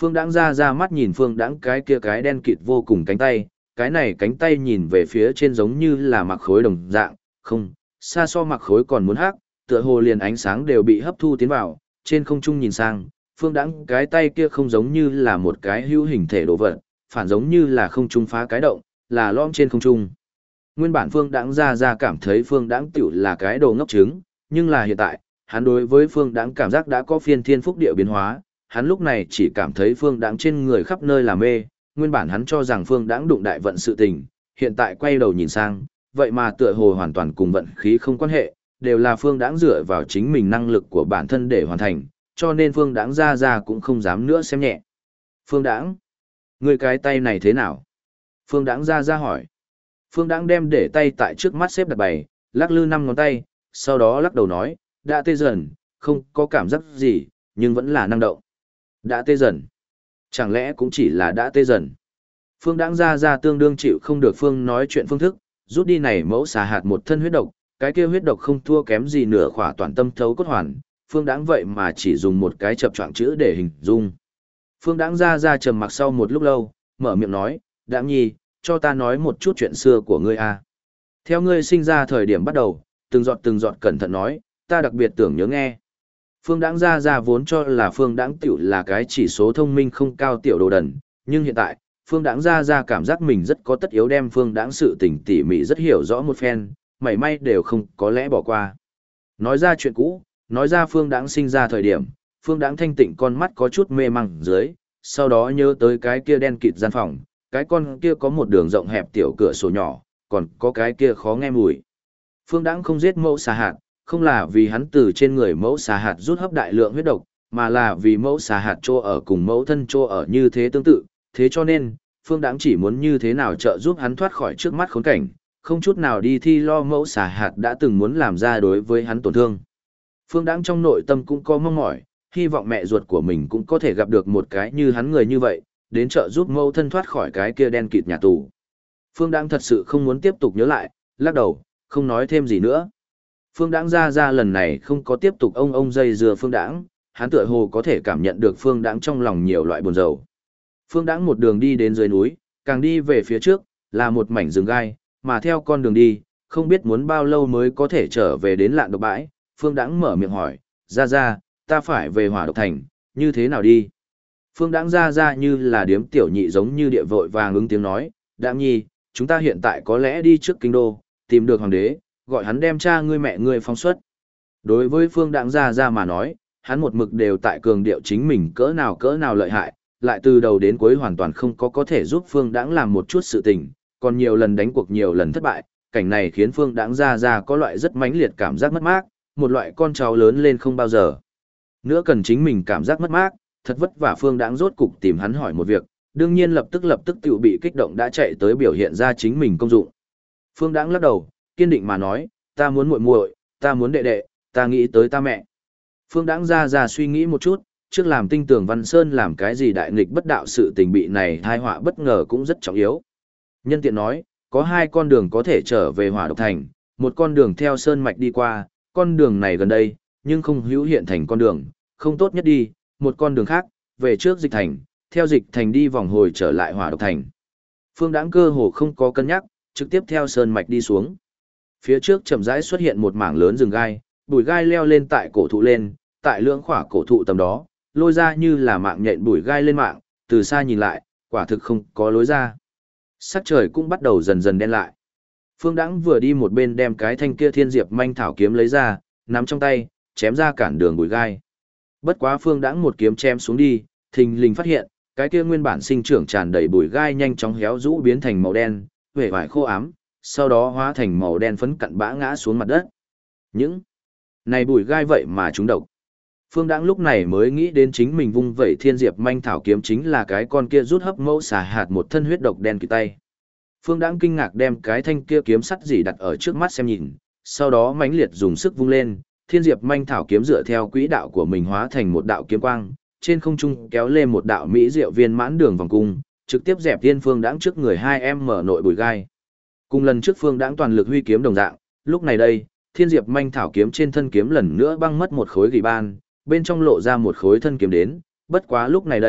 Phương Đãng ra mắt nhìn Phương Đãng cái kia cái đen kịt vô cùng cánh tay, cái này cánh tay nhìn về phía trên giống như là mặc khối đồng dạng, không, xa so mặc khối còn muốn hắc, tựa hồ liền ánh sáng đều bị hấp thu tiến vào, trên không trung nhìn sang, Phương Đãng cái tay kia không giống như là một cái hữu hình thể đồ vật, phản giống như là không trung phá cái động, là lõm trên không trung. Nguyên bản Phương Đãng ra cảm thấy Phương Đãng tiểu là cái đồ ngốc trứng, nhưng là hiện tại, hắn đối với Phương Đãng cảm giác đã có phiên thiên phúc địa biến hóa, hắn lúc này chỉ cảm thấy Phương Đãng trên người khắp nơi là mê, nguyên bản hắn cho rằng Phương Đãng đụng đại vận sự tình, hiện tại quay đầu nhìn sang, vậy mà tựa hồ hoàn toàn cùng vận khí không quan hệ, đều là Phương Đãng dựa vào chính mình năng lực của bản thân để hoàn thành, cho nên Phương Đãng ra cũng không dám nữa xem nhẹ. Phương Đãng, người cái tay này thế nào? Phương Đãng ra hỏi. Phương Đãng đem để tay tại trước mắt xếp đặt bày, lắc lư 5 ngón tay, sau đó lắc đầu nói, đã tê dần, không có cảm giác gì, nhưng vẫn là năng động. Đã tê dần. Chẳng lẽ cũng chỉ là đã tê dần. Phương Đãng ra tương đương chịu không được Phương nói chuyện phương thức, rút đi này mẫu xà hạt một thân huyết độc, cái kia huyết độc không thua kém gì nửa khỏa toàn tâm thấu cốt hoàn, Phương Đãng vậy mà chỉ dùng một cái chập choạng chữ để hình dung. Phương Đãng ra trầm mặc sau một lúc lâu, mở miệng nói, Đãng nhi, cho ta nói một chút chuyện xưa của ngươi a. Theo ngươi sinh ra thời điểm bắt đầu, từng giọt cẩn thận nói, ta đặc biệt tưởng nhớ nghe. Phương Đãng ra vốn cho là Phương Đãng tiểu là cái chỉ số thông minh không cao tiểu đồ đần, nhưng hiện tại, Phương Đãng ra cảm giác mình rất có tất yếu đem Phương Đãng sự tình tỉ mỉ rất hiểu rõ một phen, mảy may đều không có lẽ bỏ qua. Nói ra chuyện cũ, nói ra Phương Đãng sinh ra thời điểm, Phương Đãng thanh tịnh con mắt có chút mê măng dưới, sau đó nhớ tới cái kia đen kịt gian phòng, cái con kia có một đường rộng hẹp tiểu cửa sổ nhỏ, còn có cái kia khó nghe mùi. Phương Đãng không giết mẫu xà hạt, không là vì hắn từ trên người mẫu xà hạt rút hấp đại lượng huyết độc, mà là vì mẫu xà hạt trô ở cùng mẫu thân trô ở như thế tương tự, thế cho nên, Phương Đãng chỉ muốn như thế nào trợ giúp hắn thoát khỏi trước mắt khốn cảnh, không chút nào đi thi lo mẫu xà hạt đã từng muốn làm ra đối với hắn tổn thương. Phương Đãng trong nội tâm cũng có mong mỏi, hy vọng mẹ ruột của mình cũng có thể gặp được một cái như hắn người như vậy, đến trợ giúp mẫu thân thoát khỏi cái kia đen kịt nhà tù. Phương Đãng thật sự không muốn tiếp tục nhớ lại, lắc đầu, không nói thêm gì nữa. Phương Đãng ra lần này không có tiếp tục ông dây dưa Phương Đãng, hắn tựa hồ có thể cảm nhận được Phương Đãng trong lòng nhiều loại buồn rầu. Phương Đãng một đường đi đến dưới núi, càng đi về phía trước, là một mảnh rừng gai, mà theo con đường đi, không biết muốn bao lâu mới có thể trở về đến lạn độc bãi. Phương Đãng mở miệng hỏi, ra, ta phải về Hỏa Độc Thành, như thế nào đi? Phương Đãng ra như là điếm tiểu nhị giống như địa vội vàng ứng tiếng nói, Đãng nhi, chúng ta hiện tại có lẽ đi trước kinh đô, tìm được hoàng đế, gọi hắn đem cha ngươi mẹ ngươi phóng xuất. Đối với Phương Đãng ra mà nói, hắn một mực đều tại cường điệu chính mình cỡ nào lợi hại, lại từ đầu đến cuối hoàn toàn không có thể giúp Phương Đãng làm một chút sự tình, còn nhiều lần đánh cuộc nhiều lần thất bại, cảnh này khiến Phương Đãng ra có loại rất mãnh liệt cảm giác mất mát, một loại con cháu lớn lên không bao giờ nữa cần chính mình cảm giác mất mát, thật vất vả Phương Đãng rốt cục tìm hắn hỏi một việc, đương nhiên lập tức tự bị kích động đã chạy tới biểu hiện ra chính mình công dụng. Phương Đãng lắc đầu, kiên định mà nói, ta muốn muội muội, ta muốn đệ đệ, ta nghĩ tới ta mẹ. Phương Đãng ra suy nghĩ một chút, trước làm Tinh Tường Văn Sơn làm cái gì đại nghịch bất đạo sự tình bị này tai họa bất ngờ cũng rất trọng yếu. Nhân tiện nói, có 2 con đường có thể trở về Hỏa Độc Thành, một con đường theo sơn mạch đi qua, con đường này gần đây, nhưng không hữu hiện thành con đường, không tốt nhất đi, một con đường khác, về trước Dịch Thành, theo Dịch Thành đi vòng hồi trở lại Hỏa Độc Thành. Phương Đãng cơ hồ không có cân nhắc, trực tiếp theo sơn mạch đi xuống. Phía trước chậm rãi xuất hiện một mảng lớn rừng gai, bụi gai leo lên tại cổ thụ lên, tại lưỡng khỏa cổ thụ tầm đó, lôi ra như là mạng nhện bụi gai lên mạng, từ xa nhìn lại, quả thực không có lối ra. Sắc trời cũng bắt đầu dần dần đen lại. Phương Đãng vừa đi một bên đem cái thanh kia thiên diệp manh thảo kiếm lấy ra, nắm trong tay, chém ra cản đường bụi gai. Bất quá Phương Đãng một kiếm chém xuống đi, thình lình phát hiện, cái kia nguyên bản sinh trưởng tràn đầy bụi gai nhanh chóng héo rũ biến thành màu đen, vẻ vải khô ám, sau đó hóa thành màu đen phấn cặn bã ngã xuống mặt đất. Những này bụi gai vậy mà chúng độc. Phương Đãng lúc này mới nghĩ đến chính mình vung vẩy thiên diệp manh thảo kiếm chính là cái con kia rút hấp mẫu xà hạt một thân huyết độc đen kỳ tay. Phương Đãng kinh ngạc đem cái thanh kia kiếm sắt gì đặt ở trước mắt xem nhìn, sau đó mãnh liệt dùng sức vung lên, thiên diệp manh thảo kiếm dựa theo quỹ đạo của mình hóa thành một đạo kiếm quang, trên không trung kéo lên một đạo mỹ diệu viên mãn đường vòng cung, trực tiếp dẹp tiên Phương Đãng trước người 2 em mở nội bụi gai. Cùng lần trước Phương Đãng toàn lực huy kiếm đồng dạng, lúc này đây, thiên diệp manh thảo kiếm trên thân kiếm lần nữa băng mất một khối gỉ ban, bên trong lộ ra một khối thân kiếm đến, bất quá lúc này đây,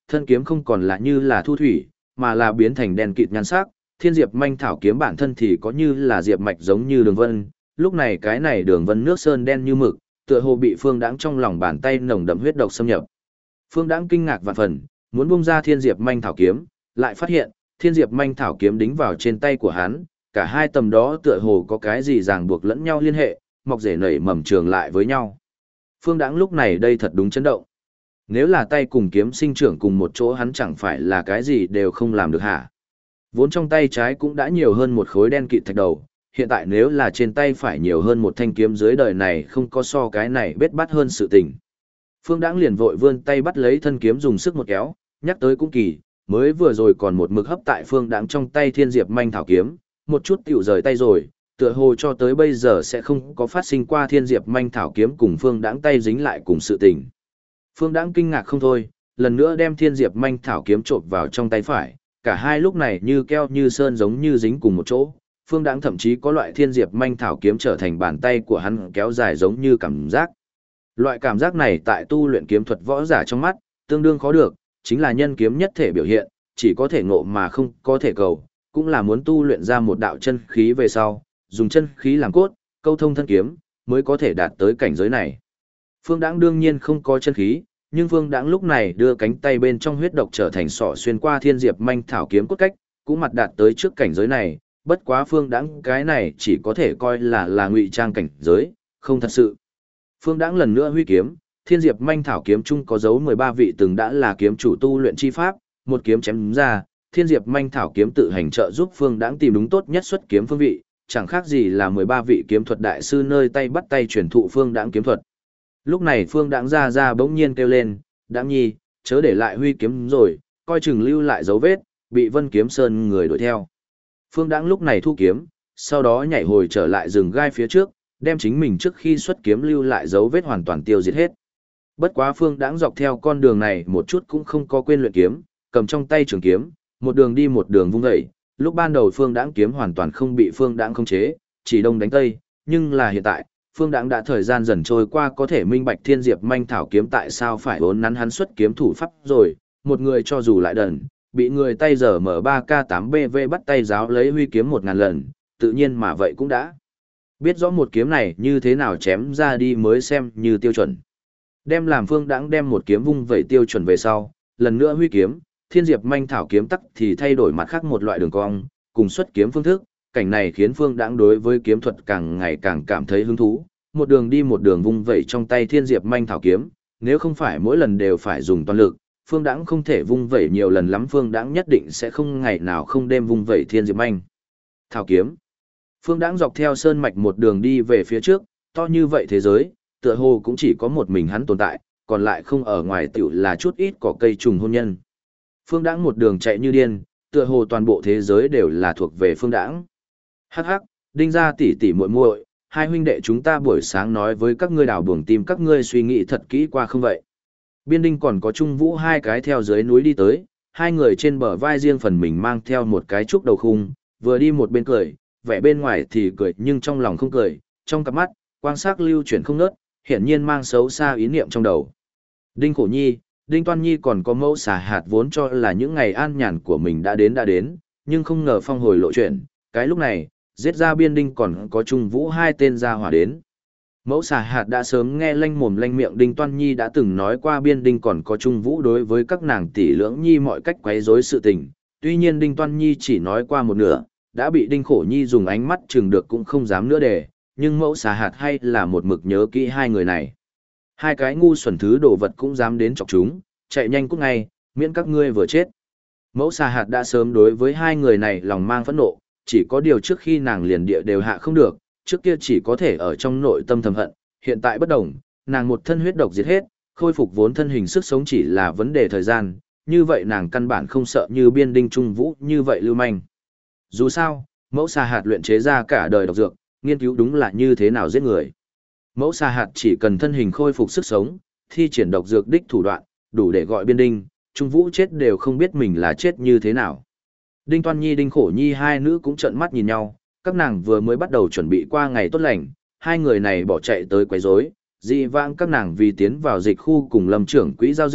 thân kiếm không còn là như là thu thủy, mà là biến thành đen kịt nhan sắc, thiên diệp manh thảo kiếm bản thân thì có như là diệp mạch giống như đường vân, lúc này cái này đường vân nước sơn đen như mực, tựa hồ bị Phương Đãng trong lòng bàn tay nồng đậm huyết độc xâm nhập. Phương Đãng kinh ngạc vạn phần, muốn bung ra thiên diệp manh thảo kiếm, lại phát hiện, thiên diệp manh thảo kiếm đính vào trên tay của hắn, cả hai tầm đó tựa hồ có cái gì ràng buộc lẫn nhau liên hệ, mọc rễ nảy mầm trường lại với nhau. Phương Đãng lúc này đây thật đúng chấn động. Nếu là tay cùng kiếm sinh trưởng cùng một chỗ hắn chẳng phải là cái gì đều không làm được hả? Vốn trong tay trái cũng đã nhiều hơn một khối đen kịt thạch đầu, hiện tại nếu là trên tay phải nhiều hơn một thanh kiếm dưới đời này không có so cái này bết bát hơn sự tình. Phương Đãng liền vội vươn tay bắt lấy thân kiếm dùng sức một kéo, nhắc tới cũng kỳ, mới vừa rồi còn một mực hấp tại Phương Đãng trong tay thiên diệp manh thảo kiếm, một chút tiểu rời tay rồi, tựa hồ cho tới bây giờ sẽ không có phát sinh qua thiên diệp manh thảo kiếm cùng Phương Đãng tay dính lại cùng sự tình. Phương Đãng kinh ngạc không thôi, lần nữa đem thiên diệp manh thảo kiếm trộn vào trong tay phải, cả hai lúc này như keo như sơn giống như dính cùng một chỗ. Phương Đãng thậm chí có loại thiên diệp manh thảo kiếm trở thành bàn tay của hắn kéo dài giống như cảm giác. Loại cảm giác này tại tu luyện kiếm thuật võ giả trong mắt, tương đương khó được, chính là nhân kiếm nhất thể biểu hiện, chỉ có thể ngộ mà không có thể cầu, cũng là muốn tu luyện ra một đạo chân khí về sau, dùng chân khí làm cốt, câu thông thân kiếm, mới có thể đạt tới cảnh giới này. Phương Đãng đương nhiên không có chân khí, nhưng Phương Đãng lúc này đưa cánh tay bên trong huyết độc trở thành sọ xuyên qua thiên diệp manh thảo kiếm cốt cách, cũng mặt đạt tới trước cảnh giới này, bất quá Phương Đãng cái này chỉ có thể coi là ngụy trang cảnh giới, không thật sự. Phương Đãng lần nữa huy kiếm, thiên diệp manh thảo kiếm chung có dấu 13 vị từng đã là kiếm chủ tu luyện chi pháp, một kiếm chém ra, thiên diệp manh thảo kiếm tự hành trợ giúp Phương Đãng tìm đúng tốt nhất xuất kiếm phương vị, chẳng khác gì là 13 vị kiếm thuật đại sư nơi tay bắt tay truyền thụ Phương Đãng kiếm thuật. Lúc này Phương Đãng ra bỗng nhiên kêu lên, "Đãng nhi, chớ để lại huy kiếm rồi, coi chừng lưu lại dấu vết, bị Vân Kiếm Sơn người đuổi theo." Phương Đãng lúc này thu kiếm, sau đó nhảy hồi trở lại rừng gai phía trước, đem chính mình trước khi xuất kiếm lưu lại dấu vết hoàn toàn tiêu diệt hết. Bất quá Phương Đãng dọc theo con đường này một chút cũng không có quên luyện kiếm, cầm trong tay trường kiếm, một đường đi một đường vung dậy. Lúc ban đầu Phương Đãng kiếm hoàn toàn không bị Phương Đãng khống chế, chỉ đông đánh tây, nhưng là hiện tại, Phương Đãng đã thời gian dần trôi qua có thể minh bạch thiên diệp manh thảo kiếm tại sao phải vốn nắn hắn xuất kiếm thủ pháp rồi, một người cho dù lại đần, bị người tay giở mở 3K8BV bắt tay giáo lấy huy kiếm 1000 lần, tự nhiên mà vậy cũng đã biết rõ một kiếm này như thế nào chém ra đi mới xem như tiêu chuẩn. Đem làm Phương Đãng đem một kiếm vung vậy tiêu chuẩn về sau, lần nữa huy kiếm, thiên diệp manh thảo kiếm tắc thì thay đổi mặt khác một loại đường cong, cùng xuất kiếm phương thức, cảnh này khiến Phương Đãng đối với kiếm thuật càng ngày càng cảm thấy hứng thú, một đường đi một đường vung vậy trong tay thiên diệp manh thảo kiếm, nếu không phải mỗi lần đều phải dùng toàn lực, Phương Đãng không thể vung vẩy nhiều lần lắm, Phương Đãng nhất định sẽ không ngày nào không đêm vung vẩy thiên diệp manh thảo kiếm. Phương Đãng dọc theo sơn mạch một đường đi về phía trước, to như vậy thế giới, tựa hồ cũng chỉ có một mình hắn tồn tại, còn lại không ở ngoài tiểu là chút ít cỏ cây trùng hôn nhân. Phương Đãng một đường chạy như điên, tựa hồ toàn bộ thế giới đều là thuộc về Phương Đãng. Hắc hắc, Đinh gia tỷ tỷ muội muội, hai huynh đệ chúng ta buổi sáng nói với các ngươi đào buồng tim các ngươi suy nghĩ thật kỹ qua không vậy? Biên Đinh còn có Trung Vũ hai cái theo dưới núi đi tới, hai người trên bờ vai riêng phần mình mang theo một cái trúc đầu khung, vừa đi một bên cười, vẻ bên ngoài thì cười nhưng trong lòng không cười, trong cặp mắt, quang sắc lưu chuyển không ngớt, hiển nhiên mang xấu xa ý niệm trong đầu. Đinh Khổ Nhi, Đinh Toan Nhi còn có Mẫu Xà Hạt vốn cho là những ngày an nhàn của mình đã đến, nhưng không ngờ phong hồi lộ chuyện, cái lúc này, giết ra Biên Đinh còn có Trung Vũ hai tên gia hỏa đến. Mẫu Xà Hạt đã sớm nghe lanh mồm lanh miệng Đinh Toan Nhi đã từng nói qua Biên Đinh còn có Trung Vũ đối với các nàng tỷ lưỡng nhi mọi cách quấy rối sự tình, tuy nhiên Đinh Toan Nhi chỉ nói qua một nửa, đã bị Đinh Khổ Nhi dùng ánh mắt chừng được cũng không dám nữa để, nhưng Mẫu Xà Hạt hay là một mực nhớ kỹ hai người này. Hai cái ngu xuẩn thứ đồ vật cũng dám đến chọc chúng, chạy nhanh cút ngay, miễn các ngươi vừa chết. Mẫu Xà Hạt đã sớm đối với hai người này lòng mang phẫn nộ, chỉ có điều trước khi nàng liền địa đều hạ không được, trước kia chỉ có thể ở trong nội tâm thầm hận, hiện tại bất đồng, nàng một thân huyết độc diệt hết, khôi phục vốn thân hình sức sống chỉ là vấn đề thời gian, như vậy nàng căn bản không sợ như Biên Đinh Trung Vũ như vậy lưu manh. Dù sao, Mẫu Xà Hạt luyện chế ra cả đời độc dược, nghiên cứu đúng là như thế nào giết người. Mẫu Xà Hạt chỉ cần thân hình khôi phục sức sống, thi triển độc dược đích thủ đoạn, đủ để gọi Biên Đinh, Trung Vũ chết đều không biết mình là chết như thế nào. Đinh Toan Nhi Đinh Khổ Nhi hai nữ cũng trợn mắt nhìn nhau, các nàng vừa mới bắt đầu chuẩn bị qua ngày tốt lành, hai người này bỏ chạy tới quấy rối, dị vãng các nàng vì tiến vào dịch khu cùng Lâm trưởng quỹ giao dịch,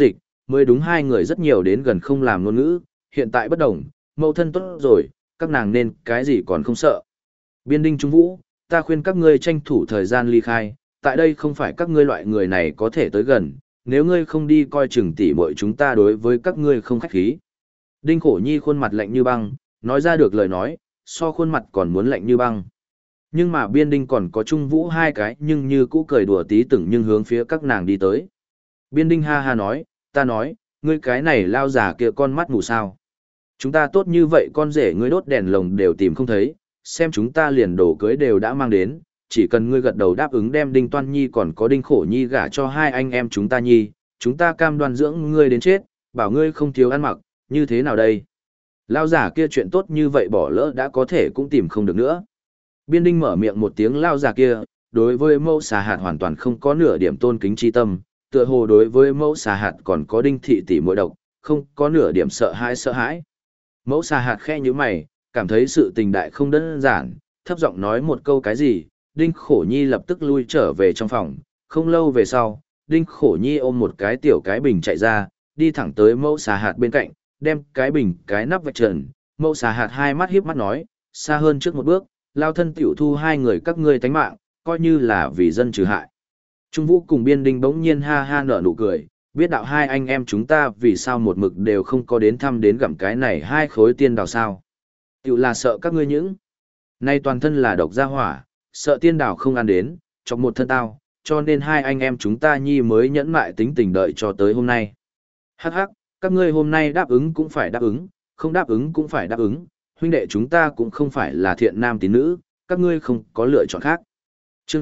mới đúng hai người rất nhiều đến gần không làm ngôn ngữ, hiện tại bất đồng, mẫu thân tốt rồi, các nàng nên cái gì còn không sợ. Biên Đinh Trung Vũ, ta khuyên các ngươi tranh thủ thời gian ly khai, tại đây không phải các ngươi loại người này có thể tới gần, nếu ngươi không đi coi chừng tỉ muội chúng ta đối với các ngươi không khách khí. Đinh Khổ Nhi khuôn mặt lạnh như băng, nói ra được lời nói, so khuôn mặt còn muốn lạnh như băng. Nhưng mà Biên Đinh còn có Trung Vũ hai cái nhưng như cũ cười đùa tí từng nhưng hướng phía các nàng đi tới. Biên Đinh ha ha nói, ta nói, ngươi cái này lao già kia con mắt mù sao. Chúng ta tốt như vậy con rể ngươi đốt đèn lồng đều tìm không thấy, xem chúng ta liền đồ cưới đều đã mang đến, chỉ cần ngươi gật đầu đáp ứng đem Đinh Toan Nhi còn có Đinh Khổ Nhi gả cho hai anh em chúng ta nhi, chúng ta cam đoan dưỡng ngươi đến chết, bảo ngươi không thiếu ăn mặc, như thế nào đây? Lao giả kia chuyện tốt như vậy bỏ lỡ đã có thể cũng tìm không được nữa. Biên Đinh mở miệng một tiếng lao giả kia, đối với mẫu xà hạt hoàn toàn không có nửa điểm tôn kính chi tâm, tựa hồ đối với mẫu xà hạt còn có Đinh thị tỷ muội độc, không có nửa điểm sợ hãi. Mẫu xà hạt khẽ như mày, cảm thấy sự tình đại không đơn giản, thấp giọng nói một câu cái gì, Đinh Khổ Nhi lập tức lui trở về trong phòng, không lâu về sau, Đinh Khổ Nhi ôm một cái tiểu cái bình chạy ra, đi thẳng tới mẫu xà hạt bên cạnh, đem cái bình cái nắp vạch trần, mẫu xà hạt hai mắt híp mắt nói, xa hơn trước một bước, lao thân tiểu thu hai người các ngươi tánh mạng, coi như là vì dân trừ hại. Trung Vũ cùng Biên Đinh bỗng nhiên ha ha nở nụ cười, biết đạo hai anh em chúng ta vì sao một mực đều không có đến thăm đến gặm cái này hai khối tiên đào sao. Tiểu là sợ các ngươi những. Nay toàn thân là độc gia hỏa, sợ tiên đào không ăn đến, chọc một thân tao, cho nên hai anh em chúng ta nhi mới nhẫn mại tính tình đợi cho tới hôm nay. Hắc hắc, các ngươi hôm nay đáp ứng cũng phải đáp ứng, không đáp ứng cũng phải đáp ứng, huynh đệ chúng ta cũng không phải là thiện nam tín nữ, các ngươi không có lựa chọn khác. Chương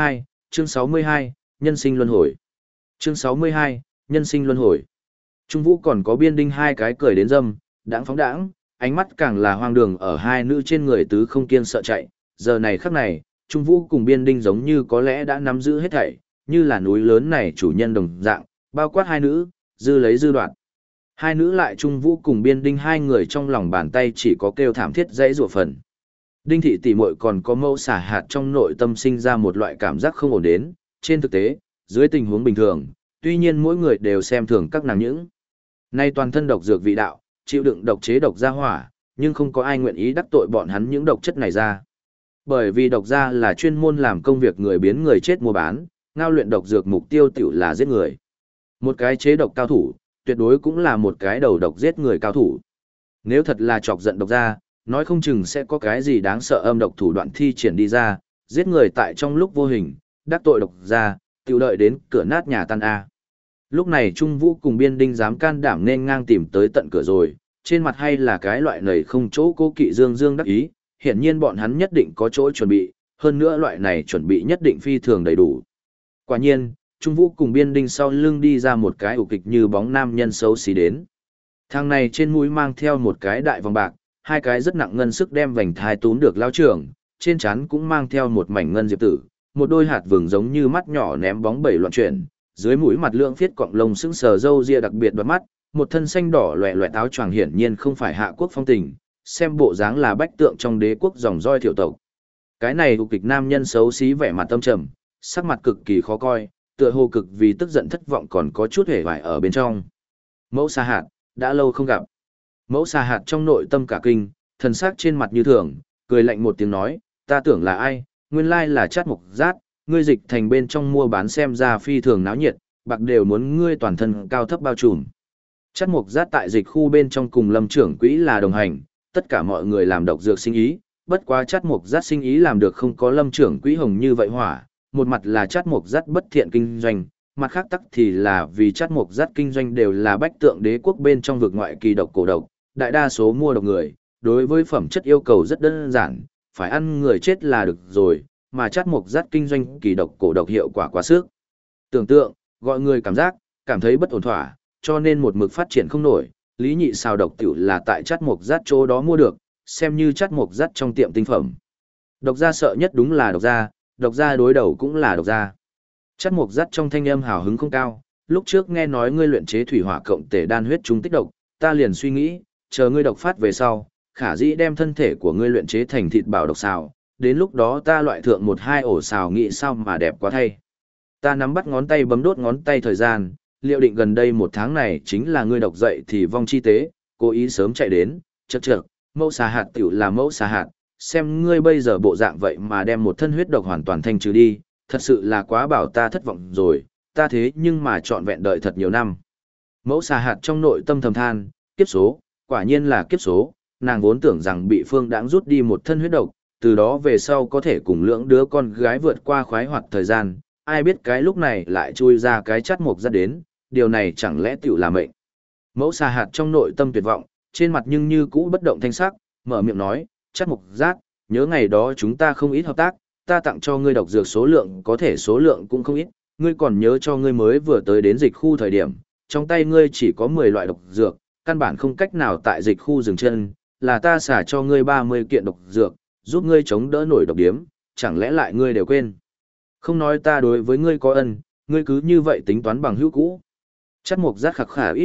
62, nhân sinh luân hồi. Chương 62, nhân sinh luân hồi. Trung Vũ còn có Biên Đinh hai cái cười đến dâm, đãng phóng đãng, ánh mắt càng là hoang đường ở hai nữ trên người tứ không kiêng sợ chạy. Giờ này khắc này, Trung Vũ cùng Biên Đinh giống như có lẽ đã nắm giữ hết thảy, như là núi lớn này chủ nhân đồng dạng, bao quát hai nữ, dư lấy dư đoạn. Hai nữ lại Trung Vũ cùng Biên Đinh hai người trong lòng bàn tay chỉ có kêu thảm thiết dãy rủa phần. Đinh thị tỷ muội còn có mẫu xả hạt trong nội tâm sinh ra một loại cảm giác không ổn đến, trên thực tế, dưới tình huống bình thường, tuy nhiên mỗi người đều xem thường các nàng những. Nay toàn thân độc dược vị đạo, chịu đựng độc chế độc gia hỏa, nhưng không có ai nguyện ý đắc tội bọn hắn những độc chất này ra. Bởi vì độc gia là chuyên môn làm công việc người biến người chết mua bán, ngao luyện độc dược mục tiêu tiểu là giết người. Một cái chế độc cao thủ, tuyệt đối cũng là một cái đầu độc giết người cao thủ. Nếu thật là chọc giận độc gia, nói không chừng sẽ có cái gì đáng sợ âm độc thủ đoạn thi triển đi ra, giết người tại trong lúc vô hình, đắc tội độc gia, tiểu đợi đến cửa nát nhà tan a. Lúc này Trung Vũ cùng Biên Đinh dám can đảm nên ngang tìm tới tận cửa rồi, trên mặt hay là cái loại nầy không chỗ cố kỵ dương dương đắc ý, hiển nhiên bọn hắn nhất định có chỗ chuẩn bị, hơn nữa loại này chuẩn bị nhất định phi thường đầy đủ. Quả nhiên, Trung Vũ cùng Biên Đinh sau lưng đi ra một cái ủ kịch như bóng nam nhân xấu xí đến. Thằng này trên mũi mang theo một cái đại vòng bạc, hai cái rất nặng ngân sức đem vành thai túm được lao trưởng, trên trán cũng mang theo một mảnh ngân diệp tử, một đôi hạt vừng giống như mắt nhỏ ném bóng bẩy loạn chuyển, dưới mũi mặt lượng phiết cọng lông sững sờ râu ria đặc biệt đoạt mắt, một thân xanh đỏ loẻ loẻ áo choàng hiển nhiên không phải hạ quốc phong tình, xem bộ dáng là bách tượng trong đế quốc dòng roi thiểu tộc. Cái này ủ kịch nam nhân xấu xí vẻ mặt tâm trầm, sắc mặt cực kỳ khó coi, tựa hồ cực vì tức giận thất vọng còn có chút hề hoài ở bên trong. Mẫu Sa Hạt, đã lâu không gặp. Mẫu Sa Hạt trong nội tâm cả kinh, thần sắc trên mặt như thường, cười lạnh một tiếng nói, ta tưởng là ai, nguyên lai là Chát Mộc Giác, ngươi dịch thành bên trong mua bán xem ra phi thường náo nhiệt, bạc đều muốn ngươi toàn thân cao thấp bao trùm. Chát Mộc Giác tại dịch khu bên trong cùng Lâm trưởng quỹ là đồng hành, tất cả mọi người làm độc dược sinh ý, bất quá Chát Mộc Giác sinh ý làm được không có Lâm trưởng quỹ hồng như vậy hỏa, một mặt là Chát Mộc Giác bất thiện kinh doanh, mặt khác tắc thì là vì Chát Mộc Giác kinh doanh đều là bách tượng đế quốc bên trong vực ngoại kỳ độc cổ độc, đại đa số mua độc người, đối với phẩm chất yêu cầu rất đơn giản, phải ăn người chết là được rồi, mà Chát Mộc Giác kinh doanh kỳ độc cổ độc hiệu quả quá sức. Tưởng tượng, gọi người cảm thấy bất ổn thỏa, cho nên một mực phát triển không nổi, Lý Nhị xào độc tiểu là tại Chát Mộc Giác chỗ đó mua được, xem như Chát Mộc Giác trong tiệm tinh phẩm. Độc gia sợ nhất đúng là độc gia đối đầu cũng là độc gia. Chát Mộc Giác trong thanh âm hào hứng không cao, lúc trước nghe nói ngươi luyện chế thủy hỏa cộng tể đan huyết trung tích độc, ta liền suy nghĩ, chờ ngươi độc phát về sau, khả dĩ đem thân thể của ngươi luyện chế thành thịt bảo độc xào, đến lúc đó ta loại thượng một hai ổ xào nghĩ sao mà đẹp quá thay. Ta nắm bắt ngón tay bấm đốt ngón tay thời gian, liệu định gần đây một tháng này chính là ngươi độc dậy thì vong chi tế, cố ý sớm chạy đến, chậc chậc, mẫu xà hạt tiểu là mẫu xà hạt, xem ngươi bây giờ bộ dạng vậy mà đem một thân huyết độc hoàn toàn thanh trừ đi, thật sự là quá bảo ta thất vọng rồi, ta thế nhưng mà trọn vẹn đợi thật nhiều năm. Mẫu xà hạt trong nội tâm thầm than, kiếp số, quả nhiên là kiếp số, nàng vốn tưởng rằng bị Phương Đãng rút đi một thân huyết độc, từ đó về sau có thể cùng lưỡng đứa con gái vượt qua khoái hoạt thời gian, ai biết cái lúc này lại chui ra cái chắt mục ra đến, điều này chẳng lẽ tiểu là mệnh. Mẫu xà hạt trong nội tâm tuyệt vọng, trên mặt nhưng như cũ bất động thanh sắc, mở miệng nói, chắt mục giác, nhớ ngày đó chúng ta không ít hợp tác, ta tặng cho ngươi độc dược số lượng có thể số lượng cũng không ít, ngươi còn nhớ cho ngươi mới vừa tới đến dịch khu thời điểm, trong tay ngươi chỉ có 10 loại độc dược, căn bản không cách nào tại dịch khu dừng chân, là ta xả cho ngươi 30 kiện độc dược, giúp ngươi chống đỡ nổi độc điếm, chẳng lẽ lại ngươi đều quên. Không nói ta đối với ngươi có ân, ngươi cứ như vậy tính toán bằng hữu cũ. Chắt mục giác khạc khả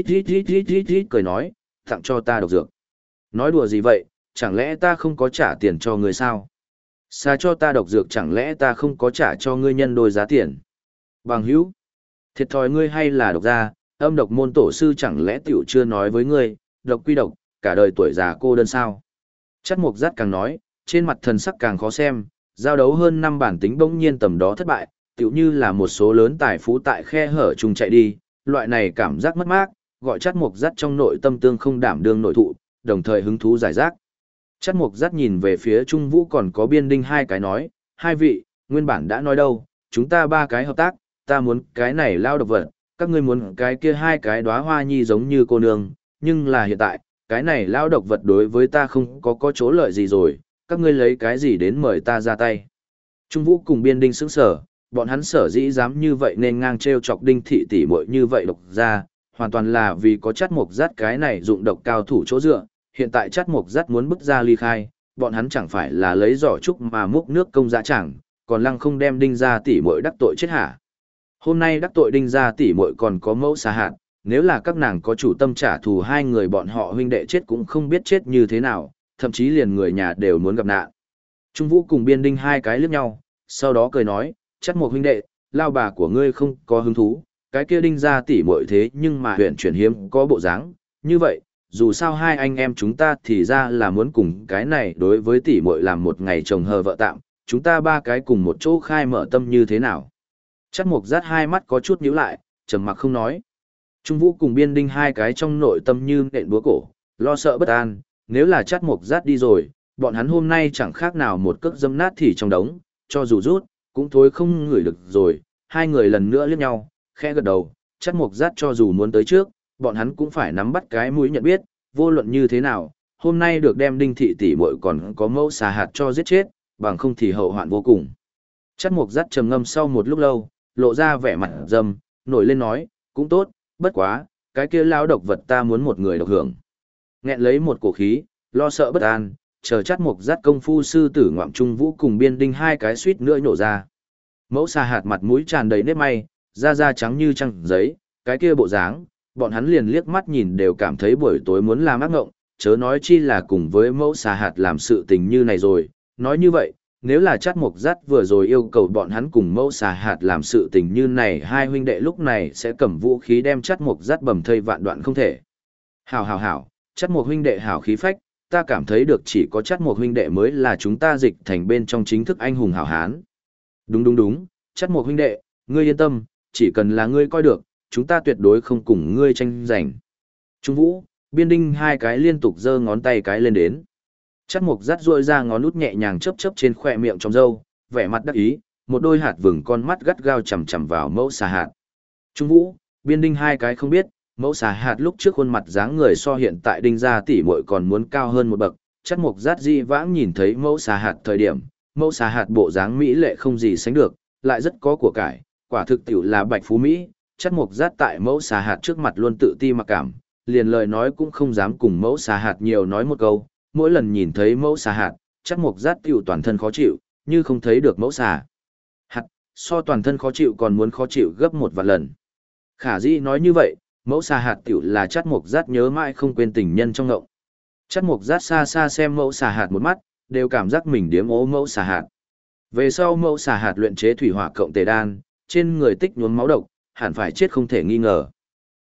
ít cười nói, tặng cho ta độc dược. Nói đùa gì vậy, chẳng lẽ ta không có trả tiền cho ngươi sao? Xả cho ta độc dược chẳng lẽ ta không có trả cho ngươi nhân đôi giá tiền? Bằng hữu, thiệt thòi ngươi hay là độc gia, âm độc môn tổ sư chẳng lẽ tiểu chưa nói với ngươi, độc quy độc, cả đời tuổi già cô đơn sao? Chắt mục giác càng nói, trên mặt thần sắc càng khó xem, giao đấu hơn 5 bản tính bỗng nhiên tầm đó thất bại, tiểu như là một số lớn tài phú tại khe hở chung chạy đi, loại này cảm giác mất mát, gọi chắt mục giác trong nội tâm tương không đảm đương nội thụ, đồng thời hứng thú giải rác. Chắt mục giác nhìn về phía Trung Vũ còn có Biên Đinh hai cái nói, hai vị, nguyên bản đã nói đâu, chúng ta ba cái hợp tác, ta muốn cái này lao độc vật, các ngươi muốn cái kia hai cái đóa hoa nhi giống như cô nương, nhưng là hiện tại, cái này lao độc vật đối với ta không có chỗ lợi gì rồi, các ngươi lấy cái gì đến mời ta ra tay. Trung Vũ cùng Biên Đinh sững sở, bọn hắn sở dĩ dám như vậy nên ngang treo chọc Đinh thị tỷ muội như vậy độc ra, hoàn toàn là vì có chắt mục dắt cái này dụng độc cao thủ chỗ dựa, hiện tại chắt mục dắt muốn bức ra ly khai, bọn hắn chẳng phải là lấy giỏ trúc mà múc nước công dã chẳng, còn lăng không đem Đinh gia tỷ muội đắc tội chết hả. Hôm nay đắc tội Đinh gia tỷ muội còn có mẫu xà hạt, nếu là các nàng có chủ tâm trả thù hai người bọn họ huynh đệ chết cũng không biết chết như thế nào, thậm chí liền người nhà đều muốn gặp nạn. Trung Vũ cùng Biên Đinh hai cái liếc nhau, sau đó cười nói, chắc một huynh đệ, lao bà của ngươi không có hứng thú, cái kia Đinh gia tỷ muội thế nhưng mà huyện chuyển hiếm có bộ dáng, như vậy, dù sao hai anh em chúng ta thì ra là muốn cùng cái này đối với tỷ muội làm một ngày chồng hờ vợ tạm, chúng ta ba cái cùng một chỗ khai mở tâm như thế nào. Chắc mục rát hai mắt có chút nhíu lại, trầm mặc không nói. Trung Vũ cùng Biên Đinh hai cái trong nội tâm như nện búa cổ, lo sợ bất an, nếu là chắt mục rát đi rồi, bọn hắn hôm nay chẳng khác nào một cước dâm nát thì trong đống, cho dù rút, cũng thối không ngửi được rồi. Hai người lần nữa liếc nhau, khẽ gật đầu, chắt mục rát cho dù muốn tới trước, bọn hắn cũng phải nắm bắt cái mũi nhận biết, vô luận như thế nào, hôm nay được đem Đinh thị tỷ muội còn có mẫu xà hạt cho giết chết, bằng không thì hậu hoạn vô cùng. Chắt mục rát trầm ngâm sau một lúc lâu, lộ ra vẻ mặt dâm, nổi lên nói, cũng tốt, bất quá, cái kia lao độc vật ta muốn một người độc hưởng. Nghẹn lấy một cổ khí, lo sợ bất an, chờ chắt mục dắt công phu sư tử Ngoạm Trung Vũ cùng Biên Đinh hai cái suýt nữa nhổ ra. Mẫu xà hạt mặt mũi tràn đầy nếp may, da trắng như trăng giấy, cái kia bộ dáng, bọn hắn liền liếc mắt nhìn đều cảm thấy buổi tối muốn làm ác ngộng, chớ nói chi là cùng với mẫu xà hạt làm sự tình như này rồi. Nói như vậy, nếu là chắt mục dắt vừa rồi yêu cầu bọn hắn cùng mẫu xà hạt làm sự tình như này, hai huynh đệ lúc này sẽ cầm vũ khí đem chắt mục dắt bầm thây vạn đoạn không thể. Hảo, chắt mục huynh đệ hảo khí phách, ta cảm thấy được chỉ có chắt mục huynh đệ mới là chúng ta dịch thành bên trong chính thức anh hùng hảo hán. Đúng, chắt mục huynh đệ, ngươi yên tâm, chỉ cần là ngươi coi được, chúng ta tuyệt đối không cùng ngươi tranh giành. Trung Vũ, Biên Đinh hai cái liên tục giơ ngón tay cái lên đến. Chắt mục dắt ruôi ra ngón út nhẹ nhàng chớp trên khoe miệng trong râu, vẻ mặt đắc ý, một đôi hạt vừng con mắt gắt gao chằm chằm vào mẫu xà hạt. Trung Vũ, Biên Đinh hai cái không biết, mẫu xà hạt lúc trước khuôn mặt dáng người so hiện tại Đinh gia tỷ muội còn muốn cao hơn một bậc. Chắt mục dắt di vãng nhìn thấy mẫu xà hạt thời điểm, mẫu xà hạt bộ dáng mỹ lệ không gì sánh được, lại rất có của cải, quả thực tiểu là bạch phú mỹ. Chắt mục dắt tại mẫu xà hạt trước mặt luôn tự ti mặc cảm, liền lời nói cũng không dám cùng mẫu xà hạt nhiều nói một câu. Mỗi lần nhìn thấy mẫu xà hạt, chắt mục dắt tiểu toàn thân khó chịu, như không thấy được mẫu xà hạt, so toàn thân khó chịu còn muốn khó chịu gấp một vạn lần. Khả dĩ nói như vậy, mẫu xà hạt tiểu là chắt mục dắt nhớ mãi không quên tình nhân trong ngộng. Chắt mục dắt xa xa xem mẫu xà hạt một mắt, đều cảm giác mình điếm ố mẫu xà hạt. Về sau mẫu xà hạt luyện chế thủy hỏa cộng tề đan, trên người tích nhuốm máu độc, hẳn phải chết không thể nghi ngờ.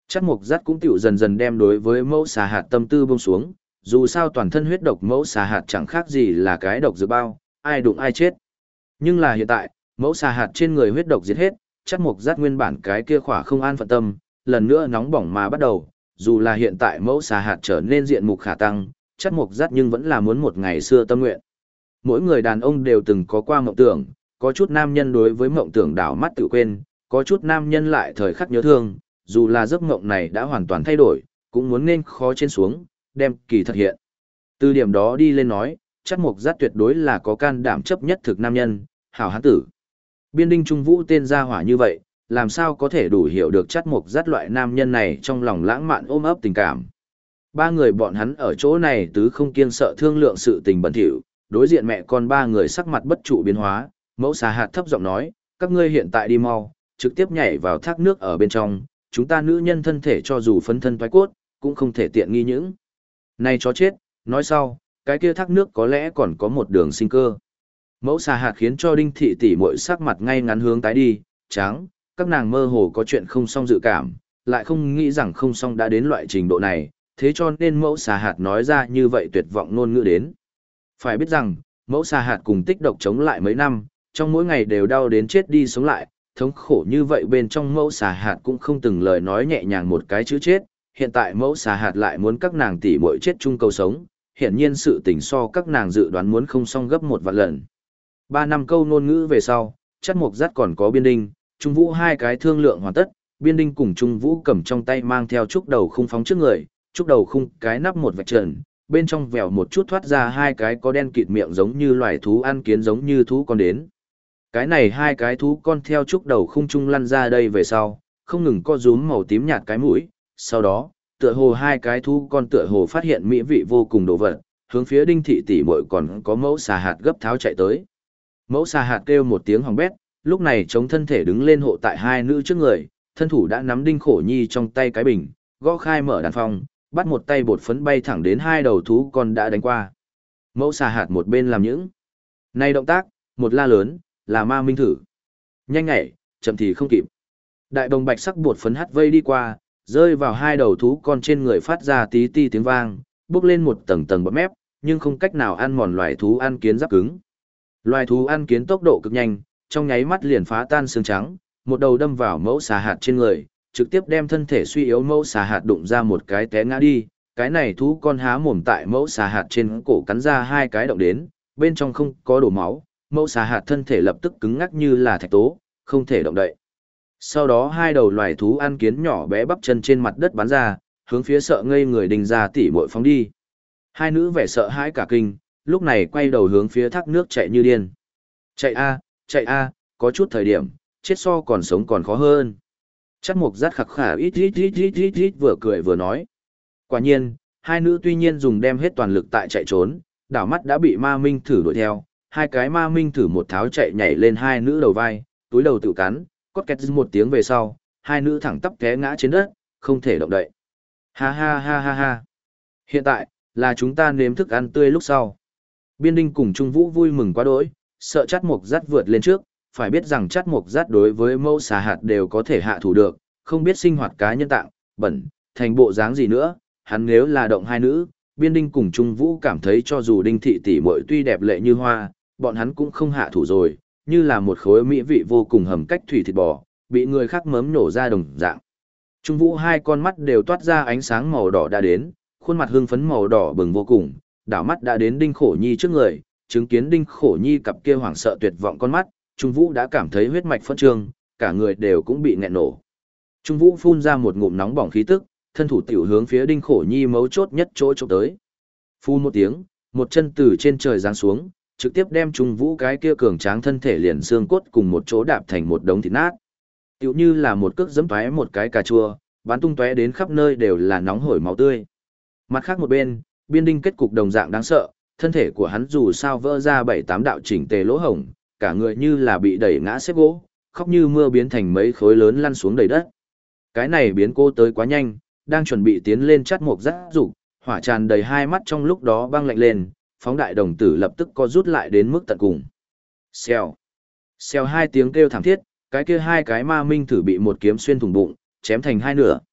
Chắc mục dắt cũng tiểu dần dần đem đối với mẫu xà hạt tâm tư buông xuống, dù sao toàn thân huyết độc mẫu xà hạt chẳng khác gì là cái độc dược bao, ai đụng ai chết. Nhưng là hiện tại, mẫu xà hạt trên người huyết độc diệt hết, chắc mục dắt nguyên bản cái kia khỏa không an phận tâm, lần nữa nóng bỏng mà bắt đầu, dù là hiện tại mẫu xà hạt trở nên diện mục khả tăng, chắc mục dắt nhưng vẫn là muốn một ngày xưa tâm nguyện. Mỗi người đàn ông đều từng có qua mộng tưởng, có chút nam nhân đối với mộng tưởng đảo mắt tự quên, có chút nam nhân lại thời khắc nhớ thương, dù là giấc mộng này đã hoàn toàn thay đổi, cũng muốn nên khó trên xuống, đem kỳ thực hiện. Từ điểm đó đi lên nói, chắc mục giác tuyệt đối là có can đảm chấp nhất thực nam nhân, hảo hán tử. Biên đinh trung vũ tên gia hỏa như vậy, làm sao có thể đủ hiểu được chắc mục giác loại nam nhân này trong lòng lãng mạn ôm ấp tình cảm. Ba người bọn hắn ở chỗ này tứ không kiêng sợ thương lượng sự tình bẩn thỉu, đối diện mẹ con ba người sắc mặt bất trụ biến hóa, mẫu xà hạt thấp giọng nói, các ngươi hiện tại đi mau, trực tiếp nhảy vào thác nước ở bên trong, chúng ta nữ nhân thân thể cho dù phấn thân thoái cốt, cũng không thể tiện nghi những. Này chó chết, nói sau, cái kia thác nước có lẽ còn có một đường sinh cơ. Mẫu xà hạt khiến cho đinh thị tỷ muội sắc mặt ngay ngắn hướng tái đi, trắng, các nàng mơ hồ có chuyện không xong dự cảm, lại không nghĩ rằng không xong đã đến loại trình độ này, thế cho nên mẫu xà hạt nói ra như vậy tuyệt vọng ngôn ngữ đến. Phải biết rằng, mẫu xà hạt cùng tích độc chống lại mấy năm, trong mỗi ngày đều đau đến chết đi sống lại, thống khổ như vậy bên trong mẫu xà hạt cũng không từng lời nói nhẹ nhàng một cái chữ chết, hiện tại mẫu xà hạt lại muốn các nàng tỷ muội chết chung cầu sống, hiển nhiên sự tình so các nàng dự đoán muốn không xong gấp một vạn lần. 3 năm câu ngôn ngữ về sau, chắc mục dắt còn có biên đinh, trung vũ hai cái thương lượng hoàn tất, biên đinh cùng trung vũ cầm trong tay mang theo trúc đầu khung phóng trước người, trúc đầu khung cái nắp một vạch trần, bên trong vèo một chút thoát ra hai cái có đen kịt miệng giống như loài thú ăn kiến giống như thú con đến. Cái này hai cái thú con theo trúc đầu khung trung lăn ra đây về sau, không ngừng co rúm màu tím nhạt cái mũi, sau đó, tựa hồ hai cái thú con tựa hồ phát hiện mỹ vị vô cùng đồ vật, hướng phía đinh thị tỷ muội còn có mẫu xà hạt gấp tháo chạy tới. Mẫu xà hạt kêu một tiếng hỏng bét, lúc này chống thân thể đứng lên hộ tại hai nữ trước người, thân thủ đã nắm đinh khổ nhi trong tay cái bình, gõ khai mở đàn phong, bắt một tay bột phấn bay thẳng đến hai đầu thú con đã đánh qua. Mẫu xà hạt một bên làm những này động tác, một la lớn, là ma minh thử. Nhanh nhảy, chậm thì không kịp. Đại đồng bạch sắc bột phấn hắt vây đi qua, rơi vào hai đầu thú con trên người phát ra tí ti tiếng vang, bước lên một tầng tầng bọt mép, nhưng không cách nào ăn mòn loài thú ăn kiến giáp cứng. Loài thú ăn kiến tốc độ cực nhanh, trong nháy mắt liền phá tan xương trắng, một đầu đâm vào mẫu xà hạt trên người, trực tiếp đem thân thể suy yếu mẫu xà hạt đụng ra một cái té ngã đi. Cái này thú con há mồm tại mẫu xà hạt trên cổ cắn ra hai cái động đến, bên trong không có đổ máu, mẫu xà hạt thân thể lập tức cứng ngắc như là thạch tố, không thể động đậy. Sau đó hai đầu loài thú ăn kiến nhỏ bé bắp chân trên mặt đất bắn ra, hướng phía sợ ngây người đình ra tỉ muội phóng đi. Hai nữ vẻ sợ hãi cả kinh, lúc này quay đầu hướng phía thác nước chạy như điên. Chạy a, có chút thời điểm, chết so còn sống còn khó hơn. Chắc mục rát khặc khả ít vừa cười vừa nói. Quả nhiên, hai nữ tuy nhiên dùng đem hết toàn lực tại chạy trốn, đảo mắt đã bị ma minh thử đuổi theo, hai cái ma minh thử một tháo chạy nhảy lên hai nữ đầu vai, túi đầu tự cắn, cốt két một tiếng về sau, hai nữ thẳng tắp té ngã trên đất, không thể động đậy. Ha ha ha ha ha. Hiện tại, là chúng ta nếm thức ăn tươi lúc sau. Biên đinh cùng Trung Vũ vui mừng quá đỗi, sợ chát mục rát vượt lên trước, phải biết rằng chát mục rát đối với mẫu xà hạt đều có thể hạ thủ được, không biết sinh hoạt cá nhân tạng, bẩn, thành bộ dáng gì nữa, hắn nếu là động hai nữ, biên đinh cùng Trung Vũ cảm thấy cho dù đinh thị tỷ muội tuy đẹp lệ như hoa, bọn hắn cũng không hạ thủ rồi, như là một khối mỹ vị vô cùng hầm cách thủy thịt bò, bị người khác mớm nổ ra đồng dạng. Trung Vũ hai con mắt đều toát ra ánh sáng màu đỏ đã đến, khuôn mặt hưng phấn màu đỏ bừng vô cùng, đảo mắt đã đến Đinh Khổ Nhi trước người, chứng kiến Đinh Khổ Nhi cặp kia hoảng sợ tuyệt vọng con mắt, Trung Vũ đã cảm thấy huyết mạch phẫn trương, cả người đều cũng bị nghẹn nổ. Trung Vũ phun ra một ngụm nóng bỏng khí tức, thân thủ tiểu hướng phía Đinh Khổ Nhi mấu chốt nhất chỗ chụp tới. Phun một tiếng, một chân từ trên trời giáng xuống, trực tiếp đem Trung Vũ cái kia cường tráng thân thể liền xương cốt cùng một chỗ đạp thành một đống thịt nát. Tiểu như là một cước giẫm tóe một cái cà chua, bắn tung tóe đến khắp nơi đều là nóng hổi máu tươi. Mặt khác một bên, Biên Đinh kết cục đồng dạng đáng sợ, thân thể của hắn dù sao vỡ ra 7-8 đạo chỉnh tề lỗ hổng, cả người như là bị đẩy ngã xếp gỗ, khóc như mưa biến thành mấy khối lớn lăn xuống đầy đất. Cái này biến cô tới quá nhanh, đang chuẩn bị tiến lên chắt một giác dục, hỏa tràn đầy hai mắt trong lúc đó băng lạnh lên, phóng đại đồng tử lập tức co rút lại đến mức tận cùng. Xèo. Xèo hai tiếng kêu thảm thiết, cái kia hai cái ma minh thử bị một kiếm xuyên thủng bụng, chém thành hai nửa.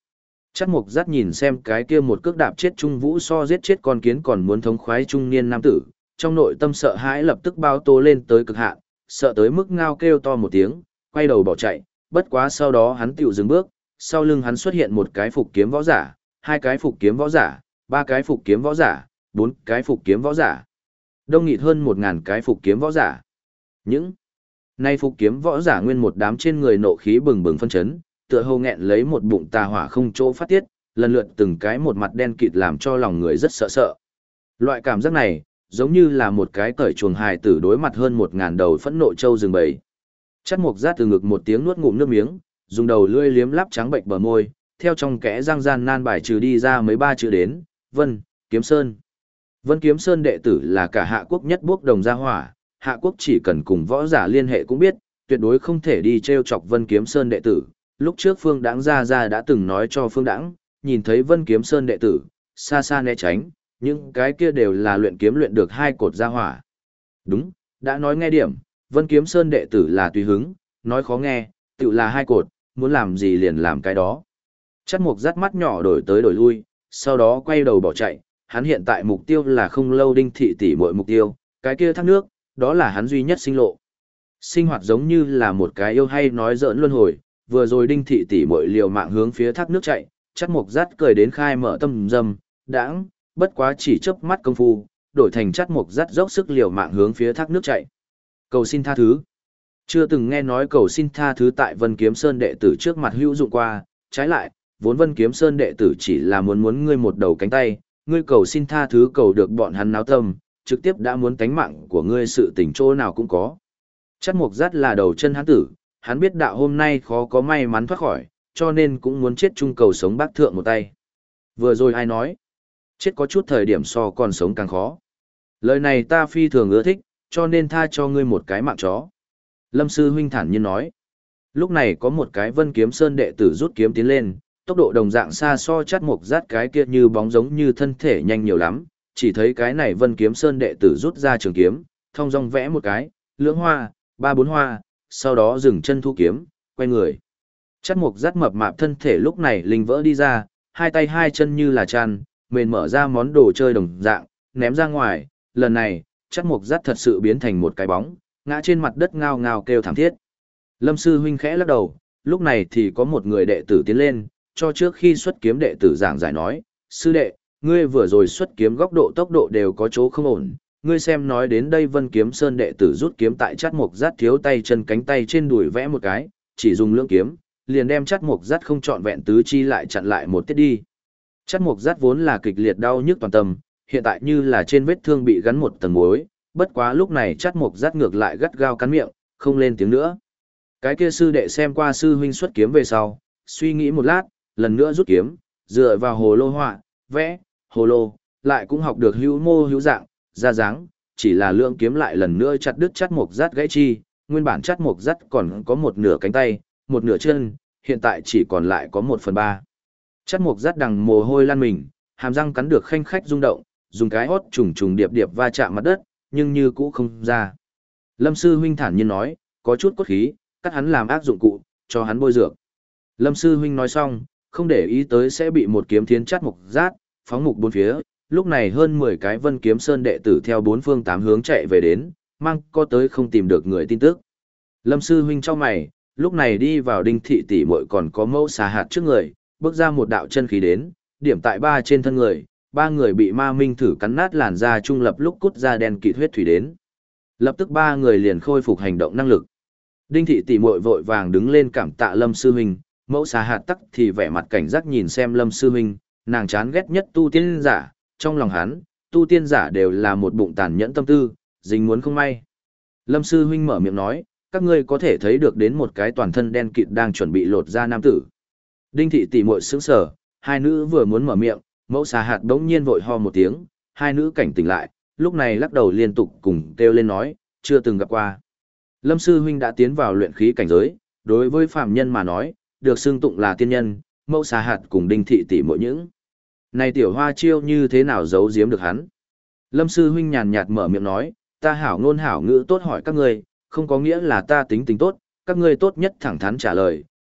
Chắt mục dắt nhìn xem cái kia một cước đạp chết Trung Vũ so giết chết con kiến còn muốn thống khoái trung niên nam tử, trong nội tâm sợ hãi lập tức bao tố lên tới cực hạn, sợ tới mức ngao kêu to một tiếng, quay đầu bỏ chạy, bất quá sau đó hắn tiểu dừng bước, sau lưng hắn xuất hiện một cái phục kiếm võ giả, hai cái phục kiếm võ giả, ba cái phục kiếm võ giả, bốn cái phục kiếm võ giả. Đông nghịt hơn 1000 cái phục kiếm võ giả. Những nay phục kiếm võ giả nguyên một đám trên người nộ khí bừng bừng phân chấn, tựa hồ nghẹn lấy một bụng tà hỏa không chỗ phát tiết, lần lượt từng cái một mặt đen kịt làm cho lòng người rất sợ sợ. Loại cảm giác này, giống như là một cái cởi chuồng hài tử đối mặt hơn 1000 đầu phẫn nộ trâu rừng bầy. Chắt mục rát từ ngực một tiếng nuốt ngụm nước miếng, dùng đầu lưỡi liếm láp trắng bệnh bờ môi, theo trong kẽ răng gian nan bài trừ đi ra mấy ba chữ đến, Vân, Kiếm Sơn. Vân Kiếm Sơn đệ tử là cả Hạ Quốc nhất bốc đồng gia hỏa, Hạ Quốc chỉ cần cùng võ giả liên hệ cũng biết, tuyệt đối không thể đi treo chọc Vân Kiếm Sơn đệ tử. Lúc trước Phương Đãng ra đã từng nói cho Phương Đãng, nhìn thấy Vân Kiếm Sơn đệ tử, xa xa né tránh, những cái kia đều là luyện kiếm luyện được hai cột gia hỏa. Đúng, đã nói nghe điểm, Vân Kiếm Sơn đệ tử là tùy hứng, nói khó nghe, tự là hai cột, muốn làm gì liền làm cái đó. Chắt mục dắt mắt nhỏ đổi tới đổi lui, sau đó quay đầu bỏ chạy, hắn hiện tại mục tiêu là không lâu Đinh thị tỷ muội mục tiêu, cái kia thác nước, đó là hắn duy nhất sinh lộ. Sinh hoạt giống như là một cái yêu hay nói giỡn luân hồi, vừa rồi Đinh thị tỷ muội liều mạng hướng phía thác nước chạy, chắt mục dắt cười đến khai mở tâm dâm, đãng, bất quá chỉ chớp mắt công phu, đổi thành chắt mục dắt dốc sức liều mạng hướng phía thác nước chạy. Cầu xin tha thứ. Chưa từng nghe nói cầu xin tha thứ tại Vân Kiếm Sơn đệ tử trước mặt hữu dụng qua, trái lại, vốn Vân Kiếm Sơn đệ tử chỉ là muốn ngươi một đầu cánh tay, ngươi cầu xin tha thứ cầu được bọn hắn náo tâm, trực tiếp đã muốn tánh mạng của ngươi sự tình chỗ nào cũng có. Chắt mục dắt là đầu chân hắn tử, hắn biết đạo hôm nay khó có may mắn thoát khỏi, cho nên cũng muốn chết chung cầu sống bác thượng một tay. Vừa rồi ai nói, chết có chút thời điểm so còn sống càng khó. Lời này ta phi thường ưa thích, cho nên tha cho ngươi một cái mạng chó. Lâm sư huynh thản nhiên nói. Lúc này có một cái Vân Kiếm Sơn đệ tử rút kiếm tiến lên, tốc độ đồng dạng xa so chắt mục rát cái kia như bóng giống như thân thể nhanh nhiều lắm, chỉ thấy cái này Vân Kiếm Sơn đệ tử rút ra trường kiếm, thong dong vẽ một cái, lưỡng hoa, ba bốn hoa, sau đó dừng chân thu kiếm, quay người. Chắt mục rát mập mạp thân thể lúc này linh vỡ đi ra, hai tay hai chân như là chăn, mền mở ra món đồ chơi đồng dạng, ném ra ngoài, lần này, chắt mục rát thật sự biến thành một cái bóng, ngã trên mặt đất ngao ngao kêu thảm thiết. Lâm sư huynh khẽ lắc đầu, lúc này thì có một người đệ tử tiến lên, cho trước khi xuất kiếm đệ tử giảng giải nói, sư đệ, ngươi vừa rồi xuất kiếm góc độ tốc độ đều có chỗ không ổn, ngươi xem nói đến đây Vân Kiếm Sơn đệ tử rút kiếm tại chát mục rát thiếu tay chân cánh tay trên đùi vẽ một cái, chỉ dùng lưỡng kiếm, liền đem chát mục rát không trọn vẹn tứ chi lại chặn lại một tiết đi. Chát mục rát vốn là kịch liệt đau nhức toàn tâm, hiện tại như là trên vết thương bị gắn một tầng muối, bất quá lúc này chát mục rát ngược lại gắt gao cắn miệng, không lên tiếng nữa. Cái kia sư đệ xem qua sư huynh xuất kiếm về sau, suy nghĩ một lát, lần nữa rút kiếm, dựa vào hồ lô họa, vẽ, hồ lô, lại cũng học được hữu mô hữu dạng, ra dáng, chỉ là lượng kiếm lại lần nữa chặt đứt chát mục rát gãy chi, nguyên bản chát mục rát còn có một nửa cánh tay, một nửa chân, hiện tại chỉ còn lại có 1/3. Chát mục rát đằng mồ hôi lan mình, hàm răng cắn được khanh khách rung động, dùng cái hót trùng trùng điệp điệp va chạm mặt đất, nhưng như cũ không ra. Lâm sư huynh thản nhiên nói, có chút cốt khí, cắt hắn làm ác dụng cụ, cho hắn bôi dược. Lâm sư huynh nói xong, không để ý tới sẽ bị một kiếm thiến chát mục rát, phóng mục bốn phía, lúc này hơn 10 cái Vân Kiếm Sơn đệ tử theo bốn phương tám hướng chạy về đến, mang có tới không tìm được người tin tức. Lâm sư huynh trong mày, lúc này đi vào Đinh thị tỷ muội còn có mẫu xà hạt trước người, bước ra một đạo chân khí đến, điểm tại ba trên thân người, ba người bị ma minh thử cắn nát làn da trung lập lúc cút ra đen kịt huyết thủy đến. Lập tức ba người liền khôi phục hành động năng lực. Đinh thị tỷ muội vội vàng đứng lên cảm tạ Lâm sư huynh, mẫu xà hạt tắc thì vẻ mặt cảnh giác nhìn xem Lâm sư huynh, nàng chán ghét nhất tu tiên giả, trong lòng hắn, tu tiên giả đều là một bụng tàn nhẫn tâm tư, dính muốn không may. Lâm sư huynh mở miệng nói, các ngươi có thể thấy được đến một cái toàn thân đen kịt đang chuẩn bị lột ra nam tử. Đinh thị tỷ muội sững sờ, hai nữ vừa muốn mở miệng, mẫu xà hạt đống nhiên vội ho một tiếng, hai nữ cảnh tỉnh lại, lúc này lắc đầu liên tục cùng kêu lên nói, chưa từng gặp qua. Lâm sư huynh đã tiến vào luyện khí cảnh giới, đối với phàm nhân mà nói, được xưng tụng là tiên nhân, mẫu xà hạt cùng Đinh thị tỷ muội những. Này tiểu hoa chiêu như thế nào giấu giếm được hắn? Lâm sư huynh nhàn nhạt mở miệng nói, ta hảo ngôn hảo ngữ tốt hỏi các ngươi, không có nghĩa là ta tính tình tốt, các ngươi tốt nhất thẳng thắn trả lời,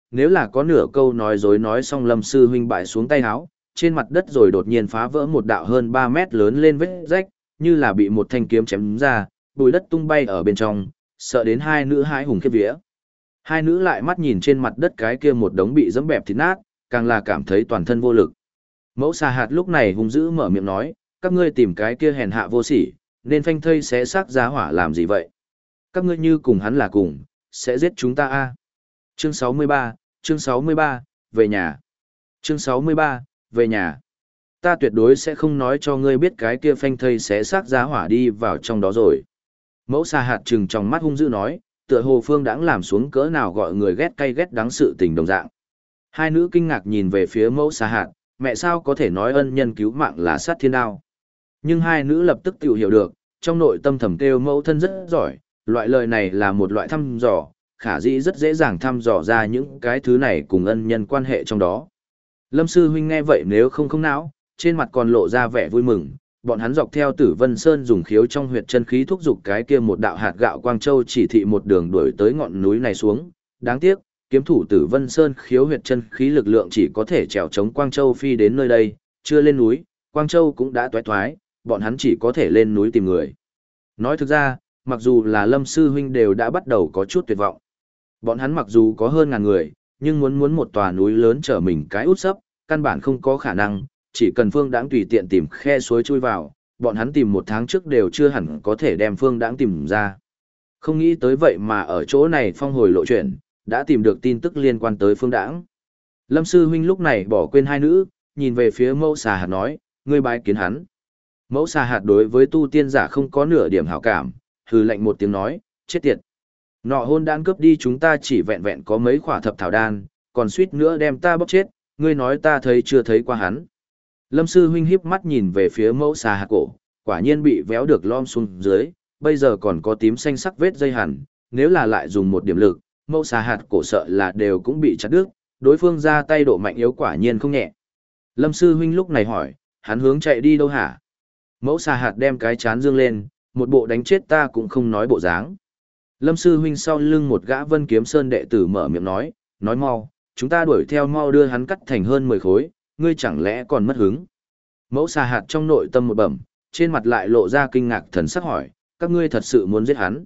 nếu là có nửa câu nói dối nói xong Lâm sư huynh bại xuống tay háo, trên mặt đất rồi đột nhiên phá vỡ một đạo hơn 3 mét lớn lên vết rách, như là bị một thanh kiếm chém ra, bùi đất tung bay ở bên trong, sợ đến hai nữ hãi hùng khiếp vía. Hai nữ lại mắt nhìn trên mặt đất cái kia một đống bị dẫm bẹp thịt nát, càng là cảm thấy toàn thân vô lực. Mẫu xà hạt lúc này hung dữ mở miệng nói, các ngươi tìm cái kia hèn hạ vô sỉ, nên phanh thây xé xác giá hỏa làm gì vậy? Các ngươi như cùng hắn là cùng, sẽ giết chúng ta a. Chương 63, chương 63, về nhà. Chương 63, về nhà. Ta tuyệt đối sẽ không nói cho ngươi biết cái kia phanh thây xé xác giá hỏa đi vào trong đó rồi. Mẫu xà hạt trừng trong mắt hung dữ nói, tựa hồ Phương Đãng làm xuống cỡ nào gọi người ghét cay ghét đắng sự tình đồng dạng. Hai nữ kinh ngạc nhìn về phía mẫu xà hạt, mẹ sao có thể nói ân nhân cứu mạng là sát thiên đao. Nhưng hai nữ lập tức tự hiểu được, trong nội tâm thầm kêu mẫu thân rất giỏi, loại lời này là một loại thăm dò, khả dĩ rất dễ dàng thăm dò ra những cái thứ này cùng ân nhân quan hệ trong đó. Lâm sư huynh nghe vậy nếu không não, trên mặt còn lộ ra vẻ vui mừng, bọn hắn dọc theo Tử Vân Sơn dùng khiếu trong huyệt chân khí thúc dục cái kia một đạo hạt gạo quang châu chỉ thị một đường đuổi tới ngọn núi này xuống. Đáng tiếc, kiếm thủ Tử Vân Sơn khiếu huyệt chân khí lực lượng chỉ có thể trèo chống quang châu phi đến nơi đây, chưa lên núi, quang châu cũng đã toái thoái, bọn hắn chỉ có thể lên núi tìm người. Nói thực ra, mặc dù là Lâm sư huynh đều đã bắt đầu có chút tuyệt vọng. Bọn hắn mặc dù có hơn ngàn người, nhưng muốn một tòa núi lớn trở mình cái út sấp, căn bản không có khả năng, chỉ cần Phương Đãng tùy tiện tìm khe suối chui vào, bọn hắn tìm 1 tháng trước đều chưa hẳn có thể đem Phương Đãng tìm ra. Không nghĩ tới vậy mà ở chỗ này phong hồi lộ chuyển, đã tìm được tin tức liên quan tới Phương Đãng. Lâm sư huynh lúc này bỏ quên hai nữ, nhìn về phía mẫu xà hạt nói, ngươi bái kiến hắn. Mẫu xà hạt đối với tu tiên giả không có nửa điểm hảo cảm, hừ lạnh một tiếng nói, chết tiệt. Nọ hôn đan cướp đi chúng ta chỉ vẹn vẹn có mấy khỏa thập thảo đan, còn suýt nữa đem ta bóc chết, ngươi nói ta thấy chưa thấy qua hắn. Lâm sư huynh híp mắt nhìn về phía mẫu xà hạt cổ, quả nhiên bị véo được lom xuống dưới, bây giờ còn có tím xanh sắc vết dây hẳn, nếu là lại dùng một điểm lực, mẫu xà hạt cổ sợ là đều cũng bị chặt đứt, đối phương ra tay độ mạnh yếu quả nhiên không nhẹ. Lâm sư huynh lúc này hỏi, hắn hướng chạy đi đâu hả? Mẫu xà hạt đem cái chán dương lên, một bộ đánh chết ta cũng không nói bộ dáng. Lâm sư huynh sau lưng một gã Vân Kiếm Sơn đệ tử mở miệng nói mau, chúng ta đuổi theo mau đưa hắn cắt thành hơn 10 khối, ngươi chẳng lẽ còn mất hứng. Mẫu xà hạt trong nội tâm một bẩm, trên mặt lại lộ ra kinh ngạc thần sắc hỏi, các ngươi thật sự muốn giết hắn?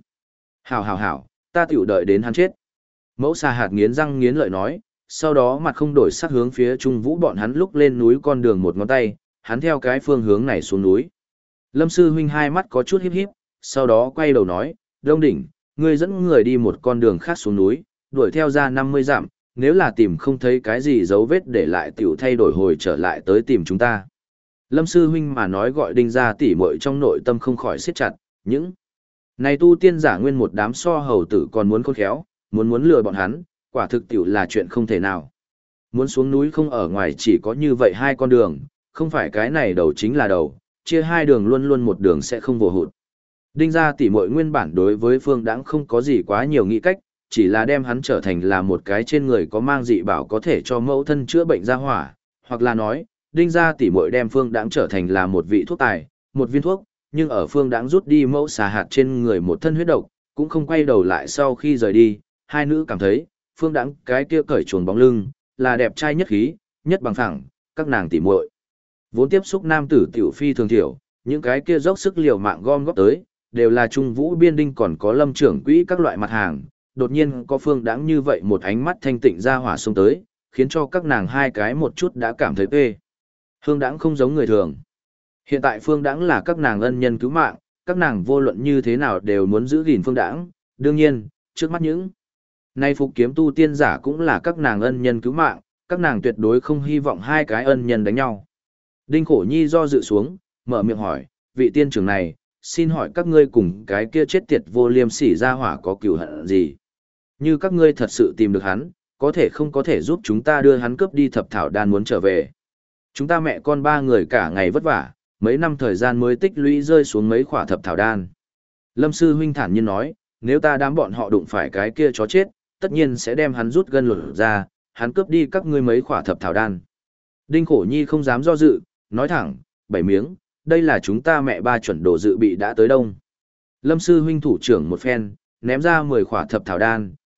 Hảo, ta tiểu đợi đến hắn chết. Mẫu xà hạt nghiến răng nghiến lợi nói, sau đó mặt không đổi sắc hướng phía Trung Vũ bọn hắn lúc lên núi con đường một ngón tay, hắn theo cái phương hướng này xuống núi. Lâm sư huynh hai mắt có chút híp, sau đó quay đầu nói, Đông Đỉnh, ngươi dẫn người đi một con đường khác xuống núi, đuổi theo ra 50 dặm, nếu là tìm không thấy cái gì dấu vết để lại tiểu thay đổi hồi trở lại tới tìm chúng ta. Lâm sư huynh mà nói gọi Đinh gia tỷ muội trong nội tâm không khỏi siết chặt, những này tu tiên giả nguyên một đám so hầu tử còn muốn khôn khéo, muốn lừa bọn hắn, quả thực tiểu là chuyện không thể nào. Muốn xuống núi không ở ngoài chỉ có như vậy hai con đường, không phải cái này đầu chính là đầu, chia hai đường luôn luôn một đường sẽ không vô hụt. Đinh gia tỷ muội nguyên bản đối với Phương Đãng không có gì quá nhiều nghĩ cách, chỉ là đem hắn trở thành là một cái trên người có mang dị bảo có thể cho mẫu thân chữa bệnh ra hỏa, hoặc là nói, Đinh gia tỷ muội đem Phương Đãng trở thành là một vị thuốc tài, một viên thuốc, nhưng ở Phương Đãng rút đi mẫu xà hạt trên người một thân huyết độc, cũng không quay đầu lại sau khi rời đi, hai nữ cảm thấy, Phương Đãng cái kia cởi chuồn bóng lưng, là đẹp trai nhất khí, nhất bằng phẳng, các nàng tỷ muội. Vốn tiếp xúc nam tử tiểu phi thường thiểu, những cái kia dốc sức liều mạng gom góp tới, đều là Trung Vũ Biên Đinh còn có Lâm trưởng quỹ các loại mặt hàng, đột nhiên có Phương Đãng như vậy một ánh mắt thanh tịnh ra hỏa xông tới, khiến cho các nàng hai cái một chút đã cảm thấy phê. Phương Đãng không giống người thường. Hiện tại Phương Đãng là các nàng ân nhân cứu mạng, các nàng vô luận như thế nào đều muốn giữ gìn Phương Đãng, đương nhiên, trước mắt những nay phục kiếm tu tiên giả cũng là các nàng ân nhân cứu mạng, các nàng tuyệt đối không hy vọng hai cái ân nhân đánh nhau. Đinh Khổ Nhi do dự xuống, mở miệng hỏi, vị tiên trưởng này, xin hỏi các ngươi cùng cái kia chết tiệt vô liêm sỉ ra hỏa có cừu hận gì? Như các ngươi thật sự tìm được hắn, có thể không có thể giúp chúng ta đưa hắn cướp đi thập thảo đan muốn trở về. Chúng ta mẹ con ba người cả ngày vất vả, mấy năm thời gian mới tích lũy rơi xuống mấy khỏa thập thảo đan. Lâm sư huynh thản nhiên nói, nếu ta đám bọn họ đụng phải cái kia chó chết, tất nhiên sẽ đem hắn rút gân lột ra, hắn cướp đi các ngươi mấy khỏa thập thảo đan. Đinh Khổ Nhi không dám do dự, nói thẳng, 7 miếng, đây là chúng ta mẹ ba chuẩn đồ dự bị đã tới đông. Lâm sư huynh thủ trưởng một phen, ném ra 10 khỏa thập thảo đan,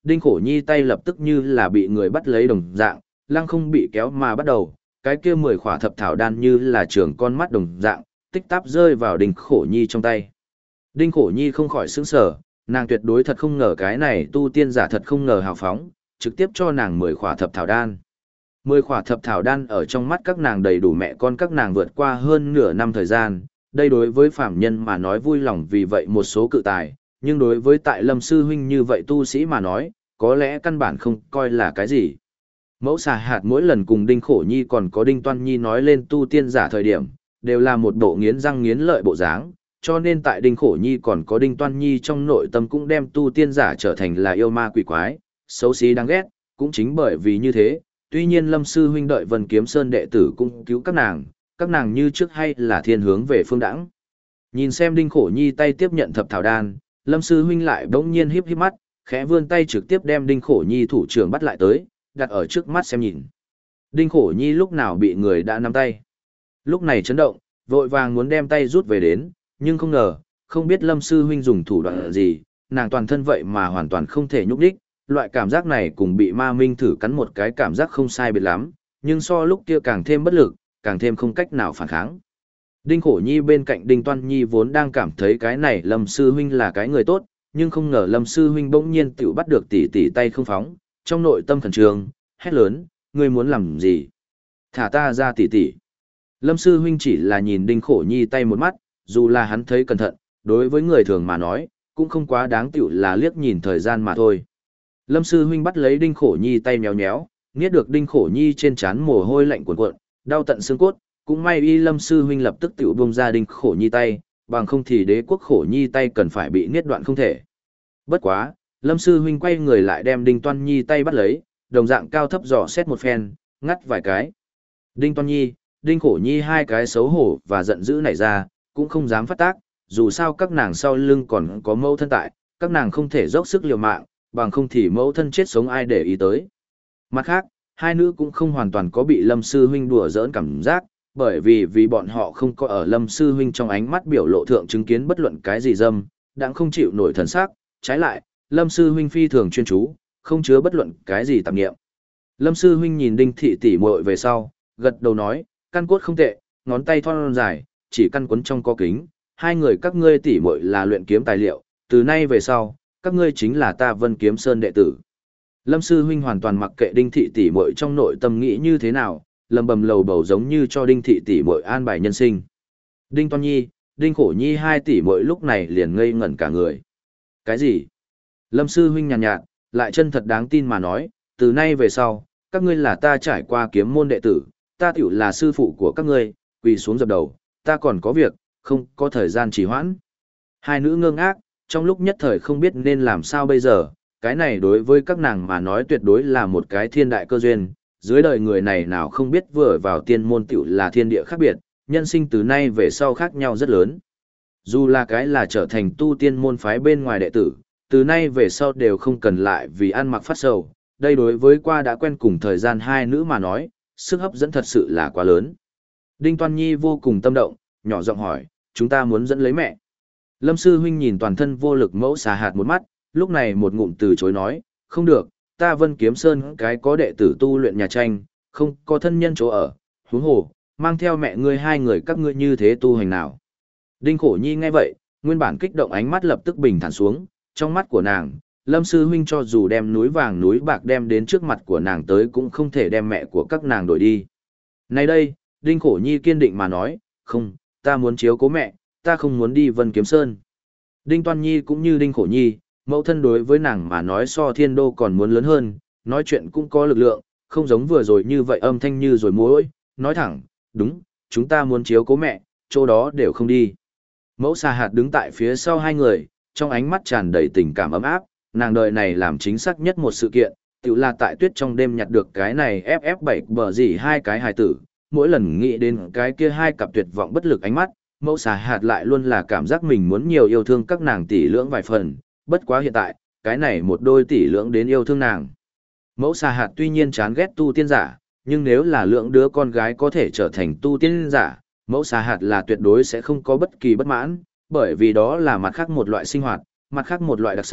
Đinh Khổ Nhi tay lập tức như là bị người bắt lấy đồng dạng, lăng không bị kéo mà bắt đầu, cái kia 10 khỏa thập thảo đan như là trường con mắt đồng dạng, tích tắp rơi vào Đinh Khổ Nhi trong tay. Đinh Khổ Nhi không khỏi sững sờ, nàng tuyệt đối thật không ngờ cái này tu tiên giả thật không ngờ hào phóng, trực tiếp cho nàng 10 khỏa thập thảo đan. 10 khỏa thập thảo đan ở trong mắt các nàng đầy đủ mẹ con các nàng vượt qua hơn nửa năm thời gian, đây đối với phạm nhân mà nói vui lòng vì vậy một số cự tài, nhưng đối với tại Lâm sư huynh như vậy tu sĩ mà nói, có lẽ căn bản không coi là cái gì. Mẫu xà hạt mỗi lần cùng Đinh Khổ Nhi còn có Đinh Toan Nhi nói lên tu tiên giả thời điểm, đều là một bộ nghiến răng nghiến lợi bộ dáng, cho nên tại Đinh Khổ Nhi còn có Đinh Toan Nhi trong nội tâm cũng đem tu tiên giả trở thành là yêu ma quỷ quái, xấu xí đáng ghét, cũng chính bởi vì như thế, tuy nhiên Lâm sư huynh đợi Vân Kiếm Sơn đệ tử cũng cứu các nàng như trước hay là thiên hướng về phương đẳng. Nhìn xem Đinh Khổ Nhi tay tiếp nhận thập thảo đan, Lâm sư huynh lại bỗng nhiên híp híp mắt, khẽ vươn tay trực tiếp đem Đinh Khổ Nhi thủ trưởng bắt lại tới, đặt ở trước mắt xem nhìn. Đinh Khổ Nhi lúc nào bị người đã nắm tay. Lúc này chấn động, vội vàng muốn đem tay rút về đến, nhưng không ngờ, không biết Lâm sư huynh dùng thủ đoạn gì, nàng toàn thân vậy mà hoàn toàn không thể nhúc đích, loại cảm giác này cùng bị ma minh thử cắn một cái cảm giác không sai biệt lắm, nhưng so lúc kia càng thêm bất lực, càng thêm không cách nào phản kháng. Đinh Khổ Nhi bên cạnh Đinh Toan Nhi vốn đang cảm thấy cái này Lâm sư huynh là cái người tốt, nhưng không ngờ Lâm sư huynh bỗng nhiên tiểu bắt được tỷ tỷ tay không phóng, trong nội tâm khẩn trương, hét lớn, ngươi muốn làm gì? Thả ta ra tỷ tỷ. Lâm sư huynh chỉ là nhìn Đinh Khổ Nhi tay một mắt, dù là hắn thấy cẩn thận, đối với người thường mà nói, cũng không quá đáng tiểu là liếc nhìn thời gian mà thôi. Lâm sư huynh bắt lấy Đinh Khổ Nhi tay nhéo nhéo, nghiết được Đinh Khổ Nhi trên trán mồ hôi lạnh cuồn cuộn, đau tận xương cốt, cũng may y Lâm sư huynh lập tức tiểu buông ra Đinh Khổ Nhi tay, bằng không thì Đế Quốc Khổ Nhi tay cần phải bị niết đoạn không thể. Bất quá, Lâm sư huynh quay người lại đem Đinh Toan Nhi tay bắt lấy, đồng dạng cao thấp dò xét một phen, ngắt vài cái. Đinh Toan Nhi, Đinh Khổ Nhi hai cái xấu hổ và giận dữ nảy ra, cũng không dám phát tác, dù sao các nàng sau lưng còn có mẫu thân tại, các nàng không thể dốc sức liều mạng, bằng không thì mẫu thân chết sống ai để ý tới. Mặt khác, hai nữ cũng không hoàn toàn có bị Lâm sư huynh đùa giỡn cảm giác, bởi vì bọn họ không có ở Lâm sư huynh trong ánh mắt biểu lộ thượng chứng kiến bất luận cái gì dâm, đã không chịu nổi thần sắc, trái lại, Lâm sư huynh phi thường chuyên chú, không chứa bất luận cái gì tạp niệm. Lâm sư huynh nhìn Đinh thị tỷ muội về sau, gật đầu nói, căn cốt không tệ, ngón tay thon dài, chỉ căn quấn trong có kính, hai người các ngươi tỷ muội là luyện kiếm tài liệu, từ nay về sau, các ngươi chính là ta Vân Kiếm Sơn đệ tử. Lâm sư huynh hoàn toàn mặc kệ Đinh thị tỷ muội trong nội tâm nghĩ như thế nào, lầm bầm lầu bầu giống như cho Đinh thị tỷ muội an bài nhân sinh. Đinh Toan Nhi, Đinh Khổ Nhi hai tỷ muội lúc này liền ngây ngẩn cả người. Cái gì? Lâm sư huynh nhàn nhạt, lại chân thật đáng tin mà nói, từ nay về sau, các ngươi là ta trải qua kiếm môn đệ tử, ta tiểu là sư phụ của các ngươi, quỳ xuống dập đầu, ta còn có việc, không có thời gian trì hoãn. Hai nữ ngơ ngác, trong lúc nhất thời không biết nên làm sao bây giờ, cái này đối với các nàng mà nói tuyệt đối là một cái thiên đại cơ duyên, dưới đời người này nào không biết vừa vào tiên môn tiểu là thiên địa khác biệt, nhân sinh từ nay về sau khác nhau rất lớn. Dù là cái là trở thành tu tiên môn phái bên ngoài đệ tử, từ nay về sau đều không cần lại vì ăn mặc phát sầu, đây đối với qua đã quen cùng thời gian hai nữ mà nói, sức hấp dẫn thật sự là quá lớn. Đinh Toan Nhi vô cùng tâm động, nhỏ giọng hỏi, chúng ta muốn dẫn lấy mẹ. Lâm sư huynh nhìn toàn thân vô lực mẫu xà hạt một mắt, lúc này một ngụm từ chối nói, không được, ta Vân Kiếm Sơn cái có đệ tử tu luyện nhà tranh, không có thân nhân chỗ ở, huống hồ, mang theo mẹ ngươi hai người các ngươi như thế tu hành nào. Đinh Khổ Nhi nghe vậy, nguyên bản kích động ánh mắt lập tức bình thản xuống, trong mắt của nàng, Lâm sư huynh cho dù đem núi vàng núi bạc đem đến trước mặt của nàng tới cũng không thể đem mẹ của các nàng đổi đi. Nay đây, Đinh Khổ Nhi kiên định mà nói, không, ta muốn chiếu cố mẹ, ta không muốn đi Vân Kiếm Sơn. Đinh Toan Nhi cũng như Đinh Khổ Nhi, mẫu thân đối với nàng mà nói so thiên đô còn muốn lớn hơn, nói chuyện cũng có lực lượng, không giống vừa rồi như vậy âm thanh như rồi mối, nói thẳng, đúng, chúng ta muốn chiếu cố mẹ, chỗ đó đều không đi. Mẫu xà hạt đứng tại phía sau hai người, trong ánh mắt tràn đầy tình cảm ấm áp, nàng đời này làm chính xác nhất một sự kiện, tự là tại tuyết trong đêm nhặt được cái này FF7 bờ gì hai cái hài tử, mỗi lần nghĩ đến cái kia hai cặp tuyệt vọng bất lực ánh mắt, mẫu xà hạt lại luôn là cảm giác mình muốn nhiều yêu thương các nàng tỷ lưỡng vài phần, bất quá hiện tại, cái này một đôi tỷ lưỡng đến yêu thương nàng. Mẫu xà hạt tuy nhiên chán ghét tu tiên giả, nhưng nếu là lượng đứa con gái có thể trở thành tu tiên giả, mẫu xà hạt là tuyệt đối sẽ không có bất kỳ bất mãn, bởi vì đó là mặt khác một loại sinh hoạt, mặt khác một loại đặc sắc,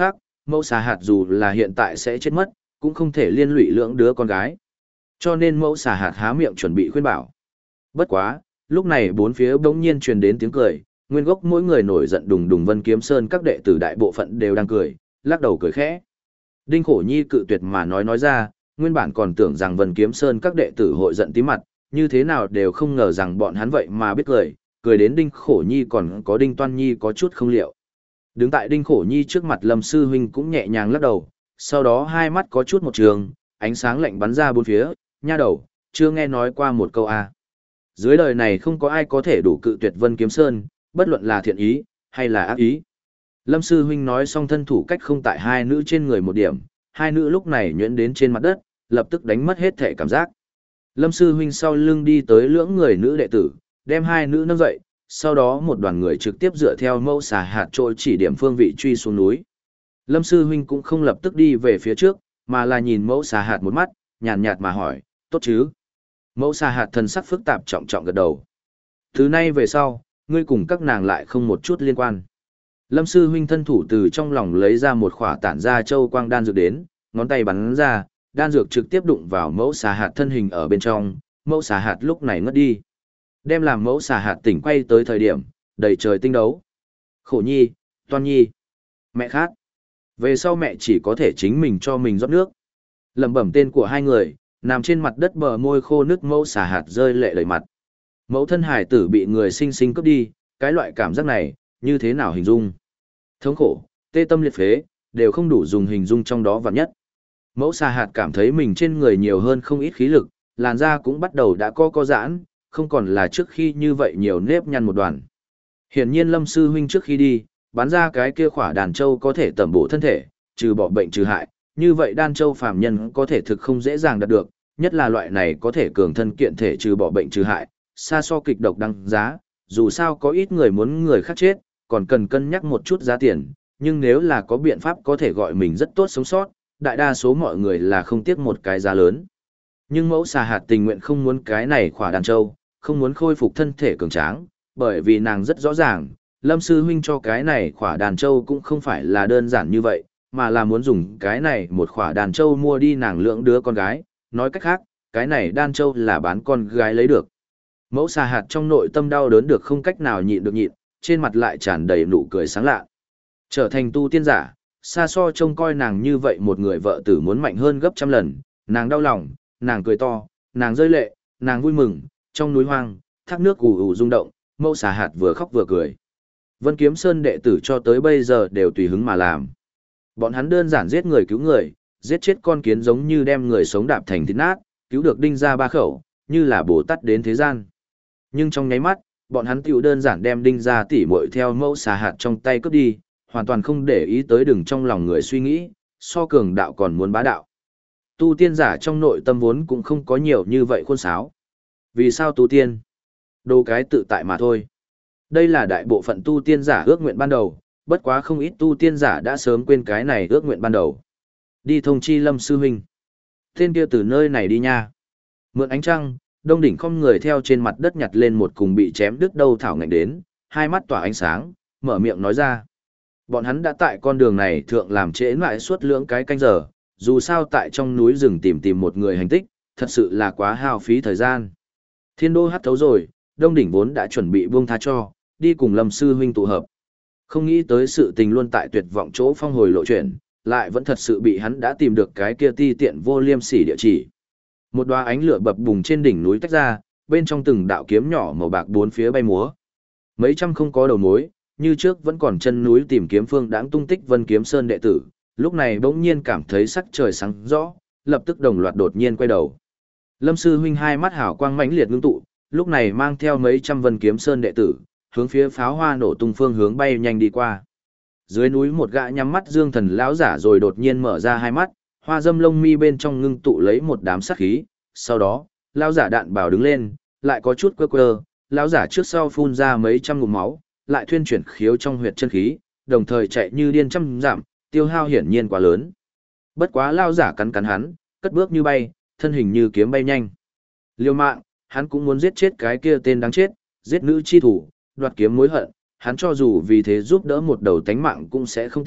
mẫu xà hạt dù là hiện tại sẽ chết mất, cũng không thể liên lụy lưỡng đứa con gái. Cho nên mẫu xà hạt há miệng chuẩn bị khuyên bảo. Bất quá, lúc này bốn phía bỗng nhiên truyền đến tiếng cười, nguyên gốc mỗi người nổi giận đùng đùng Vân Kiếm Sơn các đệ tử đại bộ phận đều đang cười, lắc đầu cười khẽ. Đinh Khổ Nhi cự tuyệt mà nói ra, nguyên bản còn tưởng rằng Vân Kiếm Sơn các đệ tử hội giận tí mặt, như thế nào đều không ngờ rằng bọn hắn vậy mà biết cười, cười đến Đinh Khổ Nhi còn có Đinh Toan Nhi có chút không liệu. Đứng tại Đinh Khổ Nhi trước mặt Lâm Sư Huynh cũng nhẹ nhàng lắc đầu, sau đó hai mắt có chút một trường, ánh sáng lạnh bắn ra bốn phía, nha đầu, chưa nghe nói qua một câu à. Dưới đời này không có ai có thể đủ cự tuyệt Vân Kiếm Sơn, bất luận là thiện ý, hay là ác ý. Lâm Sư Huynh nói xong thân thủ cách không tại hai nữ trên người một điểm, hai nữ lúc này nhuyễn đến trên mặt đất, lập tức đánh mất hết thể cảm giác. Lâm Sư Huynh sau lưng đi tới lưỡng người nữ đệ tử, đem hai nữ nâng dậy, sau đó một đoàn người trực tiếp dựa theo mẫu xà hạt trôi chỉ điểm phương vị truy xuống núi. Lâm Sư Huynh cũng không lập tức đi về phía trước, mà là nhìn mẫu xà hạt một mắt, nhàn nhạt mà hỏi, tốt chứ? Mẫu xà hạt thần sắc phức tạp trọng trọng gật đầu. Thứ nay về sau, ngươi cùng các nàng lại không một chút liên quan. Lâm Sư Huynh thân thủ từ trong lòng lấy ra một khỏa tản ra châu quang đan dược đến, ngón tay bắn ra, đan dược trực tiếp đụng vào mẫu xà hạt thân hình ở bên trong, mẫu xà hạt lúc này ngất đi. Đem làm mẫu xà hạt tỉnh quay tới thời điểm, đầy trời tinh đấu. Khổ Nhi, Toan Nhi, mẹ khát. Về sau mẹ chỉ có thể chính mình cho mình rót nước. Lẩm bẩm tên của hai người, nằm trên mặt đất bờ môi khô nước mẫu xà hạt rơi lệ đầy mặt. Mẫu thân hải tử bị người sinh sinh cướp đi, cái loại cảm giác này, như thế nào hình dung? Thống khổ, tê tâm liệt phế, đều không đủ dùng hình dung trong đó vạn nhất. Mẫu xà hạt cảm thấy mình trên người nhiều hơn không ít khí lực, làn da cũng bắt đầu đã co giãn, không còn là trước khi như vậy nhiều nếp nhăn một đoàn. Hiển nhiên Lâm Sư Huynh trước khi đi, bán ra cái kia khỏa đàn châu có thể tẩm bổ thân thể, trừ bỏ bệnh trừ hại, như vậy đan châu phàm nhân có thể thực không dễ dàng đạt được, nhất là loại này có thể cường thân kiện thể trừ bỏ bệnh trừ hại, xa so kịch độc đăng giá, dù sao có ít người muốn người khác chết, còn cần cân nhắc một chút giá tiền, nhưng nếu là có biện pháp có thể gọi mình rất tốt sống sót, đại đa số mọi người là không tiếc một cái giá lớn. Nhưng mẫu xà hạt tình nguyện không muốn cái này khỏa đàn châu, không muốn khôi phục thân thể cường tráng, bởi vì nàng rất rõ ràng, Lâm Sư Huynh cho cái này khỏa đàn châu cũng không phải là đơn giản như vậy, mà là muốn dùng cái này một khỏa đàn châu mua đi nàng lưỡng đứa con gái, nói cách khác, cái này đan châu là bán con gái lấy được. Mẫu xà hạt trong nội tâm đau đớn được không cách nào nhịn được nhịn, trên mặt lại tràn đầy nụ cười sáng lạ. Trở thành tu tiên giả, xa so trông coi nàng như vậy một người vợ tử muốn mạnh hơn gấp trăm lần, nàng đau lòng, nàng cười to, nàng rơi lệ, nàng vui mừng, trong núi hoang, thác nước ù ù rung động, mẫu xà hạt vừa khóc vừa cười. Vân Kiếm Sơn đệ tử cho tới bây giờ đều tùy hứng mà làm. Bọn hắn đơn giản giết người cứu người, giết chết con kiến giống như đem người sống đạp thành thịt nát, cứu được đinh gia ba khẩu, như là Bồ Tát đến thế gian. Nhưng trong nháy mắt, bọn hắn tiểu đơn giản đem đinh gia tỉ muội theo mẫu xà hạt trong tay cướp đi, hoàn toàn không để ý tới đừng trong lòng người suy nghĩ, so cường đạo còn muốn bá đạo. Tu tiên giả trong nội tâm vốn cũng không có nhiều như vậy khôn sáo. Vì sao tu tiên? Đồ cái tự tại mà thôi. Đây là đại bộ phận tu tiên giả ước nguyện ban đầu, bất quá không ít tu tiên giả đã sớm quên cái này ước nguyện ban đầu. Đi thông chi Lâm Sư Huynh. Tên kia từ nơi này đi nha. Mượn ánh trăng, Đông Đỉnh không người theo trên mặt đất nhặt lên một cùng bị chém đứt đầu thảo ngạnh đến, hai mắt tỏa ánh sáng, mở miệng nói ra. Bọn hắn đã tại con đường này thượng làm trễ lại suốt lưỡng cái canh giờ, dù sao tại trong núi rừng tìm một người hành tích, thật sự là quá hao phí thời gian. Thiên đô hắt thấu rồi, Đông Đỉnh vốn đã chuẩn bị buông tha cho, đi cùng Lâm Sư Huynh tụ hợp. Không nghĩ tới sự tình luôn tại tuyệt vọng chỗ phong hồi lộ chuyển, lại vẫn thật sự bị hắn đã tìm được cái kia ti tiện vô liêm sỉ địa chỉ. Một đoá ánh lửa bập bùng trên đỉnh núi tách ra, bên trong từng đạo kiếm nhỏ màu bạc bốn phía bay múa. Mấy trăm không có đầu mối, như trước vẫn còn chân núi tìm kiếm phương đãng tung tích Vân Kiếm Sơn đệ tử, lúc này bỗng nhiên cảm thấy sắc trời sáng rõ, lập tức đồng loạt đột nhiên quay đầu. Lâm Sư Huynh hai mắt hào quang mãnh liệt ngưng tụ, lúc này mang theo mấy trăm Vân Kiếm Sơn đệ tử, hướng phía pháo hoa nổ tung phương hướng bay nhanh đi qua. Dưới núi một gã nhắm mắt dương thần lão giả rồi đột nhiên mở ra hai mắt, hoa dâm lông mi bên trong ngưng tụ lấy một đám sát khí, sau đó, lão giả đạn bảo đứng lên, lại có chút quơ quơ, lão giả trước sau phun ra mấy trăm ngụm máu, lại thuyên chuyển khiếu trong huyệt chân khí, đồng thời chạy như điên trăm dặm, tiêu hao hiển nhiên quá lớn. Bất quá lão giả cắn cắn hắn, cất bước như bay, thân hình như kiếm bay nhanh. Liêu mạng, hắn cũng muốn giết chết cái kia tên đáng chết, giết nữ chi thủ, đoạt kiếm mối hận, hắn cho dù vì thế giúp đỡ một đầu tánh mạng cũng sẽ không tiếc,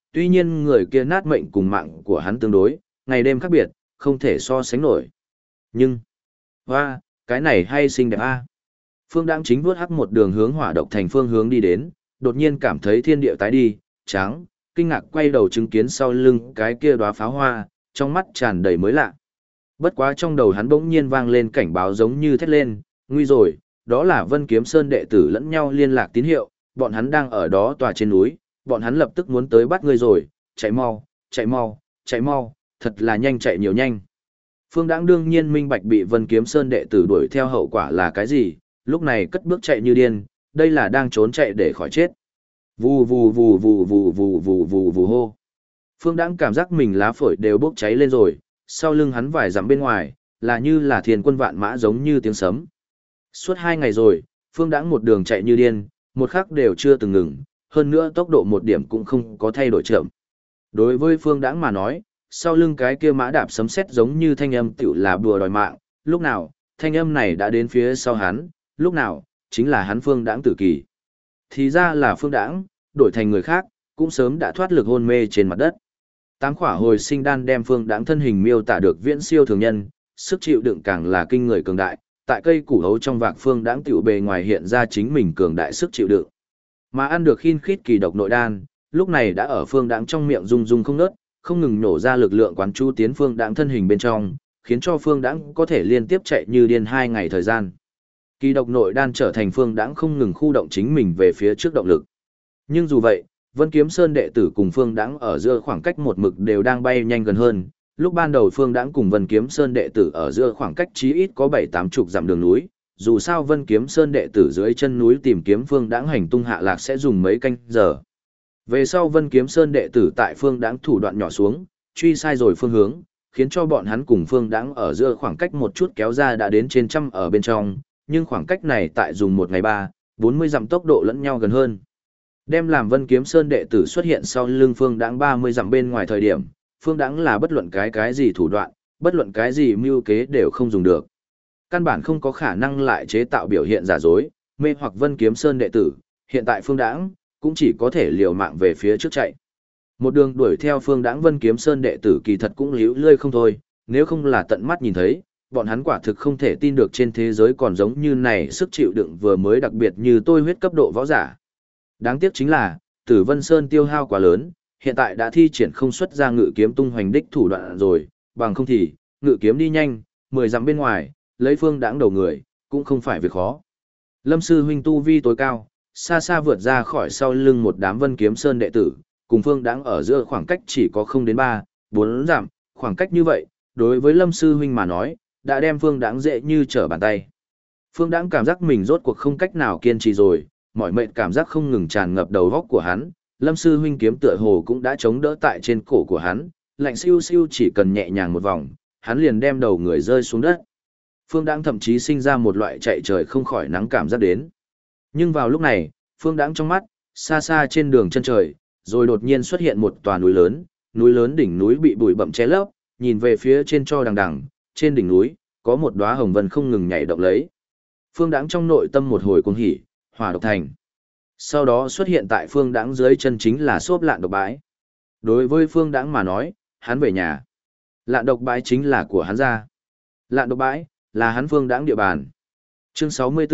tuy nhiên người kia nát mệnh cùng mạng của hắn tương đối, ngày đêm khác biệt, không thể so sánh nổi. Nhưng, hoa, cái này hay xinh đẹp a. Phương Đãng chính vuốt hắc một đường hướng Hỏa Độc Thành phương hướng đi đến, đột nhiên cảm thấy thiên địa tái đi, trắng, kinh ngạc quay đầu chứng kiến sau lưng cái kia đóa pháo hoa, trong mắt tràn đầy mới lạ. Bất quá trong đầu hắn bỗng nhiên vang lên cảnh báo giống như thét lên, nguy rồi, đó là Vân Kiếm Sơn đệ tử lẫn nhau liên lạc tín hiệu, bọn hắn đang ở đó tòa trên núi, bọn hắn lập tức muốn tới bắt ngươi rồi, chạy mau, chạy mau, chạy mau, thật là nhanh, chạy nhiều nhanh. Phương Đãng đương nhiên minh bạch bị Vân Kiếm Sơn đệ tử đuổi theo hậu quả là cái gì, lúc này cất bước chạy như điên, đây là đang trốn chạy để khỏi chết. Vù vù vù vù vù vù vù vù vù hô. Phương Đãng cảm giác mình lá phổi đều bốc cháy lên rồi, sau lưng hắn vài dặm bên ngoài, là như là thiên quân vạn mã giống như tiếng sấm. Suốt 2 ngày rồi, Phương Đãng một đường chạy như điên, một khắc đều chưa từng ngừng, hơn nữa tốc độ một điểm cũng không có thay đổi chậm. Đối với Phương Đãng mà nói, sau lưng cái kia mã đạp sấm sét giống như thanh âm tiểu là bùa đòi mạng, lúc nào, thanh âm này đã đến phía sau hắn, lúc nào, chính là hắn Phương Đãng tử kỳ. Thì ra là Phương Đãng, đổi thành người khác, cũng sớm đã thoát lực hôn mê trên mặt đất. 8 khỏa hồi sinh đan đem Phương Đãng thân hình miêu tả được viễn siêu thường nhân, sức chịu đựng càng là kinh người cường đại, tại cây củ hấu trong vạc Phương Đãng tiểu bề ngoài hiện ra chính mình cường đại sức chịu đựng. Mà ăn được khin khít kỳ độc nội đan, lúc này đã ở Phương Đãng trong miệng rung rung không ngớt, không ngừng nổ ra lực lượng quán chú tiến Phương Đãng thân hình bên trong, khiến cho Phương Đãng có thể liên tiếp chạy như điên 2 ngày thời gian. Kỳ độc nội đan trở thành Phương Đãng không ngừng khu động chính mình về phía trước động lực. Nhưng dù vậy, Vân Kiếm Sơn đệ tử cùng Phương Đãng ở giữa khoảng cách một mực đều đang bay nhanh gần hơn. Lúc ban đầu Phương Đãng cùng Vân Kiếm Sơn đệ tử ở giữa khoảng cách chí ít có 7-8 chục dặm đường núi, dù sao Vân Kiếm Sơn đệ tử dưới chân núi tìm kiếm Phương Đãng hành tung hạ lạc sẽ dùng mấy canh giờ. Về sau Vân Kiếm Sơn đệ tử tại Phương Đãng thủ đoạn nhỏ xuống, truy sai rồi phương hướng, khiến cho bọn hắn cùng Phương Đãng ở giữa khoảng cách một chút kéo ra đã đến trên trăm ở bên trong, nhưng khoảng cách này tại dùng một ngày 3-40 dặm tốc độ lẫn nhau gần hơn. Đem làm Vân Kiếm Sơn đệ tử xuất hiện sau lưng Phương Đãng 30 dặm bên ngoài thời điểm, Phương Đãng là bất luận cái gì thủ đoạn, bất luận cái gì mưu kế đều không dùng được. Căn bản không có khả năng lại chế tạo biểu hiện giả dối, mê hoặc Vân Kiếm Sơn đệ tử, hiện tại Phương Đãng cũng chỉ có thể liều mạng về phía trước chạy. Một đường đuổi theo Phương Đãng Vân Kiếm Sơn đệ tử kỳ thật cũng líu lơi không thôi, nếu không là tận mắt nhìn thấy, bọn hắn quả thực không thể tin được trên thế giới còn giống như này sức chịu đựng vừa mới đặc biệt như tôi huyết cấp độ võ giả. Đáng tiếc chính là, Tử Vân Sơn tiêu hao quá lớn, hiện tại đã thi triển không xuất ra ngự kiếm tung hoành đích thủ đoạn rồi, bằng không thì, ngự kiếm đi nhanh, 10 dặm bên ngoài, lấy Phương Đãng đầu người, cũng không phải việc khó. Lâm sư huynh tu vi tối cao, xa xa vượt ra khỏi sau lưng một đám Vân Kiếm Sơn đệ tử, cùng Phương Đãng ở giữa khoảng cách chỉ có không đến 3-4 dặm, khoảng cách như vậy, đối với Lâm sư huynh mà nói, đã đem Phương Đãng dễ như trở bàn tay. Phương Đãng cảm giác mình rốt cuộc không cách nào kiên trì rồi, mọi mệnh cảm giác không ngừng tràn ngập đầu góc của hắn, Lâm sư huynh kiếm tựa hồ cũng đã chống đỡ tại trên cổ của hắn, lạnh siêu siêu chỉ cần nhẹ nhàng một vòng, hắn liền đem đầu người rơi xuống đất. Phương Đãng thậm chí sinh ra một loại chạy trời không khỏi nắng cảm giác đến. Nhưng vào lúc này, Phương Đãng trong mắt, xa xa trên đường chân trời, rồi đột nhiên xuất hiện một tòa núi lớn đỉnh núi bị bụi bặm che lấp, nhìn về phía trên cho đằng đằng, trên đỉnh núi, có một đóa hồng vân không ngừng nhảy động lấy. Phương Đãng trong nội tâm một hồi cuồng hỉ, Hỏa Độc Thành. Sau đó xuất hiện tại Phương Đãng dưới chân chính là xốp Lạn Độc Bãi. Đối với Phương Đãng mà nói, hắn về nhà. Lạn Độc Bãi chính là của hắn ra. Lạn Độc Bãi là hắn Phương Đãng địa bàn. Chương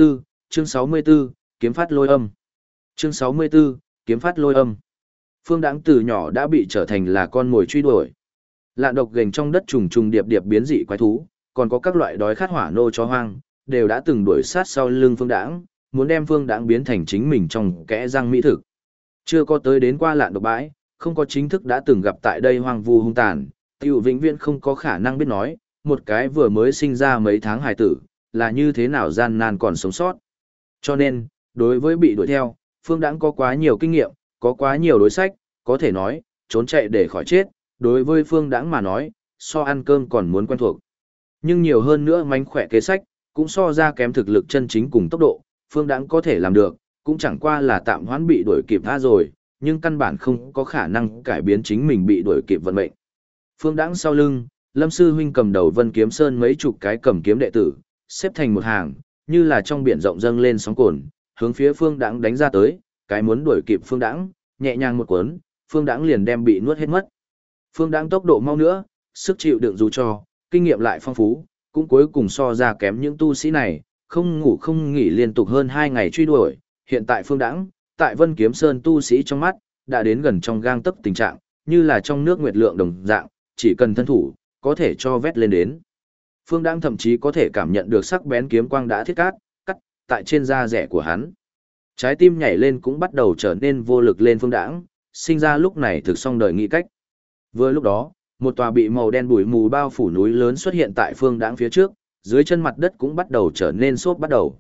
64, kiếm phát lôi âm. Chương 64, kiếm phát lôi âm. Phương Đãng từ nhỏ đã bị trở thành là con mồi truy đuổi. Lạn độc gềnh trong đất trùng trùng điệp điệp biến dị quái thú, còn có các loại đói khát hỏa nô chó hoang, đều đã từng đuổi sát sau lưng Phương Đãng, muốn đem Phương Đãng biến thành chính mình trong kẽ răng mỹ thực. Chưa có tới đến qua Lạn Độc Bãi, không có chính thức đã từng gặp tại đây hoang vu hung tàn, Tiêu vĩnh viễn không có khả năng biết nói, một cái vừa mới sinh ra mấy tháng hài tử, là như thế nào gian nan còn sống sót. Cho nên, đối với bị đuổi theo, Phương Đãng có quá nhiều kinh nghiệm, có quá nhiều đối sách, có thể nói, trốn chạy để khỏi chết, đối với Phương Đãng mà nói, so ăn cơm còn muốn quen thuộc. Nhưng nhiều hơn nữa mánh khỏe kế sách, cũng so ra kém thực lực chân chính cùng tốc độ, Phương Đãng có thể làm được, cũng chẳng qua là tạm hoãn bị đuổi kịp tha rồi, nhưng căn bản không có khả năng cải biến chính mình bị đuổi kịp vận mệnh. Phương Đãng sau lưng, Lâm sư huynh cầm đầu Vân Kiếm Sơn mấy chục cái cầm kiếm đệ tử, xếp thành một hàng, như là trong biển rộng dâng lên sóng cồn, hướng phía Phương Đãng đánh ra tới, cái muốn đuổi kịp Phương Đãng, nhẹ nhàng một cuốn, Phương Đãng liền đem bị nuốt hết mất. Phương Đãng tốc độ mau nữa, sức chịu đựng dù cho, kinh nghiệm lại phong phú, cũng cuối cùng so ra kém những tu sĩ này, không ngủ không nghỉ liên tục hơn 2 ngày truy đuổi. Hiện tại Phương Đãng, tại Vân Kiếm Sơn tu sĩ trong mắt, đã đến gần trong gang tấc tình trạng, như là trong nước nguyệt lượng đồng dạng, chỉ cần thân thủ, có thể cho vét lên đến. Phương Đãng thậm chí có thể cảm nhận được sắc bén kiếm quang đã thiết cắt tại trên da rẻ của hắn. Trái tim nhảy lên cũng bắt đầu trở nên vô lực lên Phương Đãng, sinh ra lúc này thực xong đời nghĩ cách. Vừa lúc đó, một tòa bị màu đen bụi mù bao phủ núi lớn xuất hiện tại Phương Đãng phía trước, dưới chân mặt đất cũng bắt đầu trở nên xốp bắt đầu.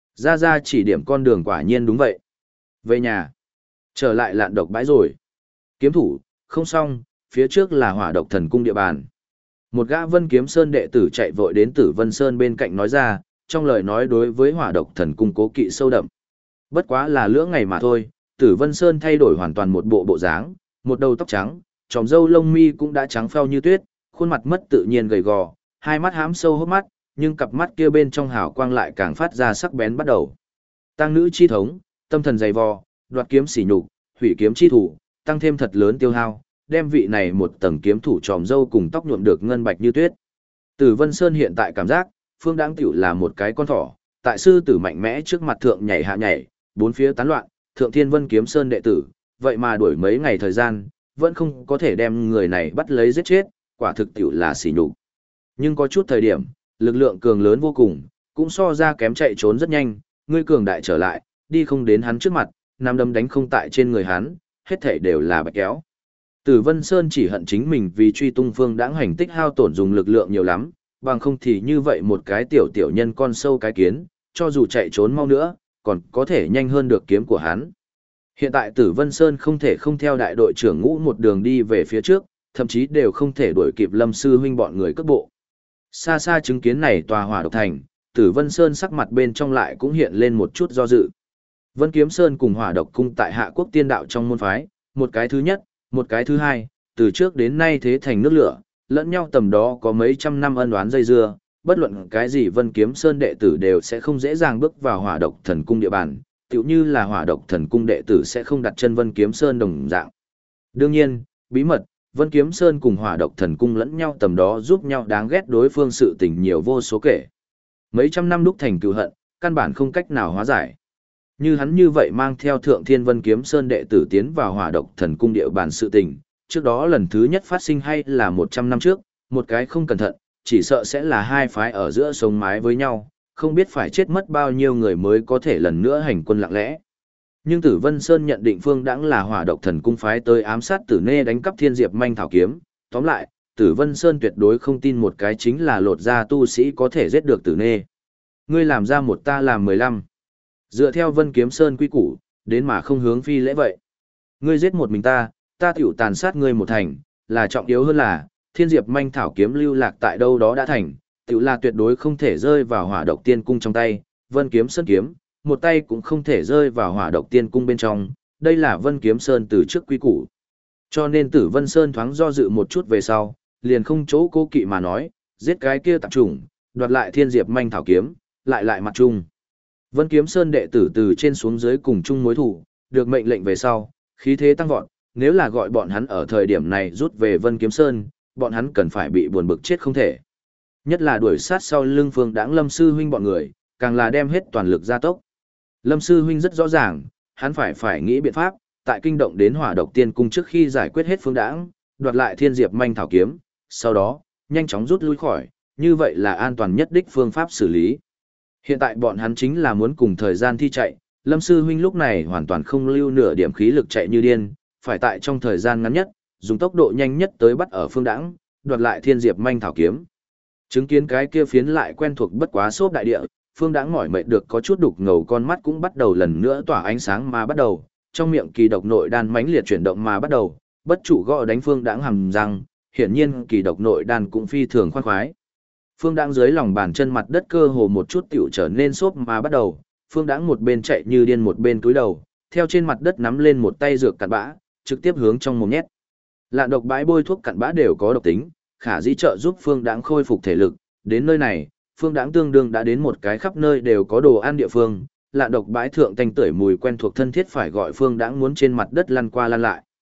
Ra chỉ điểm con đường quả nhiên đúng vậy. Về nhà, trở lại Lạn Độc bãi rồi. Kiếm thủ, không xong, phía trước là Hỏa Độc Thần Cung địa bàn. Một gã Vân Kiếm Sơn đệ tử chạy vội đến Tử Vân Sơn bên cạnh nói ra, trong lời nói đối với Hỏa Độc Thần Cung cố kỵ sâu đậm. Bất quá là lưỡng ngày mà thôi, Tử Vân Sơn thay đổi hoàn toàn một bộ dáng, một đầu tóc trắng, tròm râu lông mi cũng đã trắng phao như tuyết, khuôn mặt mất tự nhiên gầy gò, hai mắt hám sâu hốc mắt, nhưng cặp mắt kia bên trong hào quang lại càng phát ra sắc bén bắt đầu. Tăng nữ chi thống, tâm thần dày vò, đoạt kiếm sỉ nhục, hủy kiếm chi thủ, tăng thêm thật lớn tiêu hao, đem vị này một tầng kiếm thủ tròm râu cùng tóc nhuộm được ngân bạch như tuyết. Tử Vân Sơn hiện tại cảm giác, Phương Đãng tiểu là một cái con thỏ, tại sư tử mạnh mẽ trước mặt thượng nhảy hạ nhảy, bốn phía tán loạn, thượng Thiên Vân Kiếm Sơn đệ tử, vậy mà đuổi mấy ngày thời gian, vẫn không có thể đem người này bắt lấy giết chết, quả thực tiểu là sỉ nhục. Nhưng có chút thời điểm, lực lượng cường lớn vô cùng, cũng so ra kém chạy trốn rất nhanh, ngươi cường đại trở lại, đi không đến hắn trước mặt, nắm đấm đánh không tại trên người hắn, hết thảy đều là bạch kéo. Tử Vân Sơn chỉ hận chính mình vì truy tung Phương Đãng hành tích hao tổn dùng lực lượng nhiều lắm, bằng không thì như vậy một cái tiểu nhân con sâu cái kiến, cho dù chạy trốn mau nữa, còn có thể nhanh hơn được kiếm của hắn. Hiện tại Tử Vân Sơn không thể không theo đại đội trưởng Ngũ một đường đi về phía trước, thậm chí đều không thể đuổi kịp Lâm sư huynh bọn người cất bộ. Xa xa chứng kiến này tòa Hỏa Độc Thành, Tử Vân Sơn sắc mặt bên trong lại cũng hiện lên một chút do dự. Vân Kiếm Sơn cùng Hỏa Độc Cung tại Hạ Quốc Tiên Đạo trong môn phái, một cái thứ nhất, một cái thứ hai, từ trước đến nay thế thành nước lửa, lẫn nhau tầm đó có mấy trăm năm ân oán dây dưa, bất luận cái gì Vân Kiếm Sơn đệ tử đều sẽ không dễ dàng bước vào Hỏa Độc Thần Cung địa bàn, tựu như là Hỏa Độc Thần Cung đệ tử sẽ không đặt chân Vân Kiếm Sơn đồng dạng. Đương nhiên, bí mật, Vân Kiếm Sơn cùng Hỏa Độc Thần Cung lẫn nhau tầm đó giúp nhau đáng ghét đối phương sự tình nhiều vô số kể. Mấy trăm năm đúc thành cừu hận, căn bản không cách nào hóa giải. Như hắn như vậy mang theo Thượng Thiên Vân Kiếm Sơn đệ tử tiến vào Hỏa Độc Thần Cung địa bàn sự tình, trước đó lần thứ nhất phát sinh hay là 100 năm trước, một cái không cẩn thận, chỉ sợ sẽ là hai phái ở giữa sống mái với nhau, không biết phải chết mất bao nhiêu người mới có thể lần nữa hành quân lặng lẽ. Nhưng Tử Vân Sơn nhận định Phương Đãng là Hỏa Độc Thần Cung phái tới ám sát Tử Nê đánh cắp Thiên Diệp manh thảo kiếm, tóm lại, Tử Vân Sơn tuyệt đối không tin một cái chính là lột ra tu sĩ có thể giết được Tử Nê. Ngươi làm ra một ta làm 15. Dựa theo Vân Kiếm Sơn quy củ, đến mà không hướng phi lễ vậy. Ngươi giết một mình ta tiểu tàn sát ngươi một thành, là trọng yếu hơn là, Thiên Diệp manh thảo kiếm lưu lạc tại đâu đó đã thành, tiểu là tuyệt đối không thể rơi vào Hỏa Độc Tiên Cung trong tay, Vân Kiếm Sơn kiếm, một tay cũng không thể rơi vào Hỏa Độc Tiên Cung bên trong, đây là Vân Kiếm Sơn từ trước quy củ. Cho nên Tử Vân Sơn thoáng do dự một chút về sau, liền không chỗ cố kỵ mà nói, giết cái kia tạp chủng, đoạt lại Thiên Diệp manh thảo kiếm, lại mặt chung. Vân Kiếm Sơn đệ tử từ trên xuống dưới cùng chung mối thủ, được mệnh lệnh về sau, khí thế tăng vọt, nếu là gọi bọn hắn ở thời điểm này rút về Vân Kiếm Sơn, bọn hắn cần phải bị buồn bực chết không thể. Nhất là đuổi sát sau lưng Phương Đãng Lâm sư huynh bọn người, càng là đem hết toàn lực gia tốc. Lâm sư huynh rất rõ ràng, hắn phải nghĩ biện pháp, tại kinh động đến Hỏa Độc Tiên Cung trước khi giải quyết hết Phương Đãng, đoạt lại Thiên Diệp manh thảo kiếm, sau đó, nhanh chóng rút lui khỏi, như vậy là an toàn nhất đích phương pháp xử lý. Hiện tại bọn hắn chính là muốn cùng thời gian thi chạy, Lâm sư huynh lúc này hoàn toàn không lưu nửa điểm khí lực chạy như điên, phải tại trong thời gian ngắn nhất, dùng tốc độ nhanh nhất tới bắt ở Phương Đãng, đoạt lại Thiên Diệp manh thảo kiếm. Chứng kiến cái kia phiến lại quen thuộc bất quá xốp đại địa, Phương Đãng mỏi mệt được có chút đục ngầu, con mắt cũng bắt đầu lần nữa tỏa ánh sáng mà bắt đầu, trong miệng kỳ độc nội đan mãnh liệt chuyển động mà bắt đầu, bất chủ gõ đánh Phương Đãng hầm răng, hiển nhiên kỳ độc nội đan cũng phi thường khoan khoái. Phương Đãng dưới lòng bàn chân mặt đất cơ hồ một chút tiểu trở nên xốp mà bắt đầu, Phương Đãng một bên chạy như điên một bên cúi đầu, theo trên mặt đất nắm lên một tay dược cặn bã, trực tiếp hướng trong mồm nhét. Lạn độc bãi bôi thuốc cặn bã đều có độc tính, khả dĩ trợ giúp Phương Đãng khôi phục thể lực, đến nơi này, Phương Đãng tương đương đã đến một cái khắp nơi đều có đồ ăn địa phương, Lạn độc bãi thượng tanh tưởi mùi quen thuộc thân thiết phải gọi Phương Đãng muốn trên mặt đất lăn qua lăn lại.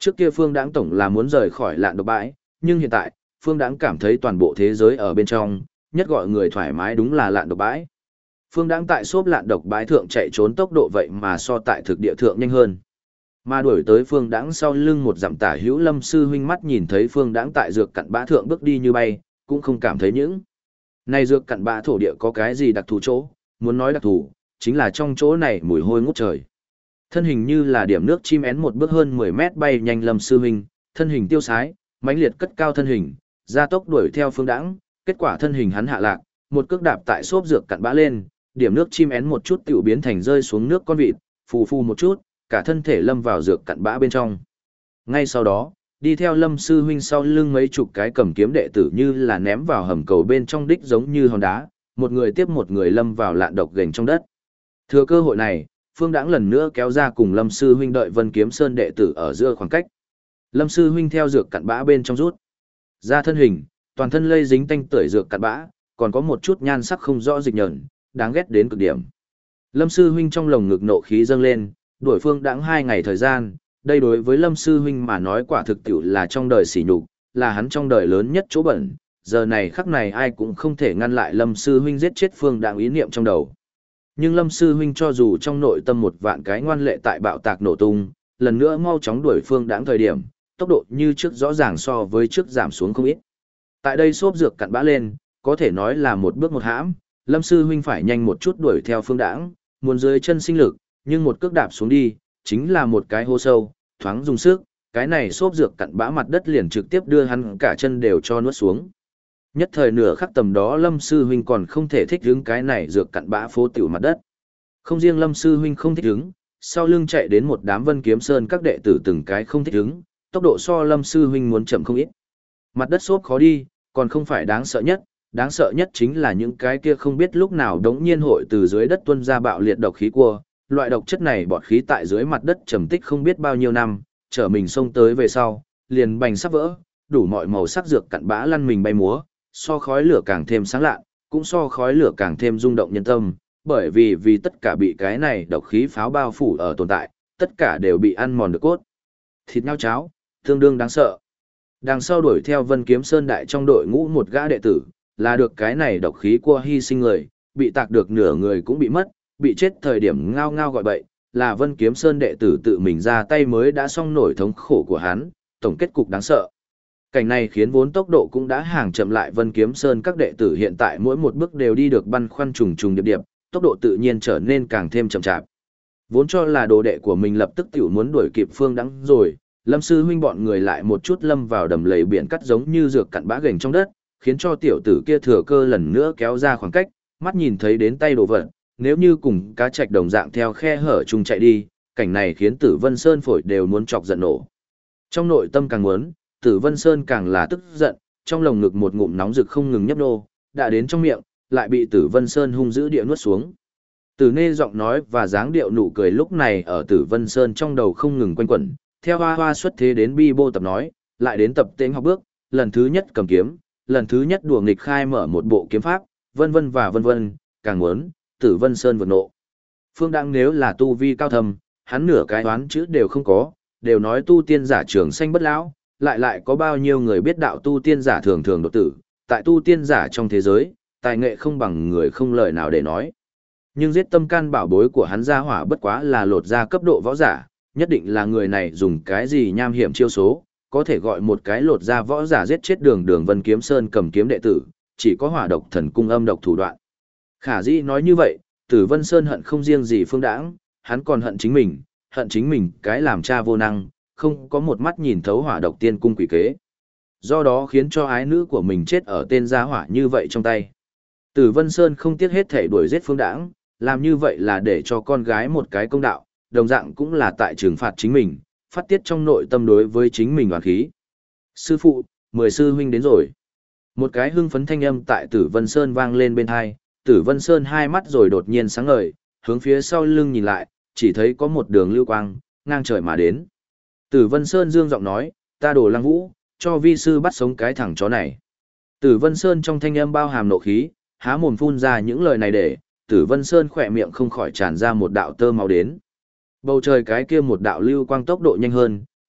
Trước kia Phương Đãng tổng là muốn rời khỏi lạn độc bãi, nhưng hiện tại, Phương Đãng cảm thấy toàn bộ thế giới ở bên trong, nhất gọi người thoải mái đúng là lạn độc bãi. Phương Đãng tại xốp lạn độc bãi thượng chạy trốn tốc độ vậy mà so tại thực địa thượng nhanh hơn. Mà đuổi tới Phương Đãng sau lưng một dặm tả hữu Lâm sư huynh mắt nhìn thấy Phương Đãng tại dược cặn bã thượng bước đi như bay, cũng không cảm thấy những. Này dược cặn bã thổ địa có cái gì đặc thù chỗ, muốn nói đặc thù, chính là trong chỗ này mùi hôi ngút trời. Thân hình như là điểm nước chim én một bước hơn 10 mét bay nhanh Lâm sư huynh, thân hình tiêu sái, mãnh liệt cất cao thân hình, gia tốc đuổi theo Phương Đãng, kết quả thân hình hắn hạ lạc, một cước đạp tại xốp dược cặn bã lên, điểm nước chim én một chút tiểu biến thành rơi xuống nước con vịt, phù phù một chút, cả thân thể lâm vào dược cặn bã bên trong. Ngay sau đó, đi theo Lâm sư huynh sau lưng mấy chục cái cầm kiếm đệ tử như là ném vào hầm cầu bên trong đích giống như hòn đá, một người tiếp một người lâm vào lạn độc gềnh trong đất. Thừa cơ hội này, Phương Đãng lần nữa kéo ra cùng Lâm sư huynh đợi Vân Kiếm Sơn đệ tử ở giữa khoảng cách. Lâm sư huynh theo dược cặn bã bên trong rút ra thân hình, toàn thân lây dính tanh tưởi dược cặn bã, còn có một chút nhan sắc không rõ dịch nhợn, đáng ghét đến cực điểm. Lâm sư huynh trong lồng ngực nộ khí dâng lên, đuổi Phương Đãng 2 ngày thời gian, đây đối với Lâm sư huynh mà nói quả thực tiệu là trong đời sỉ nhục, là hắn trong đời lớn nhất chỗ bẩn, giờ này khắc này ai cũng không thể ngăn lại Lâm sư huynh giết chết Phương Đãng ý niệm trong đầu. Nhưng Lâm sư huynh cho dù trong nội tâm một vạn cái ngoan lệ tại bạo tạc nổ tung, lần nữa mau chóng đuổi Phương Đãng thời điểm, tốc độ như trước rõ ràng so với trước giảm xuống không ít. Tại đây xốp dược cặn bã lên, có thể nói là một bước một hãm, Lâm sư huynh phải nhanh một chút đuổi theo Phương Đãng, muốn dưới chân sinh lực, nhưng một cước đạp xuống đi, chính là một cái hố sâu, thoáng dùng sức, cái này xốp dược cặn bã mặt đất liền trực tiếp đưa hắn cả chân đều cho nuốt xuống. Nhất thời nửa khắc tầm đó Lâm sư huynh còn không thể thích ứng cái này dược cặn bã phố tiểu mặt đất. Không riêng Lâm sư huynh không thích ứng, sau lưng chạy đến một đám Vân Kiếm Sơn các đệ tử từng cái không thích ứng, tốc độ so Lâm sư huynh muốn chậm không ít. Mặt đất xốp khó đi, còn không phải đáng sợ nhất chính là những cái kia không biết lúc nào đống nhiên hội từ dưới đất tuôn ra bạo liệt độc khí cua, loại độc chất này bọt khí tại dưới mặt đất trầm tích không biết bao nhiêu năm, trở mình xông tới về sau, liền bành sắp vỡ, đủ mọi màu sắc dược cặn bã lăn mình bay múa, so khói lửa càng thêm sáng lạ, cũng so khói lửa càng thêm rung động nhân tâm, bởi vì tất cả bị cái này độc khí pháo bao phủ ở tồn tại, tất cả đều bị ăn mòn được cốt. Thịt nhau cháo, tương đương đáng sợ. Đằng sau đuổi theo Vân Kiếm Sơn đại trong đội ngũ một gã đệ tử, là được cái này độc khí cua hy sinh người, bị tạc được nửa người cũng bị mất, bị chết thời điểm ngao ngao gọi bậy, là Vân Kiếm Sơn đệ tử tự mình ra tay mới đã xong nổi thống khổ của hắn, tổng kết cục đáng sợ. Cảnh này khiến vốn tốc độ cũng đã hàng chậm lại Vân Kiếm Sơn các đệ tử hiện tại mỗi một bước đều đi được băn khoăn trùng trùng điệp điệp, tốc độ tự nhiên trở nên càng thêm chậm chạp. Vốn cho là đồ đệ của mình lập tức tiểu muốn đuổi kịp Phương Đãng rồi, Lâm sư huynh bọn người lại một chút lâm vào đầm lầy biển cắt giống như dược cặn bã gềnh trong đất, khiến cho tiểu tử kia thừa cơ lần nữa kéo ra khoảng cách, mắt nhìn thấy đến tay đồ vật, nếu như cùng cá trạch đồng dạng theo khe hở chung chạy đi, cảnh này khiến Tử Vân Sơn phổi đều muốn chọc giận nổ. Trong nội tâm càng muốn, Tử Vân Sơn càng là tức giận, trong lồng ngực một ngụm nóng rực không ngừng nhấp nô, đã đến trong miệng, lại bị Tử Vân Sơn hung dữ địa nuốt xuống. Tử Nê giọng nói và dáng điệu nụ cười lúc này ở Tử Vân Sơn trong đầu không ngừng quanh quẩn, theo hoa hoa xuất thế đến bi bô tập nói, lại đến tập tễnh học bước, lần thứ nhất cầm kiếm, lần thứ nhất đùa nghịch khai mở một bộ kiếm pháp, vân vân và vân vân, càng muốn, Tử Vân Sơn vượt nộ. Phương Đãng nếu là tu vi cao thâm, hắn nửa cái đoán chữ đều không có, đều nói tu tiên giả trường sanh bất lão, lại có bao nhiêu người biết đạo tu tiên giả thường thường đột tử, tại tu tiên giả trong thế giới, tài nghệ không bằng người không lời nào để nói. Nhưng giết tâm can bảo bối của hắn ra hỏa bất quá là lột ra cấp độ võ giả, nhất định là người này dùng cái gì nham hiểm chiêu số, có thể gọi một cái lột ra võ giả giết chết đường Vân Kiếm Sơn cầm kiếm đệ tử, chỉ có hỏa độc thần cung âm độc thủ đoạn. Khả dĩ nói như vậy, Tử Vân Sơn hận không riêng gì Phương Đãng, hắn còn hận chính mình cái làm cha vô năng, không có một mắt nhìn thấu hỏa độc tiên cung quỷ kế. Do đó khiến cho ái nữ của mình chết ở tên gia hỏa như vậy trong tay. Tử Vân Sơn không tiếc hết thể đuổi giết Phương Đãng, làm như vậy là để cho con gái một cái công đạo, đồng dạng cũng là tại trừng phạt chính mình, phát tiết trong nội tâm đối với chính mình oán khí. Sư phụ, 10 sư huynh đến rồi. Một cái hưng phấn thanh âm tại Tử Vân Sơn vang lên bên tai, Tử Vân Sơn hai mắt rồi đột nhiên sáng ngời, hướng phía sau lưng nhìn lại, chỉ thấy có một đường lưu quang, ngang trời mà đến. Tử Vân Sơn dương giọng nói, ta Đồ Lăng Vũ, cho vi sư bắt sống cái thằng chó này. Tử Vân Sơn trong thanh âm bao hàm nộ khí, há mồm phun ra những lời này để, Tử Vân Sơn khỏe miệng không khỏi tràn ra một đạo tơ máu đến. Bầu trời cái kia một đạo lưu quang tốc độ nhanh hơn,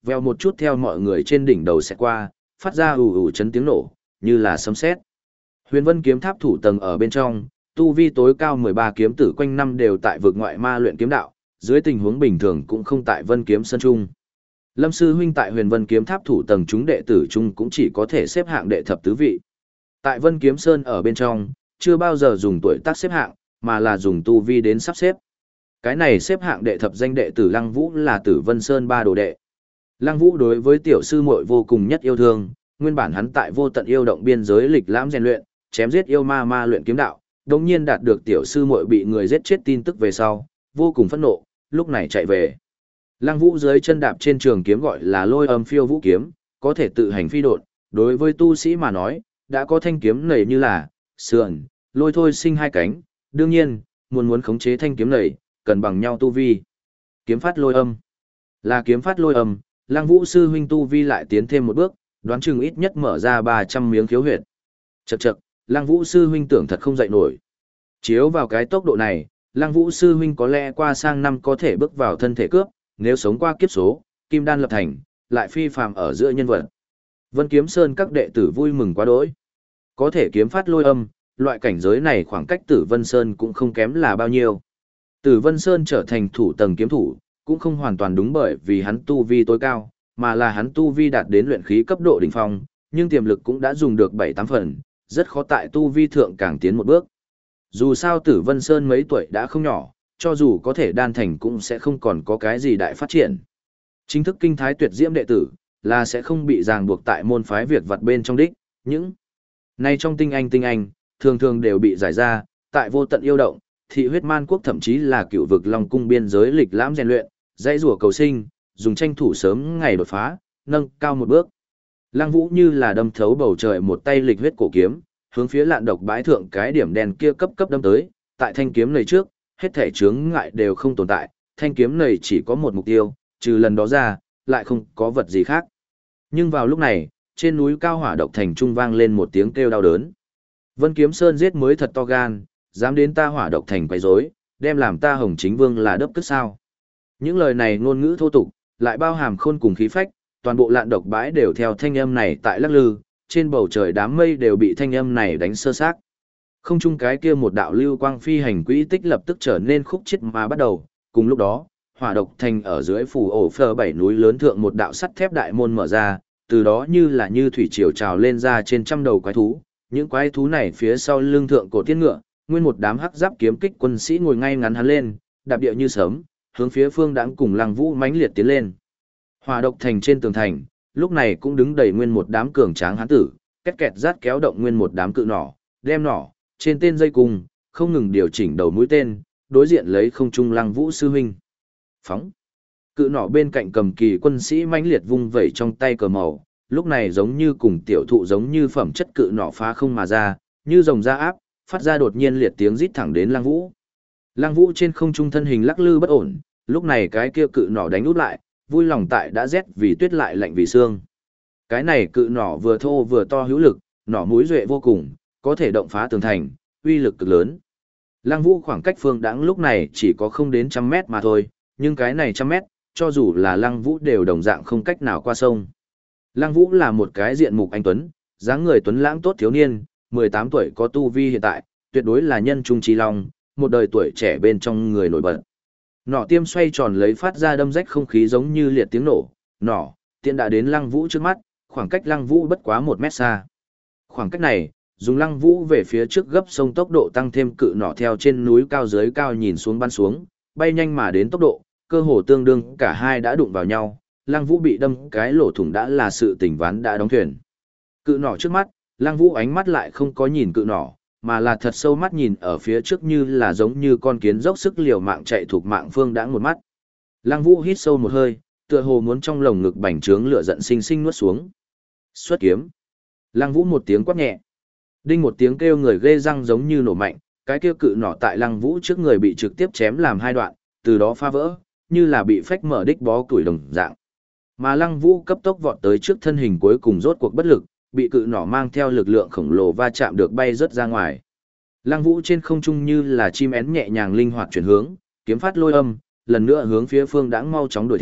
veo một chút theo mọi người trên đỉnh đầu sẽ qua, phát ra ù ù chấn tiếng nổ, như là sấm sét. Huyền Vân kiếm tháp thủ tầng ở bên trong, tu vi tối cao 13 kiếm tử quanh năm đều tại vực ngoại ma luyện kiếm đạo, dưới tình huống bình thường cũng không tại Vân kiếm sân trung. Lâm sư huynh tại Huyền Vân kiếm tháp thủ tầng chúng đệ tử trung cũng chỉ có thể xếp hạng đệ thập tứ vị. Tại Vân kiếm sơn ở bên trong, chưa bao giờ dùng tuổi tác xếp hạng, mà là dùng tu vi đến sắp xếp. Cái này xếp hạng đệ thập danh đệ tử Lăng Vũ là Tử Vân Sơn ba đồ đệ. Lăng Vũ đối với tiểu sư muội vô cùng nhất yêu thương, nguyên bản hắn tại vô tận yêu động biên giới lịch lãm rèn luyện, chém giết yêu ma ma luyện kiếm đạo, đồng nhiên đạt được tiểu sư muội bị người giết chết tin tức về sau, vô cùng phẫn nộ, lúc này chạy về. Lăng Vũ dưới chân đạp trên trường kiếm gọi là Lôi Âm Phiêu Vũ kiếm, có thể tự hành phi độn, đối với tu sĩ mà nói, đã có thanh kiếm này như là sườn, lôi thôi sinh hai cánh, đương nhiên, muốn khống chế thanh kiếm này, cần bằng nhau tu vi. Kiếm phát lôi âm. Là kiếm phát lôi âm, Lăng Vũ sư huynh tu vi lại tiến thêm một bước, đoán chừng ít nhất mở ra 300 miếng khiếu huyệt. Chậc chậc, Lăng Vũ sư huynh tưởng thật không dậy nổi. Chiếu vào cái tốc độ này, Lăng Vũ sư huynh có lẽ qua sang năm có thể bước vào thân thể cướp, nếu sống qua kiếp số, kim đan lập thành, lại phi phàm ở giữa nhân vật. Vân Kiếm Sơn các đệ tử vui mừng quá đỗi. Có thể kiếm phát lôi âm, loại cảnh giới này khoảng cách Tử Vân Sơn cũng không kém là bao nhiêu. Tử Vân Sơn trở thành thủ tầng kiếm thủ, cũng không hoàn toàn đúng bởi vì hắn tu vi tối cao, mà là hắn tu vi đạt đến luyện khí cấp độ đỉnh phong, nhưng tiềm lực cũng đã dùng được 7-8 phần, rất khó tại tu vi thượng càng tiến một bước. Dù sao Tử Vân Sơn mấy tuổi đã không nhỏ, cho dù có thể đan thành cũng sẽ không còn có cái gì đại phát triển. Chính thức kinh thái tuyệt diễm đệ tử, là sẽ không bị ràng buộc tại môn phái việc vặt bên trong đích, những này trong tinh anh, thường thường đều bị giải ra, tại vô tận yêu động, thị huyết man quốc thậm chí là cựu vực Long cung biên giới lịch lãm rèn luyện, dãy rủa cầu sinh, dùng tranh thủ sớm ngày đột phá, nâng cao một bước. Lăng Vũ như là đâm thấu bầu trời một tay lịch huyết cổ kiếm, hướng phía lạn độc bãi thượng cái điểm đen kia cấp đâm tới, tại thanh kiếm này trước, hết thể chướng ngại đều không tồn tại, thanh kiếm này chỉ có một mục tiêu, trừ lần đó ra, lại không có vật gì khác. Nhưng vào lúc này, trên núi cao hỏa độc thành trung vang lên một tiếng kêu đau đớn. Vân Kiếm Sơn giết mới thật to gan, dám đến ta hỏa độc thành quấy rối, đem làm ta Hồng Chính Vương là đớp cất sao. Những lời này ngôn ngữ thô tục, lại bao hàm khôn cùng khí phách, toàn bộ lạn độc bãi đều theo thanh âm này tại lắc lư, trên bầu trời đám mây đều bị thanh âm này đánh sơ xác. Không chung cái kia một đạo lưu quang phi hành quỹ tích lập tức trở nên khúc chết mà bắt đầu, cùng lúc đó, hỏa độc thành ở dưới phủ ổ phờ 7 núi lớn thượng một đạo sắt thép đại môn mở ra, từ đó như là như thủy triều trào lên ra trên trăm đầu quái thú, những quái thú này phía sau lưng thượng cổ tiên ngựa, nguyên một đám hắc giáp kiếm kích quân sĩ ngồi ngay ngắn hắn lên, đạp địa như sớm, hướng phía Phương Đãng cùng Lăng Vũ mãnh liệt tiến lên. Hỏa độc thành trên tường thành, lúc này cũng đứng đầy nguyên một đám cường tráng hán tử, két kẹt rát kéo động nguyên một đám cự nỏ, đem nỏ trên tên dây cung, không ngừng điều chỉnh đầu mũi tên, đối diện lấy không trung Lăng Vũ sư huynh. Phóng. Cự nỏ bên cạnh cầm kỳ quân sĩ mãnh liệt vung vẩy trong tay cờ màu, lúc này giống như cùng tiểu thụ giống như phẩm chất cự nỏ phá không mà ra, như rồng ra áp, phát ra đột nhiên liệt tiếng rít thẳng đến Lăng Vũ. Lăng Vũ trên không trung thân hình lắc lư bất ổn, lúc này cái kia cự nỏ đánh út lại, vui lòng tại đã rét vì tuyết lại lạnh vì xương. Cái này cự nỏ vừa thô vừa to hữu lực, nỏ mũi duệ vô cùng, có thể động phá tường thành, uy lực cực lớn. Lăng Vũ khoảng cách Phương Đãng lúc này chỉ có không đến 100 mét mà thôi, nhưng cái này 100 mét, cho dù là Lăng Vũ đều đồng dạng không cách nào qua sông. Lăng Vũ là một cái diện mục anh tuấn, dáng người tuấn lãng tốt thiếu niên, 18 tuổi có tu vi hiện tại, tuyệt đối là nhân trung trí long, một đời tuổi trẻ bên trong người nổi bật. Nỏ tiêm xoay tròn lấy phát ra đâm rách không khí giống như liệt tiếng nổ, nỏ, tiện đã đến Lăng Vũ trước mắt, khoảng cách Lăng Vũ bất quá 1 mét xa. Khoảng cách này, dùng Lăng Vũ về phía trước gấp sông tốc độ tăng thêm cự nỏ theo trên núi cao dưới cao nhìn xuống bắn xuống, bay nhanh mà đến tốc độ, cơ hồ tương đương cả hai đã đụng vào nhau, Lăng Vũ bị đâm cái lỗ thủng đã là sự tình ván đã đóng thuyền. Cự nỏ trước mắt, Lăng Vũ ánh mắt lại không có nhìn cự nỏ, mà là thật sâu mắt nhìn ở phía trước như là giống như con kiến dốc sức liều mạng chạy thuộc mạng Phương Đãng một mắt. Lăng Vũ hít sâu một hơi, tựa hồ muốn trong lồng ngực bành trướng lửa giận sinh sinh nuốt xuống. Xuất kiếm. Lăng Vũ một tiếng quát nhẹ. Đinh một tiếng kêu người ghê răng giống như nổ mạnh, cái kia cự nỏ tại Lăng Vũ trước người bị trực tiếp chém làm hai đoạn, từ đó phá vỡ, như là bị phách mở đích bó củi đồng dạng. Mà Lăng Vũ cấp tốc vọt tới trước thân hình cuối cùng rốt cuộc bất lực, bị cự nỏ mang theo lực lượng khổng lồ va chạm được bay rớt ra ngoài. Lăng Vũ trên không trung như là chim én nhẹ nhàng linh hoạt chuyển hướng, kiếm phát lôi âm, lần nữa hướng phía Phương Đãng mau chóng đuổi theo,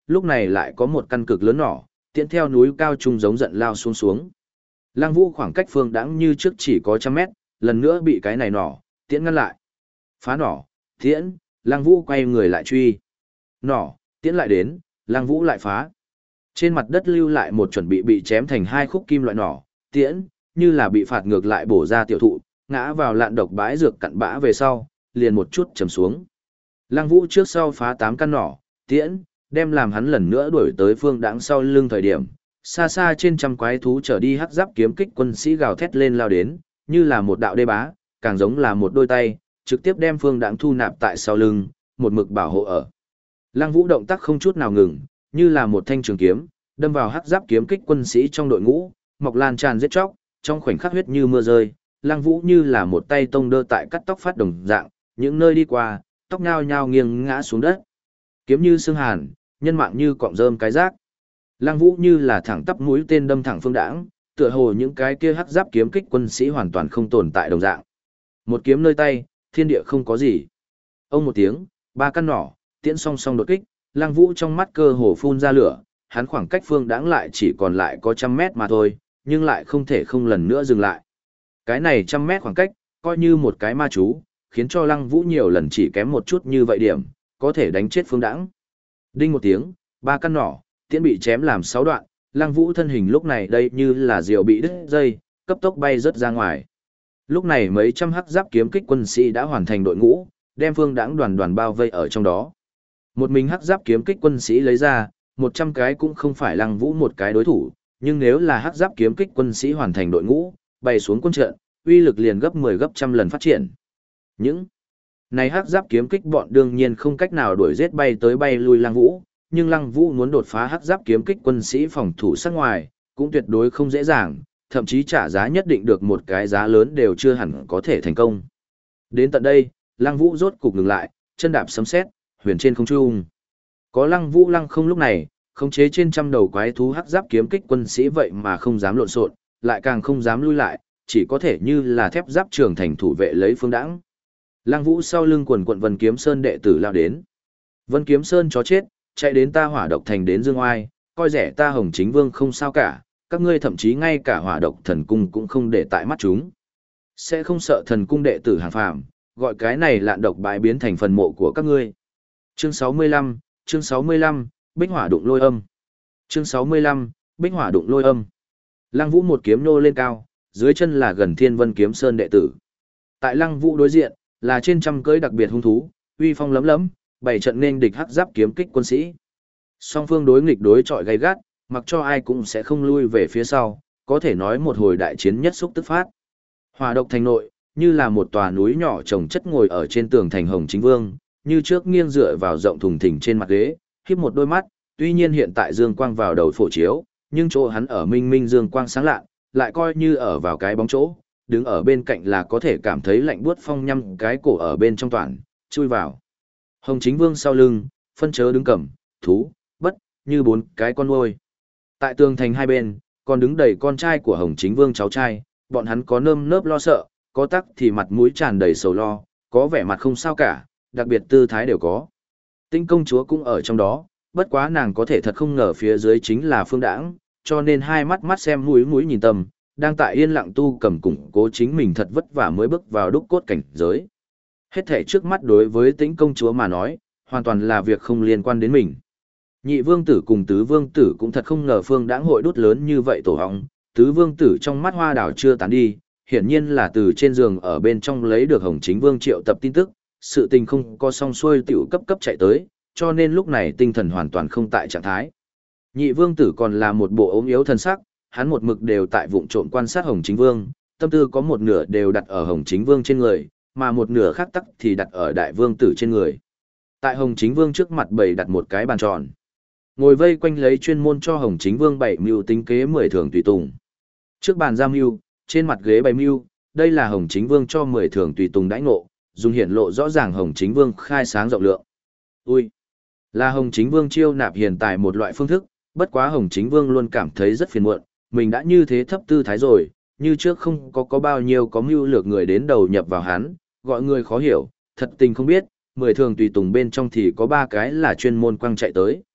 lúc này lại có một căn cực lớn nỏ, tiễn theo núi cao trung giống giận lao xuống xuống. Lăng Vũ khoảng cách Phương Đãng như trước chỉ có 100 mét, lần nữa bị cái này nỏ, tiễn ngăn lại. Phá nỏ, tiễn, Lăng Vũ quay người lại truy. Nỏ, tiễn lại đến, Lăng Vũ lại phá. Trên mặt đất lưu lại một chuẩn bị chém thành 2 khúc kim loại nỏ, tiễn, như là bị phạt ngược lại bổ ra tiểu thụ, ngã vào lạn độc bãi dược cặn bã về sau, liền một chút trầm xuống. Lăng Vũ trước sau phá 8 căn nỏ, tiễn, đem làm hắn lần nữa đuổi tới Phương Đãng sau lưng thời điểm, xa xa trên trăm quái thú trở đi hắc giáp kiếm kích quân sĩ gào thét lên lao đến, như là một đạo đê bá, càng giống là một đôi tay, trực tiếp đem Phương Đãng thu nạp tại sau lưng, một mực bảo hộ ở. Lăng Vũ động tác không chút nào ngừng, như là một thanh trường kiếm, đâm vào hắc giáp kiếm kích quân sĩ trong đội ngũ, mọc lan tràn giết chóc, trong khoảnh khắc huyết như mưa rơi, Lăng Vũ như là một tay tông đơ tại cắt tóc phát đồng dạng, những nơi đi qua, tóc nhao nhao nghiêng ngã xuống đất. Kiếm như xương hàn, nhân mạng như cọng rơm cái rác. Lăng Vũ như là thẳng tắp mũi tên đâm thẳng Phương Đãng, tựa hồ những cái kia hắc giáp kiếm kích quân sĩ hoàn toàn không tồn tại đồng dạng. Một kiếm nơi tay, thiên địa không có gì. Ông một tiếng, 3 căn nỏ, tiễn song song đột kích, Lăng Vũ trong mắt cơ hồ phun ra lửa, hắn khoảng cách Phương Đãng lại chỉ còn lại có 100 mét mà thôi, nhưng lại không thể không lần nữa dừng lại. Cái này 100 mét khoảng cách, coi như một cái ma chú, khiến cho Lăng Vũ nhiều lần chỉ kém một chút như vậy điểm, có thể đánh chết Phương Đãng. Đinh một tiếng, 3 căn nỏ, tiễn bị chém làm 6 đoạn, Lăng Vũ thân hình lúc này đây như là diều bị đứt dây, cấp tốc bay rớt ra ngoài. Lúc này mấy trăm hắc giáp kiếm kích quân sĩ đã hoàn thành đội ngũ, đem Phương Đãng đoàn đoàn bao vây ở trong đó. Một mình hắc giáp kiếm kích quân sĩ lấy ra, 100 cái cũng không phải Lăng Vũ một cái đối thủ, nhưng nếu là hắc giáp kiếm kích quân sĩ hoàn thành đội ngũ, bay xuống quân trận, uy lực liền gấp 10 gấp trăm lần phát triển. Những này hắc giáp kiếm kích bọn đương nhiên không cách nào đuổi giết bay tới bay lui Lăng Vũ, nhưng Lăng Vũ muốn đột phá hắc giáp kiếm kích quân sĩ phòng thủ sát ngoài, cũng tuyệt đối không dễ dàng, thậm chí trả giá nhất định được một cái giá lớn đều chưa hẳn có thể thành công. Đến tận đây, Lăng Vũ rốt cục ngừng lại, chân đạp sấm sét, huyền trên không trung. Có Lăng Vũ lăng không lúc này, khống chế trên trăm đầu quái thú hắc giáp kiếm kích quân sĩ vậy mà không dám lộn xộn, lại càng không dám lui lại, chỉ có thể như là thép giáp trường thành thủ vệ lấy Phương Đãng. Lăng Vũ sau lưng quần quận Vân Kiếm Sơn đệ tử lao đến. Vân Kiếm Sơn chó chết, chạy đến ta Hỏa Độc Thành đến Dương Oai, coi rẻ ta Hồng Chính Vương không sao cả, các ngươi thậm chí ngay cả Hỏa Độc Thần Cung cũng không để tại mắt chúng. Sẽ không sợ thần cung đệ tử hàng phàm, gọi cái này lạn độc bãi biến thành phần mộ của các ngươi. Chương 65, Bích Hỏa đụng lôi âm. Chương 65, Bích Hỏa đụng lôi âm. Lăng Vũ một kiếm nô lên cao, dưới chân là gần Thiên Vân Kiếm Sơn đệ tử. Tại Lăng Vũ đối diện, là trên trăm cưỡi đặc biệt hung thú, uy phong lấm lấm, bảy trận nên địch hắc giáp kiếm kích quân sĩ. Song phương đối nghịch đối chọi gay gắt, mặc cho ai cũng sẽ không lui về phía sau, có thể nói một hồi đại chiến nhất xúc tức phát. Hỏa Độc Thành nội, như là một tòa núi nhỏ chồng chất ngồi ở trên tường thành Hồng Chính Vương, như trước nghiêng dựa vào rộng thùng thình trên mặt ghế, híp một đôi mắt, tuy nhiên hiện tại dương quang vào đầu phổ chiếu, nhưng chỗ hắn ở minh minh dương quang sáng lạ, lại coi như ở vào cái bóng chỗ, đứng ở bên cạnh là có thể cảm thấy lạnh buốt phong nhăm cái cổ ở bên trong toàn, chui vào. Hồng Chính Vương sau lưng, phân chớ đứng cầm, thú, bất, như 4 cái con nuôi. Tại tường thành hai bên, còn đứng đầy con trai của Hồng Chính Vương cháu trai, bọn hắn có nơm nớp lo sợ, có tắc thì mặt mũi tràn đầy sầu lo, có vẻ mặt không sao cả, đặc biệt tư thái đều có. Tinh công chúa cũng ở trong đó, bất quá nàng có thể thật không ngờ phía dưới chính là Phương Đãng, cho nên hai mắt mắt xem mũi mũi nhìn tầm, đang tại yên lặng tu cầm củng cố chính mình thật vất vả mới bước vào đúc cốt cảnh giới. Hết thể trước mắt đối với Tĩnh công chúa mà nói, hoàn toàn là việc không liên quan đến mình. Nhị vương tử cùng tứ vương tử cũng thật không ngờ Phương Đãng hội đốt lớn như vậy tổ hóng, tứ vương tử trong mắt hoa đảo chưa tán đi, hiển nhiên là từ trên giường ở bên trong lấy được Hồng Chính Vương triệu tập tin tức, sự tình không có xong xuôi tiểu cấp chạy tới, cho nên lúc này tinh thần hoàn toàn không tại trạng thái. Nhị vương tử còn là một bộ ốm yếu thân sắc, hắn một mực đều tại vụng trộm quan sát Hồng Chính Vương, tâm tư có một nửa đều đặt ở Hồng Chính Vương trên người, mà một nửa khác tắc thì đặt ở đại vương tử trên người. Tại Hồng Chính Vương trước mặt bày đặt một cái bàn tròn. Ngồi vây quanh lấy chuyên môn cho Hồng Chính Vương bày mưu tính kế 10 thường tùy tùng. Trước bàn giam mưu, trên mặt ghế bày mưu, đây là Hồng Chính Vương cho 10 thường tùy tùng đãi ngộ, dùng hiển lộ rõ ràng Hồng Chính Vương khai sáng rộng lượng. Ui, là Hồng Chính Vương chiêu nạp hiền tài một loại phương thức, bất quá Hồng Chính Vương luôn cảm thấy rất phiền muộn, mình đã như thế thấp tư thái rồi, như trước không có bao nhiêu có mưu lược người đến đầu nhập vào hắn, gọi người khó hiểu, thật tình không biết, 10 thường tùy tùng bên trong thì có 3 cái là chuyên môn quăng chạy tới.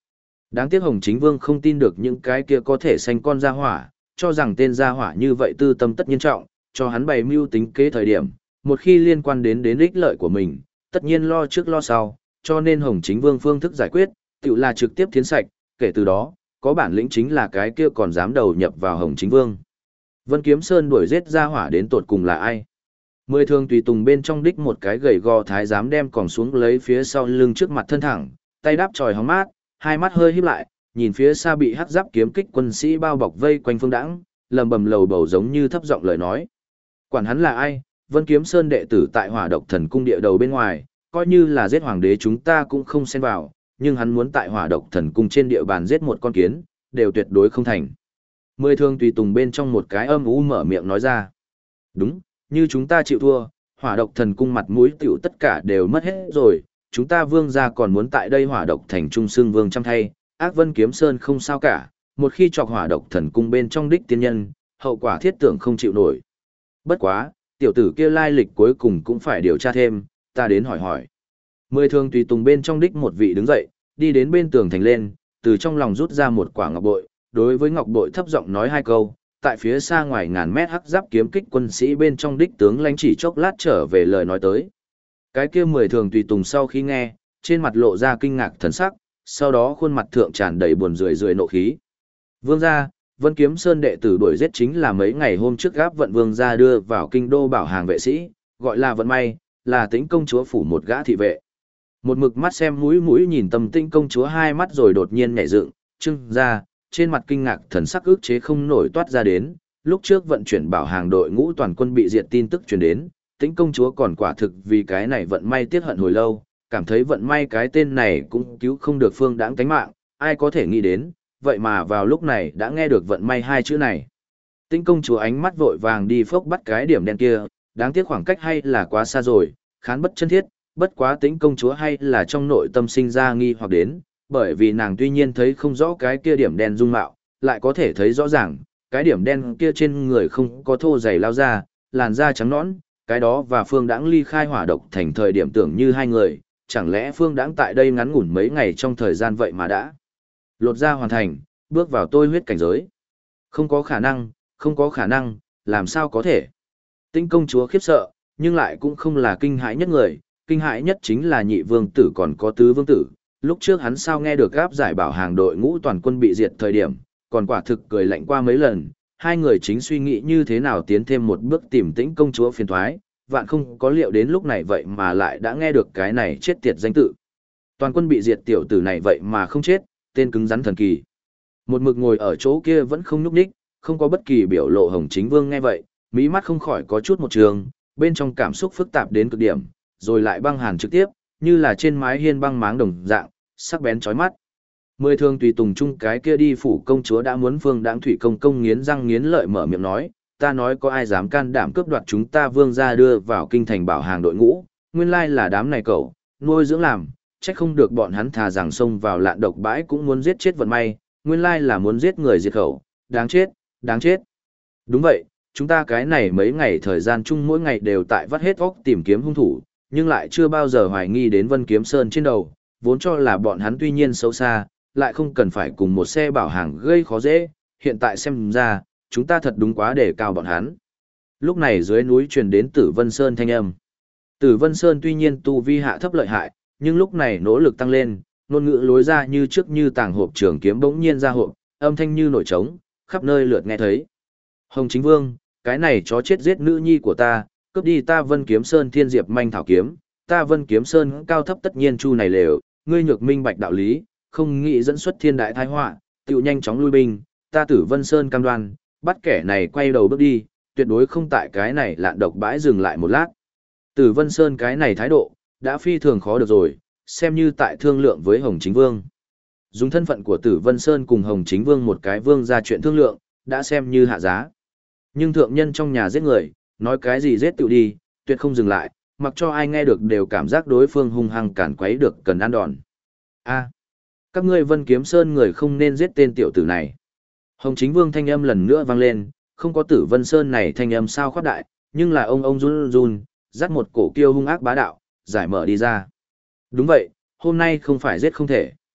Đáng tiếc Hồng Chính Vương không tin được những cái kia có thể sanh con gia hỏa, cho rằng tên gia hỏa như vậy tư tâm tất nhiên trọng, cho hắn bày mưu tính kế thời điểm, một khi liên quan đến ích lợi của mình, tất nhiên lo trước lo sau, cho nên Hồng Chính Vương phương thức giải quyết, tự là trực tiếp thiến sạch, kể từ đó, có bản lĩnh chính là cái kia còn dám đầu nhập vào Hồng Chính Vương. Vân Kiếm Sơn đuổi giết gia hỏa đến tột cùng là ai? 10 thường tùy tùng bên trong đích một cái gầy gò thái giám đem còng xuống lấy phía sau lưng trước mặt thân thẳng, tay đáp tròi hóng mát, hai mắt hơi híp lại, nhìn phía xa bị hắc giáp kiếm kích quân sĩ bao bọc vây quanh Phương Đãng, lầm bầm lầu bầu giống như thấp giọng lời nói. Quản hắn là ai, Vân Kiếm Sơn đệ tử tại Hỏa Độc Thần Cung địa đầu bên ngoài, coi như là giết hoàng đế chúng ta cũng không xen vào, nhưng hắn muốn tại Hỏa Độc Thần Cung trên địa bàn giết một con kiến, đều tuyệt đối không thành. 10 thương tùy tùng bên trong một cái âm u mở miệng nói ra. Đúng, như chúng ta chịu thua, Hỏa Độc Thần Cung mặt mũi tiểu tất cả đều mất hết rồi, chúng ta vương gia còn muốn tại đây Hỏa Độc thành trung xương vương trăm thay, ác Vân Kiếm Sơn không sao cả, một khi chọc Hỏa Độc Thần Cung bên trong đích tiên nhân, hậu quả thiết tưởng không chịu nổi. Bất quá, tiểu tử kia lai lịch cuối cùng cũng phải điều tra thêm, ta đến hỏi hỏi. 10 thương tùy tùng bên trong đích một vị đứng dậy, đi đến bên tường thành lên, từ trong lòng rút ra một quả ngọc bội, đối với ngọc bội thấp giọng nói hai câu, tại phía xa ngoài ngàn mét hắc giáp kiếm kích quân sĩ bên trong đích tướng lãnh chỉ chốc lát trở về lời nói tới. Cái kia 10 thường tùy tùng sau khi nghe, trên mặt lộ ra kinh ngạc thần sắc, sau đó khuôn mặt thượng tràn đầy buồn rười nộ khí. Vương gia, Vân Kiếm Sơn đệ tử đuổi giết chính là mấy ngày hôm trước gáp vận vương gia đưa vào kinh đô bảo hàng vệ sĩ, gọi là vận may, là Tĩnh công chúa phủ một gã thị vệ. Một mực mắt xem mũi mũi nhìn Tâm Tĩnh công chúa hai mắt rồi đột nhiên nhảy dựng, trưng ra, trên mặt kinh ngạc thần sắc ức chế không nổi toát ra đến, lúc trước vận chuyển bảo hàng đội ngũ toàn quân bị diệt tin tức truyền đến, Tĩnh công chúa còn quả thực vì cái này vận may tiếc hận hồi lâu, cảm thấy vận may cái tên này cũng cứu không được Phương Đãng tánh mạng, ai có thể nghĩ đến, vậy mà vào lúc này đã nghe được vận may hai chữ này. Tĩnh công chúa ánh mắt vội vàng đi phốc bắt cái điểm đen kia, đáng tiếc khoảng cách hay là quá xa rồi, khán bất chân thiết, bất quá Tĩnh công chúa hay là trong nội tâm sinh ra nghi hoặc đến, bởi vì nàng tuy nhiên thấy không rõ cái kia điểm đen dung mạo, lại có thể thấy rõ ràng, cái điểm đen kia trên người không có thô dày lao ra, làn da trắng nõn, cái đó và Phương Đãng ly khai Hỏa Độc thành thời điểm tưởng như hai người, chẳng lẽ Phương Đãng tại đây ngắn ngủn mấy ngày trong thời gian vậy mà đã lột ra hoàn thành, bước vào tôi huyết cảnh giới. Không có khả năng, không có khả năng, làm sao có thể. Tĩnh công chúa khiếp sợ, nhưng lại cũng không là kinh hãi nhất người, kinh hãi nhất chính là nhị vương tử còn có tứ vương tử. Lúc trước hắn sao nghe được gáp giải bảo hàng đội ngũ toàn quân bị diệt thời điểm, còn quả thực cười lạnh qua mấy lần, hai người chính suy nghĩ như thế nào tiến thêm một bước tìm Tĩnh công chúa phiền thoái, vạn không có liệu đến lúc này vậy mà lại đã nghe được cái này chết tiệt danh tự. Toàn quân bị diệt tiểu tử này vậy mà không chết, tên cứng rắn thần kỳ. Một mực ngồi ở chỗ kia vẫn không nhúc nhích, không có bất kỳ biểu lộ. Hồng Chính Vương nghe vậy, mí mắt không khỏi có chút một trường, bên trong cảm xúc phức tạp đến cực điểm, rồi lại băng hàn trực tiếp, như là trên mái hiên băng máng đồng dạng, sắc bén chói mắt. 10 thường tùy tùng chung cái kia đi phủ công chúa đã muốn Phương Đãng thủy công công nghiến răng nghiến lợi mở miệng nói, ta nói có ai dám can đảm cướp đoạt chúng ta vương gia đưa vào kinh thành bảo hàng đội ngũ, nguyên lai là đám này cậu, nuôi dưỡng làm, trách không được bọn hắn thà rằng xông vào lạn độc bãi cũng muốn giết chết vận may, nguyên lai là muốn giết người diệt khẩu, đáng chết, đáng chết. Đúng vậy, chúng ta cái này mấy ngày thời gian chung mỗi ngày đều tại vắt hết óc tìm kiếm hung thủ, nhưng lại chưa bao giờ hoài nghi đến Vân Kiếm Sơn trên đầu, vốn cho là bọn hắn tuy nhiên xấu xa, lại không cần phải cùng một xe bảo hàng gây khó dễ, hiện tại xem ra, chúng ta thật đúng quá để cao bọn hắn. Lúc này dưới núi truyền đến Tử Vân Sơn thanh âm. Tử Vân Sơn tuy nhiên tu vi hạ thấp lợi hại, nhưng lúc này nỗ lực tăng lên, ngôn ngữ lối ra như trước như tàng hộp trường kiếm bỗng nhiên ra hộp, âm thanh như nổi trống, khắp nơi lượt nghe thấy. Hồng Chính Vương, cái này chó chết giết nữ nhi của ta, cướp đi ta Vân Kiếm Sơn thiên diệp manh thảo kiếm, ta Vân Kiếm Sơn cao thấp tất nhiên chu này lều, ngươi nhược minh bạch đạo lý, không nghĩ dẫn xuất thiên đại tai họa, tựu nhanh chóng lui binh, ta Tử Vân Sơn cam đoan, bắt kẻ này quay đầu bước đi, tuyệt đối không tại cái này lạn độc bãi dừng lại một lát. Tử Vân Sơn cái này thái độ, đã phi thường khó được rồi, xem như tại thương lượng với Hồng Chính Vương. Dùng thân phận của Tử Vân Sơn cùng Hồng Chính Vương một cái vương ra chuyện thương lượng, đã xem như hạ giá. Nhưng thượng nhân trong nhà giết người, nói cái gì giết tự đi, tuyệt không dừng lại, mặc cho ai nghe được đều cảm giác đối phương hung hăng cản quấy được cần ăn đòn. A, các ngươi Vân Kiếm Sơn người không nên giết tên tiểu tử này. Hồng Chính Vương thanh âm lần nữa vang lên, không có Tử Vân Sơn này thanh âm sao khoát đại, nhưng là ông run run, dắt một cổ kiêu hung ác bá đạo, giải mở đi ra. Đúng vậy, hôm nay không phải giết không thể.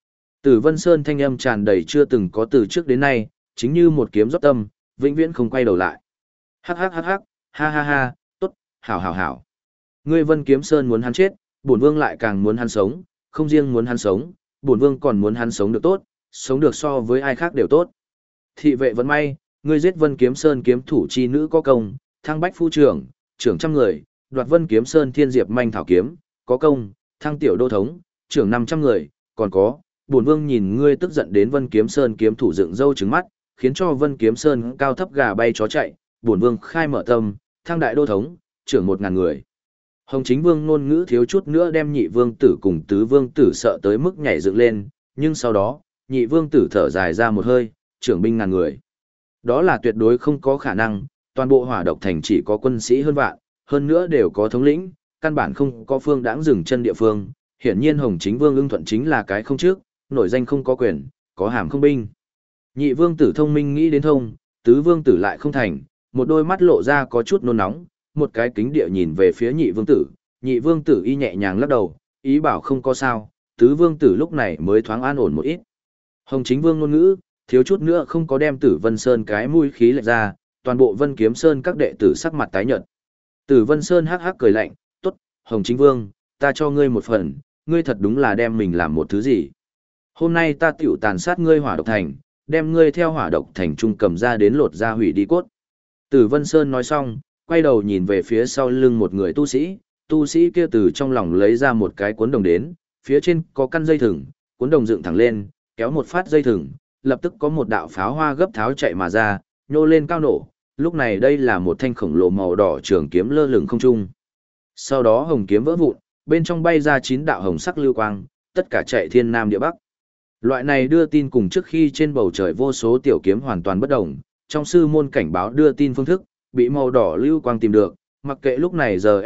Tử Vân Sơn thanh âm tràn đầy chưa từng có từ trước đến nay, chính như một kiếm rót tâm, vĩnh viễn không quay đầu lại. Hắc hắc hắc hắc, ha ha ha, tốt, hảo hảo hảo. Ngươi Vân Kiếm Sơn muốn hắn chết, bổn vương lại càng muốn hắn sống, không riêng muốn hắn sống, bổn vương còn muốn hắn sống được tốt, sống được so với ai khác đều tốt. Thị vệ vẫn may, ngươi giết Vân Kiếm Sơn kiếm thủ chi nữ có công, thăng bách phu trưởng, trưởng trăm người, đoạt Vân Kiếm Sơn thiên diệp manh thảo kiếm, có công, thăng tiểu đô thống, trưởng 500 người, còn có, bổn vương nhìn ngươi tức giận đến Vân Kiếm Sơn kiếm thủ dựng râu trứng mắt, khiến cho Vân Kiếm Sơn cao thấp gà bay chó chạy, bổn vương khai mở tâm, thăng đại đô thống, trưởng 1000 người. Hồng Chính Vương ngôn ngữ thiếu chút nữa đem nhị vương tử cùng tứ vương tử sợ tới mức nhảy dựng lên, nhưng sau đó, nhị vương tử thở dài ra một hơi, trưởng binh 1000 người. Đó là tuyệt đối không có khả năng, toàn bộ Hỏa Độc thành chỉ có quân sĩ hơn vạn, hơn nữa đều có thống lĩnh, căn bản không có phương đãng dừng chân địa phương. Hiển nhiên Hồng Chính Vương ưng thuận chính là cái không trước, nổi danh không có quyền, có hàm không binh. Nhị vương tử thông minh nghĩ đến thông, tứ vương tử lại không thành, một đôi mắt lộ ra có chút nôn nóng, một cái kính địa nhìn về phía nhị vương tử y nhẹ nhàng lắc đầu, ý bảo không có sao, tứ vương tử lúc này mới thoáng an ổn một ít. Hồng Chính Vương ngôn ngữ, thiếu chút nữa không có đem Tử Vân Sơn cái mũi khí lệch ra, toàn bộ Vân Kiếm Sơn các đệ tử sắc mặt tái nhợt. Tử Vân Sơn hắc hắc cười lạnh, "Tốt, Hồng Chính Vương, ta cho ngươi một phần, ngươi thật đúng là đem mình làm một thứ gì. Hôm nay ta tiểu tàn sát ngươi Hỏa Độc thành, đem ngươi theo Hỏa Độc thành trung cầm ra đến lột ra hủy đi cốt." Tử Vân Sơn nói xong, quay đầu nhìn về phía sau lưng một người tu sĩ kia từ trong lòng lấy ra một cái cuốn đồng đến, phía trên có căn dây thừng, cuốn đồng dựng thẳng lên, kéo một phát dây thừng, lập tức có một đạo pháo hoa gấp tháo chạy mà ra, nhô lên cao nổ, lúc này đây là một thanh khổng lồ màu đỏ trường kiếm lơ lửng không trung. Sau đó hồng kiếm vỡ vụn, bên trong bay ra 9 đạo hồng sắc lưu quang, tất cả chạy thiên nam địa bắc. Loại này đưa tin cùng trước khi trên bầu trời vô số tiểu kiếm hoàn toàn bất đồng, trong sư môn cảnh báo đưa tin phương thức, bị màu đỏ lưu quang tìm được, mặc kệ lúc này giờ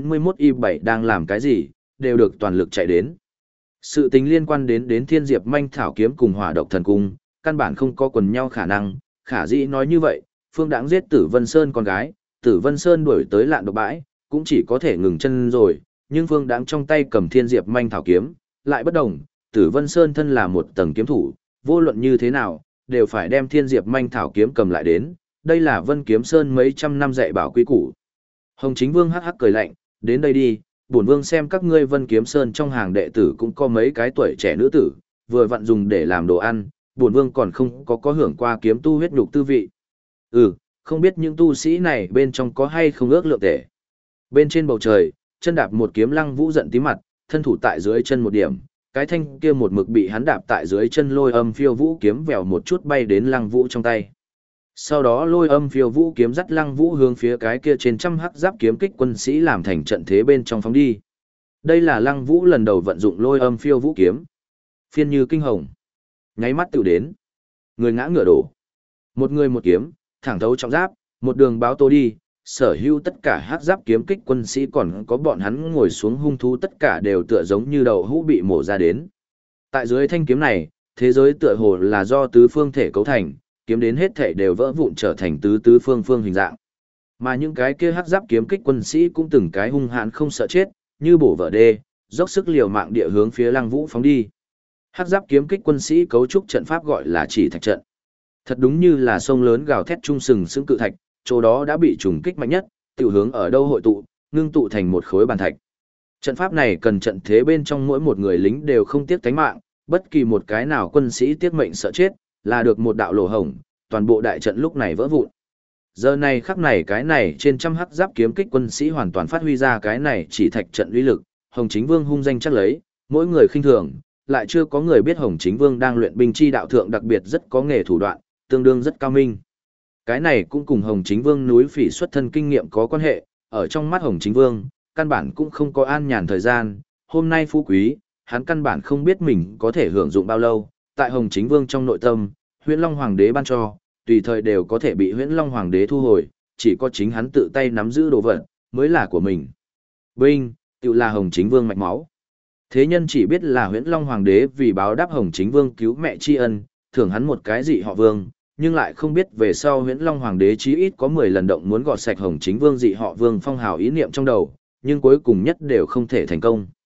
F91Y7 đang làm cái gì, đều được toàn lực chạy đến. Sự tình liên quan đến Thiên Diệp Manh Thảo kiếm cùng Hỏa Độc thần cung, căn bản không có quần nhau khả năng, khả dĩ nói như vậy, Phương Đãng giết Tử Vân Sơn con gái, Tử Vân Sơn đuổi tới Lạn Độc bãi, cũng chỉ có thể ngừng chân rồi, nhưng Phương Đãng trong tay cầm Thiên Diệp Manh Thảo kiếm, lại bất đồng, Tử Vân Sơn thân là một tầng kiếm thủ, vô luận như thế nào, đều phải đem Thiên Diệp Manh Thảo kiếm cầm lại đến, đây là Vân Kiếm Sơn mấy trăm năm dạy bảo quý củ. Hồng Chính Vương hắc hắc cười lạnh, đến đây đi, bổn vương xem các ngươi Vân Kiếm Sơn trong hàng đệ tử cũng có mấy cái tuổi trẻ nữ tử, vừa vặn dùng để làm đồ ăn, bổn vương còn không có hưởng qua kiếm tu huyết nhục tư vị. Không biết những tu sĩ này bên trong có hay không ước lượng tệ. Bên trên bầu trời, chân đạp một kiếm Lăng Vũ giận tím mặt, thân thủ tại dưới chân một điểm, cái thanh kia một mực bị hắn đạp tại dưới chân Lôi Âm Phiêu Vũ kiếm vèo một chút bay đến Lăng Vũ trong tay. Sau đó Lôi Âm Phiêu Vũ kiếm dắt Lăng Vũ hướng phía cái kia trên trăm hắc giáp kiếm kích quân sĩ làm thành trận thế bên trong phóng đi. Đây là Lăng Vũ lần đầu vận dụng Lôi Âm Phiêu Vũ kiếm. Phiên như kinh hồng, nháy mắt tự đến, người ngã ngựa đổ. Một người một kiếm, thẳng thấu trọng giáp, một đường báo tố đi, sở hữu tất cả hắc giáp kiếm kích quân sĩ còn có bọn hắn ngồi xuống hung thú tất cả đều tựa giống như đầu hũ bị mổ ra đến. Tại dưới thanh kiếm này, thế giới tựa hồ là do tứ phương thể cấu thành, kiếm đến hết thể đều vỡ vụn trở thành tứ phương phương hình dạng. Mà những cái kia hắc giáp kiếm kích quân sĩ cũng từng cái hung hãn không sợ chết, như bổ vỡ đê, dốc sức liều mạng địa hướng phía Lăng Vũ phóng đi. Hắc giáp kiếm kích quân sĩ cấu trúc trận pháp gọi là Chỉ Thạch trận. Thật đúng như là sông lớn gào thét trung sừng sững cự thạch, chỗ đó đã bị trùng kích mạnh nhất, tiểu hướng ở đâu hội tụ, ngưng tụ thành một khối bàn thạch. Trận pháp này cần trận thế bên trong mỗi một người lính đều không tiếc tánh mạng, bất kỳ một cái nào quân sĩ tiếc mệnh sợ chết, là được một đạo lỗ hổng, toàn bộ đại trận lúc này vỡ vụn. Giờ này khắc này cái này trên trăm hắc giáp kiếm kích quân sĩ hoàn toàn phát huy ra cái này Chỉ Thạch trận uy lực, Hồng Chính Vương hung danh chắc lấy, mỗi người khinh thường, lại chưa có người biết Hồng Chính Vương đang luyện binh chi đạo thượng đặc biệt rất có nghề thủ đoạn, tương đương rất cao minh. Cái này cũng cùng Hồng Chính Vương núi phỉ xuất thân kinh nghiệm có quan hệ, ở trong mắt Hồng Chính Vương, căn bản cũng không có an nhàn thời gian, hôm nay phú quý, hắn căn bản không biết mình có thể hưởng dụng bao lâu, tại Hồng Chính Vương trong nội tâm, Huyễn Long Hoàng đế ban cho, tùy thời đều có thể bị Huyễn Long Hoàng đế thu hồi, chỉ có chính hắn tự tay nắm giữ đồ vật, mới là của mình. Binh, tự là Hồng Chính Vương mạch máu. Thế nhân chỉ biết là Huyễn Long Hoàng đế vì báo đáp Hồng Chính Vương cứu mẹ tri ân, thưởng hắn một cái dị họ Vương, nhưng lại không biết về sau Huyễn Long Hoàng đế chí ít có 10 lần động muốn gọt sạch Hồng Chính Vương dị họ Vương phong hào ý niệm trong đầu, nhưng cuối cùng nhất đều không thể thành công.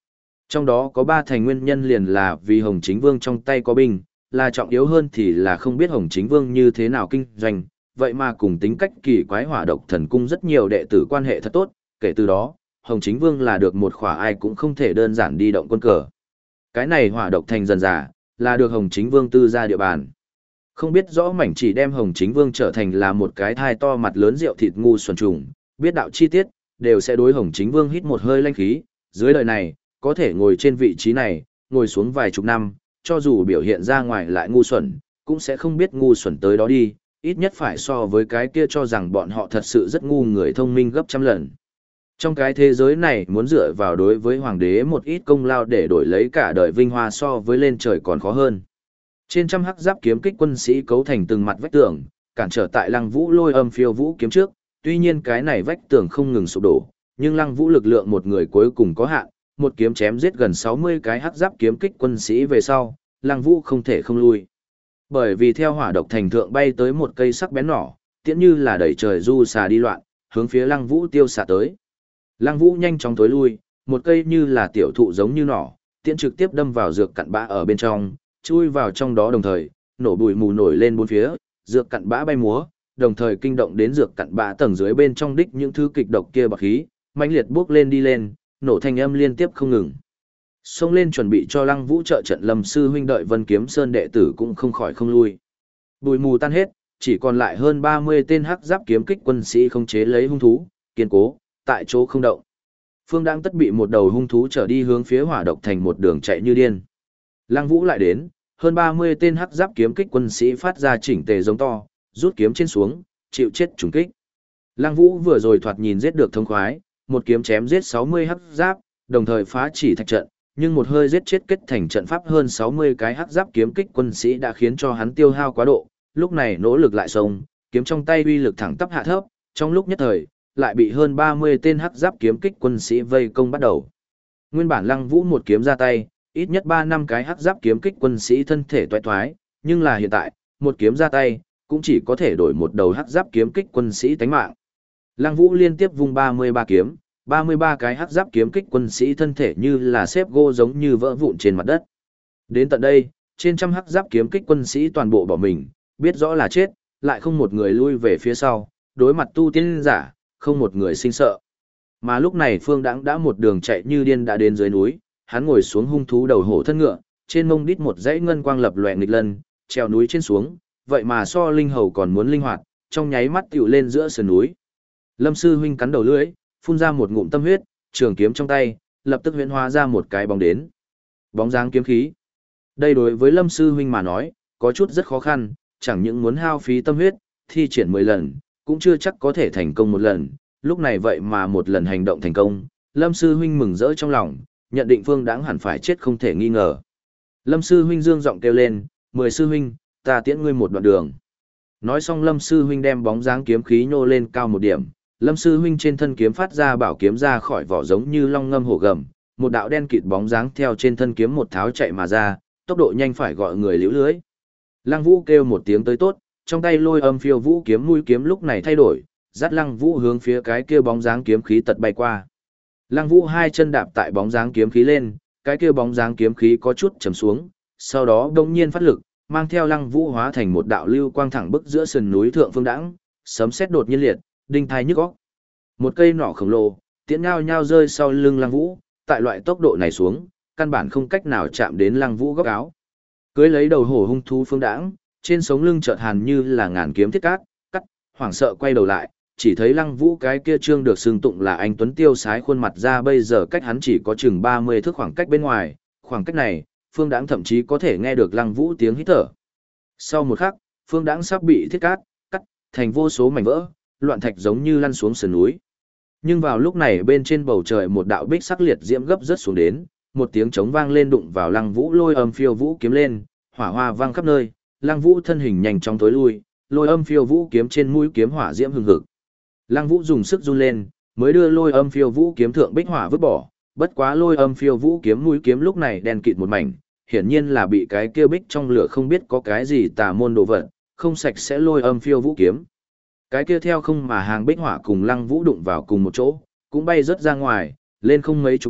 Trong đó có 3 thành nguyên nhân liền là vì Hồng Chính Vương trong tay có binh, là trọng yếu hơn thì là không biết Hồng Chính Vương như thế nào kinh doanh, vậy mà cùng tính cách kỳ quái Hỏa Độc Thần Cung rất nhiều đệ tử quan hệ thật tốt, kể từ đó, Hồng Chính Vương là được một khỏa ai cũng không thể đơn giản đi động quân cờ. Cái này Hỏa Độc Thành dần dà, là được Hồng Chính Vương tư ra địa bàn. Không biết rõ mảnh chỉ đem Hồng Chính Vương trở thành là một cái thai to mặt lớn rượu thịt ngu xuẩn trùng, biết đạo chi tiết, đều sẽ đối Hồng Chính Vương hít một hơi lanh khí, dưới đời này, có thể ngồi trên vị trí này, ngồi xuống vài chục năm, cho dù biểu hiện ra ngoài lại ngu xuẩn, cũng sẽ không biết ngu xuẩn tới đó đi, ít nhất phải so với cái kia cho rằng bọn họ thật sự rất ngu người thông minh gấp trăm lần. Trong cái thế giới này muốn dựa vào đối với hoàng đế một ít công lao để đổi lấy cả đời vinh hoa so với lên trời còn khó hơn. Trên trăm hắc giáp kiếm kích quân sĩ cấu thành từng mặt vách tường, cản trở tại Lăng Vũ Lôi Âm Phiêu Vũ kiếm trước, tuy nhiên cái này vách tường không ngừng sụp đổ, nhưng Lăng Vũ lực lượng một người cuối cùng có hạn, một kiếm chém giết gần 60 cái hắc giáp kiếm kích quân sĩ về sau, Lăng Vũ không thể không lui. Bởi vì theo Hỏa Độc Thành thượng bay tới một cây sắc bén nỏ, tiễn như là đẩy trời du xà đi loạn, hướng phía Lăng Vũ tiêu xạ tới. Lăng Vũ nhanh chóng tối lui, một cây như là tiểu thụ giống như nỏ, tiễn trực tiếp đâm vào dược cặn bã ở bên trong, chui vào trong đó đồng thời, nổ bụi mù nổi lên bốn phía, dược cặn bã bay múa, đồng thời kinh động đến dược cặn bã tầng dưới bên trong đích những thứ kịch độc kia bạc khí, mãnh liệt bước lên đi lên, nổ thanh âm liên tiếp không ngừng. Xông lên chuẩn bị cho Lăng Vũ trợ trận Lâm sư huynh đợi Vân Kiếm Sơn đệ tử cũng không khỏi không lui. Bụi mù tan hết, chỉ còn lại hơn 30 tên hắc giáp kiếm kích quân sĩ không chế lấy hung thú, kiên cố, tại chỗ không động. Phương đang tất bị một đầu hung thú trở đi hướng phía Hỏa Độc Thành một đường chạy như điên. Lăng Vũ lại đến, hơn 30 tên hắc giáp kiếm kích quân sĩ phát ra chỉnh tề giống to, rút kiếm trên xuống, chịu chết trùng kích. Lăng Vũ vừa rồi thoạt nhìn giết được thông khoái, một kiếm chém giết 60 hắc giáp, đồng thời phá chỉ thạch trận, nhưng một hơi giết chết kết thành trận pháp hơn 60 cái hắc giáp kiếm kích quân sĩ đã khiến cho hắn tiêu hao quá độ, lúc này nỗ lực lại xông, kiếm trong tay uy lực thẳng tắp hạ thấp, trong lúc nhất thời, lại bị hơn 30 tên hắc giáp kiếm kích quân sĩ vây công bắt đầu. Nguyên bản Lăng Vũ một kiếm ra tay, ít nhất 3 năm cái hắc giáp kiếm kích quân sĩ thân thể toái thoái, nhưng là hiện tại, một kiếm ra tay, cũng chỉ có thể đổi một đầu hắc giáp kiếm kích quân sĩ tánh mạng. Lăng Vũ liên tiếp vung 33 kiếm, 33 cái hắc giáp kiếm kích quân sĩ thân thể như là xếp gỗ giống như vỡ vụn trên mặt đất. Đến tận đây, trên trăm hắc giáp kiếm kích quân sĩ toàn bộ bỏ mình, biết rõ là chết, lại không một người lui về phía sau, đối mặt tu tiên giả, không một người sinh sợ. Mà lúc này Phương Đãng đã một đường chạy như điên đã đến dưới núi, hắn ngồi xuống hung thú đầu hổ thân ngựa, trên mông đít một dãy ngân quang lập lòe nghịch lân, trèo núi trên xuống, vậy mà so linh hầu còn muốn linh hoạt, trong nháy mắt tựu lên giữa sườn núi. Lâm sư huynh cắn đầu lưỡi, phun ra một ngụm tâm huyết, trường kiếm trong tay, lập tức huyễn hóa ra một cái bóng đến. Bóng dáng kiếm khí. Đây đối với Lâm sư huynh mà nói, có chút rất khó khăn, chẳng những muốn hao phí tâm huyết, thi triển 10 lần, cũng chưa chắc có thể thành công một lần, lúc này vậy mà một lần hành động thành công, Lâm sư huynh mừng rỡ trong lòng, nhận định Phương Đãng hẳn phải chết không thể nghi ngờ. Lâm sư huynh dương giọng kêu lên, 10 sư huynh, ta tiễn ngươi một đoạn đường. Nói xong Lâm sư huynh đem bóng dáng kiếm khí nhô lên cao một điểm, Lâm sư huynh trên thân kiếm phát ra bảo kiếm ra khỏi vỏ giống như long ngâm hổ gầm, một đạo đen kịt bóng dáng theo trên thân kiếm một tháo chạy mà ra, tốc độ nhanh phải gọi người liễu lưới. Lăng Vũ kêu một tiếng tới tốt, trong tay Lôi Âm Phiêu Vũ kiếm mũi kiếm lúc này thay đổi, dắt Lăng Vũ hướng phía cái kia bóng dáng kiếm khí tật bay qua. Lăng Vũ hai chân đạp tại bóng dáng kiếm khí lên, cái kia bóng dáng kiếm khí có chút trầm xuống, sau đó đột nhiên phát lực, mang theo Lăng Vũ hóa thành một đạo lưu quang thẳng bức giữa sườn núi thượng Phương Đãng, sấm sét đột nhiên liệt, đinh thai nhức óc. Một cây nỏ khổng lồ, tiễn nhao nhao rơi sau lưng Lăng Vũ, tại loại tốc độ này xuống, căn bản không cách nào chạm đến Lăng Vũ góc áo. Cưới lấy đầu hổ hung thú Phương Đãng, trên sống lưng chợt hàn như là ngàn kiếm thiết cắt, hoảng sợ quay đầu lại, chỉ thấy Lăng Vũ cái kia trương được xưng tụng là anh tuấn tiêu sái khuôn mặt ra bây giờ cách hắn chỉ có chừng 30 thước khoảng cách bên ngoài, khoảng cách này, Phương Đãng thậm chí có thể nghe được Lăng Vũ tiếng hít thở. Sau một khắc, Phương Đãng sắp bị thiết cắt cắt thành vô số mảnh vỡ, loạn thạch giống như lăn xuống sườn núi. Nhưng vào lúc này bên trên bầu trời một đạo bích sắc liệt diễm gấp rớt xuống đến, một tiếng trống vang lên đụng vào Lăng Vũ Lôi Âm Phiêu Vũ kiếm lên, hỏa hoa vang khắp nơi, Lăng Vũ thân hình nhanh chóng tối lui, Lôi Âm Phiêu Vũ kiếm trên mũi kiếm hỏa diễm hừng hực. Lăng Vũ dùng sức run lên, mới đưa Lôi Âm Phiêu Vũ kiếm thượng bích hỏa vứt bỏ, bất quá Lôi Âm Phiêu Vũ kiếm mũi kiếm lúc này đen kịt một mảnh, hiển nhiên là bị cái kia bích trong lửa không biết có cái gì tà môn đồ vật, không sạch sẽ Lôi Âm Phiêu Vũ kiếm. Cái kia theo không mà hàng bích hỏa cùng Lăng Vũ đụng vào cùng một chỗ, cũng bay rớt ra ngoài, lên không mấy chục thước,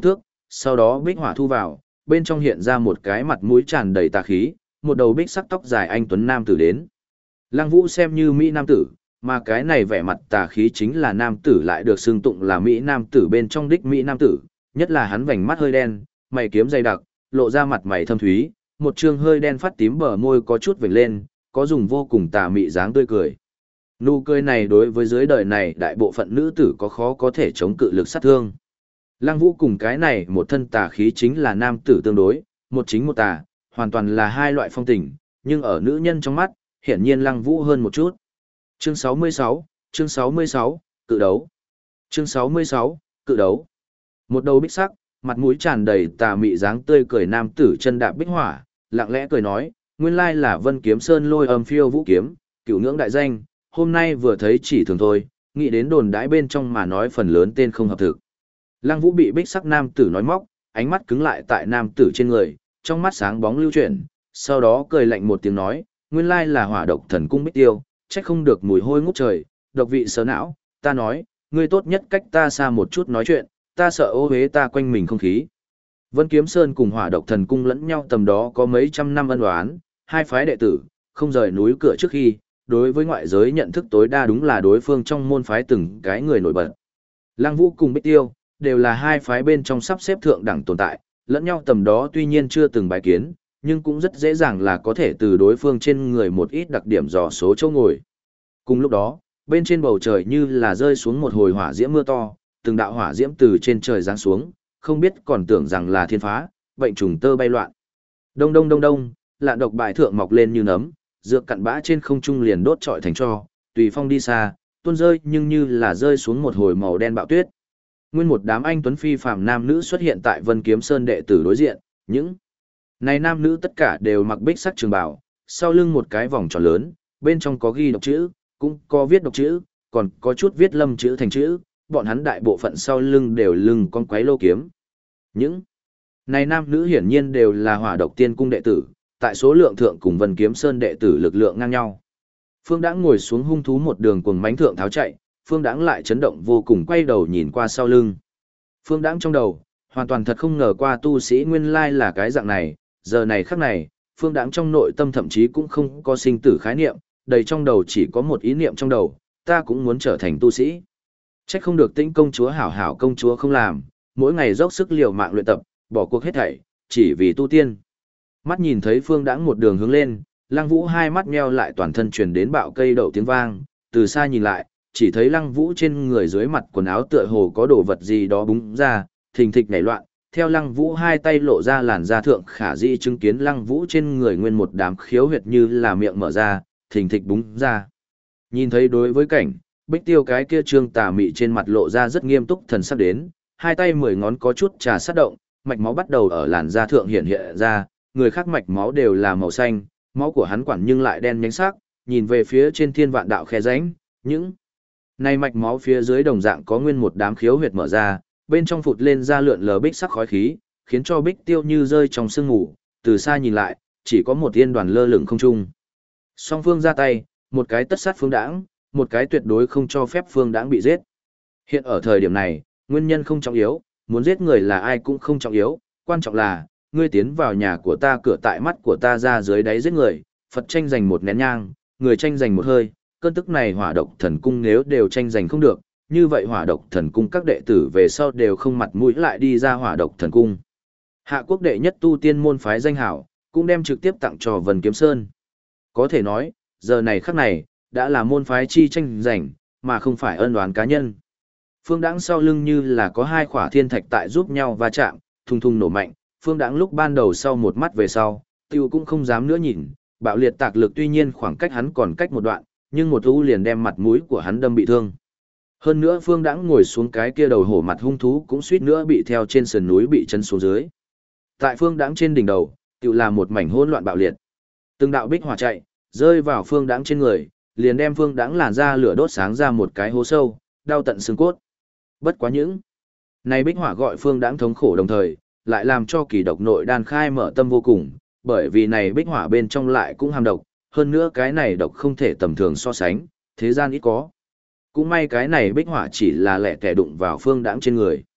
sau đó bích hỏa thu vào, bên trong hiện ra một cái mặt mũi tràn đầy tà khí, một đầu bích sắc tóc dài anh tuấn nam tử đến. Lăng Vũ xem như mỹ nam tử, mà cái này vẻ mặt tà khí chính là nam tử lại được xưng tụng là mỹ nam tử bên trong đích mỹ nam tử, nhất là hắn vành mắt hơi đen, mày kiếm dày đặc, lộ ra mặt mày thâm thúy, một trương hơi đen phát tím bờ môi có chút vểnh lên, có dùng vô cùng tà mị dáng tươi cười. Nụ cười này đối với dưới đời này đại bộ phận nữ tử có khó có thể chống cự lực sát thương. Lăng Vũ cùng cái này một thân tà khí chính là nam tử tương đối, một chính một tà, hoàn toàn là hai loại phong tình, nhưng ở nữ nhân trong mắt, hiển nhiên Lăng Vũ hơn một chút. Chương 66, cự đấu. Chương 66, cự đấu. Một đầu bích sắc, mặt mũi tràn đầy tà mị dáng tươi cười nam tử chân đạp bích hỏa, lặng lẽ cười nói, nguyên lai là Vân Kiếm Sơn Lôi Âm Phiêu Vũ kiếm, cửu ngưỡng đại danh, hôm nay vừa thấy chỉ thường thôi, nghĩ đến đồn đãi bên trong mà nói phần lớn tên không hợp thực. Lăng Vũ bị bích sắc nam tử nói móc, ánh mắt cứng lại tại nam tử trên người, trong mắt sáng bóng lưu chuyển, sau đó cười lạnh một tiếng nói, nguyên lai là Hỏa Độc Thần Cung Bích Tiêu, trách không được mùi hôi ngút trời, độc vị sớ não, ta nói, ngươi tốt nhất cách ta xa một chút nói chuyện, ta sợ ô uế ta quanh mình không khí. Vân Kiếm Sơn cùng Hỏa Độc Thần Cung lẫn nhau tầm đó có mấy trăm năm ân oán, hai phái đệ tử, không rời núi cửa trước khi, đối với ngoại giới nhận thức tối đa đúng là đối phương trong môn phái từng cái người nổi bật. Lăng Vũ cùng Bích Tiêu, đều là hai phái bên trong sắp xếp thượng đẳng tồn tại, lẫn nhau tầm đó tuy nhiên chưa từng bài kiến, nhưng cũng rất dễ dàng là có thể từ đối phương trên người một ít đặc điểm dò số chỗ ngồi. Cùng lúc đó, bên trên bầu trời như là rơi xuống một hồi hỏa diễm mưa to, từng đạo hỏa diễm từ trên trời giáng xuống, không biết còn tưởng rằng là thiên phá, bệnh trùng tơ bay loạn. Đông đông đông đông, lạn độc bại thượng mọc lên như nấm, dược cặn bã trên không trung liền đốt trọi thành tro, tùy phong đi xa, tuôn rơi nhưng như là rơi xuống một hồi màu đen bạo tuyết. Nguyên một đám anh tuấn phi phàm nam nữ xuất hiện tại Vân Kiếm Sơn đệ tử đối diện, những này nam nữ tất cả đều mặc bích sắc trường bào, sau lưng một cái vòng tròn lớn, bên trong có ghi độc chữ, cũng có viết độc chữ, còn có chút viết lâm chữ thành chữ, bọn hắn đại bộ phận sau lưng đều lưng con quái lô kiếm. Những này nam nữ hiển nhiên đều là Hỏa Độc Tiên Cung đệ tử, tại số lượng thượng cùng Vân Kiếm Sơn đệ tử lực lượng ngang nhau. Phương Đãng ngồi xuống hung thú một đường cuồng mãnh thượng tháo chạy, Phương Đãng lại chấn động vô cùng quay đầu nhìn qua sau lưng. Phương Đãng trong đầu, hoàn toàn thật không ngờ qua tu sĩ nguyên lai là cái dạng này, giờ này khắc này, Phương Đãng trong nội tâm thậm chí cũng không có sinh tử khái niệm, đầy trong đầu chỉ có một ý niệm trong đầu, ta cũng muốn trở thành tu sĩ. Trách không được Tĩnh công chúa hảo hảo công chúa không làm, mỗi ngày dốc sức liều mạng luyện tập, bỏ cuộc hết thảy, chỉ vì tu tiên. Mắt nhìn thấy Phương Đãng một đường hướng lên, Lăng Vũ hai mắt nheo lại toàn thân truyền đến bạo cây đậu tiếng vang, từ xa nhìn lại, chỉ thấy Lăng Vũ trên người dưới mặt quần áo tựa hồ có đồ vật gì đó búng ra, thình thịch nảy loạn, theo Lăng Vũ hai tay lộ ra làn da thượng khả dĩ chứng kiến Lăng Vũ trên người nguyên một đám khiếu huyệt như là miệng mở ra, thình thịch búng ra. Nhìn thấy đối với cảnh, Bích Tiêu cái kia trương tà mị trên mặt lộ ra rất nghiêm túc thần sắc đến, hai tay 10 ngón có chút trà sát động, mạch máu bắt đầu ở làn da thượng hiện hiện ra, người khác mạch máu đều là màu xanh, máu của hắn quản nhưng lại đen nhánh sắc, nhìn về phía trên thiên vạn đạo khe rãnh, những này mạch máu phía dưới đồng dạng có nguyên một đám khiếu huyệt mở ra, bên trong phụt lên ra lượn lờ bích sắc khói khí, khiến cho Bích Tiêu như rơi trong sương ngủ, từ xa nhìn lại, chỉ có một tiên đoàn lơ lửng không trung. Song phương ra tay, một cái tất sát Phương Đãng, một cái tuyệt đối không cho phép Phương Đãng bị giết. Hiện ở thời điểm này, nguyên nhân không trọng yếu, muốn giết người là ai cũng không trọng yếu, quan trọng là ngươi tiến vào nhà của ta cửa tại mắt của ta ra dưới đáy giết người, Phật tranh giành một nén nhang, người tranh giành một hơi, cơn tức này Hỏa Độc Thần Cung nếu đều tranh giành không được, như vậy Hỏa Độc Thần Cung các đệ tử về sau đều không mặt mũi lại đi ra Hỏa Độc Thần Cung. Hạ quốc đệ nhất tu tiên môn phái danh hảo, cũng đem trực tiếp tặng cho Vân Kiếm Sơn. Có thể nói, giờ này khắc này, đã là môn phái chi tranh giành, mà không phải ân oán cá nhân. Phương Đãng sau lưng như là có hai khỏa thiên thạch tại giúp nhau va chạm, thùng thùng nổ mạnh, Phương Đãng lúc ban đầu sau một mắt về sau, tiêu cũng không dám nữa nhìn, bạo liệt tạc lực tuy nhiên khoảng cách hắn còn cách một đoạn, nhưng một u liền đem mặt mũi của hắn đâm bị thương. Hơn nữa Phương Đãng ngồi xuống cái kia đầu hổ mặt hung thú cũng suýt nữa bị theo trên sườn núi bị chân xuống dưới. Tại Phương Đãng trên đỉnh đầu, tiêu là một mảnh hỗn loạn bạo liệt. Từng đạo bích hỏa chạy, rơi vào Phương Đãng trên người, liền đem Phương Đãng làn ra lửa đốt sáng ra một cái hố sâu, đau tận xương cốt. Bất quá những này bích hỏa gọi Phương Đãng thống khổ đồng thời, lại làm cho kỳ độc nội đan khai mở tâm vô cùng, bởi vì này bích hỏa bên trong lại cũng hàm độc, hơn nữa cái này độc không thể tầm thường so sánh, thế gian ít có. Cũng may cái này bích hỏa chỉ là lẻ tẻ đụng vào Phương Đãng trên người.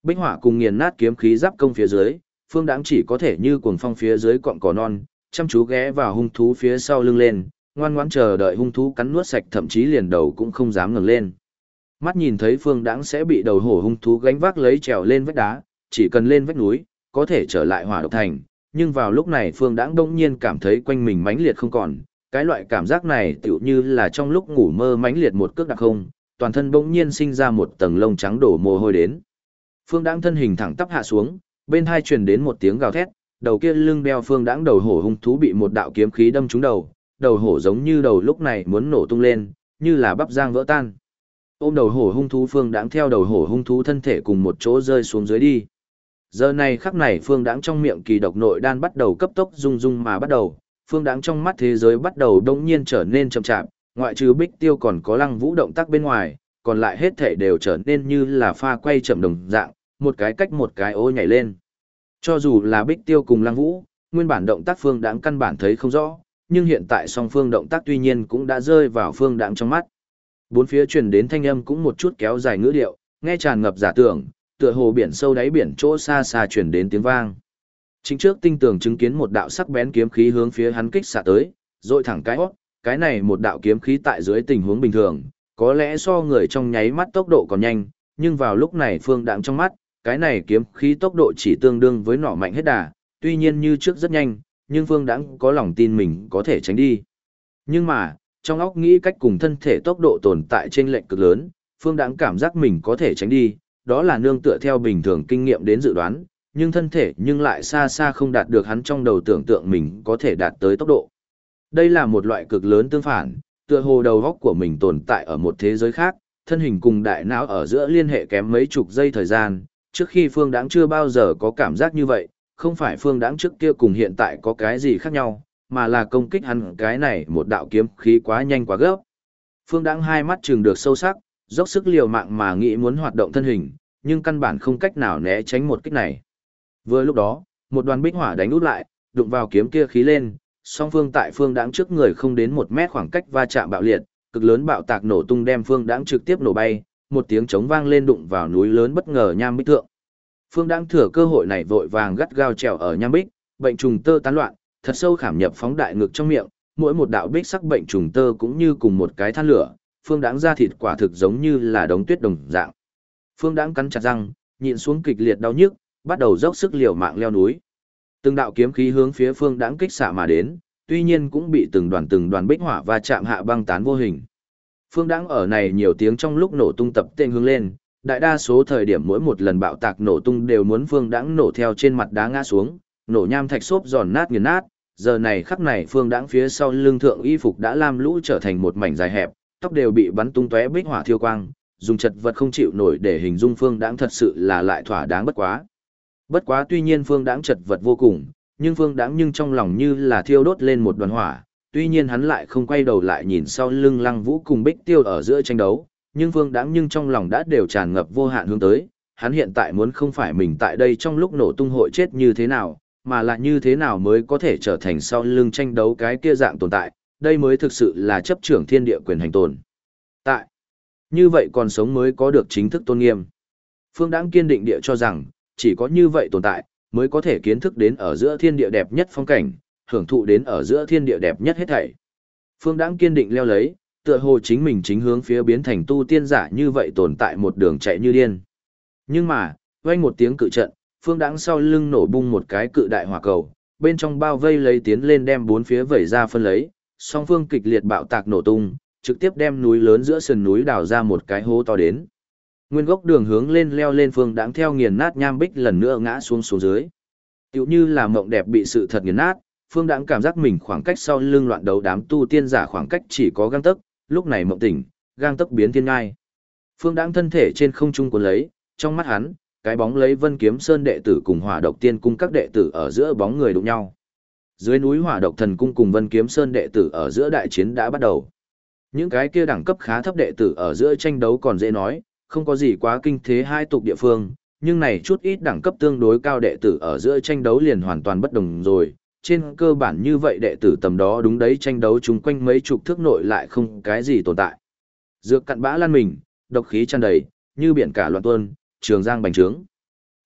Bích hỏa cùng nghiền nát kiếm khí giáp công phía dưới, Phương Đãng chỉ có thể như cuồng phong phía dưới cọng cỏ non, chăm chú ghé vào hung thú phía sau lưng lên, ngoan ngoãn chờ đợi hung thú cắn nuốt sạch, thậm chí liền đầu cũng không dám ngẩng lên. Mắt nhìn thấy Phương Đãng sẽ bị đầu hổ hung thú gánh vác lấy trèo lên vách đá, chỉ cần lên vách núi, có thể trở lại Hỏa Độc Thành, nhưng vào lúc này Phương Đãng bỗng nhiên cảm thấy quanh mình mãnh liệt không còn, cái loại cảm giác này tựu như là trong lúc ngủ mơ mãnh liệt một cước đặc không, toàn thân bỗng nhiên sinh ra một tầng lông trắng đổ mồ hôi đến. Phương Đãng thân hình thẳng tắp hạ xuống, bên hai truyền đến một tiếng gào thét, đầu kia lưng đeo Phương Đãng đầu hổ hung thú bị một đạo kiếm khí đâm trúng đầu, đầu hổ giống như đầu lúc này muốn nổ tung lên, như là bắp rang vỡ tan. Ôm đầu hổ hung thú Phương Đãng theo đầu hổ hung thú thân thể cùng một chỗ rơi xuống dưới đi. Giờ này khắc này Phương Đãng trong miệng kỳ độc nội đan bắt đầu cấp tốc rung rung mà bắt đầu, Phương Đãng trong mắt thế giới bắt đầu đống nhiên trở nên chậm chạp, ngoại trừ Bích Tiêu còn có Lăng Vũ động tác bên ngoài, còn lại hết thể đều trở nên như là pha quay chậm đồng dạng, một cái cách một cái ô nhảy lên. Cho dù là Bích Tiêu cùng Lăng Vũ, nguyên bản động tác Phương Đãng căn bản thấy không rõ, nhưng hiện tại song phương động tác tuy nhiên cũng đã rơi vào Phương Đãng trong mắt. Bốn phía truyền đến thanh âm cũng một chút kéo dài ngữ điệu, nghe tràn ngập giả tưởng, tựa hồ biển sâu đáy biển chỗ xa xa truyền đến tiếng vang. Chính trước tinh tường chứng kiến một đạo sắc bén kiếm khí hướng phía hắn kích xạ tới, rồi thẳng cái hót, cái này một đạo kiếm khí tại dưới tình huống bình thường, có lẽ so người trong nháy mắt tốc độ còn nhanh, nhưng vào lúc này Phương Đãng trong mắt, cái này kiếm khí tốc độ chỉ tương đương với nỏ mạnh hết đà, tuy nhiên như trước rất nhanh, nhưng Phương Đãng có lòng tin mình có thể tránh đi. Nhưng mà, trong óc nghĩ cách cùng thân thể tốc độ tồn tại trên lệch cực lớn, Phương Đãng cảm giác mình có thể tránh đi, đó là nương tựa theo bình thường kinh nghiệm đến dự đoán, nhưng thân thể nhưng lại xa xa không đạt được hắn trong đầu tưởng tượng mình có thể đạt tới tốc độ. Đây là một loại cực lớn tương phản, tựa hồ đầu óc của mình tồn tại ở một thế giới khác, thân hình cùng đại não ở giữa liên hệ kém mấy chục giây thời gian, trước khi Phương Đãng chưa bao giờ có cảm giác như vậy, không phải Phương Đãng trước kia cùng hiện tại có cái gì khác nhau, mà là công kích hắn cái này một đạo kiếm khí quá nhanh quá gấp. Phương Đãng hai mắt trừng được sâu sắc, dốc sức liều mạng mà nghĩ muốn hoạt động thân hình, nhưng căn bản không cách nào né tránh một kích này. Vừa lúc đó, một đoàn bích hỏa đánh út lại, đụng vào kiếm kia khí lên, song phương tại Phương Đãng trước người không đến 1 mét khoảng cách va chạm bạo liệt, cực lớn bạo tạc nổ tung đem Phương Đãng trực tiếp nổ bay, một tiếng trống vang lên đụng vào núi lớn bất ngờ nham bích thượng. Phương Đãng thừa cơ hội này vội vàng gắt gao trèo ở nham bích, bệnh trùng tơ tán loạn, thật sâu khảm nhập phóng đại ngực trong miệng, mỗi một đạo bích sắc bệnh trùng tơ cũng như cùng một cái than lửa, Phương Đãng da thịt quả thực giống như là đống tuyết đồng dạng. Phương Đãng cắn chặt răng, nhịn xuống kịch liệt đau nhức, bắt đầu dốc sức liều mạng leo núi. Từng đạo kiếm khí hướng phía Phương Đãng kích xạ mà đến, tuy nhiên cũng bị từng đoàn bích hỏa va chạm hạ băng tán vô hình. Phương Đãng ở này nhiều tiếng trong lúc nổ tung tập tên hướng lên, đại đa số thời điểm mỗi một lần bạo tạc nổ tung đều muốn Phương Đãng nổ theo trên mặt đá ngã xuống, nổ nham thạch xốp giòn nát nghiền nát. Giờ này khắc này Phương Đãng phía sau lưng thượng y phục đã lam lũ trở thành một mảnh dài hẹp, tóc đều bị bắn tung tóe bích hỏa thiêu quang, dùng chật vật không chịu nổi để hình dung Phương Đãng thật sự là lại thỏa đáng bất quá. Bất quá tuy nhiên Phương Đãng chật vật vô cùng, nhưng Phương Đãng nhưng trong lòng như là thiêu đốt lên một đoàn hỏa, tuy nhiên hắn lại không quay đầu lại nhìn sau lưng Lăng Vũ cùng Bích Tiêu ở giữa tranh đấu, nhưng Phương Đãng nhưng trong lòng đã đều tràn ngập vô hạn hướng tới, hắn hiện tại muốn không phải mình tại đây trong lúc nổ tung hội chết như thế nào, mà là như thế nào mới có thể trở thành sau lưng tranh đấu cái kia dạng tồn tại, đây mới thực sự là chấp trưởng thiên địa quyền hành tồn. Tại, như vậy còn sống mới có được chính thức tôn nghiêm. Phương Đãng kiên định địa cho rằng, chỉ có như vậy tồn tại, mới có thể kiến thức đến ở giữa thiên địa đẹp nhất phong cảnh, hưởng thụ đến ở giữa thiên địa đẹp nhất hết thảy. Phương Đãng kiên định leo lấy, tựa hồ chính mình chính hướng phía biến thành tu tiên giả như vậy tồn tại một đường chạy như điên. Nhưng mà, vang một tiếng cự trận, Phương Đãng sau lưng nổ bung một cái cự đại hỏa cầu, bên trong bao vây lấy tiến lên đem bốn phía vẩy ra phân lấy, song phương kịch liệt bạo tạc nổ tung, trực tiếp đem núi lớn giữa sườn núi đào ra một cái hố to đến. Nguyên gốc đường hướng lên leo lên Phương Đãng theo nghiền nát nham bích lần nữa ngã xuống dưới. Tựu như là mộng đẹp bị sự thật nghiền nát, Phương Đãng cảm giác mình khoảng cách sau lưng loạn đấu đám tu tiên giả khoảng cách chỉ có gang tấc, lúc này mộng tỉnh, gang tấc biến thiên ngai. Phương Đãng thân thể trên không trung cuốn lấy, trong mắt hắn, cái bóng lấy Vân Kiếm Sơn đệ tử cùng Hỏa Độc Tiên cung các đệ tử ở giữa bóng người đụng nhau. Dưới núi Hỏa Độc Thần cung cùng Vân Kiếm Sơn đệ tử ở giữa đại chiến đã bắt đầu. Những cái kia đẳng cấp khá thấp đệ tử ở giữa tranh đấu còn dễ nói, không có gì quá kinh thế hai tục địa phương, nhưng này chút ít đẳng cấp tương đối cao đệ tử ở giữa tranh đấu liền hoàn toàn bất đồng rồi. Trên cơ bản như vậy đệ tử tầm đó đúng đấy tranh đấu chung quanh mấy chục thước nội lại không cái gì tồn tại. Dược cặn bã lan mình, độc khí tràn đầy, như biển cả loạn tuôn, trường giang bành trướng.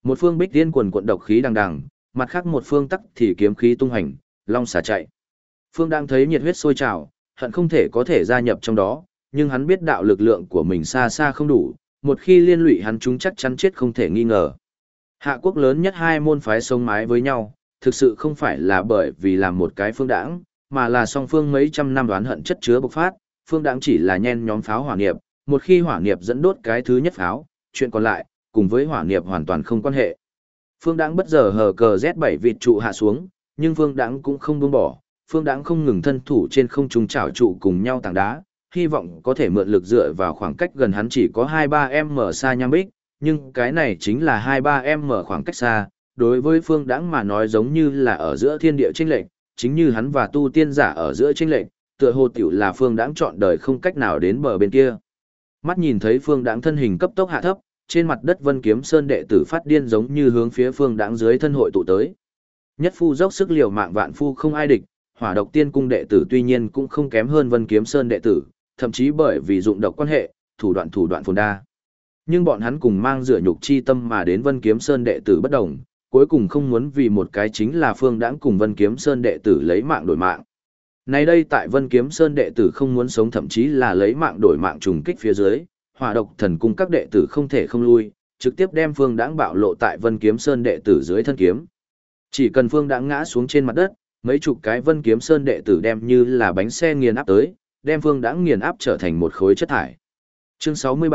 Một phương bích tiên quần quận độc khí đằng đằng, mặt khác một phương tắc thì kiếm khí tung hành, long xả chạy. Phương đang thấy nhiệt huyết sôi trào, hận không thể có thể gia nhập trong đó, nhưng hắn biết đạo lực lượng của mình xa xa không đủ, một khi liên lụy hắn chúng chắc chắn chết không thể nghi ngờ. Hạ quốc lớn nhất hai môn phái sống mái với nhau, thực sự không phải là bởi vì làm một cái phương đảng, mà là song phương mấy trăm năm đoán hận chất chứa bộc phát, phương đảng chỉ là nhen nhóm pháo hỏa nghiệp, một khi hỏa nghiệp dẫn đốt cái thứ nhất pháo, chuyện còn lại, cùng với hỏa nghiệp hoàn toàn không quan hệ. Phương đảng bất giờ hờ cờ Z7 vịt trụ hạ xuống, nhưng phương đảng cũng không buông bỏ, phương đảng không ngừng thân thủ trên không trung chảo trụ cùng nhau tảng đá, hy vọng có thể mượn lực dựa vào khoảng cách gần hắn chỉ có 2-3m xa nham bích, nhưng cái này chính là 2-3m khoảng cách xa, đối với phương đãng mà nói giống như là ở giữa thiên địa chênh lệch, chính như hắn và tu tiên giả ở giữa chênh lệch, tựa hồ tiểu là phương đãng chọn đời không cách nào đến bờ bên kia. Mắt nhìn thấy phương đãng thân hình cấp tốc hạ thấp, trên mặt đất Vân Kiếm Sơn đệ tử phát điên giống như hướng phía phương đãng dưới thân hội tụ tới. Nhất phu dốc sức liều mạng vạn phu không ai địch, Hỏa Độc Tiên cung đệ tử tuy nhiên cũng không kém hơn Vân Kiếm Sơn đệ tử, thậm chí bởi vì dụng độc quan hệ, thủ đoạn phồn đa. Nhưng bọn hắn cùng mang rửa nhục chi tâm mà đến Vân Kiếm Sơn đệ tử bất đồng, cuối cùng không muốn vì một cái chính là phương đãng cùng Vân Kiếm Sơn đệ tử lấy mạng đổi mạng. Nay đây tại Vân Kiếm Sơn đệ tử không muốn sống thậm chí là lấy mạng đổi mạng trùng kích phía dưới, Hỏa Độc Thần cung các đệ tử không thể không lui, trực tiếp đem phương đãng bạo lộ tại Vân Kiếm Sơn đệ tử dưới thân kiếm. Chỉ cần phương đãng ngã xuống trên mặt đất, mấy chục cái Vân Kiếm Sơn đệ tử đem như là bánh xe nghiền áp tới, đem phương đãng nghiền áp trở thành một khối chất thải. Chương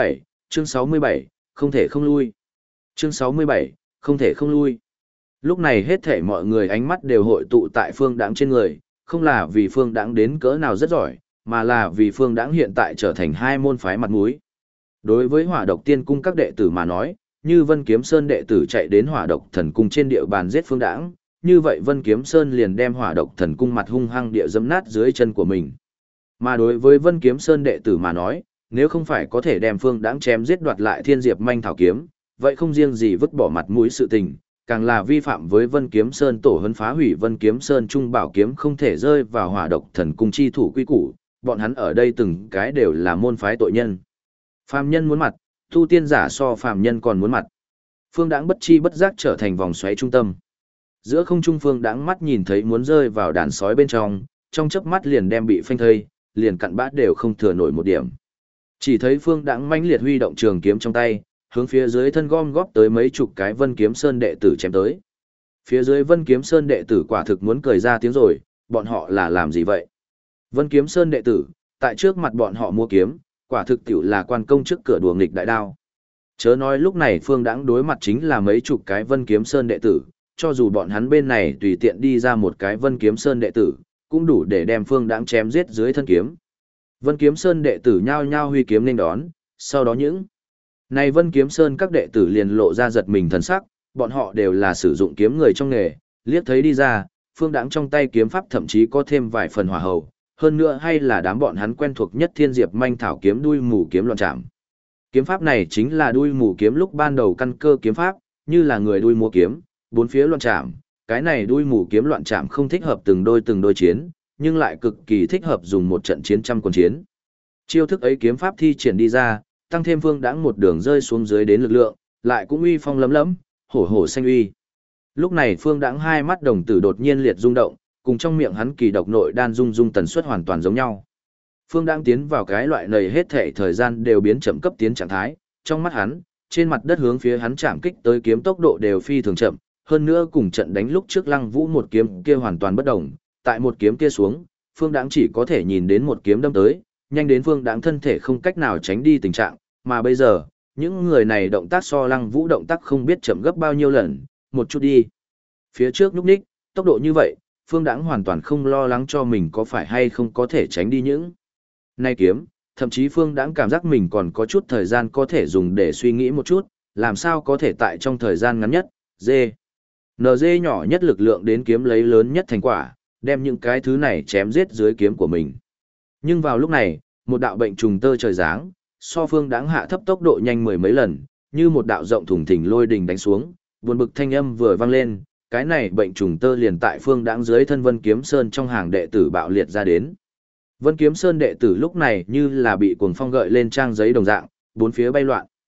67, không thể không lui. Chương 67, không thể không lui. Lúc này hết thể mọi người ánh mắt đều hội tụ tại phương đãng trên người, không là vì phương đãng đến cỡ nào rất giỏi, mà là vì phương đãng hiện tại trở thành hai môn phái mặt mũi. Đối với Hỏa Độc Tiên cung các đệ tử mà nói, như Vân Kiếm Sơn đệ tử chạy đến Hỏa Độc Thần cung trên địa bàn giết phương đãng, như vậy Vân Kiếm Sơn liền đem Hỏa Độc Thần cung mặt hung hăng địa dẫm nát dưới chân của mình. Mà đối với Vân Kiếm Sơn đệ tử mà nói, nếu không phải có thể đem phương đãng chém giết đoạt lại Thiên Diệp manh thảo kiếm, vậy không riêng gì vứt bỏ mặt mũi sự tình, càng là vi phạm với Vân Kiếm Sơn tổ huấn phá hủy Vân Kiếm Sơn trung bảo kiếm không thể rơi vào Hỏa Độc Thần cung chi thủ quy củ, bọn hắn ở đây từng cái đều là môn phái tội nhân. Phàm nhân muốn mặt, tu tiên giả so phàm nhân còn muốn mặt. Phương đãng bất chi bất giác trở thành vòng xoáy trung tâm. Giữa không trung phương đãng mắt nhìn thấy muốn rơi vào đàn sói bên trong chớp mắt liền đem bị phanh thây, liền cặn bát đều không thừa nổi một điểm. Chỉ thấy phương đãng mãnh liệt huy động trường kiếm trong tay, hướng phía dưới thân gom góp tới mấy chục cái Vân Kiếm Sơn đệ tử chém tới. Phía dưới Vân Kiếm Sơn đệ tử quả thực muốn cười ra tiếng rồi, bọn họ là làm gì vậy? Vân Kiếm Sơn đệ tử, tại trước mặt bọn họ mua kiếm, quả thực tiểu là quan công trước cửa đùa nghịch đại đao. Chớ nói lúc này phương đãng đối mặt chính là mấy chục cái Vân Kiếm Sơn đệ tử, cho dù bọn hắn bên này tùy tiện đi ra một cái Vân Kiếm Sơn đệ tử, cũng đủ để đem phương đãng chém giết dưới thân kiếm. Vân Kiếm Sơn đệ tử nhao nhao huy kiếm nên đón, sau đó những này Vân Kiếm Sơn các đệ tử liền lộ ra giật mình thần sắc, bọn họ đều là sử dụng kiếm người trong nghề, liếc thấy đi ra, phương đãng trong tay kiếm pháp thậm chí có thêm vài phần hỏa hầu, hơn nữa hay là đám bọn hắn quen thuộc nhất Thiên Diệp manh thảo kiếm đuôi mù kiếm loạn chạm. Kiếm pháp này chính là đuôi mù kiếm lúc ban đầu căn cơ kiếm pháp, như là người đuôi múa kiếm, bốn phía loạn chạm, cái này đuôi mù kiếm loạn chạm không thích hợp từng đôi chiến, nhưng lại cực kỳ thích hợp dùng một trận chiến trăm quân chiến. Chiêu thức ấy kiếm pháp thi triển đi ra, tăng thêm phương đãng một đường rơi xuống dưới đến lực lượng, lại cũng uy phong lấm lấm, hổ hổ xanh uy. Lúc này phương đãng hai mắt đồng tử đột nhiên liệt rung động, cùng trong miệng hắn kỳ độc nội đan rung tần suất hoàn toàn giống nhau. Phương đãng tiến vào cái loại này hết thể thời gian đều biến chậm cấp tiến trạng thái, trong mắt hắn, trên mặt đất hướng phía hắn chạm kích tới kiếm tốc độ đều phi thường chậm, hơn nữa cùng trận đánh lúc trước Lăng Vũ một kiếm kia hoàn toàn bất đồng, tại một kiếm kia xuống, phương đãng chỉ có thể nhìn đến một kiếm đâm tới, nhanh đến phương đãng thân thể không cách nào tránh đi tình trạng, mà bây giờ, những người này động tác so Lăng Vũ động tác không biết chậm gấp bao nhiêu lần, một chút đi. Phía trước nhúc nhích, tốc độ như vậy, phương đãng hoàn toàn không lo lắng cho mình có phải hay không có thể tránh đi những này kiếm, thậm chí phương đãng cảm giác mình còn có chút thời gian có thể dùng để suy nghĩ một chút, làm sao có thể tại trong thời gian ngắn nhất, NG nhỏ nhất lực lượng đến kiếm lấy lớn nhất thành quả, đem những cái thứ này chém giết dưới kiếm của mình. Nhưng vào lúc này, một đạo bệnh trùng tơ trời giáng, so phương đãng hạ thấp tốc độ nhanh mười mấy lần, như một đạo rộng thủng thình lôi đình đánh xuống, buồn bực thanh âm vừa vang lên, cái này bệnh trùng tơ liền tại phương đãng dưới thân Vân Kiếm Sơn trong hàng đệ tử bạo liệt ra đến. Vân Kiếm Sơn đệ tử lúc này như là bị cuồng phong gợi lên trang giấy đồng dạng, bốn phía bay loạn.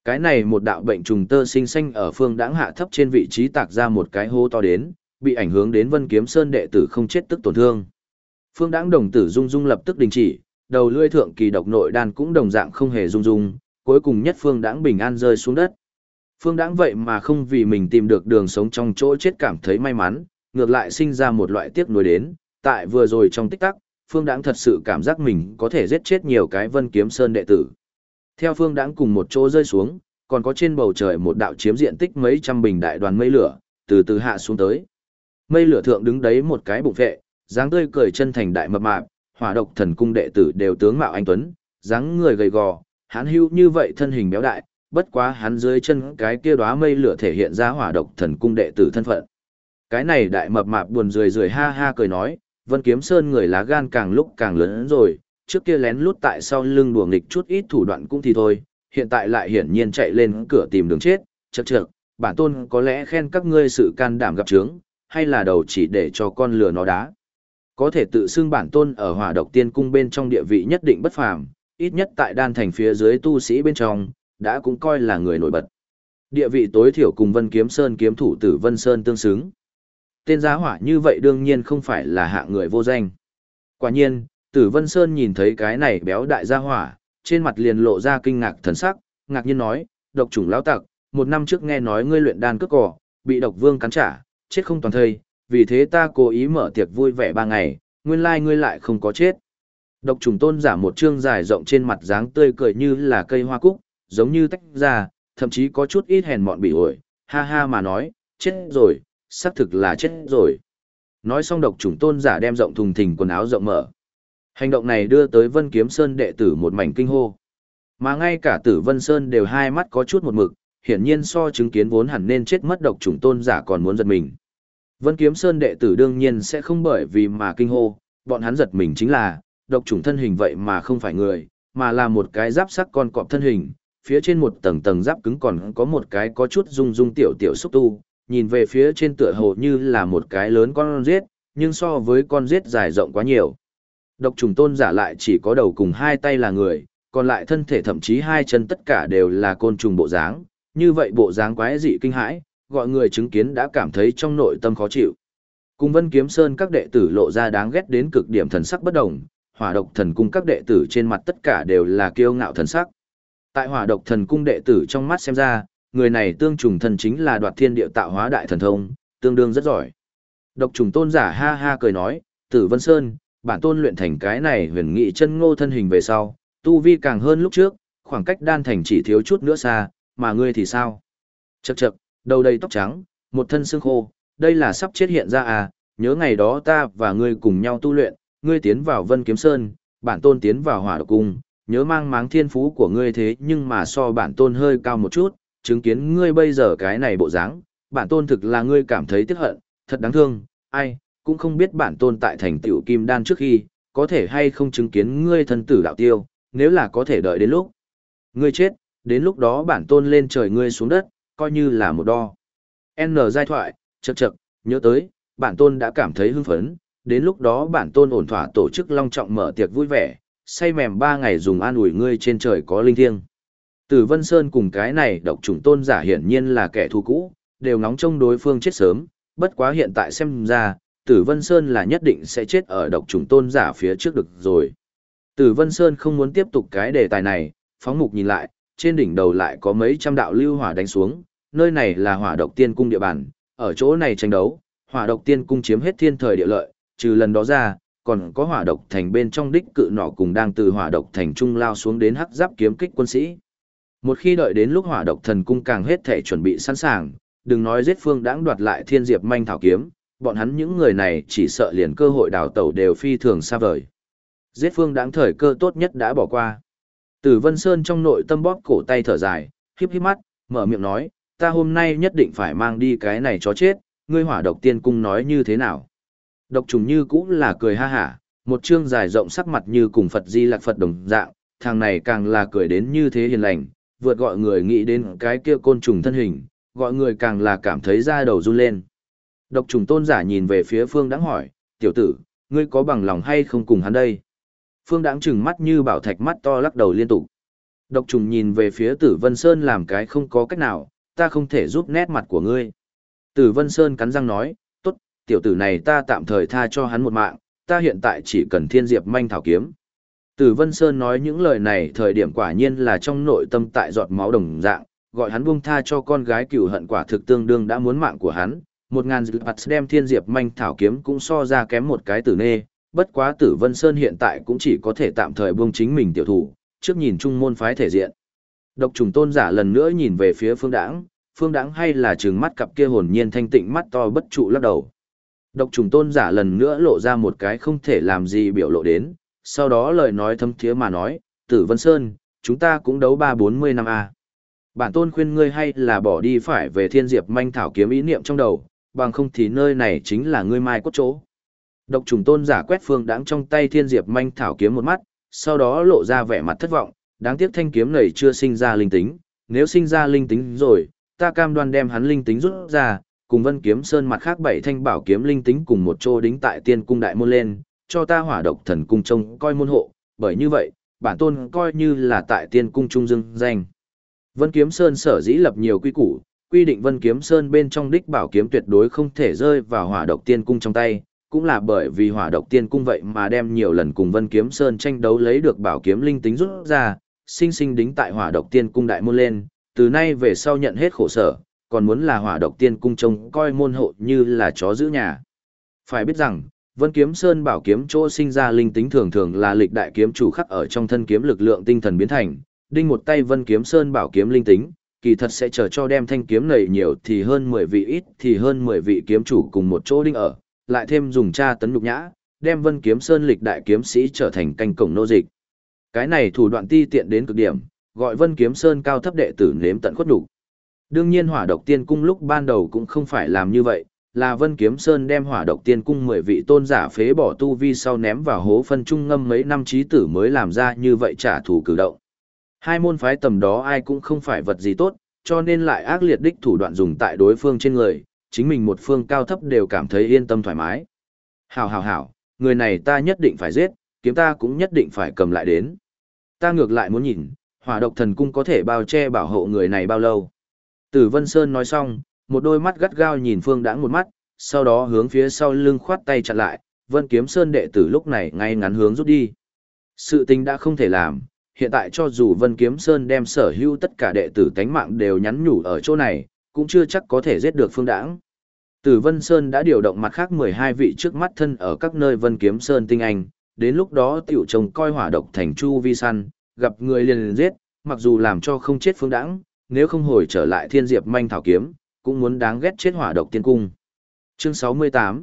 Cái này một đạo bệnh trùng tơ sinh xanh ở Phương Đãng hạ thấp trên vị trí tạc ra một cái hố to đến, bị ảnh hưởng đến Vân Kiếm Sơn đệ tử không chết tức tổn thương. Phương Đãng đồng tử rung rung lập tức đình chỉ, đầu lưỡi thượng kỳ độc nội đan cũng đồng dạng không hề rung rung, cuối cùng nhất Phương Đãng bình an rơi xuống đất. Phương Đãng vậy mà không vì mình tìm được đường sống trong chỗ chết cảm thấy may mắn, ngược lại sinh ra một loại tiếc nuối đến, tại vừa rồi trong tích tắc, Phương Đãng thật sự cảm giác mình có thể giết chết nhiều cái Vân Kiếm Sơn đệ tử. Theo Phương Đãng cùng một chỗ rơi xuống, còn có trên bầu trời một đạo chiếm diện tích mấy trăm bình đại đoàn mây lửa, từ từ hạ xuống tới. Mây lửa thượng đứng đấy một cái bụng vệ, dáng tươi cười chân thành đại mập mạp, Hỏa Độc Thần Cung đệ tử đều tướng mạo anh tuấn, dáng người gầy gò, hán hữu như vậy thân hình béo đại, bất quá hắn dưới chân cái kia đóa mây lửa thể hiện ra Hỏa Độc Thần Cung đệ tử thân phận. Cái này đại mập mạp buồn rười rười ha ha cười nói, Vân Kiếm Sơn người lá gan càng lúc càng lớn rồi, trước kia lén lút tại sau lưng đùa nghịch chút ít thủ đoạn cũng thì thôi, hiện tại lại hiển nhiên chạy lên cửa tìm đường chết, chậc chậc, bản tôn có lẽ khen các ngươi sự can đảm gặp chướng, hay là đầu chỉ để cho con lừa nó đá. Có thể tự xưng bản tôn ở Hỏa Độc Tiên Cung bên trong địa vị nhất định bất phàm, ít nhất tại đan thành phía dưới tu sĩ bên trong, đã cũng coi là người nổi bật. Địa vị tối thiểu cùng Vân Kiếm Sơn kiếm thủ Tử Vân Sơn tương xứng. Tên giá hỏa như vậy đương nhiên không phải là hạng người vô danh. Quả nhiên, Tử Vân Sơn nhìn thấy cái này béo đại gia hỏa, trên mặt liền lộ ra kinh ngạc thần sắc, ngạc nhiên nói, độc chủng lão tặc, một năm trước nghe nói ngươi luyện đan cướp cỏ, bị độc vương cắn trả, chết không toàn thây, vì thế ta cố ý mở tiệc vui vẻ 3 ngày, nguyên lai ngươi lại không có chết. Độc chủng tôn giả một trương dài rộng trên mặt dáng tươi cười như là cây hoa cúc, giống như tách ra, thậm chí có chút ít hèn mọn bị ổi, ha ha mà nói, chết rồi, xác thực là chết rồi. Nói xong độc chủng tôn giả đem rộng thùng thình quần áo rộng mở. Hành động này đưa tới Vân Kiếm Sơn đệ tử một mảnh kinh hô. Mà ngay cả Tử Vân Sơn đều hai mắt có chút một mực, hiển nhiên so chứng kiến vốn hẳn nên chết mất độc chủng tôn giả còn muốn giật mình. Vân Kiếm Sơn đệ tử đương nhiên sẽ không bởi vì mà kinh hô, bọn hắn giật mình chính là, độc chủng thân hình vậy mà không phải người, mà là một cái giáp sắc con cọp thân hình, phía trên một tầng tầng giáp cứng còn có một cái có chút rung rung tiểu tiểu xúc tu, nhìn về phía trên tựa hồ như là một cái lớn con rết, nhưng so với con rết dài rộng quá nhiều. Độc trùng tôn giả lại chỉ có đầu cùng 2 tay là người, còn lại thân thể thậm chí 2 chân tất cả đều là côn trùng bộ dáng, như vậy bộ dáng quái dị kinh hãi, gọi người chứng kiến đã cảm thấy trong nội tâm khó chịu. Cùng Vân Kiếm Sơn các đệ tử lộ ra đáng ghét đến cực điểm thần sắc bất đồng, Hỏa Độc Thần Cung các đệ tử trên mặt tất cả đều là kiêu ngạo thần sắc. Tại Hỏa Độc Thần Cung đệ tử trong mắt xem ra, người này tương trùng thần chính là đoạt thiên địa tạo hóa đại thần thông, tương đương rất giỏi. Độc trùng tôn giả ha ha cười nói, Tử Vân Sơn, bản tôn luyện thành cái này huyền nghị chân ngô thân hình về sau, tu vi càng hơn lúc trước, khoảng cách đan thành chỉ thiếu chút nữa xa, mà ngươi thì sao? Chậc chậc, đầu đầy tóc trắng, một thân xương khô, đây là sắp chết hiện ra à, nhớ ngày đó ta và ngươi cùng nhau tu luyện, ngươi tiến vào Vân Kiếm Sơn, bản tôn tiến vào Hỏa Độc Cung, nhớ mang máng thiên phú của ngươi thế nhưng mà so bản tôn hơi cao một chút, chứng kiến ngươi bây giờ cái này bộ dáng, bản tôn thực là ngươi cảm thấy tiếc hận, thật đáng thương, ai, cũng không biết bản tôn tại thành tựu kim đan trước khi, có thể hay không chứng kiến ngươi thân tử đạo tiêu, nếu là có thể đợi đến lúc ngươi chết, đến lúc đó bản tôn lên trời ngươi xuống đất, coi như là một đo. N giai thoại, chậc chậc, nhớ tới, bản tôn đã cảm thấy hưng phấn, đến lúc đó bản tôn ổn thỏa tổ chức long trọng mở tiệc vui vẻ, say mèm 3 ngày dùng an ủi ngươi trên trời có linh thiêng. Tử Vân Sơn cùng cái này độc chủng tôn giả hiển nhiên là kẻ thù cũ, đều ngóng trông đối phương chết sớm, bất quá hiện tại xem ra, Tử Vân Sơn là nhất định sẽ chết ở độc chủng tôn giả phía trước được rồi. Tử Vân Sơn không muốn tiếp tục cái đề tài này, phóng mục nhìn lại, trên đỉnh đầu lại có mấy trăm đạo lưu hỏa đánh xuống, nơi này là Hỏa Độc Tiên Cung địa bàn, ở chỗ này tranh đấu, Hỏa Độc Tiên Cung chiếm hết thiên thời địa lợi, trừ lần đó ra, còn có Hỏa Độc Thành bên trong đích cự nỏ cùng đang từ Hỏa Độc Thành trung lao xuống đến hắc giáp kiếm kích quân sĩ. Một khi đợi đến lúc Hỏa Độc Thần Cung càng hết thể chuẩn bị sẵn sàng, đừng nói giết Phương Đãng đoạt lại Thiên Diệp manh thảo kiếm, bọn hắn những người này chỉ sợ liền cơ hội đào tẩu đều phi thường xa vời. Giết Phương Đãng thời cơ tốt nhất đã bỏ qua. Tử Vân Sơn trong nội tâm bóp cổ tay thở dài, híp híp mắt, mở miệng nói, ta hôm nay nhất định phải mang đi cái này chó chết, ngươi Hỏa Độc Tiên Cung nói như thế nào? Độc trùng như cũng là cười ha hả, một trương dài rộng sắc mặt như cùng Phật Di Lặc Phật đồng dạng, thằng này càng là cười đến như thế hiền lành, vượt gọi người nghĩ đến cái kia côn trùng thân hình, gọi người càng là cảm thấy da đầu run lên. Độc trùng tôn giả nhìn về phía Phương Đãng hỏi, tiểu tử, ngươi có bằng lòng hay không cùng hắn đây? Phương Đãng trừng mắt như bảo thạch mắt to lắc đầu liên tục. Độc trùng nhìn về phía Tử Vân Sơn làm cái không có cách nào, ta không thể giúp nét mặt của ngươi. Tử Vân Sơn cắn răng nói, tốt, tiểu tử này ta tạm thời tha cho hắn một mạng, ta hiện tại chỉ cần thiên diệp manh thảo kiếm. Tử Vân Sơn nói những lời này thời điểm quả nhiên là trong nội tâm tại giọt máu đồng dạng, gọi hắn buông tha cho con gái cừu hận quả thực tương đương đã muốn mạng của hắn. 1000 dự bạt đem thiên diệp manh thảo kiếm cũng so ra kém một cái tử nê, bất quá Tử Vân Sơn hiện tại cũng chỉ có thể tạm thời buông chính mình tiểu thủ, trước nhìn trung môn phái thể diện. Độc trùng tôn giả lần nữa nhìn về phía Phương Đãng hay là trừng mắt cặp kia hồn nhiên thanh tịnh mắt to bất trụ lắc đầu. Độc trùng tôn giả lần nữa lộ ra một cái không thể làm gì biểu lộ đến, sau đó lời nói thâm thiế mà nói, Tử Vân Sơn, chúng ta cũng đấu 3-40 năm a. Bản tôn khuyên ngươi hay là bỏ đi phải về thiên diệp manh thảo kiếm ý niệm trong đầu, bằng không thì nơi này chính là ngươi mai cốt chỗ. Độc trùng tôn giả quét Phương Đãng trong tay thiên diệp manh thảo kiếm một mắt, sau đó lộ ra vẻ mặt thất vọng, đáng tiếc thanh kiếm này chưa sinh ra linh tính, nếu sinh ra linh tính rồi, ta cam đoan đem hắn linh tính rút ra, cùng Vân Kiếm Sơn mặt khác 7 thanh bảo kiếm linh tính cùng một chỗ đính tại Tiên cung đại môn lên, cho ta Hỏa Độc Thần cung trông coi môn hộ, bởi như vậy, bản tôn coi như là tại Tiên cung trung dương danh. Vân Kiếm Sơn sở dĩ lập nhiều quy củ, quy định Vân Kiếm Sơn bên trong đích bảo kiếm tuyệt đối không thể rơi vào Hỏa Độc Tiên cung trong tay, cũng là bởi vì Hỏa Độc Tiên cung vậy mà đem nhiều lần cùng Vân Kiếm Sơn tranh đấu lấy được bảo kiếm linh tính rút ra, sinh sinh đính tại Hỏa Độc Tiên cung đại môn lên, từ nay về sau nhận hết khổ sở, còn muốn là Hỏa Độc Tiên cung trông coi môn hộ như là chó giữ nhà. Phải biết rằng, Vân Kiếm Sơn bảo kiếm chỗ sinh ra linh tính thường thường là lịch đại kiếm chủ khắc ở trong thân kiếm lực lượng tinh thần biến thành, đinh một tay Vân Kiếm Sơn bảo kiếm linh tính, kỳ thật sẽ chờ cho đem thanh kiếm này nhiều thì hơn 10 vị ít thì hơn 10 vị kiếm chủ cùng một chỗ đinh ở, lại thêm dùng tra tấn nhục nhã, đem Vân Kiếm Sơn lịch đại kiếm sĩ trở thành canh cổng nô dịch. Cái này thủ đoạn ti tiện đến cực điểm, gọi Vân Kiếm Sơn cao thấp đệ tử nếm tận khuất nhục. Đương nhiên Hỏa Độc Tiên cung lúc ban đầu cũng không phải làm như vậy, là Vân Kiếm Sơn đem Hỏa Độc Tiên cung 10 vị tôn giả phế bỏ tu vi sau ném vào hố phân trung ngâm mấy năm chí tử mới làm ra như vậy trả thù cử động. Hai môn phái tầm đó ai cũng không phải vật gì tốt, cho nên lại ác liệt đích thủ đoạn dùng tại đối phương trên người, chính mình một phương cao thấp đều cảm thấy yên tâm thoải mái. Hảo, người này ta nhất định phải giết, kiếm ta cũng nhất định phải cầm lại đến. Ta ngược lại muốn nhìn, Hỏa Độc Thần cung có thể bao che bảo hộ người này bao lâu. Tử Vân Sơn nói xong, một đôi mắt gắt gao nhìn Phương Đãng một mắt, sau đó hướng phía sau lưng khoát tay chặn lại, Vân Kiếm Sơn đệ tử lúc này ngay ngắn hướng rút đi. Sự tình đã không thể làm, hiện tại cho dù Vân Kiếm Sơn đem sở hữu tất cả đệ tử tánh mạng đều nhắn nhủ ở chỗ này, cũng chưa chắc có thể giết được Phương Đãng. Tử Vân Sơn đã điều động mặt khác 12 vị trước mắt thân ở các nơi Vân Kiếm Sơn tinh anh, đến lúc đó tiểu trông coi Hỏa Độc thành chu vi săn, gặp người liền giết, mặc dù làm cho không chết Phương Đãng, nếu không hồi trở lại Thiên Diệp manh thảo kiếm, cũng muốn đáng ghét chết Hỏa Độc Tiên cung. Chương 68,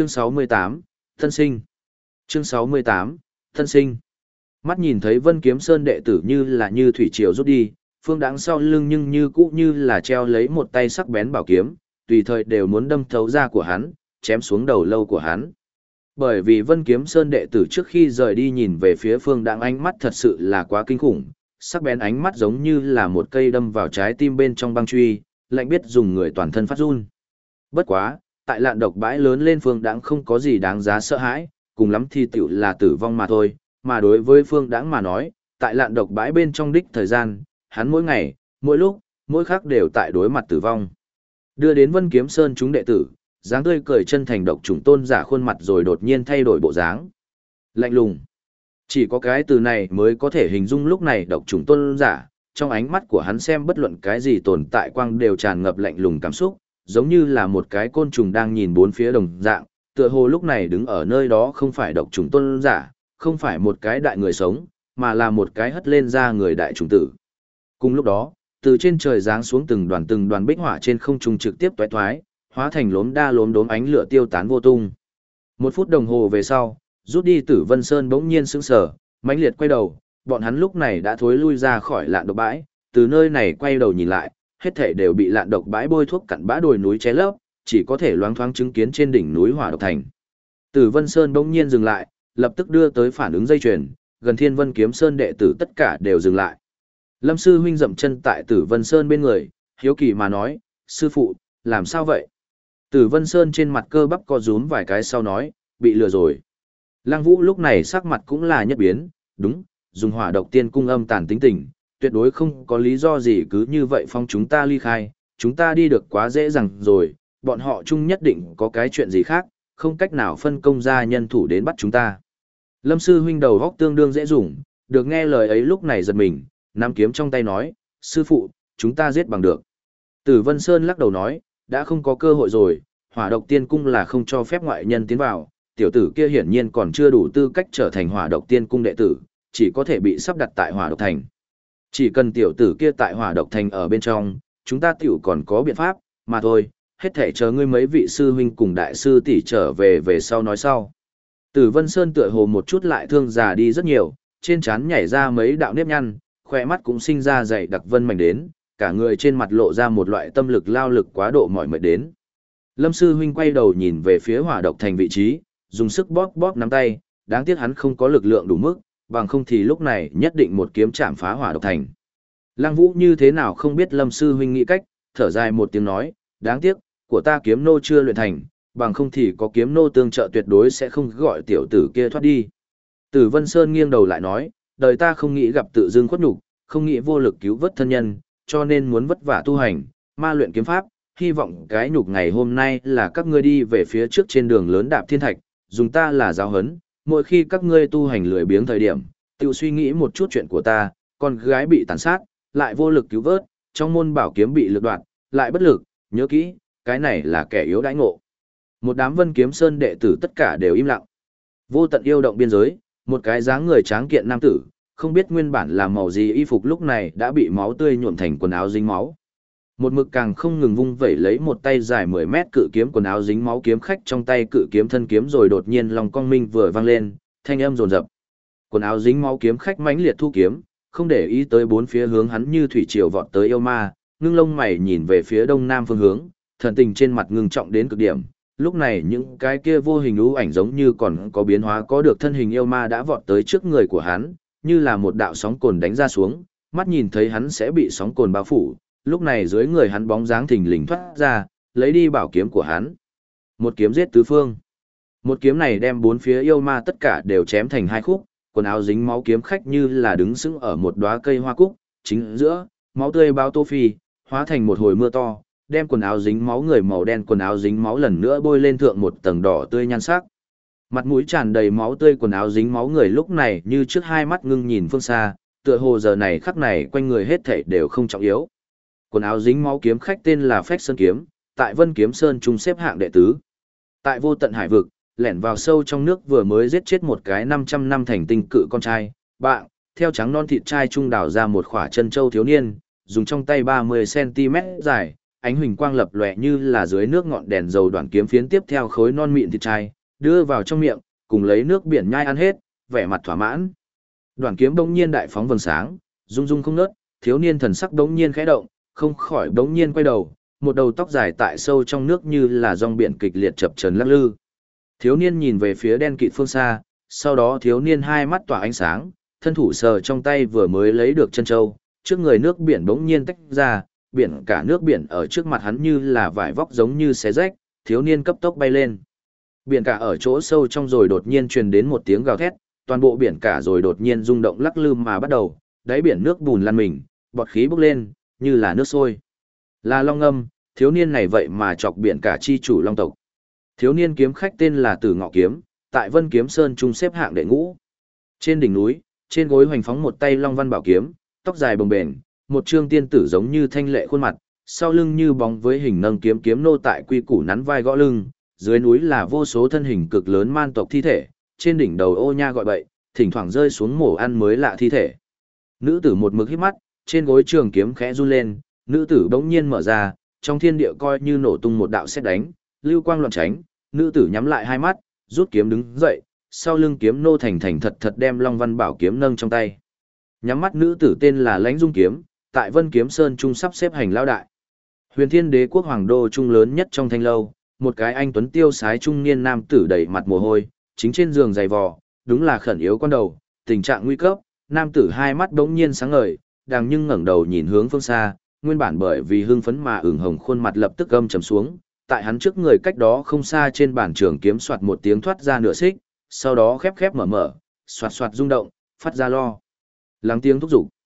Thân sinh. Chương 68, Thân sinh. Mắt nhìn thấy Vân Kiếm Sơn đệ tử như thủy triều rút đi, Phương Đãng sau lưng nhưng như cũ như là treo lấy một tay sắc bén bảo kiếm, tùy thời đều muốn đâm thấu da của hắn, chém xuống đầu lâu của hắn. Bởi vì Vân Kiếm Sơn đệ tử trước khi rời đi nhìn về phía Phương Đãng ánh mắt thật sự là quá kinh khủng, sắc bén ánh mắt giống như là một cây đâm vào trái tim bên trong băng truy, lạnh biết dùng người toàn thân phát run. Bất quá, tại lạn độc bãi lớn lên Phương Đãng không có gì đáng giá sợ hãi, cùng lắm thì tiểu là tử vong mà thôi, mà đối với Phương Đãng mà nói, tại lạn độc bãi bên trong đích thời gian, hắn mỗi ngày, mỗi lúc, mỗi khắc đều tại đối mặt tử vong. Đưa đến Vân Kiếm Sơn chúng đệ tử, dáng tươi cười chân thành độc chủng tôn giả khuôn mặt rồi đột nhiên thay đổi bộ dáng. Lạnh lùng. Chỉ có cái từ này mới có thể hình dung lúc này độc chủng tôn giả, trong ánh mắt của hắn xem bất luận cái gì tồn tại quang đều tràn ngập lạnh lùng cảm xúc, giống như là một cái côn trùng đang nhìn bốn phía đồng dạng, tựa hồ lúc này đứng ở nơi đó không phải độc chủng tôn giả, không phải một cái đại người sống, mà là một cái hất lên ra người đại chủng tử. Cùng lúc đó, từ trên trời giáng xuống từng đoàn bích hỏa trên không trung trực tiếp toái thoái, hóa thành lốm đốm ánh lửa tiêu tán vô tung. Một phút đồng hồ về sau, rút đi Tử Vân Sơn bỗng nhiên sững sờ, mãnh liệt quay đầu, bọn hắn lúc này đã thối lui ra khỏi lạn độc bãi, từ nơi này quay đầu nhìn lại, hết thảy đều bị lạn độc bãi bôi thuốc cặn bã đồi núi che lấp, chỉ có thể loáng thoáng chứng kiến trên đỉnh núi Hỏa Độc thành. Tử Vân Sơn bỗng nhiên dừng lại, lập tức đưa tới phản ứng dây chuyền, gần Thiên Vân Kiếm Sơn đệ tử tất cả đều dừng lại. Lâm sư huynh dậm chân tại Tử Vân Sơn bên người, hiếu kỳ mà nói, sư phụ, làm sao vậy? Tử Vân Sơn trên mặt cơ bắp co rúm vài cái sau nói, bị lừa rồi. Lăng Vũ lúc này sắc mặt cũng là nhất biến, đúng, dùng Hỏa Độc Tiên cung âm tàn tính tình, tuyệt đối không có lý do gì cứ như vậy phong chúng ta ly khai, chúng ta đi được quá dễ dàng rồi, bọn họ chung nhất định có cái chuyện gì khác, không cách nào phân công ra nhân thủ đến bắt chúng ta. Lâm sư huynh đầu góc tương đương dễ dùng, được nghe lời ấy lúc này giật mình, nắm kiếm trong tay nói, sư phụ, chúng ta giết bằng được. Tử Vân Sơn lắc đầu nói, đã không có cơ hội rồi, Hỏa Độc Tiên Cung là không cho phép ngoại nhân tiến vào, tiểu tử kia hiển nhiên còn chưa đủ tư cách trở thành Hỏa Độc Tiên Cung đệ tử, chỉ có thể bị sắp đặt tại Hỏa Độc Thành. Chỉ cần tiểu tử kia tại Hỏa Độc Thành ở bên trong, chúng ta tiểu còn có biện pháp, mà thôi, hết thể chờ ngươi mấy vị sư huynh cùng đại sư tỷ trở về sau nói sau. Tử Vân Sơn tựa hồ một chút lại thương già đi rất nhiều, trên trán nhảy ra mấy đạo nếp nhăn, khỏe mắt cũng sinh ra dày đặc vân mảnh đến, cả người trên mặt lộ ra một loại tâm lực lao lực quá độ mỏi mệt đến. Lâm sư huynh quay đầu nhìn về phía Hỏa Độc Thành vị trí, dùng sức bóp bóp nắm tay, đáng tiếc hắn không có lực lượng đủ mức, bằng không thì lúc này nhất định một kiếm chạm phá Hỏa Độc Thành. Lăng Vũ như thế nào không biết Lâm sư huynh nghĩ cách, thở dài một tiếng nói, đáng tiếc, của ta kiếm nô chưa luyện thành, bằng không thì có kiếm nô tương trợ tuyệt đối sẽ không gọi tiểu tử kia thoát đi. Tử Vân Sơn nghiêng đầu lại nói, đời ta không nghĩ gặp tự dưng khuất nhục, không nghĩ vô lực cứu vớt thân nhân, cho nên muốn vất vả tu hành, ma luyện kiếm pháp, hy vọng cái nhục ngày hôm nay là các ngươi đi về phía trước trên đường lớn đạp thiên thạch, dùng ta là giáo huấn, mỗi khi các ngươi tu hành lười biếng thời điểm, tự suy nghĩ một chút chuyện của ta, con gái bị tàn sát, lại vô lực cứu vớt, trong môn bảo kiếm bị lược đoạt, lại bất lực, nhớ kỹ, cái này là kẻ yếu đãi ngộ. Một đám Vân Kiếm Sơn đệ tử tất cả đều im lặng. Vô tận yêu động biên giới, một cái dáng người tráng kiện nam tử, không biết nguyên bản là màu gì y phục lúc này đã bị máu tươi nhuộm thành quần áo dính máu. Một mực càng không ngừng vung vẩy lấy một tay dài 10 mét cự kiếm quần áo dính máu kiếm khách trong tay cự kiếm thân kiếm rồi đột nhiên lòng cong minh vừa vang lên, thanh âm rồn rập. Quần áo dính máu kiếm khách mãnh liệt thu kiếm, không để ý tới bốn phía hướng hắn như thủy triều vọt tới yêu ma, ngưng lông mày nhìn về phía đông nam phương hướng, thần tình trên mặt ngưng trọng đến cực điểm. Lúc này những cái kia vô hình ưu ảnh giống như còn có biến hóa có được thân hình yêu ma đã vọt tới trước người của hắn, như là một đạo sóng cồn đánh ra xuống, mắt nhìn thấy hắn sẽ bị sóng cồn bao phủ, lúc này dưới người hắn bóng dáng thình lình thoát ra, lấy đi bảo kiếm của hắn. Một kiếm giết tứ phương. Một kiếm này đem bốn phía yêu ma tất cả đều chém thành hai khúc, quần áo dính máu kiếm khách như là đứng sững ở một đóa cây hoa cúc, chính giữa, máu tươi bao tô phi, hóa thành một hồi mưa to, đem quần áo dính máu người màu đen quần áo dính máu lần nữa bôi lên thượng một tầng đỏ tươi nhan sắc. Mặt mũi tràn đầy máu tươi quần áo dính máu người lúc này như trước hai mắt ngưng nhìn phương xa, tựa hồ giờ này khắc này quanh người hết thảy đều không trọng yếu. Quần áo dính máu kiếm khách tên là Phách Sơn Kiếm, tại Vân Kiếm Sơn trung xếp hạng đệ tứ. Tại vô tận hải vực, lẻn vào sâu trong nước vừa mới giết chết một cái 500 năm thành tinh cự con trai, bạn, theo trắng non thịt trai trung đào ra một khỏa chân châu thiếu niên, dùng trong tay 30 cm dài, ánh huỳnh quang lập lòe như là dưới nước ngọn đèn dầu đoạn kiếm phiến tiếp theo khối non mịn thịt trai, đưa vào trong miệng, cùng lấy nước biển nhai ăn hết, vẻ mặt thỏa mãn. Đoạn kiếm bỗng nhiên đại phóng vầng sáng, rung rung không ngớt, thiếu niên thần sắc bỗng nhiên khẽ động, không khỏi bỗng nhiên quay đầu, một đầu tóc dài tại sâu trong nước như là dòng biển kịch liệt chập chờn lắc lư. Thiếu niên nhìn về phía đen kịt phương xa, sau đó thiếu niên hai mắt tỏa ánh sáng, thân thủ sờ trong tay vừa mới lấy được chân châu, trước người nước biển bỗng nhiên tách ra, biển cả nước biển ở trước mặt hắn như là vải vóc giống như xé rách, thiếu niên cấp tốc bay lên. Biển cả ở chỗ sâu trong rồi đột nhiên truyền đến một tiếng gào thét, toàn bộ biển cả rồi đột nhiên rung động lắc lư mà bắt đầu, đáy biển nước bùn lăn mình, bọt khí bốc lên, như là nước sôi. Là Long Ngâm, thiếu niên này vậy mà chọc biển cả chi chủ Long tộc. Thiếu niên kiếm khách tên là Tử Ngọ Kiếm, tại Vân Kiếm Sơn trung xếp hạng đệ ngũ. Trên đỉnh núi, trên gối hoành phóng một tay Long Văn Bảo Kiếm, tóc dài bồng bềnh, một trương tiên tử giống như thanh lệ khuôn mặt, sau lưng như bóng với hình nâng kiếm kiếm nô tại quy củ nắn vai gõ lưng, dưới núi là vô số thân hình cực lớn man tộc thi thể, trên đỉnh đầu ô nha gọi bậy, thỉnh thoảng rơi xuống mổ ăn mới lạ thi thể. Nữ tử một mực hít mắt, trên gối trường kiếm khẽ run lên, nữ tử bỗng nhiên mở ra, trong thiên địa coi như nổ tung một đạo sét đánh, lưu quang loạn tránh, nữ tử nhắm lại hai mắt, rút kiếm đứng dậy, sau lưng kiếm nô thành thành thật thật đem Long Văn Bảo Kiếm nâng trong tay. Nhắm mắt nữ tử tên là Lãnh Dung Kiếm, tại Vân Kiếm Sơn trung sắp xếp hành lao đại. Huyền Thiên Đế quốc hoàng đô trung lớn nhất trong thanh lâu, một cái anh tuấn tiêu sái trung niên nam tử đầy mặt mồ hôi, chính trên giường dày vò, đúng là khẩn yếu con đầu, tình trạng nguy cấp, nam tử hai mắt bỗng nhiên sáng ngời, đang nhưng ngẩng đầu nhìn hướng phương xa, nguyên bản bởi vì hưng phấn mà ửng hồng khuôn mặt lập tức gầm trầm xuống, tại hắn trước người cách đó không xa trên bàn trường kiếm soạt một tiếng thoát ra nửa xích, sau đó khép khép mở mở, soạt soạt rung động, phát ra lo lắng tiếng thúc giục.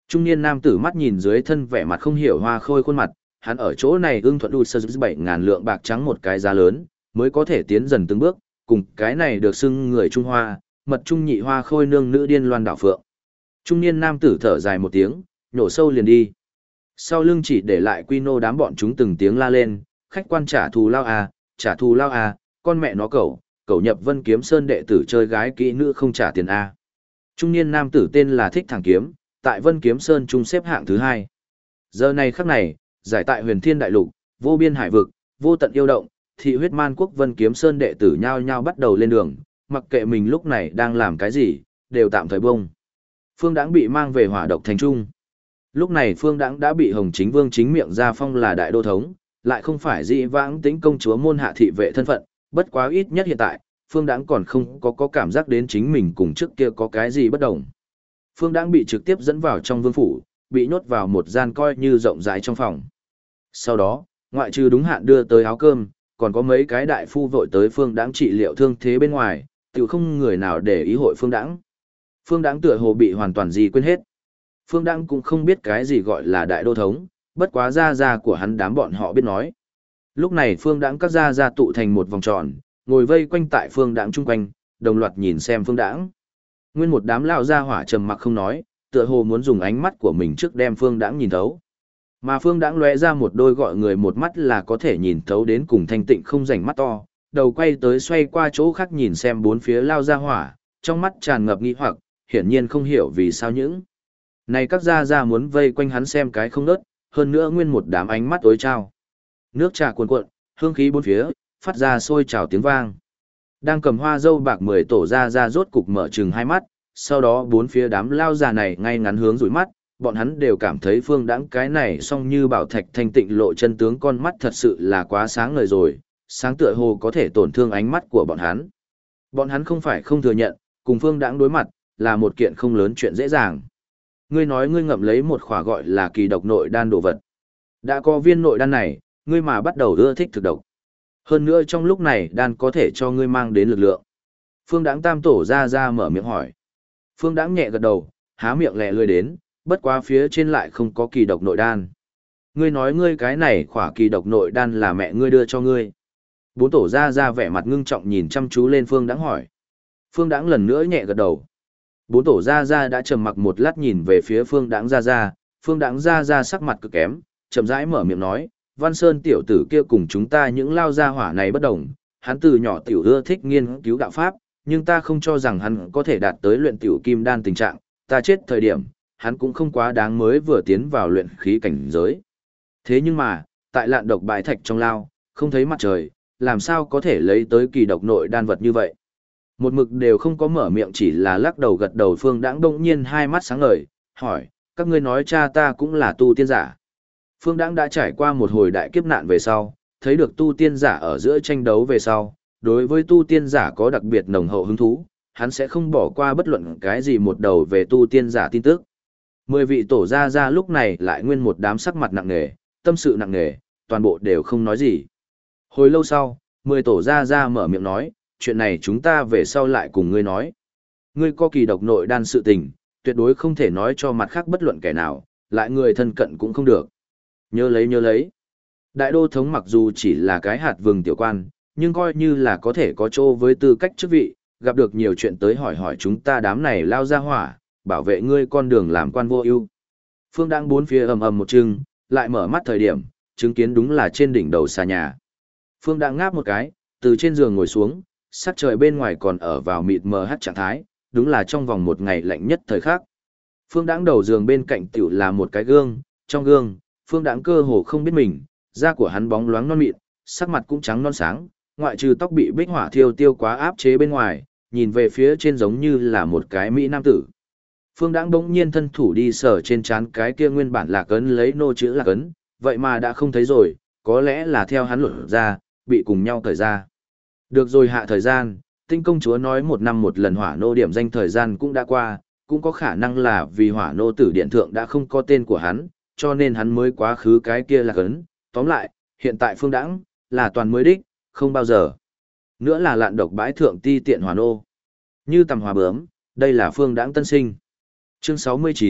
Trung niên nam tử mắt nhìn dưới thân vẻ mặt không hiểu hoa khôi khuôn mặt, hắn ở chỗ này ưng thuận đu sơ 7.000 lượng bạc trắng một cái giá lớn, mới có thể tiến dần từng bước, cùng cái này được xưng người Trung Hoa, mật trung nhị hoa khôi nương nữ điên loan đảo phượng. Trung niên nam tử thở dài một tiếng, nhổ sâu liền đi. Sau lưng chỉ để lại quy nô đám bọn chúng từng tiếng la lên, khách quan trả thù lao à, trả thù lao à, con mẹ nó cậu nhập Vân Kiếm Sơn đệ tử chơi gái kỹ nữ không trả tiền à. Trung niên nam tử tên là Thích Thẳng Kiếm, tại Vân Kiếm Sơn trung xếp hạng thứ 2. Giờ này khắc này, giải tại huyền thiên đại lục, vô biên hải vực, vô tận yêu động, thị huyết man quốc Vân Kiếm Sơn đệ tử nhao nhao bắt đầu lên đường, mặc kệ mình lúc này đang làm cái gì, đều tạm thời bông. Phương Đãng bị mang về Hỏa Độc Thành Trung. Lúc này Phương Đãng đã bị Hồng Chính Vương chính miệng ra phong là đại đô thống, lại không phải dị vãng tính công chúa môn hạ thị vệ thân phận, bất quá ít nhất hiện tại, Phương Đãng còn không có cảm giác đến chính mình cùng trước kia có cái gì bất đồng. Phương Đãng bị trực tiếp dẫn vào trong vương phủ, bị nhốt vào một gian coi như rộng rãi trong phòng. Sau đó, ngoại trừ đúng hạn đưa tới áo cơm, còn có mấy cái đại phu vội tới Phương Đãng trị liệu thương thế bên ngoài, tự không người nào để ý hội Phương Đãng. Phương Đãng tựa hồ bị hoàn toàn gì quên hết. Phương Đãng cũng không biết cái gì gọi là đại đô thống, bất quá gia gia của hắn đám bọn họ biết nói. Lúc này Phương Đãng các gia gia tụ thành một vòng tròn, ngồi vây quanh tại Phương Đãng chung quanh, đồng loạt nhìn xem Phương Đãng. Nguyên một đám lão gia hỏa trầm mặc không nói, tựa hồ muốn dùng ánh mắt của mình trước đem Phương Đãng nhìn thấu. Mà Phương Đãng lóe ra một đôi gọi người một mắt là có thể nhìn thấu đến cùng thanh tịnh không rảnh mắt to, đầu quay tới xoay qua chỗ khác nhìn xem bốn phía lao gia hỏa, trong mắt tràn ngập nghi hoặc, hiển nhiên không hiểu vì sao những này các gia gia muốn vây quanh hắn xem cái không nớt, hơn nữa nguyên một đám ánh mắt tối trao. Nước trà cuồn cuộn, hương khí bốn phía, phát ra sôi trào tiếng vang. Đang cầm hoa dâu bạc 10 tổ gia gia rốt cục mở trừng hai mắt, sau đó bốn phía đám lao già này ngay ngắn hướng dụi mắt, bọn hắn đều cảm thấy Phương Đãng cái này song như bảo thạch thanh tịnh lộ chân tướng con mắt thật sự là quá sáng ngời rồi, sáng tựa hồ có thể tổn thương ánh mắt của bọn hắn. Bọn hắn không phải không thừa nhận, cùng Phương Đãng đối mặt, là một kiện không lớn chuyện dễ dàng. Ngươi nói ngươi ngậm lấy một khỏa gọi là kỳ độc nội đan đồ vật. Đã có viên nội đan này, ngươi mà bắt đầu ưa thích thực độc. Hơn nữa trong lúc này đan có thể cho ngươi mang đến lực lượng. Phương Đãng tam tổ ra mở miệng hỏi. Phương Đãng nhẹ gật đầu, há miệng lẹ lươi đến, bất quá phía trên lại không có kỳ độc nội đan. Ngươi nói ngươi cái này khỏa kỳ độc nội đan là mẹ ngươi đưa cho ngươi. Bốn tổ ra vẻ mặt ngưng trọng nhìn chăm chú lên Phương Đãng hỏi. Phương Đãng lần nữa nhẹ gật đầu. Bốn tổ ra đã trầm mặc một lát nhìn về phía Phương Đãng ra. Phương Đãng ra sắc mặt cực kém, chậm rãi mở miệng nói, Văn Sơn tiểu tử kia cùng chúng ta những lao gia hỏa này bất đồng, hắn từ nhỏ tiểu ưa thích nghiên cứu đạo pháp, nhưng ta không cho rằng hắn có thể đạt tới luyện tiểu kim đan tình trạng, ta chết thời điểm, hắn cũng không quá đáng mới vừa tiến vào luyện khí cảnh giới. Thế nhưng mà, tại Lạn Độc bãi thạch trong lao, không thấy mặt trời, làm sao có thể lấy tới kỳ độc nội đan vật như vậy? Một mực đều không có mở miệng, chỉ là lắc đầu gật đầu. Phương Đãng đông nhiên hai mắt sáng ngời, hỏi, các ngươi nói cha ta cũng là tu tiên giả. Phương Đãng đã trải qua một hồi đại kiếp nạn về sau, thấy được tu tiên giả ở giữa tranh đấu về sau, đối với tu tiên giả có đặc biệt nồng hậu hứng thú, hắn sẽ không bỏ qua bất luận cái gì một đầu về tu tiên giả tin tức. 10 vị tổ gia lúc này lại nguyên một đám sắc mặt nặng nề, tâm sự nặng nề, toàn bộ đều không nói gì. Hồi lâu sau, 10 tổ gia mở miệng nói, chuyện này chúng ta về sau lại cùng ngươi nói. Ngươi có kỳ độc nội đan sự tình, tuyệt đối không thể nói cho mặt khác bất luận kẻ nào, lại người thân cận cũng không được. Nhớ lấy. Đại đô thống mặc dù chỉ là cái hạt vừng tiểu quan, nhưng coi như là có thể có chỗ với tư cách chức vị, gặp được nhiều chuyện tới hỏi chúng ta đám này lao ra hỏa, bảo vệ ngươi con đường làm quan vô ưu. Phương Đãng bốn phía ầm một chưng, lại mở mắt thời điểm, chứng kiến đúng là trên đỉnh đầu xà nhà. Phương Đãng ngáp một cái, từ trên giường ngồi xuống, sắc trời bên ngoài còn ở vào mịt mờ hắt trạng thái, đúng là trong vòng một ngày lạnh nhất thời khắc. Phương Đãng đầu giường bên cạnh tiểu là một cái gương, trong gương, Phương Đãng cơ hồ không biết mình, da của hắn bóng loáng non mịn, sắc mặt cũng trắng non sáng, ngoại trừ tóc bị bích hỏa thiêu tiêu quá áp chế bên ngoài, nhìn về phía trên giống như là một cái mỹ nam tử. Phương Đãng bỗng nhiên thân thủ đi sờ trên trán cái kia nguyên bản lạc ấn lấy nô chữ lạc ấn, vậy mà đã không thấy rồi, có lẽ là theo hắn lột ra, bị cùng nhau cởi ra. Được rồi, hạ thời gian, Tinh công chúa nói 1 năm một lần hỏa nô điểm danh thời gian cũng đã qua, cũng có khả năng là vì hỏa nô tử điện thượng đã không có tên của hắn, cho nên hắn mới quá khứ cái kia lạc ấn. Tóm lại, hiện tại Phương Đãng là toàn mới đích, không bao giờ nữa là Lạn Độc bãi thượng ti tiện hỏa nô. Như tầm hòa bướm, đây là Phương Đãng tân sinh. Chương 69,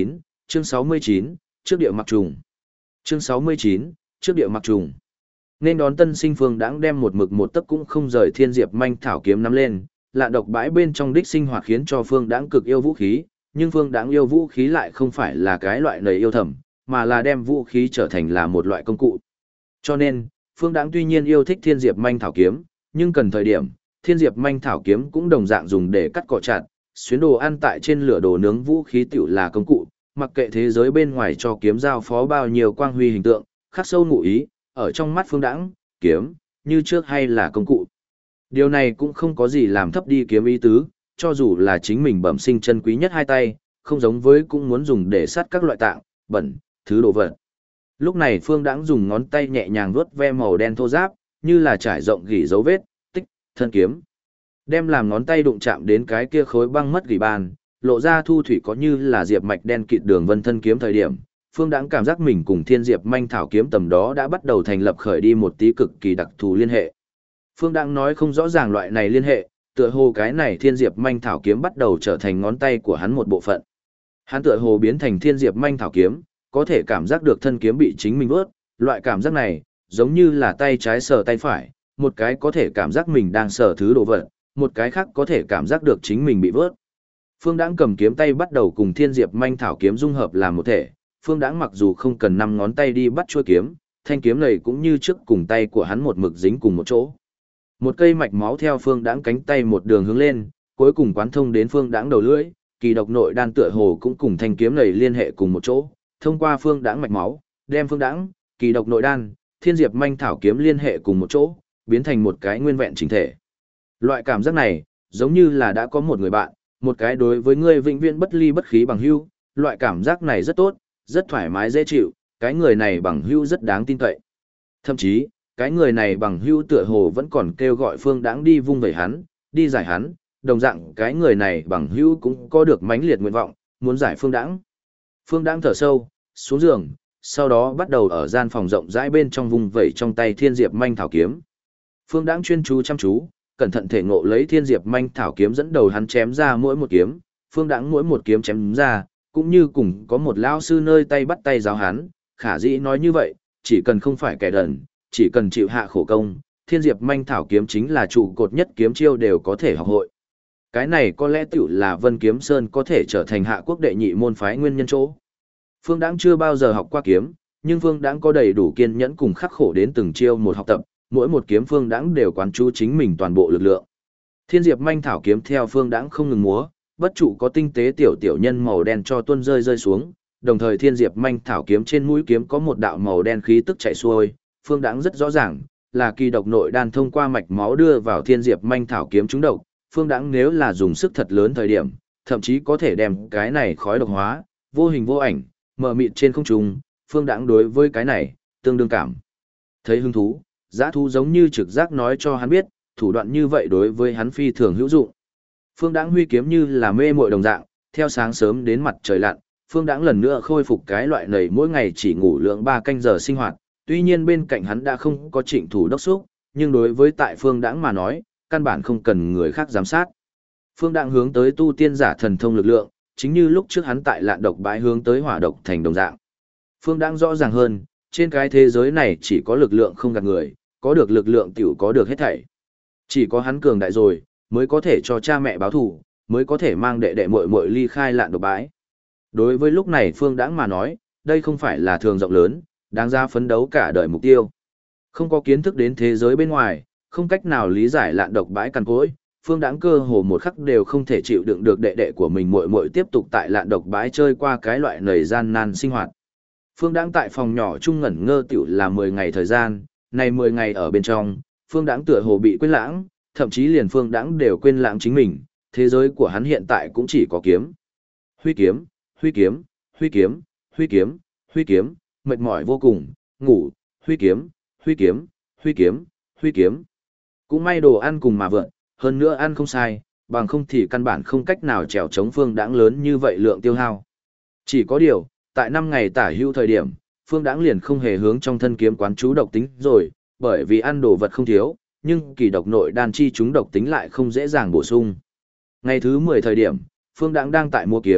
Chương 69, trước địa mặc trùng. Chương 69, trước địa mặc trùng. Nên đón tân sinh Phương Đãng đem một mực một tấc cũng không rời thiên diệp manh thảo kiếm nắm lên, lạn độc bãi bên trong đích sinh hoạt khiến cho Phương Đãng cực yêu vũ khí, nhưng Phương Đãng yêu vũ khí lại không phải là cái loại nầy yêu thầm, mà là đem vũ khí trở thành là một loại công cụ. Cho nên, Phương Đãng tuy nhiên yêu thích thiên diệp manh thảo kiếm, nhưng cần thời điểm, thiên diệp manh thảo kiếm cũng đồng dạng dùng để cắt cỏ chặt, xuyến đồ ăn tại trên lửa đồ nướng vũ khí tiểu là công cụ, mặc kệ thế giới bên ngoài cho kiếm giao phó bao nhiêu quang huy hình tượng, khắc sâu ngụ ý, ở trong mắt Phương Đãng, kiếm, như trước hay là công cụ. Điều này cũng không có gì làm thấp đi kiếm ý tứ, cho dù là chính mình bẩm sinh chân quý nhất hai tay, không giống với cũng muốn dùng để sắt các loại tạng, bẩn, thứ đồ vật. Lúc này Phương Đãng dùng ngón tay nhẹ nhàng vuốt ve màu đen thô ráp, như là trải rộng gỉ dấu vết, tích, thân kiếm. Đem làm ngón tay đụng chạm đến cái kia khối băng mất gỉ bàn, lộ ra thu thủy có như là diệp mạch đen kịt đường vân thân kiếm thời điểm, Phương Đãng cảm giác mình cùng thiên diệp manh thảo kiếm tầm đó đã bắt đầu thành lập khởi đi một tí cực kỳ đặc thù liên hệ. Phương Đãng nói không rõ ràng loại này liên hệ, tựa hồ cái này thiên diệp manh thảo kiếm bắt đầu trở thành ngón tay của hắn một bộ phận. Hắn tựa hồ biến thành thiên diệp manh thảo kiếm, có thể cảm giác được thân kiếm bị chính mình vớt, loại cảm giác này, giống như là tay trái sờ tay phải, một cái có thể cảm giác mình đang sờ thứ đồ vật, một cái khác có thể cảm giác được chính mình bị vớt. Phương Đãng cầm kiếm tay bắt đầu cùng thiên diệp manh thảo kiếm dung hợp làm một thể, Phương Đãng mặc dù không cần 5 ngón tay đi bắt chuôi kiếm, thanh kiếm này cũng như trước cùng tay của hắn một mực dính cùng một chỗ. Một cây mạch máu theo Phương Đãng cánh tay một đường hướng lên, cuối cùng quán thông đến Phương Đãng đầu lưỡi, kỳ độc nội đan tựa hồ cũng cùng thanh kiếm này liên hệ cùng một chỗ, thông qua Phương Đãng mạch máu, đem Phương Đãng, kỳ độc nội đan, thiên diệp manh thảo kiếm liên hệ cùng một chỗ, biến thành một cái nguyên vẹn chỉnh thể. Loại cảm giác này, giống như là đã có một người bạn, một cái đối với ngươi vĩnh viễn bất ly bất khí bằng hữu, loại cảm giác này rất tốt, rất thoải mái dễ chịu, cái người này bằng hữu rất đáng tin cậy. Thậm chí, cái người này bằng hữu tựa hồ vẫn còn kêu gọi Phương Đãng đi vung vẩy hắn, đi giải hắn, đồng dạng cái người này bằng hữu cũng có được mãnh liệt nguyện vọng, muốn giải Phương Đãng. Phương Đãng thở sâu, xuống giường, sau đó bắt đầu ở gian phòng rộng rãi bên trong vung vẩy trong tay thiên diệp manh thảo kiếm. Phương Đãng chuyên chú chăm chú, cẩn thận thể ngộ lấy thiên diệp manh thảo kiếm dẫn đầu hắn chém ra mỗi một kiếm, Phương Đãng mỗi một kiếm chém ra, cũng như cùng có một lão sư nơi tay bắt tay giáo hắn, khả dĩ nói như vậy, chỉ cần không phải kẻ đần, chỉ cần chịu hạ khổ công, thiên diệp manh thảo kiếm chính là trụ cột nhất kiếm chiêu đều có thể học hội. Cái này có lẽ tiểu là Vân Kiếm Sơn có thể trở thành hạ quốc đệ nhị môn phái nguyên nhân chỗ. Phương Đãng chưa bao giờ học qua kiếm, nhưng Phương Đãng có đầy đủ kiên nhẫn cùng khắc khổ đến từng chiêu một học tập, mỗi một kiếm Phương Đãng đều quán chú chính mình toàn bộ lực lượng. Thiên diệp manh thảo kiếm theo Phương Đãng không ngừng múa, bất trụ có tinh tế tiểu tiểu nhân màu đen cho tuôn rơi rơi xuống, đồng thời thiên diệp manh thảo kiếm trên mũi kiếm có một đạo màu đen khí tức chảy xuôi, Phương Đãng rất rõ ràng, là kỳ độc nội đan thông qua mạch máu đưa vào thiên diệp manh thảo kiếm trúng độc, Phương Đãng nếu là dùng sức thật lớn thời điểm, thậm chí có thể đem cái này khói độc hóa, vô hình vô ảnh, mờ mịt trên không trung, Phương Đãng đối với cái này, tương đương cảm. Thấy hứng thú, dã thú giống như trực giác nói cho hắn biết, thủ đoạn như vậy đối với hắn phi thường hữu dụng. Phương Đãng huy kiếm như là mê muội đồng dạng, theo sáng sớm đến mặt trời lặn, Phương Đãng lần nữa khôi phục cái loại này mỗi ngày chỉ ngủ lượng 3 canh giờ sinh hoạt, tuy nhiên bên cạnh hắn đã không có Trịnh Thủ đốc xúc, nhưng đối với tại Phương Đãng mà nói, căn bản không cần người khác giám sát. Phương Đãng hướng tới tu tiên giả thần thông lực lượng, chính như lúc trước hắn tại Lạn Độc bãi hướng tới Hỏa Độc thành đồng dạng. Phương Đãng rõ ràng hơn, trên cái thế giới này chỉ có lực lượng không gạt người, có được lực lượng tiểu có được hết thảy. Chỉ có hắn cường đại rồi, mới có thể cho cha mẹ báo thù, mới có thể mang đệ đệ muội muội ly khai Lạn Độc bãi. Đối với lúc này Phương Đãng mà nói, đây không phải là thường rộng lớn, đáng ra phấn đấu cả đời mục tiêu. Không có kiến thức đến thế giới bên ngoài, không cách nào lý giải Lạn Độc bãi cằn cỗi, Phương Đãng cơ hồ một khắc đều không thể chịu đựng được đệ đệ của mình muội muội tiếp tục tại Lạn Độc bãi chơi qua cái loại nầy gian nan sinh hoạt. Phương Đãng tại phòng nhỏ trung ngẩn ngơ tiểu là 10 ngày thời gian, này 10 ngày ở bên trong, Phương Đãng tựa hồ bị quên lãng, thậm chí liền Phương Đãng đều quên lãng chính mình, thế giới của hắn hiện tại cũng chỉ có kiếm. Huy kiếm, huy kiếm, huy kiếm, huy kiếm, huy kiếm, mệt mỏi vô cùng, ngủ, huy kiếm, huy kiếm, huy kiếm, huy kiếm. Cũng may đồ ăn cùng mà vượn, hơn nữa ăn không sai, bằng không thì căn bản không cách nào trèo chống Phương Đãng lớn như vậy lượng tiêu hao. Chỉ có điều, tại 5 ngày tả hữu thời điểm, Phương Đãng liền không hề hướng trong thân kiếm quán chú độc tính rồi, bởi vì ăn đồ vật không thiếu, nhưng kỳ độc nội đan chi chúng độc tính lại không dễ dàng bổ sung. Ngày thứ 10 thời điểm, Phương Đãng đang tại mua kiếm,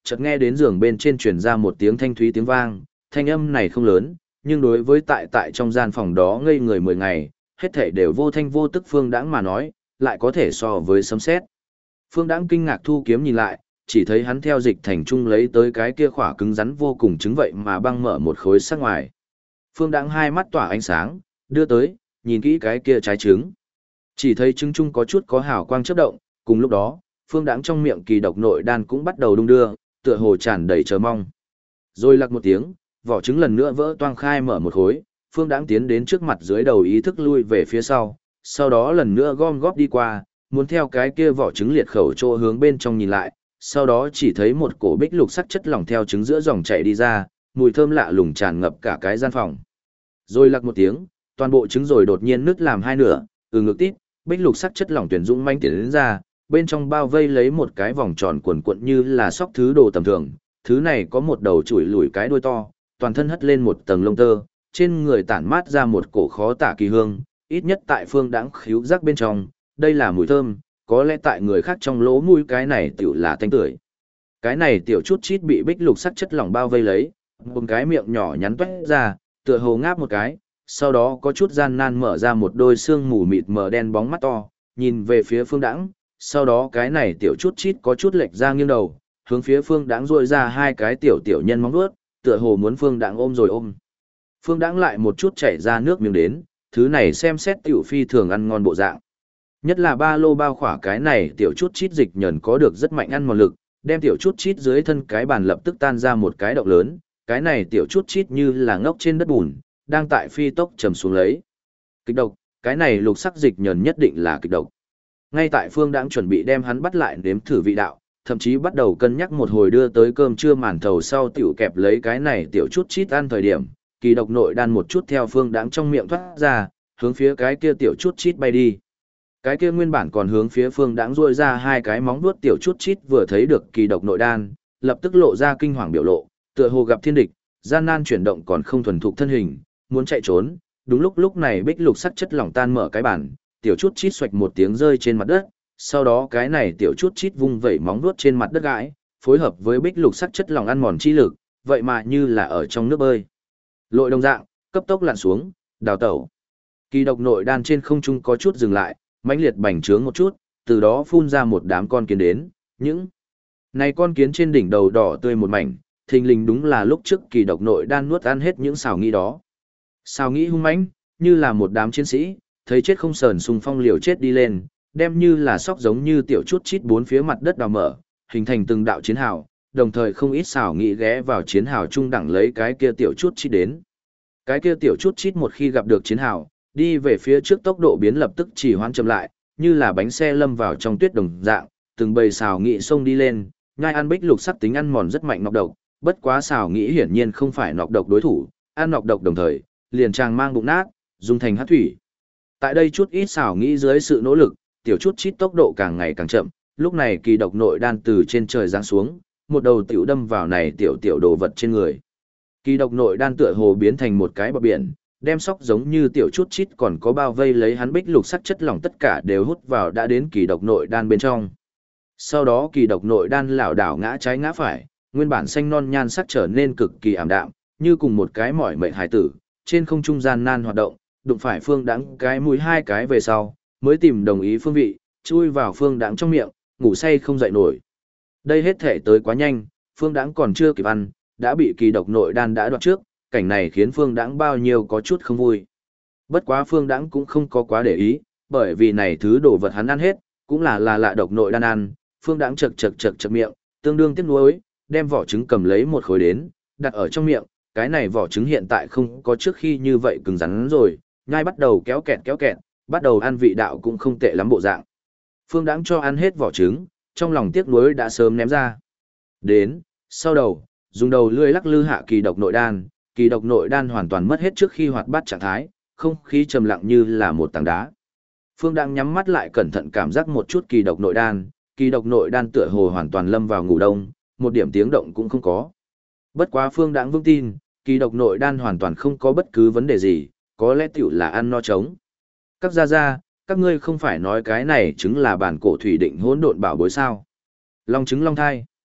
chợt nghe đến giường bên trên truyền ra một tiếng thanh thúy tiếng vang, thanh âm này không lớn, nhưng đối với tại trong gian phòng đó ngây người 10 ngày, hết thảy đều vô thanh vô tức Phương Đãng mà nói, lại có thể so với sấm sét. Phương Đãng kinh ngạc thu kiếm nhìn lại, chỉ thấy hắn theo dịch thành trung lấy tới cái kia khỏa cứng rắn vô cùng trứng vậy mà băng mở một khối sắc ngoài. Phương Đãng hai mắt tỏa ánh sáng, đưa tới, nhìn kỹ cái kia trái trứng. Chỉ thấy trứng trung có chút có hào quang chớp động, cùng lúc đó, Phương Đãng trong miệng kỳ độc nội đan cũng bắt đầu đung đưa, tựa hồ tràn đầy chờ mong. Rồi lặc một tiếng, vỏ trứng lần nữa vỡ toang khai mở một khối, Phương Đãng tiến đến trước mặt dưới đầu ý thức lui về phía sau đó lần nữa gom góp đi qua, muốn theo cái kia vỏ trứng liệt khẩu chỗ hướng bên trong nhìn lại, sau đó chỉ thấy một cổ bích lục sắc chất lỏng theo trứng giữa dòng chảy đi ra, mùi thơm lạ lùng tràn ngập cả cái gian phòng. Rồi lặc một tiếng, toàn bộ trứng rồi đột nhiên nứt làm hai nửa, ngược tít, bích lục sắc chất lỏng tuyển dũng manh tiến đến ra, bên trong bao vây lấy một cái vòng tròn cuộn cuộn như là sóc thứ đồ tầm thường, thứ này có một đầu chuỗi lủi cái đuôi to, toàn thân hất lên một tầng lông tơ, trên người tản mát ra một cổ khó tả kỳ hương, ít nhất tại Phương Đãng khíu giác bên trong, đây là mùi thơm, có lẽ tại người khác trong lỗ mũi cái này tiểu là tanh tưởi. Cái này tiểu chút chít bị bích lục sắc chất lỏng bao vây lấy, một cái miệng nhỏ nhắn toét ra, tựa hồ ngáp một cái, sau đó có chút gian nan mở ra một đôi xương mù mịt mờ đen bóng mắt to, nhìn về phía Phương Đãng, sau đó cái này tiểu chút chít có chút lệch ra nghiêng đầu, hướng phía Phương Đãng duỗi ra hai cái tiểu nhân móng vuốt, tựa hồ muốn Phương Đãng ôm rồi ôm. Phương Đãng lại một chút chảy ra nước miếng đến, thứ này xem xét tiểu phi thường ăn ngon bộ dạng. Nhất là ba lô bao khỏa cái này tiểu chút chít dịch nhờn có được rất mạnh ăn mòn lực, đem tiểu chút chít dưới thân cái bàn lập tức tan ra một cái động lớn, cái này tiểu chút chít như là ngốc trên đất bùn, đang tại phi tốc trầm xuống lấy. Kịch độc, cái này lục sắc dịch nhờn nhất định là kịch độc. Ngay tại Phương Đãng chuẩn bị đem hắn bắt lại nếm thử vị đạo, thậm chí bắt đầu cân nhắc một hồi đưa tới cơm trưa màn thầu sau tiểu kẹp lấy cái này tiểu chút chít ăn thời điểm, kỳ độc nội đan một chút theo Phương Đãng trong miệng thoát ra, hướng phía cái kia tiểu chút chít bay đi. Cái kia nguyên bản còn hướng phía Phương Đãng duỗi ra hai cái móng vuốt tiểu chút chít vừa thấy được kỳ độc nội đan, lập tức lộ ra kinh hoàng biểu lộ, tựa hồ gặp thiên địch, gian nan chuyển động còn không thuần thục thân hình, muốn chạy trốn. Đúng lúc này bích lục sắc chất lỏng tan mở cái bản, tiểu chút chít xoạch một tiếng rơi trên mặt đất, sau đó cái này tiểu chút chít vung vẩy móng vuốt trên mặt đất gãi, phối hợp với bích lục sắc chất lỏng ăn mòn chi lực, vậy mà như là ở trong nước bơi. Lội đồng dạng, cấp tốc lặn xuống, đào tẩu. Kỳ độc nội đan trên không trung có chút dừng lại, mãnh liệt bành trướng một chút, từ đó phun ra một đám con kiến đến, những này con kiến trên đỉnh đầu đỏ tươi một mảnh, thình lình đúng là lúc trước kỳ độc nội đan nuốt ăn hết những xào nghĩ đó. Xào nghĩ hung mãnh, như là một đám chiến sĩ, thấy chết không sờn xung phong liều chết đi lên, đem như là sóc giống như tiểu chút chít bốn phía mặt đất đào mở, hình thành từng đạo chiến hào, đồng thời không ít xào nghĩ ghé vào chiến hào trung đẳng lấy cái kia tiểu chút chít đến. Cái kia tiểu chút chít một khi gặp được chiến hào, đi về phía trước tốc độ biến lập tức chỉ hoãn chậm lại, như là bánh xe lâm vào trong tuyết đồng dạng, từng bầy xào nghĩ xông đi lên, nhai ăn bích lục sắc tính ăn mòn rất mạnh nọc độc, bất quá xào nghĩ hiển nhiên không phải nọc độc đối thủ, ăn nọc độc đồng thời, liền tràng mang bụng nát, dùng thành hắc thủy. Tại đây chút ít xào nghĩ dưới sự nỗ lực, tiểu chút chít tốc độ càng ngày càng chậm, lúc này kỳ độc nội đan từ trên trời giáng xuống, một đầu tiểu đâm vào này tiểu đồ vật trên người. Kỳ độc nội đan tựa hồ biến thành một cái bờ biển, đem sóc giống như tiểu chút chít còn có bao vây lấy hắn bích lục sắc chất lỏng tất cả đều hút vào đã đến kỳ độc nội đan bên trong. Sau đó kỳ độc nội đan lảo đảo ngã trái ngã phải, nguyên bản xanh non nhan sắc trở nên cực kỳ ảm đạm, như cùng một cái mỏi mệt hải tử, trên không trung gian nan hoạt động, đụng phải Phương Đãng cái mũi hai cái về sau, mới tìm đồng ý phương vị, chui vào Phương Đãng trong miệng, ngủ say không dậy nổi. Đây hết thể tới quá nhanh, Phương Đãng còn chưa kịp ăn, đã bị kỳ độc nội đan đã đoạt trước, cảnh này khiến Phương Đãng bao nhiêu có chút không vui. Bất quá Phương Đãng cũng không có quá để ý, bởi vì này thứ đồ vật hắn ăn hết, cũng là lạ độc nội đan ăn, Phương Đãng chật miệng, tương đương tiếc nuối, đem vỏ trứng cầm lấy một khối đến, đặt ở trong miệng, cái này vỏ trứng hiện tại không có trước khi như vậy cứng rắn rồi, nhai bắt đầu kéo kẹt, bắt đầu ăn vị đạo cũng không tệ lắm bộ dạng. Phương Đãng cho ăn hết vỏ trứng, trong lòng tiếc nuối đã sớm ném ra. Đến, sau đầu, dùng đầu lưỡi lắc lư hạ kỳ độc nội đan hoàn toàn mất hết trước khi hoạt bát trạng thái, không khí trầm lặng như là một tảng đá. Phương Đãng nhắm mắt lại cẩn thận cảm giác một chút kỳ độc nội đan tựa hồ hoàn toàn lâm vào ngủ đông, một điểm tiếng động cũng không có. Bất quá Phương Đãng vững tin, kỳ độc nội đan hoàn toàn không có bất cứ vấn đề gì, có lẽ tiểu là ăn no trống. Các gia, các ngươi không phải nói cái này chứng là bản cổ thủy định hỗn độn bảo bối sao? Long trứng long thai.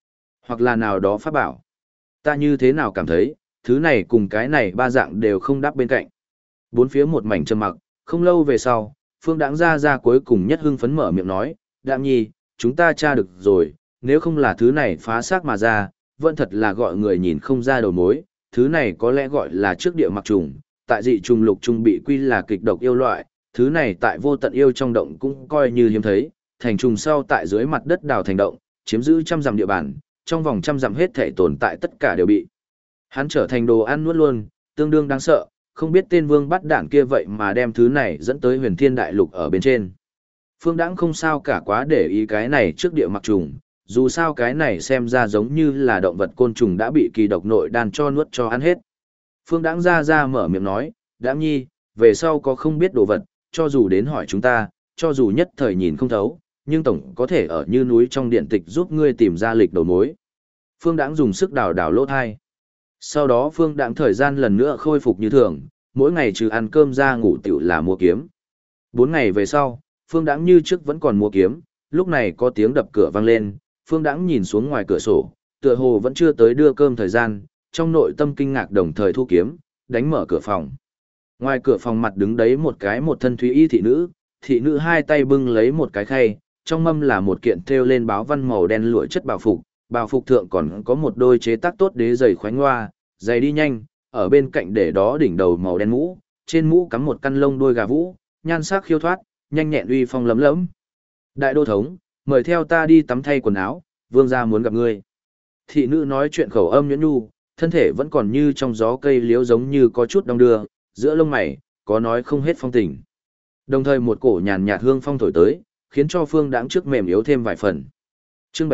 hoặc là nào đó pháp bảo. Ta như thế nào cảm thấy, thứ này cùng cái này ba dạng đều không đáp bên cạnh. Bốn phía một mảnh trầm mặc, không lâu về sau, Phương Đãng ra cuối cùng nhất hưng phấn mở miệng nói, Đạm Nhi, chúng ta tra được rồi, nếu không là thứ này phá xác mà ra, vẫn thật là gọi người nhìn không ra đầu mối, thứ này có lẽ gọi là trước địa mặc trùng, tại dị trùng lục trùng bị quy là kịch độc yêu loại, thứ này tại vô tận yêu trong động cũng coi như hiếm thấy, thành trùng sau tại dưới mặt đất đào thành động, chiếm giữ trăm dặm địa bàn, trong vòng trăm dặm hết thể tồn tại tất cả đều bị hắn trở thành đồ ăn nuốt luôn, tương đương đáng sợ, không biết tên vương bắt đảng kia vậy mà đem thứ này dẫn tới huyền thiên đại lục ở bên trên. Phương Đãng không sao cả quá để ý cái này trước địa mặc trùng, dù sao cái này xem ra giống như là động vật côn trùng đã bị kỳ độc nội đan cho nuốt cho ăn hết. Phương Đãng ra mở miệng nói, Đãng Nhi, về sau có không biết đồ vật, cho dù đến hỏi chúng ta, cho dù nhất thời nhìn không thấu, nhưng tổng có thể ở như núi trong điện tịch giúp ngươi tìm ra lịch đầu mối. Phương Đãng dùng sức đào lỗ thai. Sau đó Phương Đãng thời gian lần nữa khôi phục như thường, mỗi ngày trừ ăn cơm ra ngủ tiểu là mua kiếm. 4 ngày về sau, Phương Đãng như trước vẫn còn mua kiếm, lúc này có tiếng đập cửa vang lên, Phương Đãng nhìn xuống ngoài cửa sổ, tựa hồ vẫn chưa tới đưa cơm thời gian, trong nội tâm kinh ngạc đồng thời thu kiếm, đánh mở cửa phòng. Ngoài cửa phòng mặt đứng đấy một thân thúy y thị nữ hai tay bưng lấy một cái khay, trong mâm là một kiện thêu lên báo văn màu đen lụa chất bào phục thượng còn có một đôi chế tác tốt đế giày khoánh hoa, giày đi nhanh, ở bên cạnh để đó đỉnh đầu màu đen mũ, trên mũ cắm một căn lông đuôi gà vũ, nhan sắc khiêu thoát, nhanh nhẹn uy phong lấm lẫm. Đại đô thống, mời theo ta đi tắm thay quần áo, vương gia muốn gặp ngươi. Thị nữ nói chuyện khẩu âm nhuyễn nhu, thân thể vẫn còn như trong gió cây liễu giống như có chút đong đưa, giữa lông mày, có nói không hết phong tình. Đồng thời một cổ nhàn nhạt hương phong thổi tới, khiến cho Phương Đãng trước mềm yếu thêm vài phần. Chương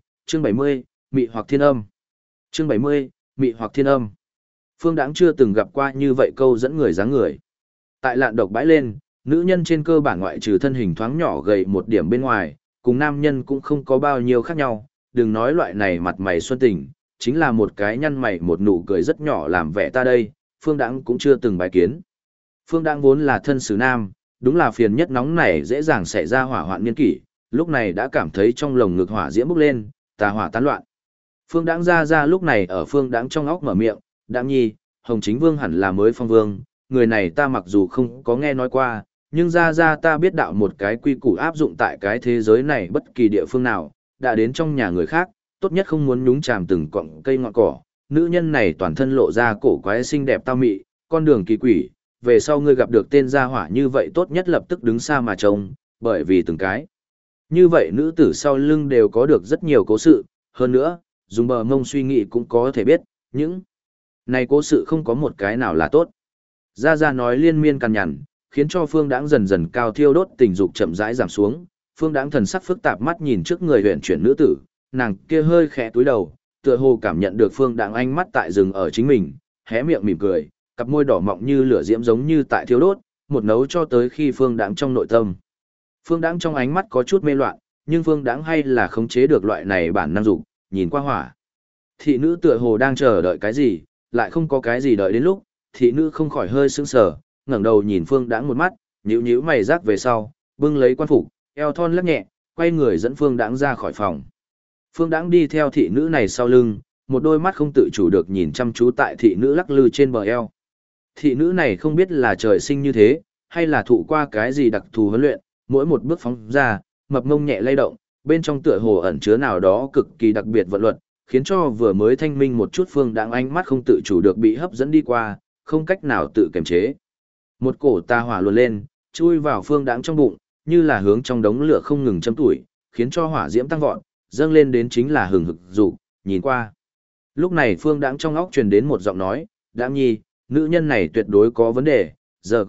70, Mị hoặc thiên âm. Chương 70, Mị hoặc thiên âm. Phương Đãng chưa từng gặp qua như vậy câu dẫn người dáng người. Tại lạn độc bãi lên, nữ nhân trên cơ bản ngoại trừ thân hình thoáng nhỏ gầy một điểm bên ngoài, cùng nam nhân cũng không có bao nhiêu khác nhau, đừng nói loại này mặt mày xuân tình, chính là một cái nhăn mày một nụ cười rất nhỏ làm vẻ ta đây, Phương Đãng cũng chưa từng bái kiến. Phương Đãng vốn là thân xứ nam, đúng là phiền nhất nóng này dễ dàng xảy ra hỏa hoạn niên kỷ, lúc này đã cảm thấy trong lồng ngực hỏa diễm bốc lên, tà hỏa tán loạn. Phương Đãng ra lúc này ở Phương Đãng trong óc mở miệng, Đãng Nhi, Hồng Chính Vương hẳn là mới phong vương, người này ta mặc dù không có nghe nói qua, nhưng ra ta biết đạo một cái quy củ áp dụng tại cái thế giới này bất kỳ địa phương nào, đã đến trong nhà người khác, tốt nhất không muốn nhúng chàm từng cọng cây ngọn cỏ. Nữ nhân này toàn thân lộ ra cổ quái xinh đẹp tao mị, con đường kỳ quỷ, về sau ngươi gặp được tên gia hỏa như vậy tốt nhất lập tức đứng xa mà trông, bởi vì từng cái. Như vậy nữ tử sau lưng đều có được rất nhiều cố sự, hơn nữa, dùng bờ mông suy nghĩ cũng có thể biết, những này cố sự không có một cái nào là tốt. Gia nói liên miên cằn nhằn, khiến cho Phương Đãng dần dần cao thiêu đốt tình dục chậm rãi giảm xuống. Phương Đãng thần sắc phức tạp mắt nhìn trước người huyền chuyển nữ tử, nàng kia hơi khẽ túi đầu, tựa hồ cảm nhận được Phương Đãng ánh mắt tại rừng ở chính mình, hé miệng mỉm cười, cặp môi đỏ mọng như lửa diễm giống như tại thiêu đốt, một nấu cho tới khi Phương Đãng trong nội tâm. Phương Đãng trong ánh mắt có chút mê loạn, nhưng Phương Đãng hay là khống chế được loại này bản năng dục, nhìn qua hỏa. Thị nữ tựa hồ đang chờ đợi cái gì, lại không có cái gì đợi đến lúc, thị nữ không khỏi hơi sững sờ, ngẩng đầu nhìn Phương Đãng một mắt, nhíu mày rác về sau, bưng lấy quan phục, eo thon lắc nhẹ, quay người dẫn Phương Đãng ra khỏi phòng. Phương Đãng đi theo thị nữ này sau lưng, một đôi mắt không tự chủ được nhìn chăm chú tại thị nữ lắc lư trên bờ eo. Thị nữ này không biết là trời sinh như thế, hay là thụ qua cái gì đặc thù huấn luyện, mỗi một bước phóng ra, mập mông nhẹ lay động, bên trong tựa hồ ẩn chứa nào đó cực kỳ đặc biệt vận luật, khiến cho vừa mới thanh minh một chút Phương Đãng ánh mắt không tự chủ được bị hấp dẫn đi qua, không cách nào tự kiềm chế. Một cổ tà hỏa luồn lên, chui vào Phương Đãng trong bụng, như là hướng trong đống lửa không ngừng châm tuổi, khiến cho hỏa diễm tăng vọt, dâng lên đến chính là hừng hực dục, nhìn qua. Lúc này Phương Đãng trong óc truyền đến một giọng nói, Đãng Nhi, nữ nhân này tuyệt đối có vấn đề, giờ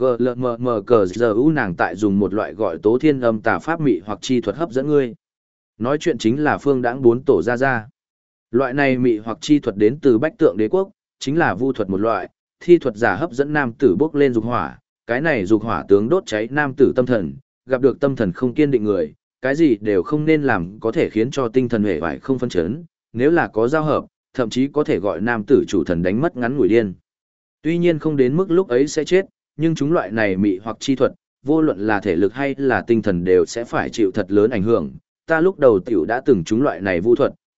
GLMMCZU nàng tại dùng một loại gọi tố thiên âm tà pháp mị hoặc chi thuật hấp dẫn ngươi. Nói chuyện chính là Phương Đãng bốn tổ ra. Loại này mị hoặc chi thuật đến từ Bách Tượng Đế quốc, chính là vu thuật một loại, thi thuật giả hấp dẫn nam tử bốc lên dục hỏa, cái này dục hỏa tướng đốt cháy nam tử tâm thần, gặp được tâm thần không kiên định người, cái gì đều không nên làm có thể khiến cho tinh thần hề vải không phân chấn, nếu là có giao hợp, thậm chí có thể gọi nam tử chủ thần đánh mất ngắn ngủi điên. Tuy nhiên không đến mức lúc ấy sẽ chết, nhưng chúng loại này mị hoặc chi thuật, vô luận là thể lực hay là tinh thần đều sẽ phải chịu thật lớn ảnh hưởng. Ta lúc đầu tiểu đã từng chúng loại này vu thuật,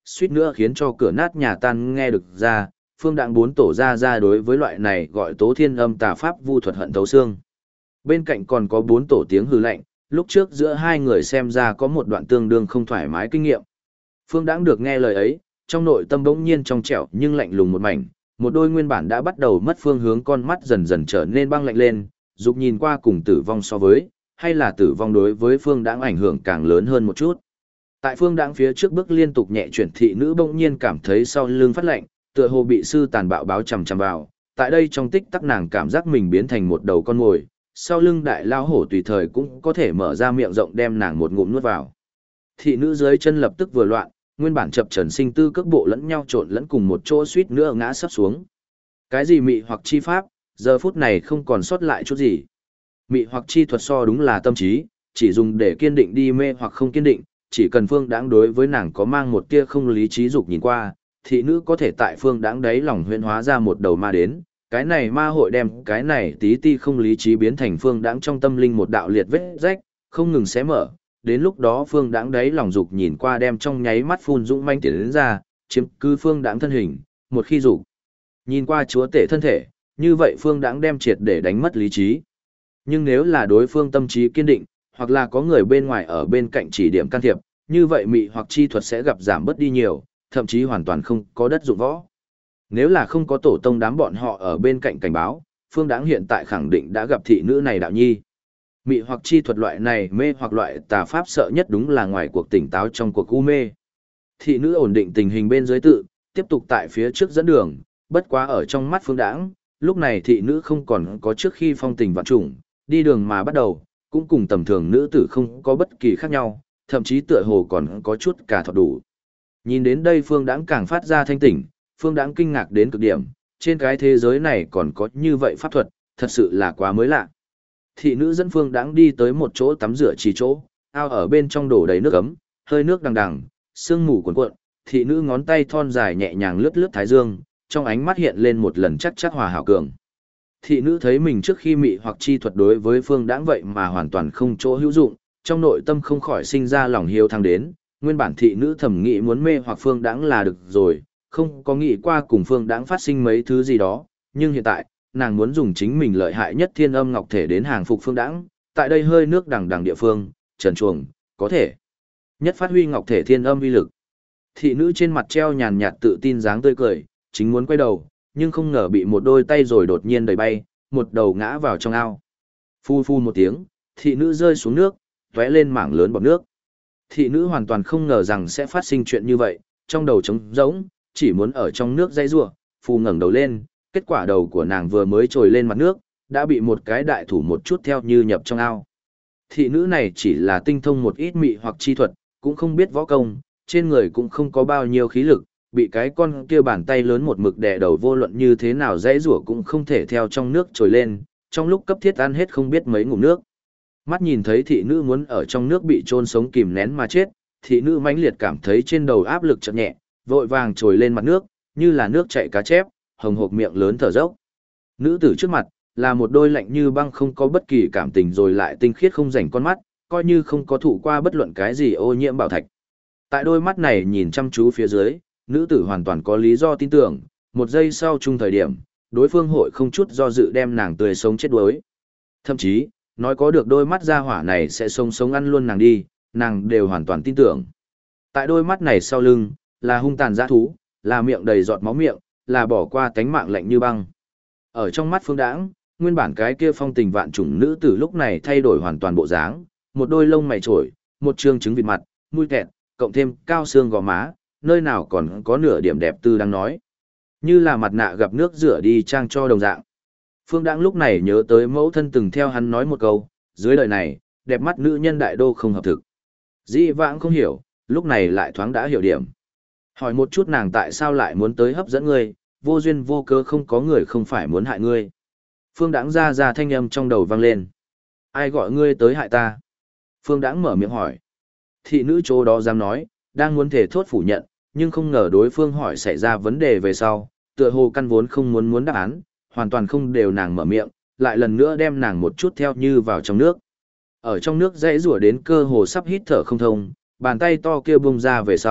suýt nữa khiến cho cửa nát nhà tan nghe được ra, Phương Đãng bốn tổ ra đối với loại này gọi tố thiên âm tà pháp vu thuật hận thấu xương. Bên cạnh còn có bốn tổ tiếng hừ lạnh, lúc trước giữa hai người xem ra có một đoạn tương đương không thoải mái kinh nghiệm. Phương Đãng được nghe lời ấy, trong nội tâm bỗng nhiên trong trẻo nhưng lạnh lùng một mảnh, một đôi nguyên bản đã bắt đầu mất phương hướng con mắt dần dần trở nên băng lạnh lên, dục nhìn qua cùng tử vong so với, hay là tử vong đối với Phương Đãng ảnh hưởng càng lớn hơn một chút. Tại Phương Đãng phía trước bước liên tục nhẹ chuyển, thị nữ bỗng nhiên cảm thấy sau lưng phát lạnh, tựa hồ bị sư tàn bạo báo chằm chằm vào. Tại đây trong tích tắc nàng cảm giác mình biến thành một đầu con mồi, sau lưng đại lao hổ tùy thời cũng có thể mở ra miệng rộng đem nàng một ngụm nuốt vào. Thị nữ dưới chân lập tức vừa loạn, nguyên bản chập trần sinh tư cước bộ lẫn nhau trộn lẫn cùng một chỗ, suýt nữa ngã sắp xuống. Cái gì mị hoặc chi pháp, giờ phút này không còn sót lại chút gì. Mị hoặc chi thuật so đúng là tâm trí, chỉ dùng để kiên định đi mê hoặc không kiên định, chỉ cần Phương Đãng đối với nàng có mang một tia không lý trí dục nhìn qua, thị nữ có thể tại Phương Đãng đấy lòng huyễn hóa ra một đầu ma đến, cái này ma hội đem cái này tí ti không lý trí biến thành Phương Đãng trong tâm linh một đạo liệt vết rách, không ngừng xé mở, đến lúc đó Phương Đãng đấy lòng dục nhìn qua đem trong nháy mắt phun dũng manh tiến đến ra, chiếm cứ Phương Đãng thân hình, một khi dục nhìn qua chúa tể thân thể, như vậy Phương Đãng đem triệt để đánh mất lý trí. Nhưng nếu là đối phương tâm trí kiên định, hoặc là có người bên ngoài ở bên cạnh chỉ điểm can thiệp, như vậy mị hoặc chi thuật sẽ gặp giảm bớt đi nhiều, thậm chí hoàn toàn không có đất dụng võ. Nếu là không có tổ tông đám bọn họ ở bên cạnh cảnh báo, Phương Đãng hiện tại khẳng định đã gặp thị nữ này đạo nhi. Mị hoặc chi thuật loại này mê hoặc loại tà pháp sợ nhất đúng là ngoài cuộc tỉnh táo trong cuộc u mê. Thị nữ ổn định tình hình bên dưới tự, tiếp tục tại phía trước dẫn đường, bất quá ở trong mắt Phương Đãng, lúc này thị nữ không còn có trước khi phong tình vạn trùng, đi đường mà bắt đầu, cũng cùng tầm thường nữ tử không có bất kỳ khác nhau, thậm chí tựa hồ còn có chút cả thọt đủ. Nhìn đến đây Phương Đãng càng phát ra thanh tỉnh, Phương Đãng kinh ngạc đến cực điểm, trên cái thế giới này còn có như vậy pháp thuật, thật sự là quá mới lạ. Thị nữ dẫn Phương Đãng đi tới một chỗ tắm rửa chỉ chỗ, ao ở bên trong đổ đầy nước ấm, hơi nước đằng đằng, sương mù cuồn cuộn, thị nữ ngón tay thon dài nhẹ nhàng lướt lướt thái dương, trong ánh mắt hiện lên một lần chắc chắc hòa hảo cường. Thị nữ thấy mình trước khi mị hoặc chi thuật đối với Phương Đãng vậy mà hoàn toàn không chỗ hữu dụng, trong nội tâm không khỏi sinh ra lòng hiếu thắng đến, nguyên bản thị nữ thẩm nghĩ muốn mê hoặc Phương Đãng là được rồi, không có nghĩ qua cùng Phương Đãng phát sinh mấy thứ gì đó, nhưng hiện tại, nàng muốn dùng chính mình lợi hại nhất thiên âm ngọc thể đến hàng phục Phương Đãng, tại đây hơi nước đằng đằng địa phương, trần chuồng, có thể nhất phát huy ngọc thể thiên âm uy lực. Thị nữ trên mặt treo nhàn nhạt tự tin dáng tươi cười, chính muốn quay đầu, nhưng không ngờ bị một đôi tay rồi đột nhiên đẩy bay, một đầu ngã vào trong ao. Phu phu một tiếng, thị nữ rơi xuống nước, tóe lên mảng lớn bọt nước. Thị nữ hoàn toàn không ngờ rằng sẽ phát sinh chuyện như vậy, trong đầu trống rỗng, chỉ muốn ở trong nước dây rủa, phù ngẩng đầu lên, kết quả đầu của nàng vừa mới trồi lên mặt nước, đã bị một cái đại thủ một chút theo như nhập trong ao. Thị nữ này chỉ là tinh thông một ít mị hoặc chi thuật, cũng không biết võ công, trên người cũng không có bao nhiêu khí lực, bị cái con kia bàn tay lớn một mực đè đầu, vô luận như thế nào dãy rủa cũng không thể theo trong nước trồi lên, trong lúc cấp thiết ăn hết không biết mấy ngụm nước. Mắt nhìn thấy thị nữ muốn ở trong nước bị chôn sống kìm nén mà chết, thị nữ mãnh liệt cảm thấy trên đầu áp lực chợt nhẹ, vội vàng trồi lên mặt nước, như là nước chảy cá chép, hồng hộc miệng lớn thở dốc. Nữ tử trước mặt là một đôi lạnh như băng không có bất kỳ cảm tình rồi lại tinh khiết không rảnh con mắt, coi như không có thụ qua bất luận cái gì ô nhiễm bảo thạch. Tại đôi mắt này nhìn chăm chú phía dưới, nữ tử hoàn toàn có lý do tin tưởng, một giây sau chung thời điểm, đối phương hội không chút do dự đem nàng tươi sống chết đuối. Thậm chí, nói có được đôi mắt ra hỏa này sẽ sống sống ăn luôn nàng đi, nàng đều hoàn toàn tin tưởng. Tại đôi mắt này sau lưng, là hung tàn dã thú, là miệng đầy giọt máu miệng, là bỏ qua tánh mạng lạnh như băng. Ở trong mắt Phương Đãng, nguyên bản cái kia phong tình vạn trùng nữ tử lúc này thay đổi hoàn toàn bộ dáng, một đôi lông mày trổi, một trương trứng vịt mặt, mũi kẹt, cộng thêm cao xương gò má, nơi nào còn có nửa điểm đẹp tư đang nói. Như là mặt nạ gặp nước rửa đi trang cho đồng dạng. Phương Đãng lúc này nhớ tới mẫu thân từng theo hắn nói một câu, dưới đời này, đẹp mắt nữ nhân đại đô không hợp thực. Dĩ vãng không hiểu, lúc này lại thoáng đã hiểu điểm. Hỏi một chút nàng tại sao lại muốn tới hấp dẫn ngươi, vô duyên vô cớ không có người không phải muốn hại ngươi. Phương Đãng ra thanh âm trong đầu vang lên. Ai gọi ngươi tới hại ta? Phương Đãng mở miệng hỏi. Thị nữ chỗ đó dám nói, đang muốn thể thốt phủ nhận, nhưng không ngờ đối phương hỏi xảy ra vấn đề về sau, tựa hồ căn vốn không muốn đáp án, hoàn toàn không đều nàng mở miệng, lại lần nữa đem nàng một chút theo như vào trong nước. Ở trong nước dãy rủa đến cơ hồ sắp hít thở không thông, bàn tay to kia bung ra về sau,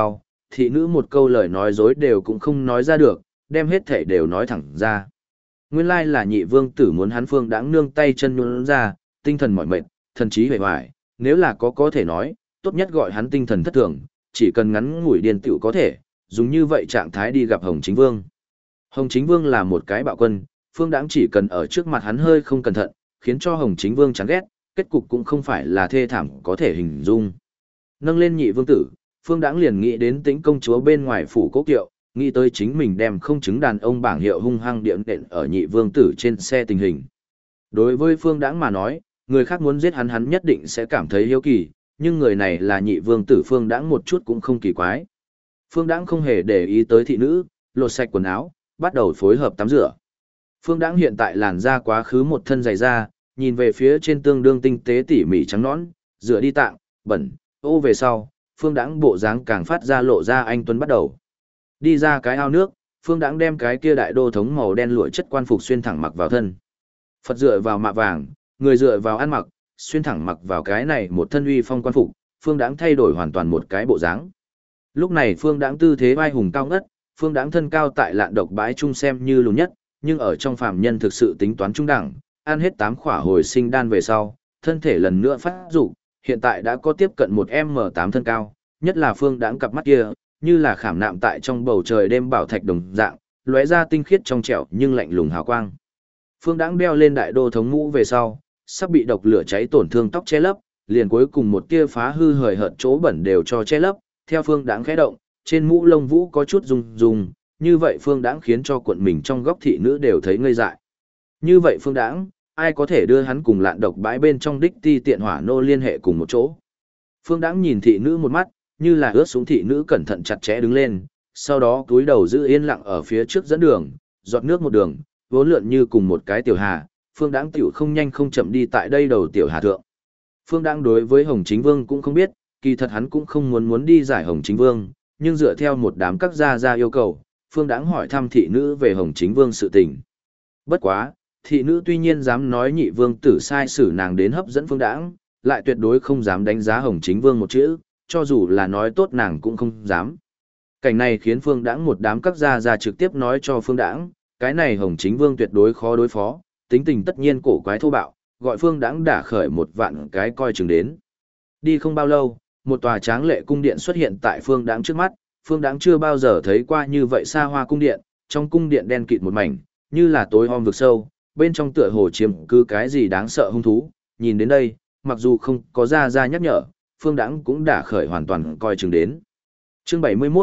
thị nữ một câu lời nói dối đều cũng không nói ra được, đem hết thể đều nói thẳng ra. Nguyên lai là nhị vương tử muốn hắn Phương Đãng nương tay chân nhún ra, tinh thần mỏi mệt, thần trí hề hoài, nếu là có thể nói, tốt nhất gọi hắn tinh thần thất thường, chỉ cần ngắn ngủi điên tựu có thể, dùng như vậy trạng thái đi gặp Hồng Chính Vương. Hồng Chính Vương là một cái bạo quân, Phương Đãng chỉ cần ở trước mặt hắn hơi không cẩn thận, khiến cho Hồng Chính Vương chán ghét, kết cục cũng không phải là thê thảm có thể hình dung. Nâng lên nhị vương tử, Phương Đãng liền nghĩ đến Tĩnh công chúa bên ngoài phủ Cố Kiệu, nghĩ tới chính mình đem không chứng đàn ông bảng hiệu hung hăng điểm đện ở nhị vương tử trên xe tình hình. Đối với Phương Đãng mà nói, người khác muốn giết hắn nhất định sẽ cảm thấy hiếu kỳ, nhưng người này là nhị vương tử Phương Đãng một chút cũng không kỳ quái. Phương Đãng không hề để ý tới thị nữ, lột sạch quần áo, bắt đầu phối hợp tắm rửa. Phương Đãng hiện tại làn da quá khứ một thân dày da, nhìn về phía trên tương đương tinh tế tỉ mỉ trắng nõn, rửa đi tạng, bẩn, ô về sau, Phương Đãng bộ dáng càng phát ra lộ ra anh tuấn bắt đầu. Đi ra cái ao nước, Phương Đãng đem cái kia đại đô thống màu đen lụa chất quan phục xuyên thẳng mặc vào thân. Phật dựa vào mạ vàng, người dựa vào ăn mặc, xuyên thẳng mặc vào cái này một thân uy phong quan phục, Phương Đãng thay đổi hoàn toàn một cái bộ dáng. Lúc này Phương Đãng tư thế vai hùng cao ngất, Phương Đãng thân cao tại Lạn Độc bãi trung xem như lùn nhất, nhưng ở trong phàm nhân thực sự tính toán trung đẳng, ăn hết 8 khỏa hồi sinh đan về sau, thân thể lần nữa phát dục, hiện tại đã có tiếp cận một M8 thân cao, nhất là Phương Đãng cặp mắt kia, như là khảm nạm tại trong bầu trời đêm bảo thạch đồng dạng, lóe ra tinh khiết trong trẻo nhưng lạnh lùng hào quang. Phương Đãng đeo lên đại đô thống mũ về sau, sắp bị độc lửa cháy tổn thương tóc che lấp, liền cuối cùng một tia phá hư hời hợt chỗ bẩn đều cho che lấp, theo Phương Đãng khẽ động, trên mũ lông vũ có chút rung rung, như vậy Phương Đãng khiến cho cuộn mình trong góc thị nữ đều thấy ngây dại. Như vậy Phương Đãng, ai có thể đưa hắn cùng Lạn Độc bãi bên trong đích ti tiện hỏa nô liên hệ cùng một chỗ. Phương Đãng nhìn thị nữ một mắt, như là ướt xuống thị nữ cẩn thận chặt chẽ đứng lên, sau đó cúi đầu giữ yên lặng ở phía trước dẫn đường, giọt nước một đường, vốn lượn như cùng một cái tiểu hà, Phương Đãng tiểu không nhanh không chậm đi tại đây đầu tiểu hà thượng. Phương Đãng đối với Hồng Chính Vương cũng không biết, kỳ thật hắn cũng không muốn đi giải Hồng Chính Vương, nhưng dựa theo một đám các gia yêu cầu, Phương Đãng hỏi thăm thị nữ về Hồng Chính Vương sự tình. Bất quá, thị nữ tuy nhiên dám nói nhị vương tử sai sử nàng đến hấp dẫn Phương Đãng, lại tuyệt đối không dám đánh giá Hồng Chính Vương một chữ, cho dù là nói tốt nàng cũng không dám. Cảnh này khiến Phương Đãng một đám các gia trực tiếp nói cho Phương Đãng, cái này Hồng Chính Vương tuyệt đối khó đối phó, tính tình tất nhiên cổ quái thô bạo, gọi Phương Đãng đả khởi một vạn cái coi chừng đến. Đi không bao lâu, một tòa tráng lệ cung điện xuất hiện tại Phương Đãng trước mắt, Phương Đãng chưa bao giờ thấy qua như vậy xa hoa cung điện, trong cung điện đen kịt một mảnh, như là tối om vực sâu, bên trong tựa hồ chiếm cứ cái gì đáng sợ hung thú, nhìn đến đây, mặc dù không có ra nhắc nhở, Phương Đãng cũng đã khởi hoàn toàn coi chừng đến. Chương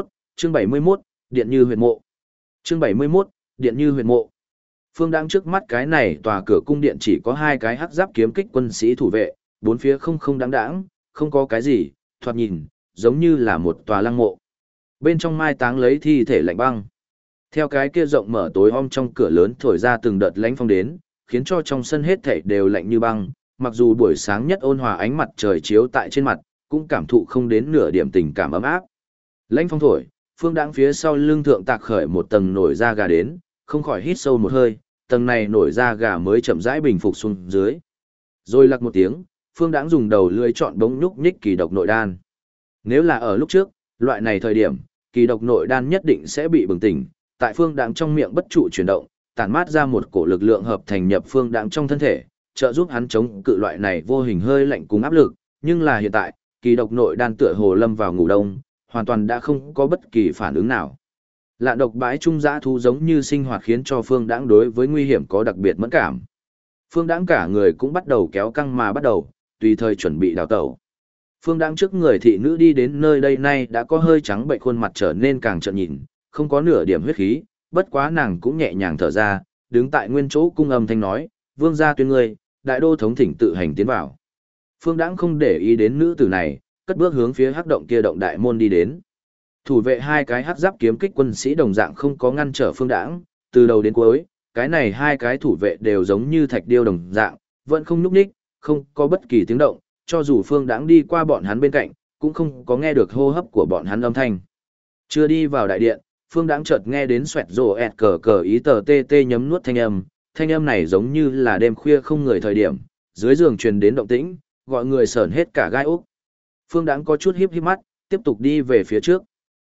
71, Điện Như Huyệt Mộ. Chương 71, Điện Như Huyệt Mộ. Phương Đãng trước mắt cái này tòa cửa cung điện chỉ có 2 cái hắc giáp kiếm kích quân sĩ thủ vệ, bốn phía không đáng, không có cái gì, thoạt nhìn, giống như là một tòa lăng mộ. Bên trong mai táng lấy thi thể lạnh băng. Theo cái kia rộng mở tối om trong cửa lớn thổi ra từng đợt lãnh phong đến, khiến cho trong sân hết thảy đều lạnh như băng, mặc dù buổi sáng nhất ôn hòa ánh mặt trời chiếu tại trên mặt, cũng cảm thụ không đến nửa điểm tình cảm ấm áp. Lãnh phong thổi, Phương Đãng phía sau lưng thượng tạc khởi một tầng nổi da gà đến, không khỏi hít sâu một hơi, tầng này nổi da gà mới chậm rãi bình phục xuống dưới. Rồi lặc một tiếng, Phương Đãng dùng đầu lưỡi chọn bỗng nhúc nhích kỳ độc nội đan. Nếu là ở lúc trước, loại này thời điểm, kỳ độc nội đan nhất định sẽ bị bừng tỉnh, tại Phương Đãng trong miệng bất trụ chuyển động, tản mát ra một cổ lực lượng hợp thành nhập Phương Đãng trong thân thể, trợ giúp hắn chống cự loại này vô hình hơi lạnh cùng áp lực, nhưng là hiện tại, kỳ độc nội đan tựa hồ lâm vào ngủ đông, hoàn toàn đã không có bất kỳ phản ứng nào. Lạn độc bãi trung dã thú giống như sinh hoạt khiến cho Phương Đãng đối với nguy hiểm có đặc biệt mẫn cảm. Phương Đãng cả người cũng bắt đầu kéo căng mà bắt đầu, tùy thời chuẩn bị đào tẩu. Phương Đãng trước người thị nữ đi đến nơi đây nay đã có hơi trắng bệnh khuôn mặt trở nên càng trợn nhìn, không có nửa điểm huyết khí, bất quá nàng cũng nhẹ nhàng thở ra, đứng tại nguyên chỗ cung âm thanh nói, vương gia tuyên ngươi, đại đô thống thỉnh tự hành tiến vào. Phương Đãng không để ý đến nữ tử này, cất bước hướng phía hắc động kia động đại môn đi đến. Thủ vệ 2 cái hắc giáp kiếm kích quân sĩ đồng dạng không có ngăn trở Phương Đãng, từ đầu đến cuối, cái này 2 cái thủ vệ đều giống như thạch điêu đồng dạng, vẫn không nhúc nhích, không có bất kỳ tiếng động, cho dù Phương Đãng đi qua bọn hắn bên cạnh, cũng không có nghe được hô hấp của bọn hắn âm thanh. Chưa đi vào đại điện, Phương Đãng chợt nghe đến xoẹt rồ ẹt cờ ý tờ tê tê nhấm nuốt thanh âm này giống như là đêm khuya không người thời điểm, dưới giường truyền đến động tĩnh, gọi người sởn hết cả gai ốc. Phương Đãng có chút híp mắt, tiếp tục đi về phía trước.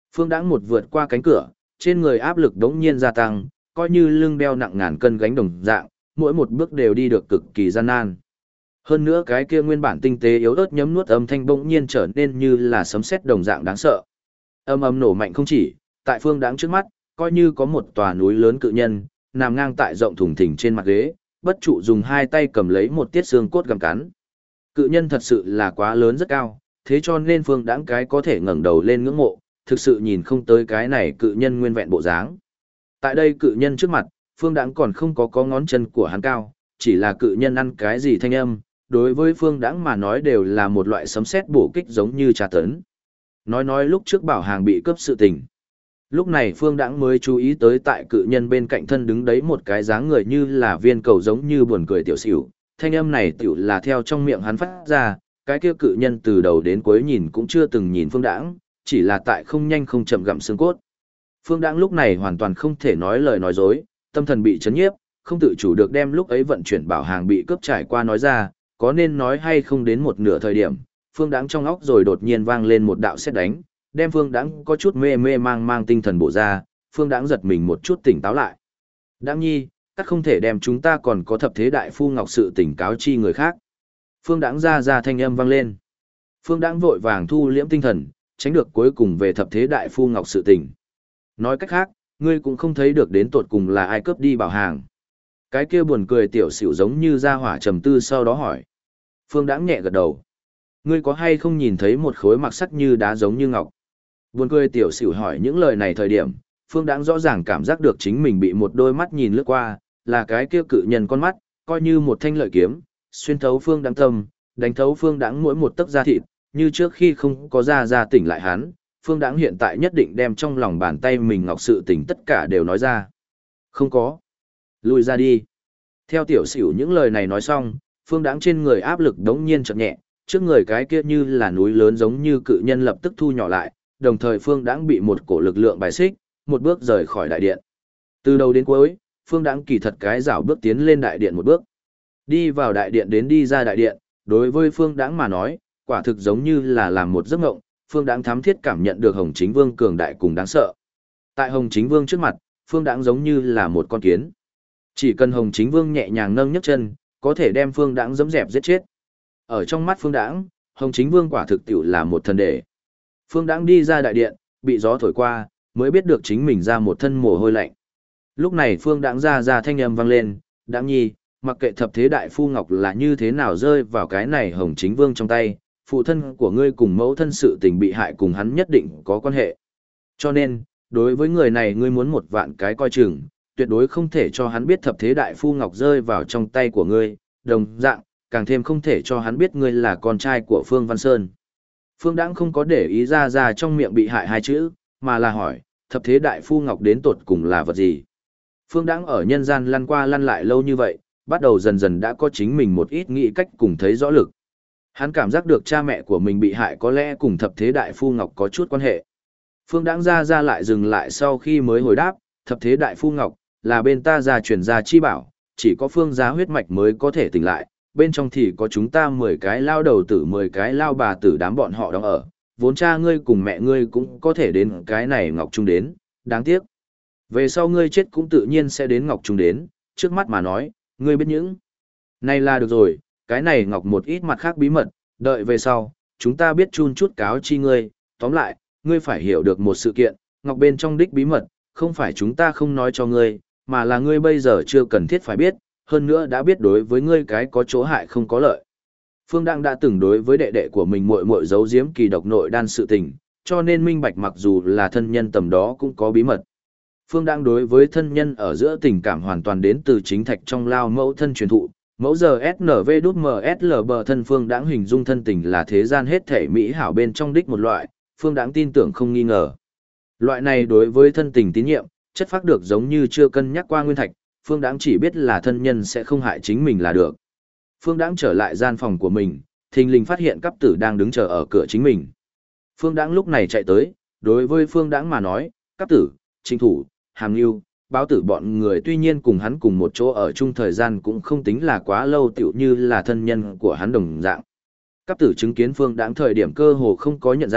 Phương Đãng một vượt qua cánh cửa, trên người áp lực đống nhiên gia tăng, coi như lưng đeo nặng ngàn cân gánh đồng dạng, mỗi một bước đều đi được cực kỳ gian nan. Hơn nữa cái kia nguyên bản tinh tế yếu ớt nhấm nuốt âm thanh bỗng nhiên trở nên như là sấm sét đồng dạng đáng sợ. Âm ầm nổ mạnh không chỉ, tại Phương Đãng trước mắt, coi như có một tòa núi lớn cự nhân, nằm ngang tại rộng thùng thình trên mặt ghế, bất trụ dùng hai tay cầm lấy một tiết xương cốt gặm cắn. Cự nhân thật sự là quá lớn rất cao, thế cho nên Phương Đãng cái có thể ngẩng đầu lên ngưỡng mộ, thực sự nhìn không tới cái này cự nhân nguyên vẹn bộ dáng. Tại đây cự nhân trước mặt, Phương Đãng còn không có ngón chân của hắn cao, chỉ là cự nhân ăn cái gì thanh âm, đối với Phương Đãng mà nói đều là một loại sấm sét bổ kích giống như trà tấn. Nói lúc trước bảo hàng bị cướp sự tình. Lúc này Phương Đãng mới chú ý tới tại cự nhân bên cạnh thân đứng đấy một cái dáng người như là viên cầu giống như buồn cười tiểu xỉu, thanh âm này tiểu là theo trong miệng hắn phát ra, cái kia cự nhân từ đầu đến cuối nhìn cũng chưa từng nhìn Phương Đãng, chỉ là tại không nhanh không chậm gặm xương cốt. Phương Đãng lúc này hoàn toàn không thể nói lời nói dối, tâm thần bị chấn nhiếp, không tự chủ được đem lúc ấy vận chuyển bảo hàng bị cướp trải qua nói ra, có nên nói hay không đến một nửa thời điểm, Phương Đãng trong óc rồi đột nhiên vang lên một đạo sét đánh, đem Phương Đãng có chút mê mê mang tinh thần bổ ra, Phương Đãng giật mình một chút tỉnh táo lại. Đãng nhi, các không thể đem chúng ta còn có thập thế đại phu ngọc sự tỉnh cáo chi người khác. Phương Đãng ra thanh âm vang lên. Phương Đãng vội vàng thu liễm tinh thần, tránh được cuối cùng về thập thế đại phu ngọc sự tỉnh. Nói cách khác, ngươi cũng không thấy được đến tột cùng là ai cướp đi bảo hàng. Cái kia buồn cười tiểu xỉu giống như ra hỏa trầm tư sau đó hỏi. Phương Đãng nhẹ gật đầu. Ngươi có hay không nhìn thấy một khối mặc sắc như đá giống như ngọc? Buồn cười tiểu xỉu hỏi những lời này thời điểm, Phương Đãng rõ ràng cảm giác được chính mình bị một đôi mắt nhìn lướt qua, là cái kia cự nhân con mắt, coi như một thanh lợi kiếm, xuyên thấu Phương Đãng tâm, đánh thấu Phương Đãng mỗi một tấc da thịt, như trước khi không có ra tỉnh lại hắn, Phương Đãng hiện tại nhất định đem trong lòng bàn tay mình ngọc sự tình tất cả đều nói ra. Không có. Lùi ra đi. Theo tiểu xỉu những lời này nói xong, Phương Đãng trên người áp lực đống nhiên chợt nhẹ, trước người cái kia như là núi lớn giống như cự nhân lập tức thu nhỏ lại, đồng thời Phương Đãng bị một cổ lực lượng bài xích, một bước rời khỏi đại điện. Từ đầu đến cuối, Phương Đãng kỳ thật cái rảo bước tiến lên đại điện một bước. Đi vào đại điện đến đi ra đại điện, đối với Phương Đãng mà nói, quả thực giống như là làm một giấc mộng, Phương Đãng thám thiết cảm nhận được Hồng Chính Vương cường đại cùng đáng sợ. Tại Hồng Chính Vương trước mặt, Phương Đãng giống như là một con kiến. Chỉ cần Hồng Chính Vương nhẹ nhàng nâng nhấc chân, có thể đem Phương Đãng giẫm dẹp giết chết. Ở trong mắt Phương Đãng, Hồng Chính Vương quả thực tiểu là một thần đệ. Phương Đãng đi ra đại điện, bị gió thổi qua, mới biết được chính mình ra một thân mồ hôi lạnh. Lúc này Phương Đãng ra thanh âm vang lên, "Đãng nhi, mặc kệ thập thế đại phu ngọc là như thế nào rơi vào cái này Hồng Chính Vương trong tay, phụ thân của ngươi cùng mẫu thân sự tình bị hại cùng hắn nhất định có quan hệ. Cho nên, đối với người này ngươi muốn một vạn cái coi chừng, tuyệt đối không thể cho hắn biết thập thế đại phu ngọc rơi vào trong tay của ngươi, đồng dạng, càng thêm không thể cho hắn biết ngươi là con trai của Phương Văn Sơn." Phương Đãng không có để ý ra trong miệng bị hại hai chữ, mà là hỏi, thập thế đại phu ngọc đến tột cùng là vật gì? Phương Đãng ở nhân gian lăn qua lăn lại lâu như vậy, bắt đầu dần dần đã có chính mình một ít nghĩ cách cùng thấy rõ lực. Hắn cảm giác được cha mẹ của mình bị hại có lẽ cùng thập thế đại phu ngọc có chút quan hệ. Phương Đãng ra lại dừng lại sau khi mới hồi đáp, thập thế đại phu ngọc là bên ta gia truyền gia chi bảo, chỉ có Phương gia huyết mạch mới có thể tỉnh lại, bên trong thì có chúng ta 10 cái lao đầu tử 10 cái lao bà tử đám bọn họ đóng ở, vốn cha ngươi cùng mẹ ngươi cũng có thể đến cái này ngọc trung đến, đáng tiếc. Về sau ngươi chết cũng tự nhiên sẽ đến ngọc trung đến, trước mắt mà nói, ngươi biết những này là được rồi, cái này ngọc một ít mặt khác bí mật, đợi về sau, chúng ta biết chun chút cáo chi ngươi, tóm lại, ngươi phải hiểu được một sự kiện, ngọc bên trong đích bí mật, không phải chúng ta không nói cho ngươi, mà là ngươi bây giờ chưa cần thiết phải biết, hơn nữa đã biết đối với ngươi cái có chỗ hại không có lợi. Phương Đãng đã từng đối với đệ đệ của mình muội muội giấu giếm kỳ độc nội đan sự tình, cho nên minh bạch mặc dù là thân nhân tầm đó cũng có bí mật. Phương Đãng đối với thân nhân ở giữa tình cảm hoàn toàn đến từ chính thạch trong lao mẫu thân truyền thụ, mẫu giờ SNV đút MSL bờ thân Phương Đãng hình dung thân tình là thế gian hết thể mỹ hảo bên trong đích một loại, Phương Đãng tin tưởng không nghi ngờ. Loại này đối với thân tình tín nhiệm, chất phác được giống như chưa cân nhắc qua nguyên thạch, Phương Đãng chỉ biết là thân nhân sẽ không hại chính mình là được. Phương Đãng trở lại gian phòng của mình, thình lình phát hiện Cáp Tử đang đứng chờ ở cửa chính mình. Phương Đãng lúc này chạy tới, đối với Phương Đãng mà nói, Cáp Tử, Trinh Thủ, Hàm Nưu, Báo Tử bọn người tuy nhiên cùng hắn cùng một chỗ ở chung thời gian cũng không tính là quá lâu tựu như là thân nhân của hắn đồng dạng. Cáp Tử chứng kiến Phương Đãng thời điểm cơ hồ không có nhận ra,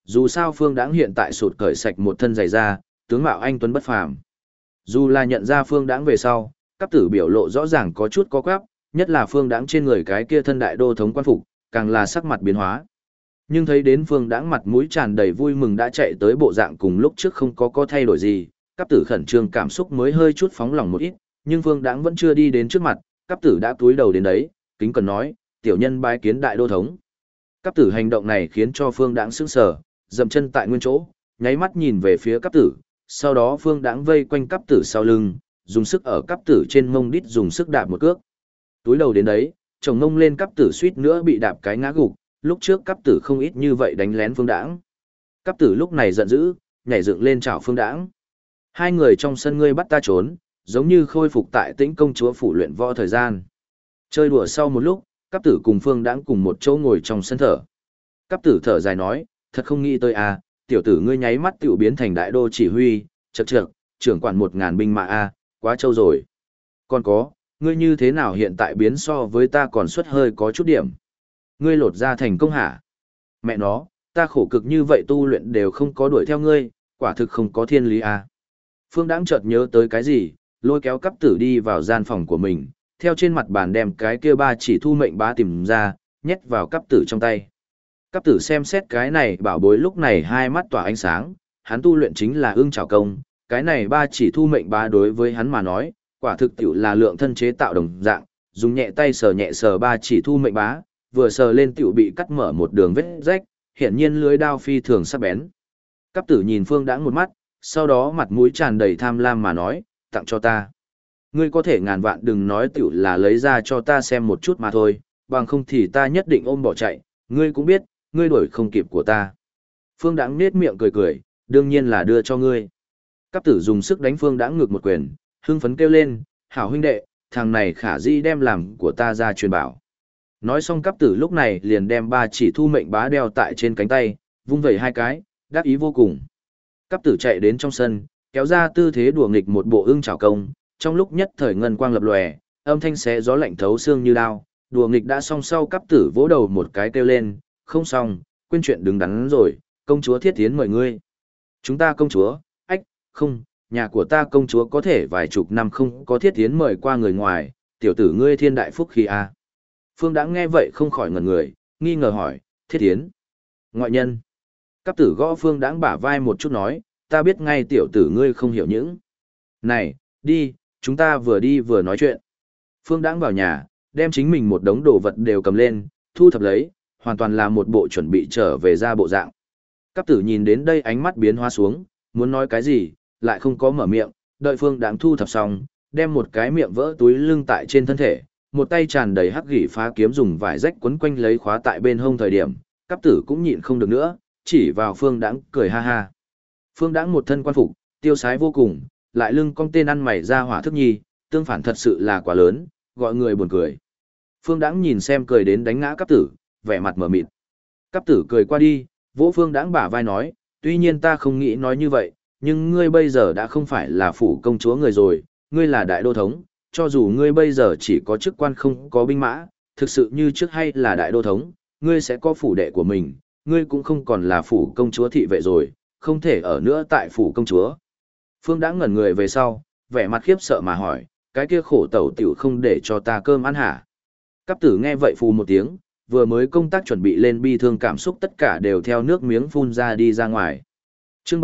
Dù sao Phương Đãng hiện tại sụt cởi sạch một thân giày da, tướng mạo anh tuấn bất phàm. Dù là nhận ra Phương Đãng về sau, Cáp Tử biểu lộ rõ ràng có chút có quắp, nhất là Phương Đãng trên người cái kia thân đại đô thống quan phục, càng là sắc mặt biến hóa. Nhưng thấy đến Phương Đãng mặt mũi tràn đầy vui mừng đã chạy tới bộ dạng cùng lúc trước không có thay đổi gì, Cáp Tử khẩn trương cảm xúc mới hơi chút phóng lòng một ít, nhưng Phương Đãng vẫn chưa đi đến trước mặt, Cáp Tử đã cúi đầu đến đấy, kính cần nói, tiểu nhân bái kiến đại đô thống. Cáp Tử hành động này khiến cho Phương Đãng sững sờ, dậm chân tại nguyên chỗ, nháy mắt nhìn về phía Cáp Tử, sau đó Phương Đãng vây quanh Cáp Tử sau lưng, dùng sức ở Cáp Tử trên mông đít dùng sức đạp một cước. Túi đầu đến đấy, chồng ngông lên Cáp Tử suýt nữa bị đạp cái ngã gục, lúc trước Cáp Tử không ít như vậy đánh lén Phương Đãng. Cáp Tử lúc này giận dữ, nhảy dựng lên chảo Phương Đãng. Hai người trong sân ngươi bắt ta trốn, giống như khôi phục tại Tĩnh công chúa phủ luyện võ thời gian. Chơi đùa sau một lúc, Cáp Tử cùng Phương Đãng cùng một chỗ ngồi trong sân thở. Cáp Tử thở dài nói, thật không nghĩ tới à, tiểu tử ngươi nháy mắt tiểu biến thành đại đô chỉ huy, chậc chậc, trưởng quản 1000 binh mã a, quá trâu rồi. Còn có, ngươi như thế nào hiện tại biến so với ta còn suất hơi có chút điểm. Ngươi lột ra thành công hả? Mẹ nó, ta khổ cực như vậy tu luyện đều không có đuổi theo ngươi, quả thực không có thiên lý a. Phương Đãng chợt nhớ tới cái gì, lôi kéo Cáp Tử đi vào gian phòng của mình, theo trên mặt bàn đem cái kia ba chỉ thu mệnh bá tìm ra, nhét vào Cáp Tử trong tay. Cáp Tử xem xét cái này bảo bối lúc này hai mắt tỏa ánh sáng, hắn tu luyện chính là ưng trảo công, cái này ba chỉ thu mệnh bá đối với hắn mà nói, quả thực tiểu là lượng thân chế tạo đồng dạng, dùng nhẹ tay nhẹ sờ ba chỉ thu mệnh bá, vừa sờ lên tiểu bị cắt mở một đường vết rách, hiển nhiên lưới đao phi thường sắc bén. Cáp Tử nhìn Phương Đãng một mắt, sau đó mặt mũi tràn đầy tham lam mà nói, tặng cho ta. Ngươi có thể ngàn vạn đừng nói tiểu là lấy ra cho ta xem một chút mà thôi, bằng không thì ta nhất định ôm bỏ chạy, ngươi cũng biết, ngươi đuổi không kịp của ta. Phương Đãng nết miệng cười cười, đương nhiên là đưa cho ngươi. Cáp Tử dùng sức đánh Phương Đãng ngược một quyền, hưng phấn kêu lên, hảo huynh đệ, thằng này khả dĩ đem làm của ta ra truyền bảo. Nói xong Cáp Tử lúc này liền đem ba chỉ thu mệnh bá đeo tại trên cánh tay, vung vẩy hai cái, đắc ý vô cùng. Cáp Tử chạy đến trong sân, kéo ra tư thế đùa nghịch một bộ ưng chảo công, trong lúc nhất thời ngân quang lập lòe, âm thanh xé gió lạnh thấu xương như đao, đùa nghịch đã xong sau Cáp Tử vỗ đầu một cái kêu lên, không xong, quên chuyện đứng đắn rồi, công chúa Thiết Thiến mời ngươi. Chúng ta công chúa, ách, không, nhà của ta công chúa có thể vài chục năm không có Thiết Thiến mời qua người ngoài, tiểu tử ngươi thiên đại phúc khi a. Phương Đãng nghe vậy không khỏi ngẩn người, nghi ngờ hỏi, Thiết Thiến, ngoại nhân. Cáp Tử gõ Phương Đãng bả vai một chút nói, ta biết ngay tiểu tử ngươi không hiểu những. Này, đi, chúng ta vừa đi vừa nói chuyện. Phương Đãng vào nhà, đem chính mình một đống đồ vật đều cầm lên, thu thập lấy, hoàn toàn là một bộ chuẩn bị trở về ra bộ dạng. Cáp Tử nhìn đến đây ánh mắt biến hóa xuống, muốn nói cái gì, lại không có mở miệng, đợi Phương Đãng thu thập xong, đem một cái miệng vỡ túi lưng tại trên thân thể, một tay tràn đầy hắc gỉ phá kiếm dùng vải rách quấn quanh lấy khóa tại bên hông thời điểm, Cáp Tử cũng nhịn không được nữa, chỉ vào Phương Đãng cười ha ha. Phương Đãng một thân quan phục, tiêu sái vô cùng, lại lưng cong tên ăn mày ra hỏa thức nhi, tương phản thật sự là quá lớn, gọi người buồn cười. Phương Đãng nhìn xem cười đến đánh ngã Cáp Tử, vẻ mặt mở mịt. Cáp Tử cười qua đi, vỗ Phương Đãng bả vai nói, tuy nhiên ta không nghĩ nói như vậy, nhưng ngươi bây giờ đã không phải là phủ công chúa người rồi, ngươi là đại đô thống, cho dù ngươi bây giờ chỉ có chức quan không có binh mã, thực sự như trước hay là đại đô thống, ngươi sẽ có phủ đệ của mình, ngươi cũng không còn là phủ công chúa thị vệ rồi, không thể ở nữa tại phủ công chúa. Phương Đãng ngẩn người về sau, vẻ mặt khiếp sợ mà hỏi, cái kia khổ tẩu tiểu không để cho ta cơm ăn hả? Cáp Tử nghe vậy phù một tiếng, vừa mới công tác chuẩn bị lên bi thương cảm xúc tất cả đều theo nước miếng phun ra đi ra ngoài. Chương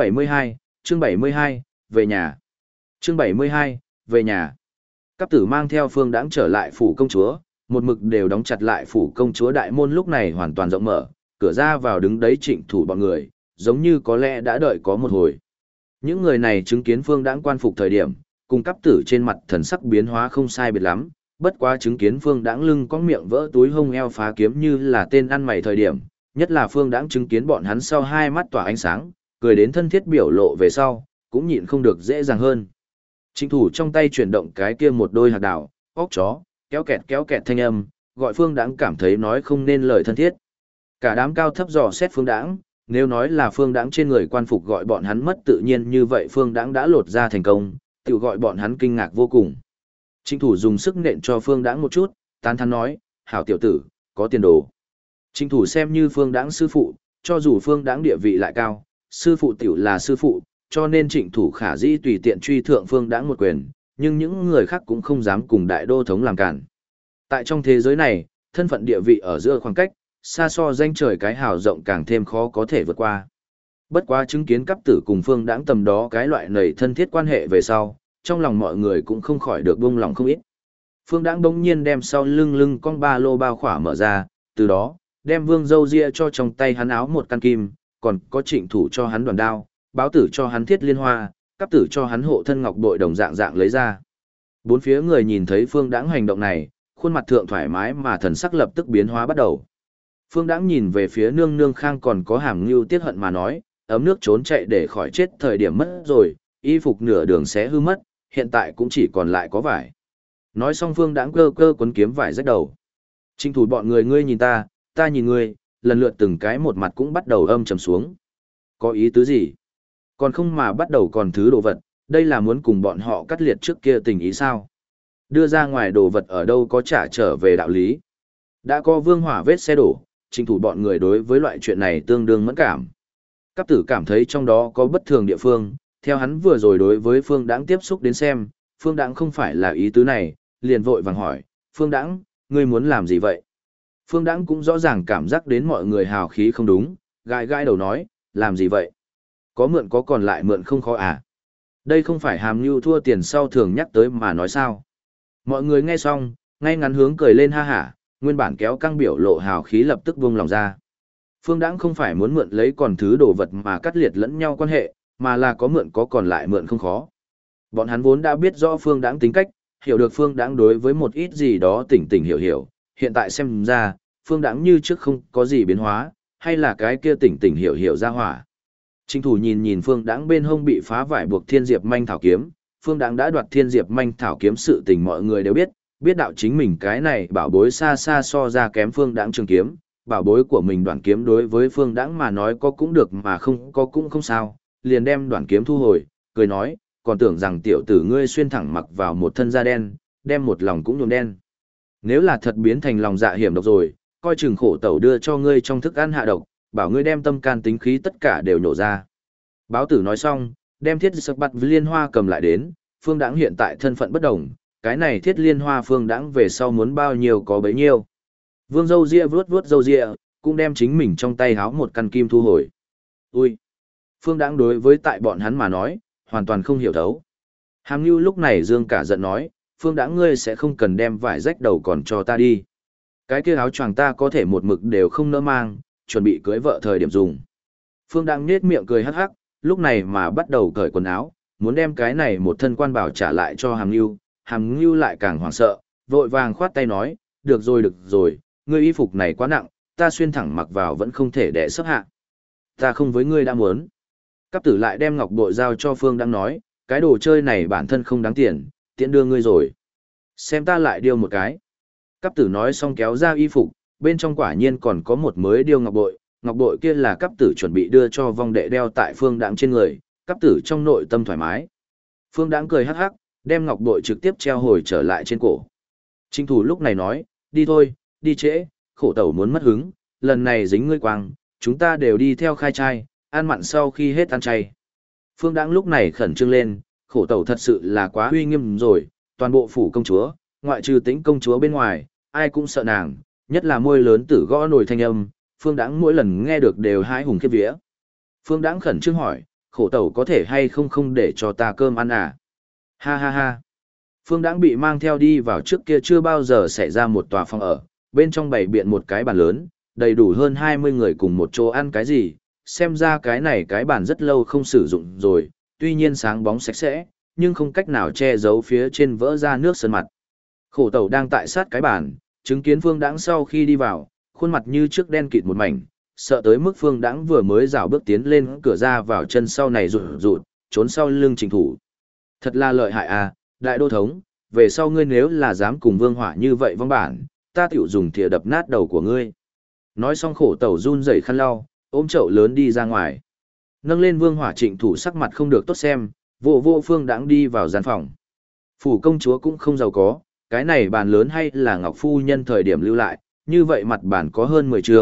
72, về nhà. Chương 72, về nhà. Cáp Tử mang theo Phương Đãng trở lại phủ công chúa, một mực đều đóng chặt lại phủ công chúa đại môn lúc này hoàn toàn rộng mở, cửa ra vào đứng đấy Trịnh Thủ bọn người, giống như có lẽ đã đợi có một hồi. Những người này chứng kiến Phương Đãng quan phục thời điểm, cùng Cáp Tử trên mặt thần sắc biến hóa không sai biệt lắm, bất quá chứng kiến Phương Đãng lưng có miệng vỡ túi hông eo phá kiếm như là tên ăn mày thời điểm, nhất là Phương Đãng chứng kiến bọn hắn sau hai mắt tỏa ánh sáng, cười đến thân thiết biểu lộ về sau, cũng nhịn không được dễ dàng hơn. Trịnh Thủ trong tay chuyển động cái kia một đôi hạt đào, óc chó, kéo kẹt thanh âm, gọi Phương Đãng cảm thấy nói không nên lời thân thiết. Cả đám cao thấp dò xét Phương Đãng, nếu nói là Phương Đãng trên người quan phục gọi bọn hắn mất tự nhiên như vậy Phương Đãng đã lột ra thành công, tự gọi bọn hắn kinh ngạc vô cùng. Trịnh Thủ dùng sức nện cho Phương Đãng một chút, tán thán nói, hảo tiểu tử, có tiền đồ. Trịnh Thủ xem như Phương Đãng sư phụ, cho dù Phương Đãng địa vị lại cao, sư phụ tiểu là sư phụ, cho nên Trịnh Thủ Khả dĩ tùy tiện truy thượng Phương Đãng một quyền, nhưng những người khác cũng không dám cùng đại đô thống làm cản. Tại trong thế giới này, thân phận địa vị ở giữa khoảng cách, xa so danh trời cái hào rộng càng thêm khó có thể vượt qua. Bất quá chứng kiến cấp tử cùng Phương Đãng tầm đó cái loại nảy thân thiết quan hệ về sau, trong lòng mọi người cũng không khỏi được buông lòng không ít. Phương Đãng bỗng nhiên đem sau lưng con ba lô bao khỏa mở ra, từ đó, đem Vương Dâu Ria cho trong tay hắn áo một căn kim, còn có Trịnh Thủ cho hắn đoàn đao, báo tử cho hắn thiết liên hoa, cấp tử cho hắn hộ thân ngọc bội đồng dạng dạng lấy ra. Bốn phía người nhìn thấy Phương Đãng hành động này, khuôn mặt thượng thoải mái mà thần sắc lập tức biến hóa bắt đầu. Phương Đãng nhìn về phía nương nương khang còn có Hàm Ngưu tiếc hận mà nói, ấm nước trốn chạy để khỏi chết thời điểm mất rồi, y phục nửa đường sẽ hư mất, hiện tại cũng chỉ còn lại có vải. Nói xong Phương Đãng cơ cơ quấn kiếm vải rách đầu. Trịnh Thủ bọn người ngươi nhìn ta nhìn ngươi, lần lượt từng cái một mặt cũng bắt đầu âm trầm xuống. Có ý tứ gì? Còn không mà bắt đầu còn thứ đồ vật, đây là muốn cùng bọn họ cắt liệt trước kia tình ý sao? Đưa ra ngoài đồ vật ở đâu có trả trở về đạo lý. Đã có Vương Hỏa vết xe đổ, Trịnh Thủ bọn người đối với loại chuyện này tương đương mẫn cảm. Cấp tử cảm thấy trong đó có bất thường địa phương, theo hắn vừa rồi đối với Phương Đãng tiếp xúc đến xem, Phương Đãng không phải là ý tứ này, liền vội vàng hỏi, Phương Đãng, ngươi muốn làm gì vậy? Phương Đãng cũng rõ ràng cảm giác đến mọi người hào khí không đúng, gãi gãi đầu nói, làm gì vậy? Có mượn có còn lại mượn không khó à? Đây không phải Hàm Ngưu thua tiền sau thường nhắc tới mà nói sao? Mọi người nghe xong, ngay ngắn hướng cười lên ha hả, nguyên bản kéo căng biểu lộ hào khí lập tức buông lòng ra. Phương Đãng không phải muốn mượn lấy còn thứ đồ vật mà cắt liệt lẫn nhau quan hệ, mà là có mượn có còn lại mượn không khó. Bọn hắn vốn đã biết rõ Phương Đãng tính cách, hiểu được Phương Đãng đối với một ít gì đó tỉnh hiểu, hiện tại xem ra, Phương Đãng như trước không có gì biến hóa, hay là cái kia tỉnh hiểu ra hỏa. Trịnh Thủ nhìn Phương Đãng bên hông bị phá vải buộc Thiên Diệp manh thảo kiếm, Phương Đãng đã đoạt Thiên Diệp manh thảo kiếm sự tình mọi người đều biết đạo chính mình cái này bảo bối xa xa so ra kém Phương Đãng trường kiếm, bảo bối của mình đoạn kiếm đối với Phương Đãng mà nói có cũng được mà không có cũng không sao, liền đem đoạn kiếm thu hồi, cười nói, còn tưởng rằng tiểu tử ngươi xuyên thẳng mặc vào một thân da đen, đem một lòng cũng nhuộm đen. Nếu là thật biến thành lòng dạ hiểm độc rồi, coi chừng khổ tẩu đưa cho ngươi trong thức ăn hạ độc, bảo ngươi đem tâm can tính khí tất cả đều nhổ ra. Báo tử nói xong, đem thiết sập bạt liên hoa cầm lại đến, Phương Đãng hiện tại thân phận bất đồng, cái này thiết liên hoa Phương Đãng về sau muốn bao nhiêu có bấy nhiêu. Vương Dâu Ria vuốt râu ria, cũng đem chính mình trong tay háo một căn kim thu hồi. Ui! Phương Đãng đối với tại bọn hắn mà nói, hoàn toàn không hiểu thấu. Hàm Ngưu lúc này dương cả giận nói, Phương Đãng ngươi sẽ không cần đem vải rách đầu còn cho ta đi. Cái kia áo choàng ta có thể một mực đều không nỡ mang, chuẩn bị cưới vợ thời điểm dùng. Phương Đãng nhếch miệng cười hắc hắc, lúc này mà bắt đầu cởi quần áo, muốn đem cái này một thân quan bảo trả lại cho Hàm Ngưu. Hàm Ngưu lại càng hoảng sợ, vội vàng khoát tay nói, được rồi, ngươi y phục này quá nặng, ta xuyên thẳng mặc vào vẫn không thể đè sấp hạ. Ta không với ngươi đã muốn. Cấp tử lại đem ngọc bội giao cho Phương Đãng nói, cái đồ chơi này bản thân không đáng tiền, tiện đưa ngươi rồi. Xem ta lại điêu một cái. Cấp tử nói xong kéo ra y phục, bên trong quả nhiên còn có một mới điêu ngọc bội kia là cấp tử chuẩn bị đưa cho vong đệ đeo tại Phương Đãng trên người, cấp tử trong nội tâm thoải mái. Phương Đãng cười hắc hắc, đem ngọc bội trực tiếp treo hồi trở lại trên cổ. Trịnh Thủ lúc này nói, đi thôi, đi trễ, khổ tẩu muốn mất hứng, lần này dính ngươi quang, chúng ta đều đi theo khai trai, ăn mặn sau khi hết ăn chay. Phương Đãng lúc này khẩn trương lên, khổ tẩu thật sự là quá uy nghiêm rồi, toàn bộ phủ công chúa, ngoại trừ Tĩnh công chúa bên ngoài, ai cũng sợ nàng, nhất là môi lớn tử gõ nồi thanh âm, Phương Đãng mỗi lần nghe được đều hãi hùng khiếp vía. Phương Đãng khẩn trương hỏi, khổ tẩu có thể hay không để cho ta cơm ăn à? Ha ha ha. Phương Đãng bị mang theo đi vào trước kia chưa bao giờ xảy ra một tòa phòng ở, bên trong bày biện một cái bàn lớn, đầy đủ hơn 20 người cùng một chỗ ăn cái gì, xem ra cái này cái bàn rất lâu không sử dụng rồi, tuy nhiên sáng bóng sạch sẽ, nhưng không cách nào che giấu phía trên vỡ ra nước sơn mặt. Khổ tẩu đang tại sát cái bàn, chứng kiến Phương Đãng sau khi đi vào, khuôn mặt như trước đen kịt một mảnh, sợ tới mức Phương Đãng vừa mới rảo bước tiến lên cửa ra vào chân sau này rụt, trốn sau lưng Trịnh Thủ. Thật là lợi hại à, đại đô thống, về sau ngươi nếu là dám cùng Vương Hỏa như vậy vong bản, ta tiểu dùng thìa đập nát đầu của ngươi. Nói xong khổ tẩu run rẩy khăn lau, ôm chậu lớn đi ra ngoài. Nâng lên Vương Hỏa Trịnh Thủ sắc mặt không được tốt xem, vô Phương Đãng đi vào gian phòng. Phủ công chúa cũng không giàu có, cái này bàn lớn hay là Ngọc Phu Nhân thời điểm lưu lại, như vậy mặt bàn có hơn 10 trường,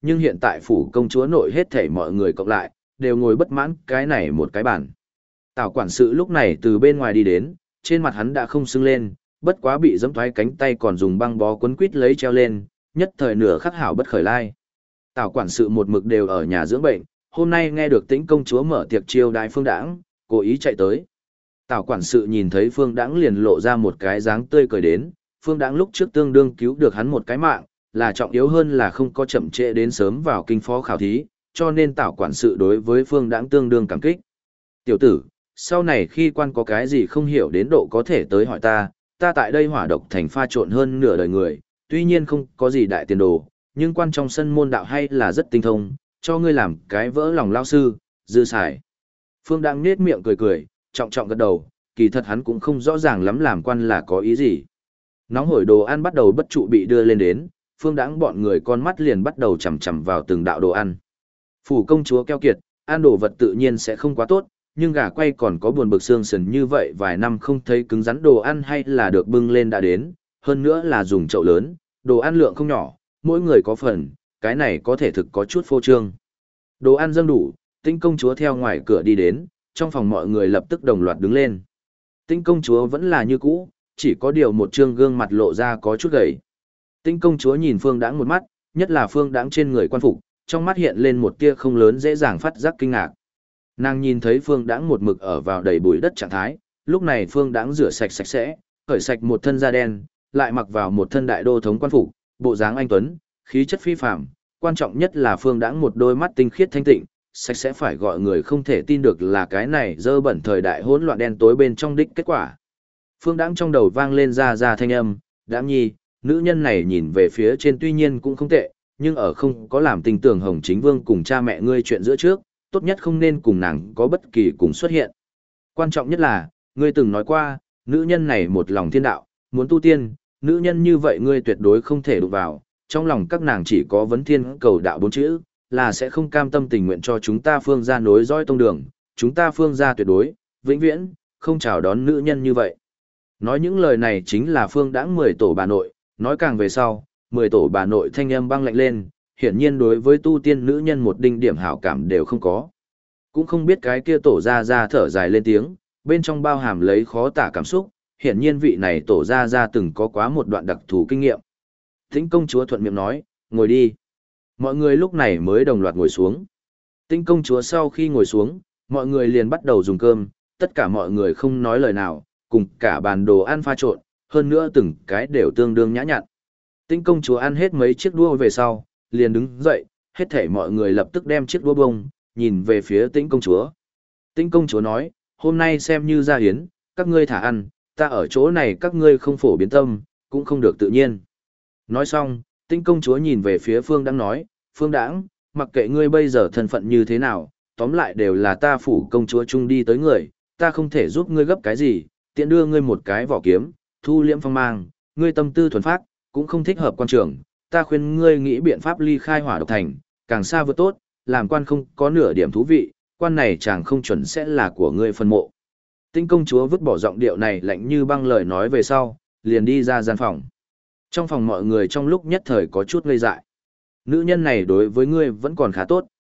nhưng hiện tại phủ công chúa nội hết thảy mọi người cộng lại, đều ngồi bất mãn cái này một cái bàn. Tào quản sự lúc này từ bên ngoài đi đến, trên mặt hắn đã không sưng lên, bất quá bị giẫm thoái cánh tay còn dùng băng bó quấn quít lấy treo lên, nhất thời nửa khắc hảo bất khởi lai. Tào quản sự một mực đều ở nhà dưỡng bệnh, hôm nay nghe được Tĩnh công chúa mở tiệc chiêu đãi Phương Đãng, cố ý chạy tới. Tào quản sự nhìn thấy Phương Đãng liền lộ ra một cái dáng tươi cười đến, Phương Đãng lúc trước tương đương cứu được hắn một cái mạng, là trọng yếu hơn là không có chậm trễ đến sớm vào kinh phó khảo thí, cho nên Tào quản sự đối với Phương Đãng tương đương cảm kích. Tiểu tử, sau này khi quan có cái gì không hiểu đến độ có thể tới hỏi ta, ta tại đây hỏa độc thành pha trộn hơn nửa đời người, tuy nhiên không có gì đại tiền đồ, nhưng quan trong sân môn đạo hay là rất tinh thông, cho ngươi làm cái vỡ lòng lao sư, dư xài. Phương Đãng nết miệng cười cười, trọng trọng gật đầu, kỳ thật hắn cũng không rõ ràng lắm làm quan là có ý gì. Nóng hổi đồ ăn bắt đầu bất trụ bị đưa lên đến, Phương Đãng bọn người con mắt liền bắt đầu chằm chằm vào từng đạo đồ ăn. Phủ công chúa keo kiệt, ăn đồ vật tự nhiên sẽ không quá tốt, nhưng gà quay còn có buồn bực xương sườn như vậy vài năm không thấy cứng rắn đồ ăn hay là được bưng lên đã đến, hơn nữa là dùng chậu lớn, đồ ăn lượng không nhỏ, mỗi người có phần, cái này có thể thực có chút phô trương. Đồ ăn dâng đủ, Tĩnh công chúa theo ngoài cửa đi đến, trong phòng mọi người lập tức đồng loạt đứng lên. Tĩnh công chúa vẫn là như cũ, chỉ có điều một trương gương mặt lộ ra có chút gầy. Tĩnh công chúa nhìn Phương Đãng một mắt, nhất là Phương Đãng trên người quan phục, trong mắt hiện lên một tia không lớn dễ dàng phát giác kinh ngạc. Nàng nhìn thấy Phương Đãng một mực ở vào đầy bụi đất trạng thái, lúc này Phương Đãng rửa sạch sạch sẽ, cởi sạch một thân da đen, lại mặc vào một thân đại đô thống quan phục, bộ dáng anh tuấn, khí chất phi phàm, quan trọng nhất là Phương Đãng một đôi mắt tinh khiết thanh tịnh, sạch sẽ phải gọi người không thể tin được là cái này dơ bẩn thời đại hỗn loạn đen tối bên trong đích kết quả. Phương Đãng trong đầu vang lên ra thanh âm, Đãng nhi, nữ nhân này nhìn về phía trên tuy nhiên cũng không tệ, nhưng ở không có làm tình tưởng Hồng Chính Vương cùng cha mẹ ngươi chuyện giữa trước, tốt nhất không nên cùng nàng có bất kỳ cùng xuất hiện. Quan trọng nhất là, ngươi từng nói qua, nữ nhân này một lòng thiên đạo, muốn tu tiên, nữ nhân như vậy ngươi tuyệt đối không thể đụng vào, trong lòng các nàng chỉ có vấn thiên cầu đạo bốn chữ, là sẽ không cam tâm tình nguyện cho chúng ta Phương gia nối dõi tông đường, chúng ta Phương gia tuyệt đối, vĩnh viễn, không chào đón nữ nhân như vậy. Nói những lời này chính là Phương Đãng 10 tổ bà nội, nói càng về sau, 10 tổ bà nội thanh âm băng lạnh lên, hiển nhiên đối với tu tiên nữ nhân một đinh điểm hảo cảm đều không có. Cũng không biết cái kia tổ ra thở dài lên tiếng, bên trong bao hàm lấy khó tả cảm xúc, hiển nhiên vị này tổ ra từng có quá một đoạn đặc thù kinh nghiệm. Tĩnh công chúa thuận miệng nói, ngồi đi. Mọi người lúc này mới đồng loạt ngồi xuống. Tĩnh công chúa sau khi ngồi xuống, mọi người liền bắt đầu dùng cơm, tất cả mọi người không nói lời nào, cùng cả bàn đồ ăn pha trộn, hơn nữa từng cái đều tương đương nhã nhặn. Tĩnh công chúa ăn hết mấy chiếc đũa về sau, liền đứng dậy, hết thảy mọi người lập tức đem chiếc đũa bông, nhìn về phía Tĩnh công chúa. Tĩnh công chúa nói, hôm nay xem như gia hiến, các ngươi thả ăn, ta ở chỗ này các ngươi không phổ biến tâm, cũng không được tự nhiên. Nói xong, Tĩnh công chúa nhìn về phía Phương Đãng nói, Phương Đãng, mặc kệ ngươi bây giờ thân phận như thế nào, tóm lại đều là ta phủ công chúa chung đi tới người, ta không thể giúp ngươi gấp cái gì, tiện đưa ngươi một cái vỏ kiếm, thu liễm phong mang, ngươi tâm tư thuần phác, cũng không thích hợp quan trường, ta khuyên ngươi nghĩ biện pháp ly khai hỏa độc thành, càng xa vừa tốt, làm quan không có nửa điểm thú vị, quan này chẳng không chuẩn sẽ là của ngươi phân mộ. Tĩnh công chúa vứt bỏ giọng điệu này lạnh như băng lời nói về sau, liền đi ra gian phòng. Trong phòng mọi người trong lúc nhất thời có chút ngây dại. Nữ nhân này đối với ngươi vẫn còn khá tốt.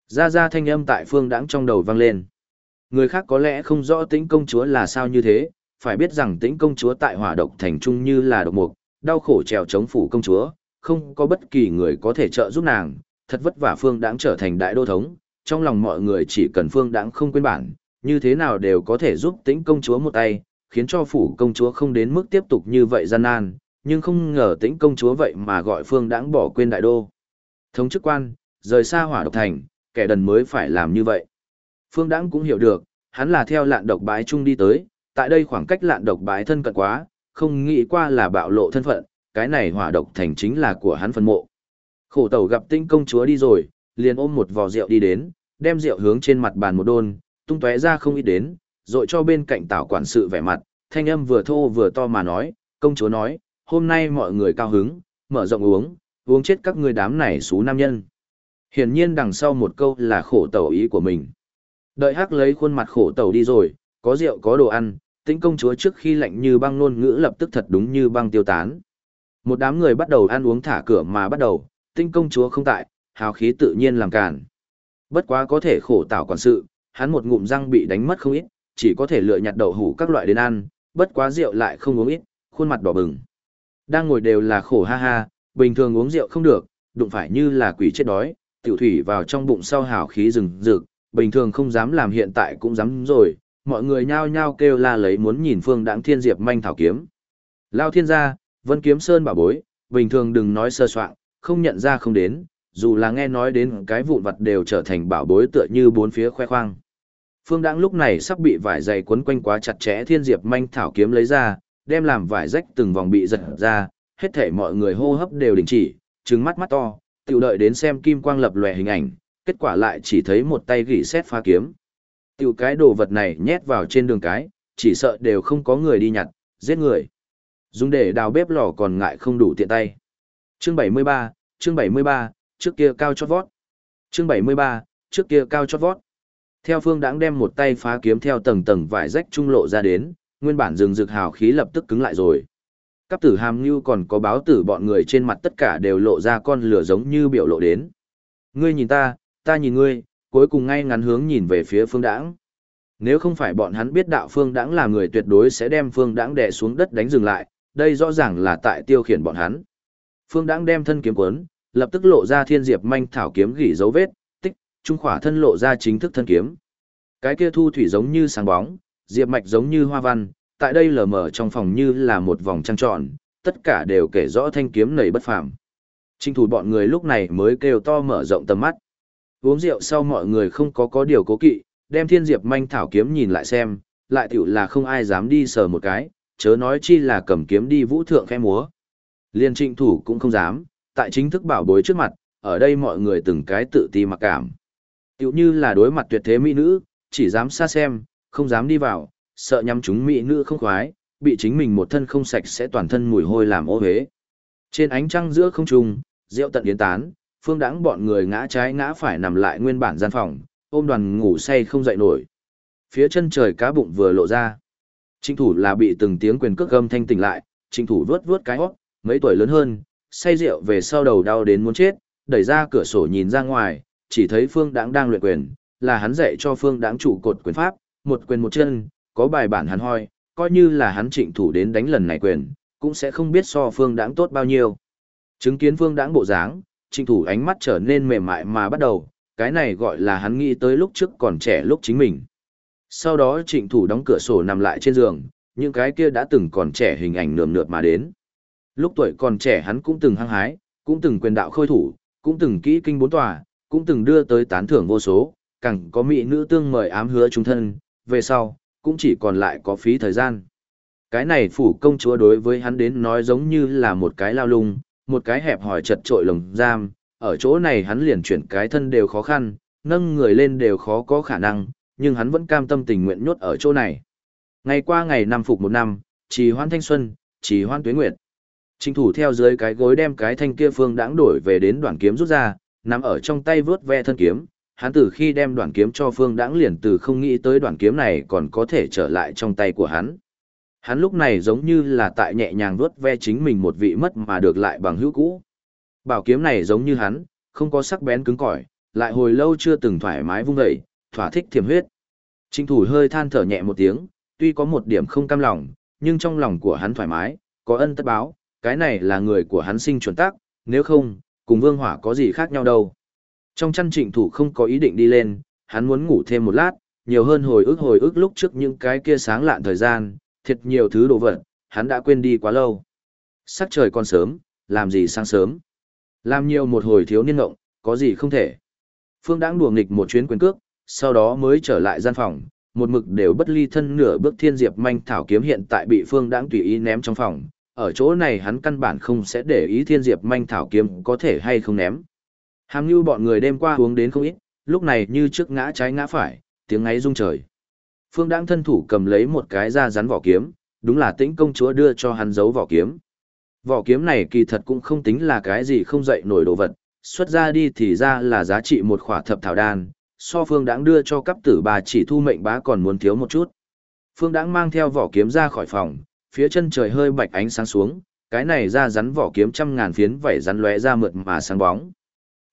Ra thanh âm tại Phương Đãng trong đầu vang lên. Người khác có lẽ không rõ Tĩnh công chúa là sao như thế, phải biết rằng Tĩnh công chúa tại hỏa độc thành trung như là độc mục, đau khổ trèo chống phủ công chúa, không có bất kỳ người có thể trợ giúp nàng, thật vất vả Phương Đãng trở thành đại đô thống, trong lòng mọi người chỉ cần Phương Đãng không quên bản, như thế nào đều có thể giúp Tĩnh công chúa một tay, khiến cho phủ công chúa không đến mức tiếp tục như vậy gian nan, nhưng không ngờ Tĩnh công chúa vậy mà gọi Phương Đãng bỏ quên đại đô thống chức quan, rời xa hỏa độc thành, kẻ đần mới phải làm như vậy. Phương Đãng cũng hiểu được, hắn là theo lạn độc bái chung đi tới, tại đây khoảng cách lạn độc bái thân cận quá, không nghĩ qua là bạo lộ thân phận, cái này hỏa độc thành chính là của hắn phân mộ. Khổ tẩu gặp Tĩnh công chúa đi rồi, liền ôm một vò rượu đi đến, đem rượu hướng trên mặt bàn một đôn, tung tóe ra không ít đến, rồi cho bên cạnh Tào quản sự vẻ mặt, thanh âm vừa thô vừa to mà nói, công chúa nói, hôm nay mọi người cao hứng, mở rộng uống chết các ngươi đám này xú nam nhân. Hiển nhiên đằng sau một câu là khổ tẩu ý của mình. Đợi Hắc lấy khuôn mặt khổ tẩu đi rồi, có rượu có đồ ăn, Tĩnh công chúa trước khi lạnh như băng ngôn ngữ lập tức thật đúng như băng tiêu tán. Một đám người bắt đầu ăn uống thả cửa mà bắt đầu, Tĩnh công chúa không tại, hào khí tự nhiên làm cản. Bất quá có thể khổ tảo quản sự, hắn một ngụm răng bị đánh mất không ít, chỉ có thể lựa nhặt đậu hũ các loại đến ăn, bất quá rượu lại không uống ít, khuôn mặt đỏ bừng. Đang ngồi đều là khổ ha ha, bình thường uống rượu không được, đụng phải như là quỷ chết đói, tiểu thủy vào trong bụng sau hào khí rừng rực, bình thường không dám làm hiện tại cũng dám rồi, mọi người nhao nhao kêu la lấy muốn nhìn Phương Đãng Thiên Diệp manh thảo kiếm. Lao thiên gia, Vân Kiếm Sơn bảo bối, bình thường đừng nói sơ soạn, không nhận ra không đến, dù là nghe nói đến cái vụn vặt đều trở thành bảo bối tựa như bốn phía khoe khoang. Phương Đãng lúc này sắp bị vải dày quấn quanh quá chặt chẽ, Thiên Diệp manh thảo kiếm lấy ra, đem làm vải rách từng vòng bị giật ra, hết thảy mọi người hô hấp đều đình chỉ, trừng mắt mắt to, tiểu đợi đến xem kim quang lập lòe hình ảnh, kết quả lại chỉ thấy một tay gỉ sét phá kiếm. Tiểu cái đồ vật này nhét vào trên đường cái, chỉ sợ đều không có người đi nhặt, giết người. Dùng để đào bếp lò còn ngại không đủ tiện tay. Chương 73, trước kia cao chót vót. Chương 73, trước kia cao chót vót. Theo Phương Đãng đem một tay phá kiếm theo tầng tầng vải rách trung lộ ra đến, nguyên bản rừng rực hào khí lập tức cứng lại rồi. Cáp Tử Hàm Nưu còn có báo tử bọn người trên mặt tất cả đều lộ ra con lửa giống như biểu lộ đến. Ngươi nhìn ta nhìn ngươi, cuối cùng ngay ngắn hướng nhìn về phía Phương Đãng. Nếu không phải bọn hắn biết đạo Phương Đãng là người tuyệt đối sẽ đem Phương Đãng đè xuống đất đánh dừng lại, đây rõ ràng là tại tiêu khiển bọn hắn. Phương Đãng đem thân kiếm cuốn, lập tức lộ ra Thiên Diệp manh thảo kiếm gỉ dấu vết, tích, trung khỏa thân lộ ra chính thức thân kiếm. Cái kia thu thủy giống như sáng bóng, diệp mạch giống như hoa văn, tại đây lờ mờ trong phòng như là một vòng trăng tròn, tất cả đều kể rõ thanh kiếm nảy bất phàm. Trinh thủ bọn người lúc này mới kêu to mở rộng tầm mắt. Uống rượu sau mọi người không có điều cố kỵ, đem Thiên Diệp manh thảo kiếm nhìn lại xem, lại tiểu là không ai dám đi sờ một cái, chớ nói chi là cầm kiếm đi vũ thượng khẽ múa. Liên Trịnh thủ cũng không dám, tại chính thức bảo bối trước mặt, ở đây mọi người từng cái tự ti mặc cảm. Tiểu như là đối mặt tuyệt thế mỹ nữ, chỉ dám xa xem, không dám đi vào, sợ nhắm chúng mỹ nữ không khoái, bị chính mình một thân không sạch sẽ toàn thân mùi hôi làm ô hế. Trên ánh trăng giữa không trung, rượu tận yến tán, Phương Đãng bọn người ngã trái ngã phải nằm lại nguyên bản gian phòng, ôm đoàn ngủ say không dậy nổi. Phía chân trời cá bụng vừa lộ ra. Trịnh thủ là bị từng tiếng quyền cước gầm thanh tỉnh lại, trịnh thủ vuốt vuốt cái hót, mấy tuổi lớn hơn, say rượu về sau đầu đau đến muốn chết, đẩy ra cửa sổ nhìn ra ngoài, chỉ thấy Phương Đãng đang luyện quyền, là hắn dạy cho Phương Đãng trụ cột quyền pháp, một quyền một chân, có bài bản hắn hoi, coi như là hắn trịnh thủ đến đánh lần này quyền, cũng sẽ không biết so Phương Đãng tốt bao nhiêu. Chứng kiến Phương Đãng bộ dáng, trịnh thủ ánh mắt trở nên mềm mại mà bắt đầu, cái này gọi là hắn nghĩ tới lúc trước còn trẻ lúc chính mình. Sau đó trịnh thủ đóng cửa sổ nằm lại trên giường, những cái kia đã từng còn trẻ hình ảnh nườm nượp mà đến. Lúc tuổi còn trẻ hắn cũng từng hăng hái, cũng từng quyền đạo khôi thủ, cũng từng kỹ kinh bốn tòa, cũng từng đưa tới tán thưởng vô số, càng có mỹ nữ tương mời ám hứa chung thân, về sau, cũng chỉ còn lại có phí thời gian. Cái này phủ công chúa đối với hắn đến nói giống như là một cái lao lung, một cái hẹp hòi chật trội lồng giam, ở chỗ này hắn liền chuyển cái thân đều khó khăn, nâng người lên đều khó có khả năng, nhưng hắn vẫn cam tâm tình nguyện nhốt ở chỗ này. Ngày qua ngày năm phục một năm, trì hoãn thanh xuân, trì hoãn tuế nguyệt. Trịnh thủ theo dưới cái gối đem cái thanh kia Phương Đãng đổi về đến đoạn kiếm rút ra, nắm ở trong tay vướt ve thân kiếm. Hắn từ khi đem đoạn kiếm cho Phương Đãng liền từ không nghĩ tới đoạn kiếm này còn có thể trở lại trong tay của hắn. Hắn lúc này giống như là tại nhẹ nhàng vướt ve chính mình một vị mất mà được lại bằng hữu cũ. Bảo kiếm này giống như hắn, không có sắc bén cứng cỏi, lại hồi lâu chưa từng thoải mái vung dậy, thỏa thích thiểm huyết. Trịnh thủ hơi than thở nhẹ một tiếng, tuy có một điểm không cam lòng, nhưng trong lòng của hắn thoải mái, có ân tất báo, cái này là người của hắn sinh chuẩn tắc, nếu không, cùng Vương Hỏa có gì khác nhau đâu. Trong chăn trịnh thủ không có ý định đi lên, hắn muốn ngủ thêm một lát, nhiều hơn hồi ức lúc trước những cái kia sáng lạn thời gian, thiệt nhiều thứ đồ vật, hắn đã quên đi quá lâu. Sắc trời còn sớm, làm gì sáng sớm. Làm nhiều một hồi thiếu niên ngộng, có gì không thể. Phương Đãng đùa nghịch một chuyến quyền cước, sau đó mới trở lại gian phòng, một mực đều bất ly thân nửa bước Thiên Diệp manh thảo kiếm hiện tại bị Phương Đãng tùy ý ném trong phòng. Ở chỗ này hắn căn bản không sẽ để ý Thiên Diệp manh thảo kiếm có thể hay không ném. Hàm Nưu bọn người đêm qua uống đến không ít, lúc này như trước ngã trái ngã phải, tiếng ngáy rung trời. Phương Đãng thân thủ cầm lấy một cái da rắn vỏ kiếm, đúng là Tĩnh công chúa đưa cho hắn giấu vỏ kiếm. Vỏ kiếm này kỳ thật cũng không tính là cái gì không dậy nổi đồ vật, xuất ra đi thì ra là giá trị một khỏa thập thảo đan, so Phương Đãng đưa cho cấp tử bà chỉ thu mệnh bá còn muốn thiếu một chút. Phương Đãng mang theo vỏ kiếm ra khỏi phòng, phía chân trời hơi bạch ánh sáng xuống, cái này ra rắn vỏ kiếm trăm ngàn phiến vảy rắn lóe ra mượt mà sáng bóng.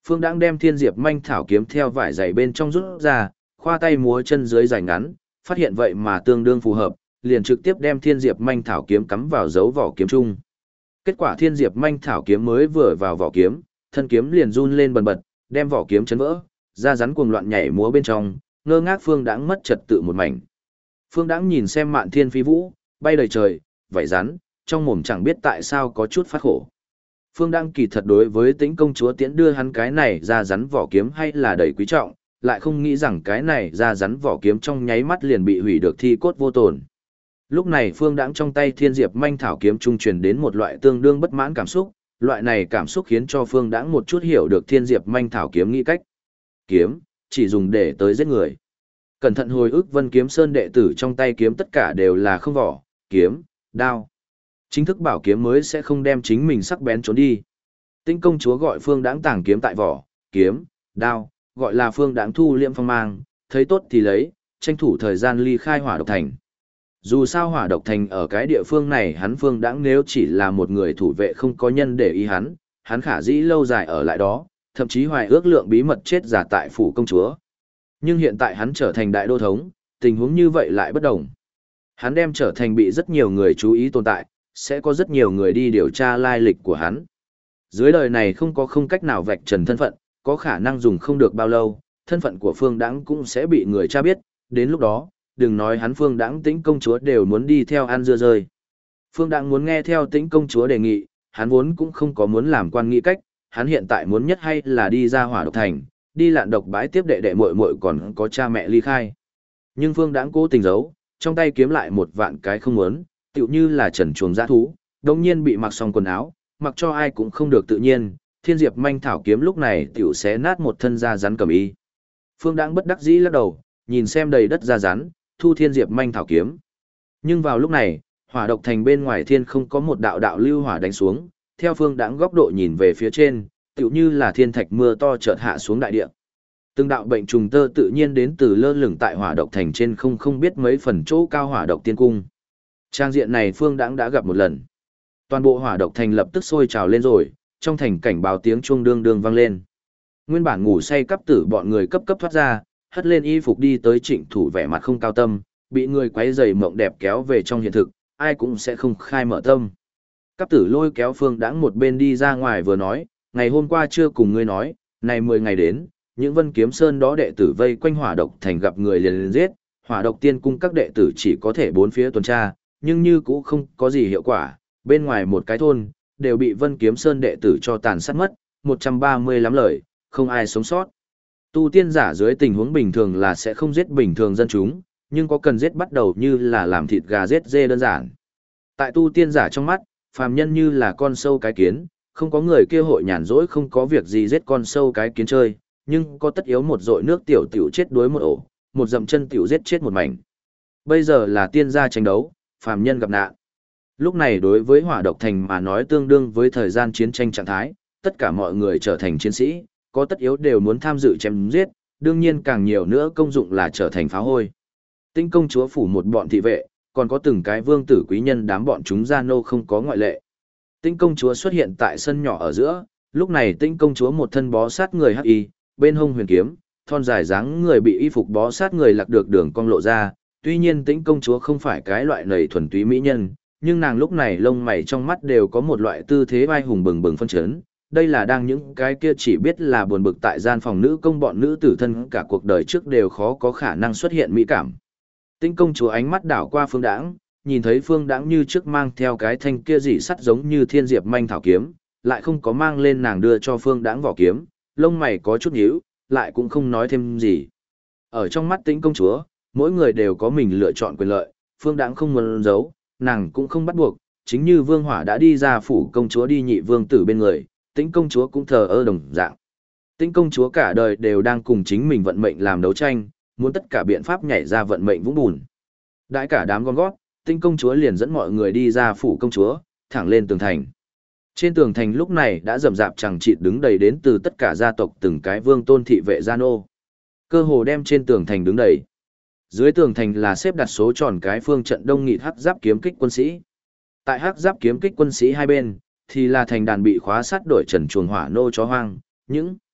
Phương Đãng đem Thiên Diệp Manh Thảo kiếm theo vải dày bên trong rút ra, khoa tay múa chân dưới dài ngắn, phát hiện vậy mà tương đương phù hợp, liền trực tiếp đem Thiên Diệp Manh Thảo kiếm cắm vào dấu vỏ kiếm chung. Kết quả Thiên Diệp Manh Thảo kiếm mới vừa vào vỏ kiếm, thân kiếm liền run lên bần bật, đem vỏ kiếm chấn vỡ, da rắn cuồng loạn nhảy múa bên trong, ngơ ngác Phương Đãng mất trật tự một mảnh. Phương Đãng nhìn xem Mạn Thiên Phi Vũ, bay đầy trời, vảy rắn, trong mồm chẳng biết tại sao có chút phát khổ. Phương Đãng kỳ thật đối với Tĩnh công chúa tiễn đưa hắn cái này ra rắn vỏ kiếm hay là đầy quý trọng, lại không nghĩ rằng cái này ra rắn vỏ kiếm trong nháy mắt liền bị hủy được thi cốt vô tổn. Lúc này Phương Đãng trong tay Thiên Diệp Manh Thảo kiếm trung truyền đến một loại tương đương bất mãn cảm xúc, loại này cảm xúc khiến cho Phương Đãng một chút hiểu được Thiên Diệp Manh Thảo kiếm nghĩ cách. Kiếm, chỉ dùng để tới giết người. Cẩn thận hồi ức Vân Kiếm Sơn đệ tử trong tay kiếm tất cả đều là không vỏ, kiếm, đao. Chính thức bảo kiếm mới sẽ không đem chính mình sắc bén trốn đi. Tĩnh công chúa gọi Phương Đãng tàng kiếm tại vỏ, kiếm, đao, gọi là Phương Đãng thu liệm phong mang, thấy tốt thì lấy, tranh thủ thời gian ly khai Hỏa Độc Thành. Dù sao Hỏa Độc Thành ở cái địa phương này hắn Phương Đãng nếu chỉ là một người thủ vệ không có nhân để ý hắn khả dĩ lâu dài ở lại đó, thậm chí hoài ước lượng bí mật chết giả tại phủ công chúa. Nhưng hiện tại hắn trở thành đại đô thống, tình huống như vậy lại bất đồng. Hắn đem trở thành bị rất nhiều người chú ý tồn tại, sẽ có rất nhiều người đi điều tra lai lịch của hắn. Dưới đời này không cách nào vạch trần thân phận, có khả năng dùng không được bao lâu, thân phận của Phương Đãng cũng sẽ bị người tra biết, đến lúc đó, đừng nói hắn Phương Đãng Tĩnh công chúa đều muốn đi theo ăn dưa rơi. Phương Đãng muốn nghe theo Tĩnh công chúa đề nghị, hắn vốn cũng không có muốn làm quan nghị cách, hắn hiện tại muốn nhất hay là đi ra Hỏa Độc Thành, đi lạn độc bãi tiếp đệ đệ muội muội còn có cha mẹ ly khai. Nhưng Phương Đãng cố tình giấu, trong tay kiếm lại một vạn cái không muốn, tựu như là trần chuồng dã thú, đồng nhiên bị mặc xong quần áo, mặc cho ai cũng không được tự nhiên, Thiên Diệp Manh Thảo kiếm lúc này tựu xé nát một thân da rắn cẩm y. Phương Đãng bất đắc dĩ lắc đầu, nhìn xem đầy đất da rắn, thu Thiên Diệp Manh Thảo kiếm. Nhưng vào lúc này, Hỏa Độc Thành bên ngoài thiên không có một đạo đạo lưu hỏa đánh xuống, theo Phương Đãng góc độ nhìn về phía trên, tựu như là thiên thạch mưa to chợt hạ xuống đại địa. Từng đạo bệnh trùng tơ tự nhiên đến từ lơ lửng tại Hỏa Độc Thành trên không biết mấy phần chỗ cao Hỏa Độc Tiên Cung. Trang diện này Phương Đãng đã gặp một lần. Toàn bộ Hỏa Độc Thành lập tức sôi trào lên rồi, trong thành cảnh báo tiếng chuông đương đương vang lên. Nguyên bản ngủ say cấp tử bọn người cấp thoát ra, hất lên y phục đi tới Trịnh Thủ vẻ mặt không cao tâm, bị người quấy rầy mộng đẹp kéo về trong hiện thực, ai cũng sẽ không khai mở tâm. Cấp tử lôi kéo Phương Đãng một bên đi ra ngoài vừa nói, ngày hôm qua chưa cùng ngươi nói, này 10 ngày đến, những Vân Kiếm Sơn đó đệ tử vây quanh Hỏa Độc Thành gặp người liền giết, Hỏa Độc Tiên Cung các đệ tử chỉ có thể bốn phía tuần tra, nhưng như cũng không có gì hiệu quả, bên ngoài một cái thôn, đều bị Vân Kiếm Sơn đệ tử cho tàn sát mất, 130 lắm lời, không ai sống sót. Tu tiên giả dưới tình huống bình thường là sẽ không giết bình thường dân chúng, nhưng có cần giết bắt đầu như là làm thịt gà giết dê đơn giản. Tại tu tiên giả trong mắt, phàm nhân như là con sâu cái kiến, không có người kia hội nhàn rỗi không có việc gì giết con sâu cái kiến chơi, nhưng có tất yếu một dội nước tiểu tiểu chết đuối một ổ, một dậm chân tiểu giết chết một mảnh. Bây giờ là tiên gia tranh đấu, phàm nhân gặp nạn. Lúc này đối với Hỏa Độc Thành mà nói tương đương với thời gian chiến tranh trạng thái, tất cả mọi người trở thành chiến sĩ, có tất yếu đều muốn tham dự chém giết, đương nhiên càng nhiều nữa công dụng là trở thành phá hôi. Tĩnh công chúa phủ một bọn thị vệ, còn có từng cái vương tử quý nhân đám bọn chúng gia nô không có ngoại lệ. Tĩnh công chúa xuất hiện tại sân nhỏ ở giữa, lúc này Tĩnh công chúa một thân bó sát người hắc y, bên hông huyền kiếm, thon dài dáng người bị y phục bó sát người lạc được đường cong lộ ra, tuy nhiên Tĩnh công chúa không phải cái loại nầy thuần túy mỹ nhân, nhưng nàng lúc này lông mày trong mắt đều có một loại tư thế vai hùng bừng bừng phân chấn, đây là đang những cái kia chỉ biết là buồn bực tại gian phòng nữ công bọn nữ tử thân cả cuộc đời trước đều khó có khả năng xuất hiện mỹ cảm. Tĩnh công chúa ánh mắt đảo qua Phương Đãng, nhìn thấy Phương Đãng như trước mang theo cái thanh kia dị sắt giống như Thiên Diệp Manh Thảo kiếm, lại không có mang lên nàng đưa cho Phương Đãng vỏ kiếm, lông mày có chút nhíu, lại cũng không nói thêm gì. Ở trong mắt Tĩnh công chúa, mỗi người đều có mình lựa chọn quyền lợi, Phương Đãng không muốn giấu, nàng cũng không bắt buộc, chính như Vương Hỏa đã đi ra phủ công chúa đi nhị vương tử bên người, Tĩnh công chúa cũng thờ ơ đồng dạng. Tĩnh công chúa cả đời đều đang cùng chính mình vận mệnh làm đấu tranh, muốn tất cả biện pháp nhảy ra vận mệnh vũng bùn. Đãi cả đám con gót, Tĩnh công chúa liền dẫn mọi người đi ra phủ công chúa, thẳng lên tường thành. Trên tường thành lúc này đã rầm rạp chẳng chịt đứng đầy đến từ tất cả gia tộc từng cái vương tôn thị vệ gia nô. Cơ hồ đem trên tường thành đứng đầy. Dưới tường thành là xếp đặt số tròn cái phương trận đông nghịt hắc giáp kiếm kích quân sĩ. Tại hắc giáp kiếm kích quân sĩ hai bên thì là thành đàn bị khóa sát đổi trần chuồng hỏa nô chó hoang, những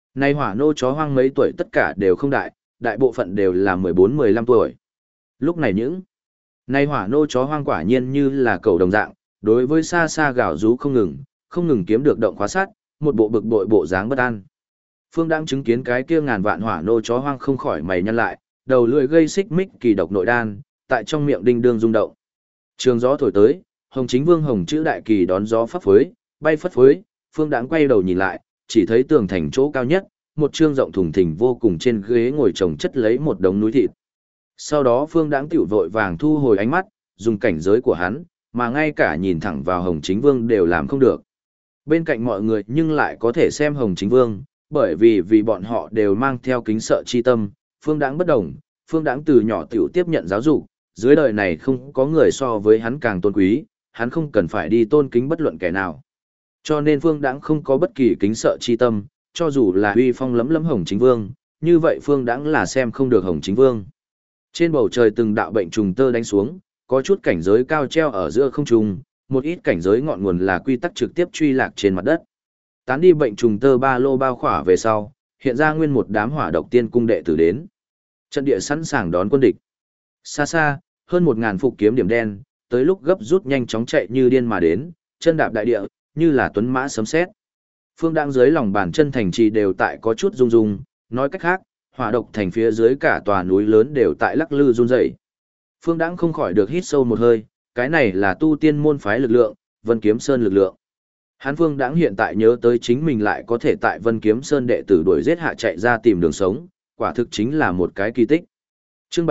Nay hỏa nô chó hoang mấy tuổi tất cả đều không đại, đại bộ phận đều là 14-15 tuổi. Lúc này nay hỏa nô chó hoang quả nhiên như là cầu đồng dạng, đối với xa xa gào rú không ngừng kiếm được động khóa sát, một bộ bực bội bộ dáng bất an. Phương đang chứng kiến cái kia ngàn vạn hỏa nô chó hoang không khỏi mày nhăn lại, đầu lưỡi gây xích mích kỳ độc nội đan, tại trong miệng đinh đương rung động. Trường gió thổi tới, Hồng Chính Vương hồng chữ đại kỳ đón gió phấp phới, bay phất phới, Phương Đãng quay đầu nhìn lại, chỉ thấy tường thành chỗ cao nhất, một trương rộng thùng thình vô cùng trên ghế ngồi chồng chất lấy một đống núi thịt. Sau đó Phương Đãng tiểu vội vàng thu hồi ánh mắt, dùng cảnh giới của hắn, mà ngay cả nhìn thẳng vào Hồng Chính Vương đều làm không được. Bên cạnh mọi người nhưng lại có thể xem Hồng Chính Vương, bởi vì bọn họ đều mang theo kính sợ chi tâm, Phương Đãng bất đồng, Phương Đãng từ nhỏ tiểu tiếp nhận giáo dục, dưới đời này không có người so với hắn càng tôn quý, hắn không cần phải đi tôn kính bất luận kẻ nào. Cho nên Phương Đãng không có bất kỳ kính sợ chi tâm, cho dù là uy phong lẫm lẫm Hồng Chính Vương, như vậy Phương Đãng là xem không được Hồng Chính Vương. Trên bầu trời từng đạo bệnh trùng tơ đánh xuống, có chút cảnh giới cao treo ở giữa không trung, một ít cảnh giới ngọn nguồn là quy tắc trực tiếp truy lạc trên mặt đất. Tán đi bệnh trùng tơ ba lô bao khỏa về sau, hiện ra nguyên một đám hỏa độc tiên cung đệ tử đến. Trận địa sẵn sàng đón quân địch. Xa xa, hơn 1000 phục kiếm điểm đen, tới lúc gấp rút nhanh chóng chạy như điên mà đến, chân đạp đại địa, như là tuấn mã sấm sét. Phương đang dưới lòng bàn chân thành trì đều tại có chút rung rung, nói cách khác, hỏa độc thành phía dưới cả tòa núi lớn đều tại lắc lư run rẩy. Phương Đãng không khỏi được hít sâu một hơi, cái này là tu tiên môn phái lực lượng, Vân Kiếm Sơn lực lượng. Hán Phương Đãng hiện tại nhớ tới chính mình lại có thể tại Vân Kiếm Sơn đệ tử đuổi giết hạ chạy ra tìm đường sống, quả thực chính là một cái kỳ tích. Chương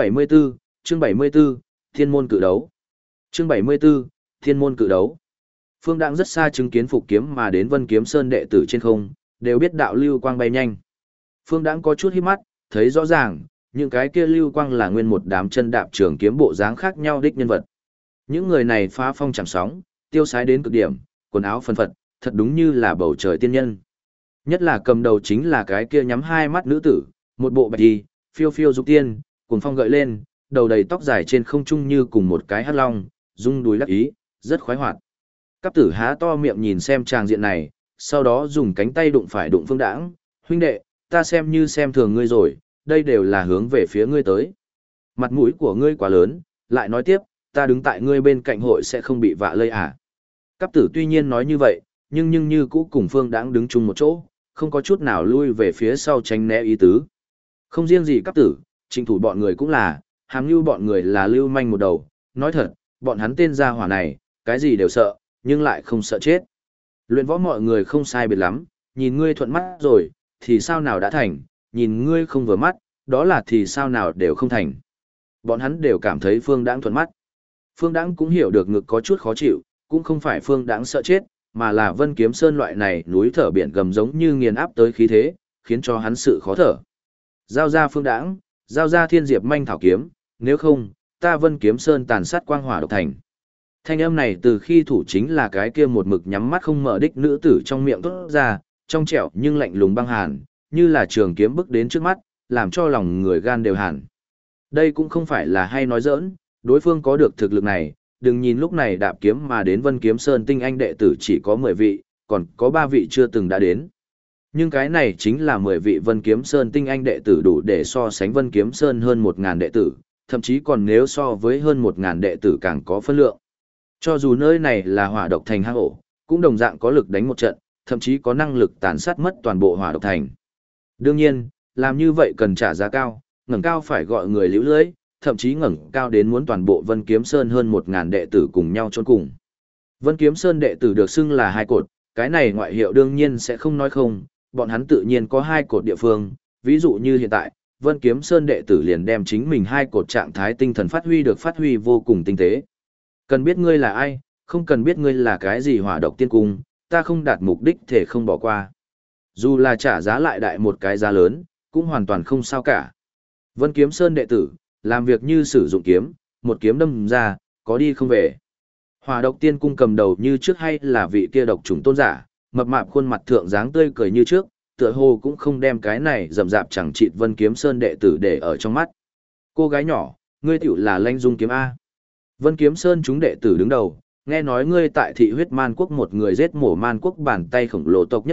74, Thiên môn cự đấu. Chương 74, Thiên môn cự đấu. Phương Đãng rất xa chứng kiến phục kiếm mà đến Vân Kiếm Sơn đệ tử trên không, đều biết đạo lưu quang bay nhanh. Phương Đãng có chút híp mắt, thấy rõ ràng, những cái kia lưu quang là nguyên một đám chân đạp trường kiếm bộ dáng khác nhau đích nhân vật. Những người này phá phong chạm sóng, tiêu sái đến cực điểm, quần áo phân phật, thật đúng như là bầu trời tiên nhân. Nhất là cầm đầu chính là cái kia nhắm hai mắt nữ tử, một bộ bạch y, phiêu phiêu dục tiên, cuồng phong gợi lên, đầu đầy tóc dài trên không trung như cùng một cái hắc long, rung đuôi lắc ý, rất khoái hoạt. Cáp tử há to miệng nhìn xem tràng diện này, sau đó dùng cánh tay đụng phải đụng Phương Đãng, huynh đệ, ta xem như xem thường ngươi rồi, đây đều là hướng về phía ngươi tới. Mặt mũi của ngươi quá lớn, lại nói tiếp, ta đứng tại ngươi bên cạnh hội sẽ không bị vạ lây à. Cáp tử tuy nhiên nói như vậy, nhưng như cũ cùng Phương Đãng đứng chung một chỗ, không có chút nào lui về phía sau tránh né ý tứ. Không riêng gì Cáp tử, Trịnh Thủ bọn người cũng là, Hàm Nhu bọn người là lưu manh một đầu, nói thật, bọn hắn tên gia hỏa này, cái gì đều sợ, nhưng lại không sợ chết. Luyện võ mọi người không sai biệt lắm, nhìn ngươi thuận mắt rồi, thì sao nào đã thành, nhìn ngươi không vừa mắt, đó là thì sao nào đều không thành. Bọn hắn đều cảm thấy Phương Đãng thuận mắt. Phương Đãng cũng hiểu được ngực có chút khó chịu, cũng không phải Phương Đãng sợ chết, mà là Vân Kiếm Sơn loại này núi thở biển gầm giống như nghiền áp tới khí thế, khiến cho hắn sự khó thở. Giao ra Phương Đãng, giao ra Thiên Diệp manh thảo kiếm, nếu không, ta Vân Kiếm Sơn tàn sát quang hỏa độc thành. Thanh âm này từ khi thủ chính là cái kia một mực nhắm mắt không mở đích nữ tử trong miệng tốt ra, trong trẻo nhưng lạnh lùng băng hàn, như là trường kiếm bước đến trước mắt, làm cho lòng người gan đều hàn. Đây cũng không phải là hay nói giỡn, đối phương có được thực lực này, đừng nhìn lúc này đạp kiếm mà đến Vân Kiếm Sơn tinh anh đệ tử chỉ có 10 vị, còn có 3 vị chưa từng đã đến. Nhưng cái này chính là 10 vị Vân Kiếm Sơn tinh anh đệ tử đủ để so sánh Vân Kiếm Sơn hơn 1000 đệ tử, thậm chí còn nếu so với hơn 1000 đệ tử càng có phân lượng. Cho dù nơi này là hỏa độc thành hang ổ, cũng đồng dạng có lực đánh một trận, thậm chí có năng lực tàn sát mất toàn bộ hỏa độc thành. Đương nhiên, làm như vậy cần trả giá cao, ngẩng cao phải gọi người liễu lưới, thậm chí ngẩng cao đến muốn toàn bộ Vân Kiếm Sơn hơn 1000 đệ tử cùng nhau chôn cùng. Vân Kiếm Sơn đệ tử được xưng là hai cột, cái này ngoại hiệu đương nhiên sẽ không nói không, bọn hắn tự nhiên có hai cột địa phương, ví dụ như hiện tại, Vân Kiếm Sơn đệ tử liền đem chính mình hai cột trạng thái tinh thần phát huy vô cùng tinh tế. Cần biết ngươi là ai, không cần biết ngươi là cái gì hỏa độc tiên cung, ta không đạt mục đích thể không bỏ qua. Dù là trả giá lại đại một cái giá lớn, cũng hoàn toàn không sao cả. Vân Kiếm Sơn đệ tử, làm việc như sử dụng kiếm, một kiếm đâm ra, có đi không về. Hỏa độc tiên cung cầm đầu như trước hay là vị kia độc trùng tôn giả, mập mạp khuôn mặt thượng dáng tươi cười như trước, tựa hồ cũng không đem cái này rậm rạp chẳng chịt Vân Kiếm Sơn đệ tử để ở trong mắt. Cô gái nhỏ, ngươi tiểu là Lanh Dung kiếm A. Vân Kiếm Sơn chúng đệ tử đứng đầu, nghe nói ngươi tại thị huyết man quốc một người giết mổ man quốc bản tay khổng lồ tộc nhất tộc,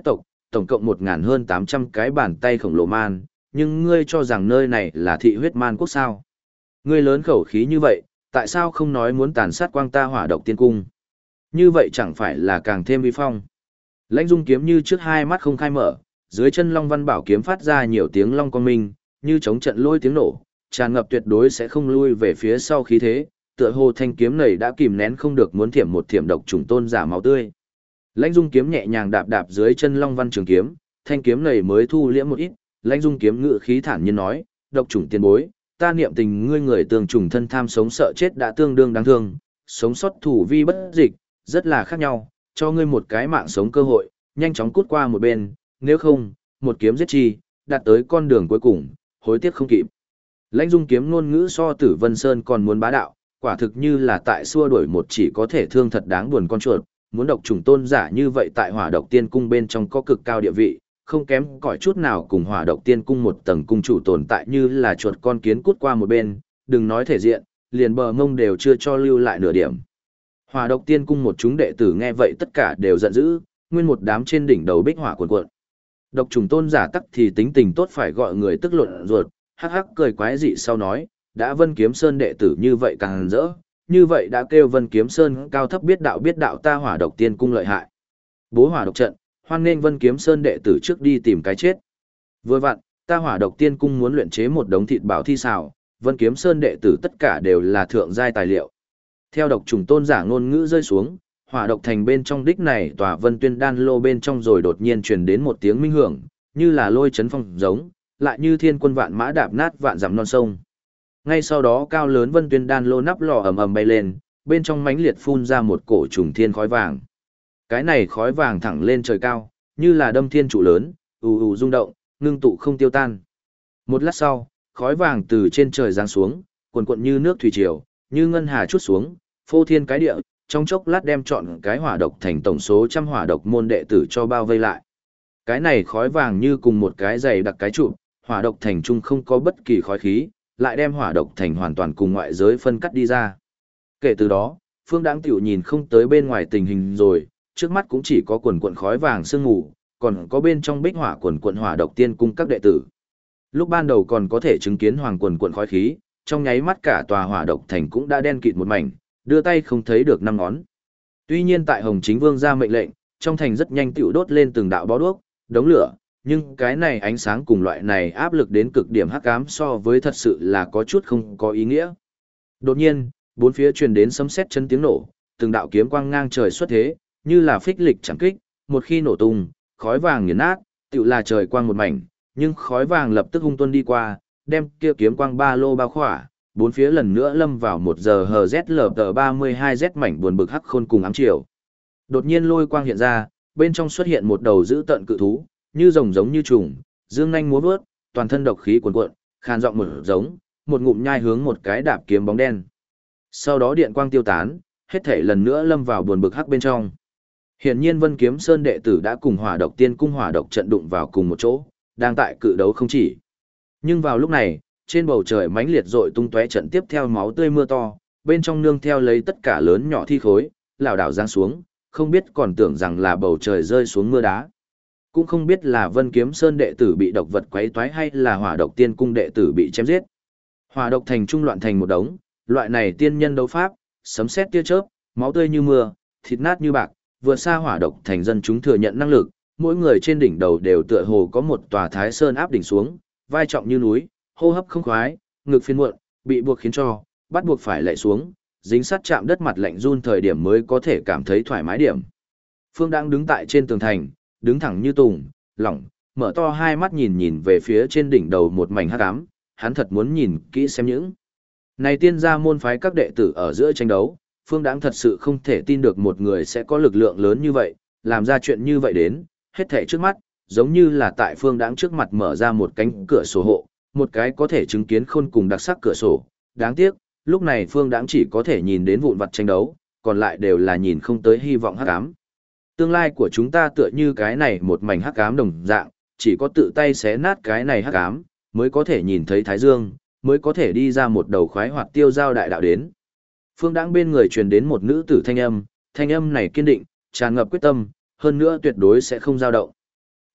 tổng cộng 1.000 hơn 800 cái bàn tay khổng lồ man, nhưng ngươi cho rằng nơi này là thị huyết man quốc sao? Ngươi lớn khẩu khí như vậy, tại sao không nói muốn tàn sát quang ta hỏa độc tiên cung? Như vậy chẳng phải là càng thêm vi phong. Lãnh Dung kiếm như trước hai mắt không khai mở, dưới chân Long Văn Bảo kiếm phát ra nhiều tiếng long quang minh, như chống trận lôi tiếng nổ, tràn ngập tuyệt đối sẽ không lui về phía sau khí thế, tựa hồ thanh kiếm này đã kìm nén không được muốn thiểm một thiểm độc trùng tôn giả máu tươi. Lãnh Dung kiếm nhẹ nhàng đạp đạp dưới chân Long Văn trường kiếm, thanh kiếm này mới thu liễm một ít, Lãnh Dung kiếm ngự khí thản nhiên nói, độc trùng tiền bối, ta niệm tình ngươi người tương trùng thân tham sống sợ chết đã tương đương đáng thương, sống sót thủ vi bất dịch, rất là khác nhau, cho ngươi một cái mạng sống cơ hội, nhanh chóng cút qua một bên, nếu không, một kiếm giết chi, đạt tới con đường cuối cùng, hối tiếc không kịp. Lãnh Dung kiếm ngôn ngữ so Tử Vân Sơn còn muốn bá đạo, quả thực như là tại xua đuổi một chỉ có thể thương thật đáng buồn con chuột, muốn độc trùng tôn giả như vậy tại Hỏa Độc Tiên cung bên trong có cực cao địa vị, không kém cỏi chút nào cùng Hỏa Độc Tiên cung một tầng cung chủ tồn tại như là chuột con kiến cút qua một bên, đừng nói thể diện, liền bờ mông đều chưa cho lưu lại nửa điểm. Hỏa Độc Tiên cung một chúng đệ tử nghe vậy tất cả đều giận dữ, nguyên một đám trên đỉnh đầu bích hỏa cuồn cuộn. Độc trùng tôn giả tắc thì tính tình tốt phải gọi người tức luận ruột, hắc hắc cười quái dị sau nói, đã Vân Kiếm Sơn đệ tử như vậy càng rỡ, như vậy đã kêu Vân Kiếm Sơn cao thấp biết đạo ta Hỏa Độc Tiên cung lợi hại. Bố hỏa độc trận, hoan nên Vân Kiếm Sơn đệ tử trước đi tìm cái chết. Vừa vặn, ta Hỏa Độc Tiên cung muốn luyện chế một đống thịt bảo thi xào, Vân Kiếm Sơn đệ tử tất cả đều là thượng giai tài liệu. Theo độc trùng tôn giả ngôn ngữ rơi xuống, Hỏa Độc thành bên trong đích này tòa Vân Tuyên đan lô bên trong rồi đột nhiên truyền đến một tiếng minh hưởng, như là lôi chấn phong giống, lại như thiên quân vạn mã đạp nát vạn dặm non sông. Ngay sau đó cao lớn Vân Tuyên đan lô nắp lò ầm ầm bay lên, bên trong mãnh liệt phun ra một cổ trùng thiên khói vàng. Cái này khói vàng thẳng lên trời cao, như là đâm thiên trụ lớn, ù ù rung động, ngưng tụ không tiêu tan. Một lát sau, khói vàng từ trên trời giáng xuống, cuồn cuộn như nước thủy triều, như ngân hà chút xuống, phô thiên cái địa, trong chốc lát đem trọn cái hỏa độc thành tổng số trăm hỏa độc môn đệ tử cho bao vây lại. Cái này khói vàng như cùng một cái dày đặc cái trụ, hỏa độc thành trung không có bất kỳ khói khí, lại đem hỏa độc thành hoàn toàn cùng ngoại giới phân cắt đi ra. Kể từ đó, Phương Đãng tiểu nhìn không tới bên ngoài tình hình rồi, trước mắt cũng chỉ có quần quần khói vàng sương mù, còn có bên trong bích hỏa quần quần hỏa độc tiên cung các đệ tử. Lúc ban đầu còn có thể chứng kiến hoàng quần quần khói khí, trong nháy mắt cả tòa hỏa độc thành cũng đã đen kịt một mảnh, đưa tay không thấy được năm ngón. Tuy nhiên tại Hồng Chính Vương ra mệnh lệnh, trong thành rất nhanh tiểu đốt lên từng đạo bó đuốc, đống lửa, nhưng cái này ánh sáng cùng loại này áp lực đến cực điểm hắc ám so với thật sự là có chút không có ý nghĩa. Đột nhiên, bốn phía truyền đến sấm sét chấn tiếng nổ, từng đạo kiếm quang ngang trời xuất thế, như là phích lịch chẳng kích, một khi nổ tung, khói vàng nghiền nát, tựu là trời quang một mảnh, nhưng khói vàng lập tức hung tuân đi qua, đem kia kiếm quang ba lô bao khỏa, bốn phía lần nữa lâm vào một giờ HZLT32Z mảnh buồn bực hắc khôn cùng ám chiều. Đột nhiên lôi quang hiện ra, bên trong xuất hiện một đầu dữ tợn cự thú, như rồng giống như trùng, dương nhanh múa vớt, toàn thân độc khí cuồn cuộn, khan giọng một giống, một ngụm nhai hướng một cái đạp kiếm bóng đen. Sau đó điện quang tiêu tán, hết thể lần nữa lâm vào buồn bực hắc bên trong. Hiển nhiên Vân Kiếm Sơn đệ tử đã cùng Hỏa Độc Tiên cung hỏa độc trận đụng vào cùng một chỗ, đang tại cự đấu không chỉ. Nhưng vào lúc này, trên bầu trời mãnh liệt dội tung tóe trận tiếp theo máu tươi mưa to, bên trong nương theo lấy tất cả lớn nhỏ thi khối, lảo đảo giáng xuống, không biết còn tưởng rằng là bầu trời rơi xuống mưa đá. Cũng không biết là Vân Kiếm Sơn đệ tử bị độc vật quấy toái hay là Hỏa Độc Tiên cung đệ tử bị chém giết. Hỏa độc thành trung loạn thành một đống, loại này tiên nhân đấu pháp, sấm sét tia chớp, máu tươi như mưa, thịt nát như bạc, vượt xa Hỏa độc thành dân chúng thừa nhận năng lực, mỗi người trên đỉnh đầu đều tựa hồ có một tòa thái sơn áp đỉnh xuống, vai trọng như núi, hô hấp không khoái, ngực phiền muộn, bị buộc khiến cho bắt buộc phải lạy xuống, dính sát chạm đất mặt lạnh run thời điểm mới có thể cảm thấy thoải mái điểm. Phương đang đứng tại trên tường thành, đứng thẳng như tùng, lỏng, mở to hai mắt nhìn nhìn về phía trên đỉnh đầu một mảnh hắc ám, hắn thật muốn nhìn kỹ xem những này tiên gia môn phái các đệ tử ở giữa tranh đấu. Phương Đãng thật sự không thể tin được một người sẽ có lực lượng lớn như vậy, làm ra chuyện như vậy đến, hết thảy trước mắt, giống như là tại Phương Đãng trước mặt mở ra một cánh cửa sổ hộ, một cái có thể chứng kiến khôn cùng đặc sắc cửa sổ. Đáng tiếc, lúc này Phương Đãng chỉ có thể nhìn đến vụn vặt tranh đấu, còn lại đều là nhìn không tới hy vọng hắc ám. Tương lai của chúng ta tựa như cái này một mảnh hắc ám đồng dạng, chỉ có tự tay xé nát cái này hắc ám, mới có thể nhìn thấy Thái Dương, mới có thể đi ra một đầu khoái hoạt tiêu giao đại đạo đến. Phương Đãng bên người truyền đến một nữ tử thanh âm này kiên định, tràn ngập quyết tâm, hơn nữa tuyệt đối sẽ không dao động.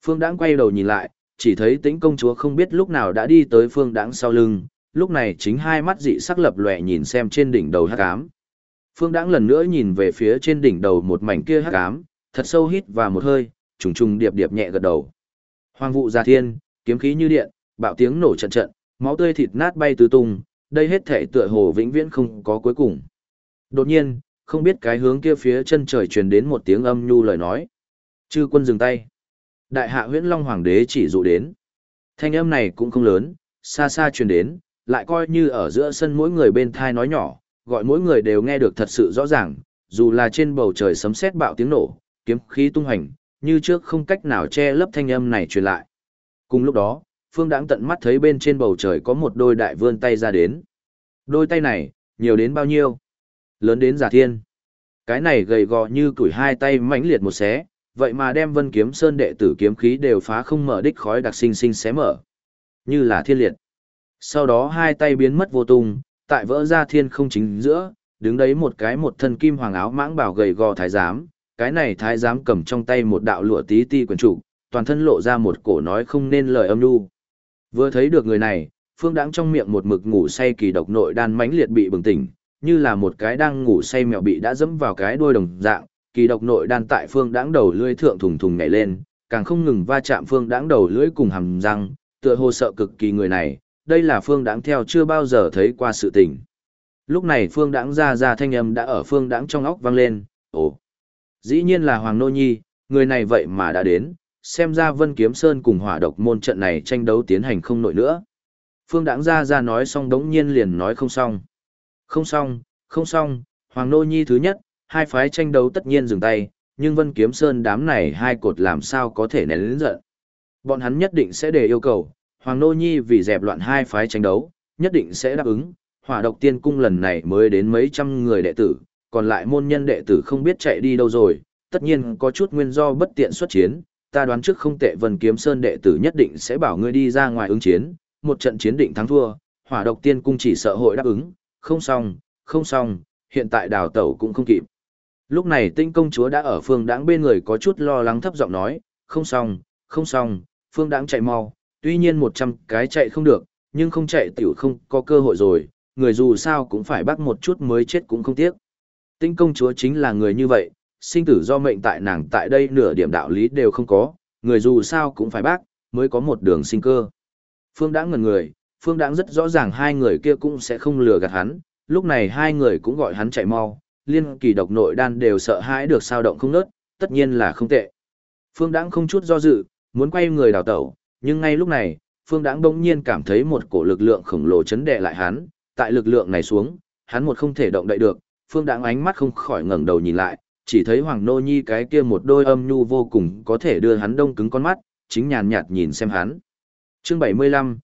Phương Đãng quay đầu nhìn lại, chỉ thấy Tĩnh công chúa không biết lúc nào đã đi tới Phương Đãng sau lưng, lúc này chính hai mắt dị sắc lập lòe nhìn xem trên đỉnh đầu hắc ám. Phương Đãng lần nữa nhìn về phía trên đỉnh đầu một mảnh kia hắc ám, thật sâu hít vào một hơi, trùng trùng điệp điệp nhẹ gật đầu. Hoang vụ gia thiên, kiếm khí như điện, bạo tiếng nổ trận trận, máu tươi thịt nát bay tứ tung, đây hết thể tựa hồ vĩnh viễn không có cuối cùng. Đột nhiên, không biết cái hướng kia phía chân trời truyền đến một tiếng âm nhu lời nói. Chư quân dừng tay. Đại hạ Huyễn Long Hoàng đế chỉ dụ đến. Thanh âm này cũng không lớn, xa xa truyền đến, lại coi như ở giữa sân mỗi người bên thai nói nhỏ, gọi mỗi người đều nghe được thật sự rõ ràng, dù là trên bầu trời sấm sét bạo tiếng nổ, kiếm khí tung hành, như trước không cách nào che lấp thanh âm này truyền lại. Cùng lúc đó, Phương Đãng tận mắt thấy bên trên bầu trời có một đôi đại vươn tay ra đến. Đôi tay này, nhiều đến bao nhiêu? Lớn đến giả thiên. Cái này gầy gò như củi hai tay mãnh liệt một xé, vậy mà đem Vân Kiếm Sơn đệ tử kiếm khí đều phá không mở đích khói đặc sinh sinh xé mở. Như là thiên liệt. Sau đó hai tay biến mất vô tung, tại vỡ ra thiên không chính giữa, đứng đấy một cái một thân kim hoàng áo mãng bảo gầy gò thái giám, cái này thái giám cầm trong tay một đạo lụa tí ti quyển trục, toàn thân lộ ra một cổ nói không nên lời âm nhu. Vừa thấy được người này, Phương Đãng trong miệng một mực ngủ say kỳ độc nội đan mãnh liệt bị bừng tỉnh, như là một cái đang ngủ say mèo bị đã dẫm vào cái đuôi đồng dạng, kỳ độc nội đan tại Phương Đãng đầu lưỡi thượng thùng thùng nhảy lên, càng không ngừng va chạm Phương Đãng đầu lưỡi cùng hàm răng, tựa hồ sợ cực kỳ người này, đây là Phương Đãng theo chưa bao giờ thấy qua sự tình. Lúc này Phương Đãng ra thanh âm đã ở Phương Đãng trong óc vang lên, ồ, dĩ nhiên là Hoàng Nô Nhi, người này vậy mà đã đến, xem ra Vân Kiếm Sơn cùng Hỏa Độc môn trận này tranh đấu tiến hành không nổi nữa. Phương Đãng ra nói xong đống nhiên liền nói không xong. Không xong, không xong, Hoàng Nô Nhi thứ nhất, hai phái tranh đấu tất nhiên dừng tay, nhưng Vân Kiếm Sơn đám này hai cột làm sao có thể nén lớn giận. Bọn hắn nhất định sẽ để yêu cầu, Hoàng Nô Nhi vì dẹp loạn hai phái tranh đấu, nhất định sẽ đáp ứng. Hỏa Độc Tiên Cung lần này mới đến mấy trăm người đệ tử, còn lại môn nhân đệ tử không biết chạy đi đâu rồi, tất nhiên có chút nguyên do bất tiện xuất chiến, ta đoán trước không tệ Vân Kiếm Sơn đệ tử nhất định sẽ bảo ngươi đi ra ngoài ứng chiến, một trận chiến định thắng thua, Hỏa Độc Tiên Cung chỉ sợ hội đáp ứng, không xong, không xong, hiện tại đào tẩu cũng không kịp. Lúc này Tinh công chúa đã ở Phương Đãng bên người có chút lo lắng thấp giọng nói, không xong, không xong, Phương Đãng chạy mau, tuy nhiên 100 cái chạy không được, nhưng không chạy tiểu không có cơ hội rồi, người dù sao cũng phải bắt một chút mới chết cũng không tiếc. Tinh công chúa chính là người như vậy, sinh tử do mệnh tại nàng tại đây nửa điểm đạo lý đều không có, người dù sao cũng phải bác, mới có một đường sinh cơ. Phương Đãng ngẩn người, Phương Đãng rất rõ ràng hai người kia cũng sẽ không lừa gạt hắn, lúc này hai người cũng gọi hắn chạy mau, liên kỳ độc nội đan đều sợ hãi được sao động không nớt, tất nhiên là không tệ. Phương Đãng không chút do dự, muốn quay người đào tẩu, nhưng ngay lúc này, Phương Đãng bỗng nhiên cảm thấy một cổ lực lượng khổng lồ chấn đè lại hắn, tại lực lượng này xuống, hắn một không thể động đậy được, Phương Đãng ánh mắt không khỏi ngẩng đầu nhìn lại, chỉ thấy Hoàng Nô Nhi cái kia một đôi âm nhu vô cùng có thể đưa hắn đông cứng con mắt, chính nhàn nhạt nhìn xem hắn. Chương 75,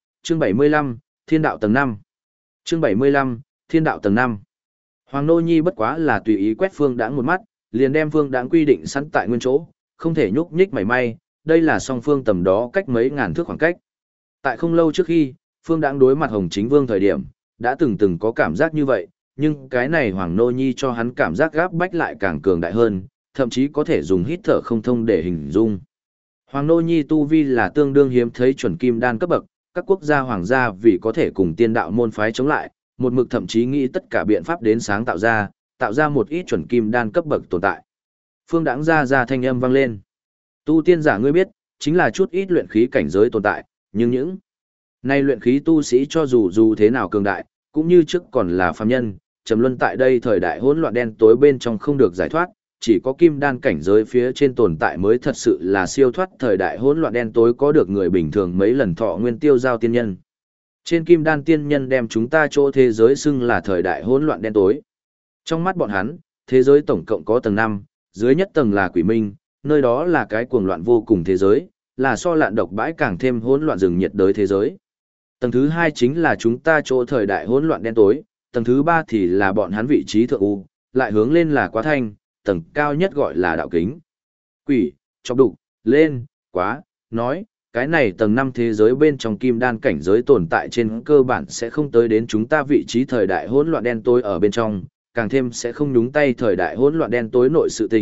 Thiên đạo tầng 5. Chương 75, Thiên đạo tầng 5. Hoàng Nô Nhi bất quá là tùy ý quét Phương Đãng một mắt, liền đem Phương Đãng quy định sẵn tại nguyên chỗ, không thể nhúc nhích mảy may, đây là song phương tầm đó cách mấy ngàn thước khoảng cách. Tại không lâu trước khi, Phương Đãng đối mặt Hồng Chính Vương thời điểm, đã từng có cảm giác như vậy, nhưng cái này Hoàng Nô Nhi cho hắn cảm giác gáp bách lại càng cường đại hơn, thậm chí có thể dùng hít thở không thông để hình dung. Hoàng Nô Nhi tu vi là tương đương hiếm thấy chuẩn kim đan cấp bậc, các quốc gia hoàng gia vì có thể cùng tiên đạo môn phái chống lại, một mực thậm chí nghĩ tất cả biện pháp đến sáng tạo ra một ít chuẩn kim đan cấp bậc tồn tại. Phương Đãng ra thanh âm vang lên. Tu tiên giả ngươi biết, chính là chút ít luyện khí cảnh giới tồn tại, nhưng những nay luyện khí tu sĩ cho dù thế nào cường đại, cũng như trước còn là phàm nhân, trầm luân tại đây thời đại hỗn loạn đen tối bên trong không được giải thoát, chỉ có kim đan cảnh giới phía trên tồn tại mới thật sự là siêu thoát thời đại hỗn loạn đen tối có được người bình thường mấy lần thọ nguyên tiêu giao tiên nhân. Trên kim đan tiên nhân đem chúng ta chỗ thế giới xưng là thời đại hỗn loạn đen tối. Trong mắt bọn hắn, thế giới tổng cộng có tầng 5, dưới nhất tầng là quỷ minh, nơi đó là cái cuồng loạn vô cùng thế giới, là so lạn độc bãi càng thêm hỗn loạn rừng nhiệt đới thế giới. Tầng thứ 2 chính là chúng ta chỗ thời đại hỗn loạn đen tối, tầng thứ 3 thì là bọn hắn vị trí thượng u, lại hướng lên là quá thanh, tầng cao nhất gọi là đạo kính. Quỷ, chọc đục, lên, quá, nói, cái này tầng 5 thế giới bên trong kim đan cảnh giới tồn tại trên cơ bản sẽ không tới đến chúng ta vị trí thời đại hỗn loạn đen tối ở bên trong, càng thêm sẽ không nhúng tay thời đại hỗn loạn đen tối nội sự tình,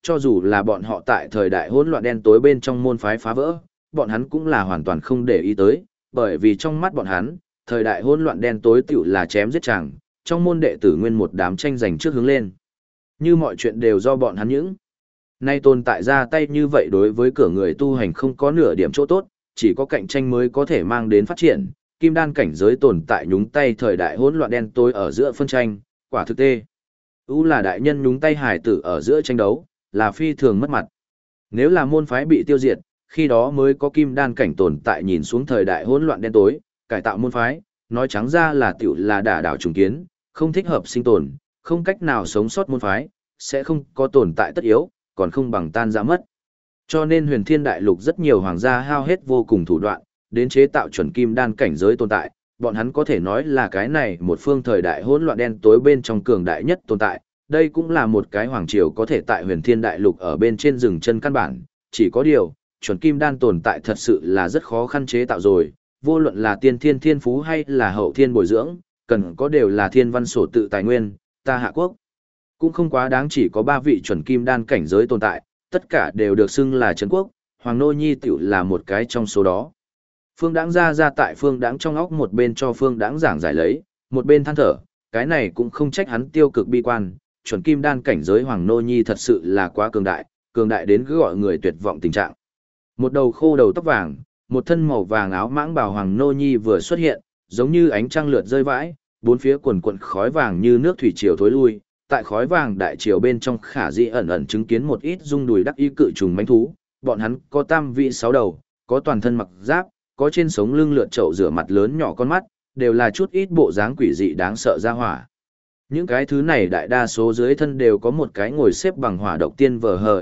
cho dù là bọn họ tại thời đại hỗn loạn đen tối bên trong môn phái phá vỡ, bọn hắn cũng là hoàn toàn không để ý tới, bởi vì trong mắt bọn hắn, thời đại hỗn loạn đen tối tiểu là chém giết chàng, trong môn đệ tử nguyên một đám tranh giành trước hướng lên. Như mọi chuyện đều do bọn hắn những. Nay tồn tại ra tay như vậy đối với cửa người tu hành không có nửa điểm chỗ tốt, chỉ có cạnh tranh mới có thể mang đến phát triển. Kim đan cảnh giới tồn tại nhúng tay thời đại hỗn loạn đen tối ở giữa phân tranh, quả thực tê. U là đại nhân nhúng tay hải tử ở giữa tranh đấu, là phi thường mất mặt. Nếu là môn phái bị tiêu diệt, khi đó mới có kim đan cảnh tồn tại nhìn xuống thời đại hỗn loạn đen tối, cải tạo môn phái, nói trắng ra là tiểu là đả đảo trùng kiến, không thích hợp sinh tồn, không cách nào sống sót môn phái, sẽ không có tồn tại tất yếu, còn không bằng tan ra mất. Cho nên huyền thiên đại lục rất nhiều hoàng gia hao hết vô cùng thủ đoạn, đến chế tạo chuẩn kim đan cảnh giới tồn tại, bọn hắn có thể nói là cái này một phương thời đại hỗn loạn đen tối bên trong cường đại nhất tồn tại, đây cũng là một cái hoàng triều có thể tại huyền thiên đại lục ở bên trên rừng chân căn bản, chỉ có điều, chuẩn kim đan tồn tại thật sự là rất khó khăn chế tạo rồi, vô luận là tiên thiên thiên phú hay là hậu thiên bồi dưỡng, cần có đều là thiên văn sổ tự tài nguyên, ta Hạ Quốc. Cũng không quá đáng chỉ có 3 vị chuẩn kim đan cảnh giới tồn tại, tất cả đều được xưng là Trấn Quốc, Hoàng Nô Nhi tiểu là một cái trong số đó. Phương Đãng ra tại Phương Đãng trong óc một bên cho Phương Đãng giảng giải lấy, một bên than thở, cái này cũng không trách hắn tiêu cực bi quan, chuẩn kim đan cảnh giới Hoàng Nô Nhi thật sự là quá cường đại đến cứ gọi người tuyệt vọng tình trạng. Một đầu khô đầu tóc vàng, một thân màu vàng áo mãng bào Hoàng Nô Nhi vừa xuất hiện, giống như ánh trăng lượt rơi vãi, bốn phía quần quần khói vàng như nước thủy triều thối lui, tại khói vàng đại triều bên trong khả dĩ ẩn ẩn chứng kiến một ít rung đùi đắc y cự trùng mãnh thú, bọn hắn có tam vị 6 đầu, có toàn thân mặc giáp, có trên sống lưng lượn chậu rửa mặt lớn nhỏ con mắt, đều là chút ít bộ dáng quỷ dị đáng sợ ra hỏa. Những cái thứ này đại đa số dưới thân đều có một cái ngồi xếp bằng hỏa độc tiên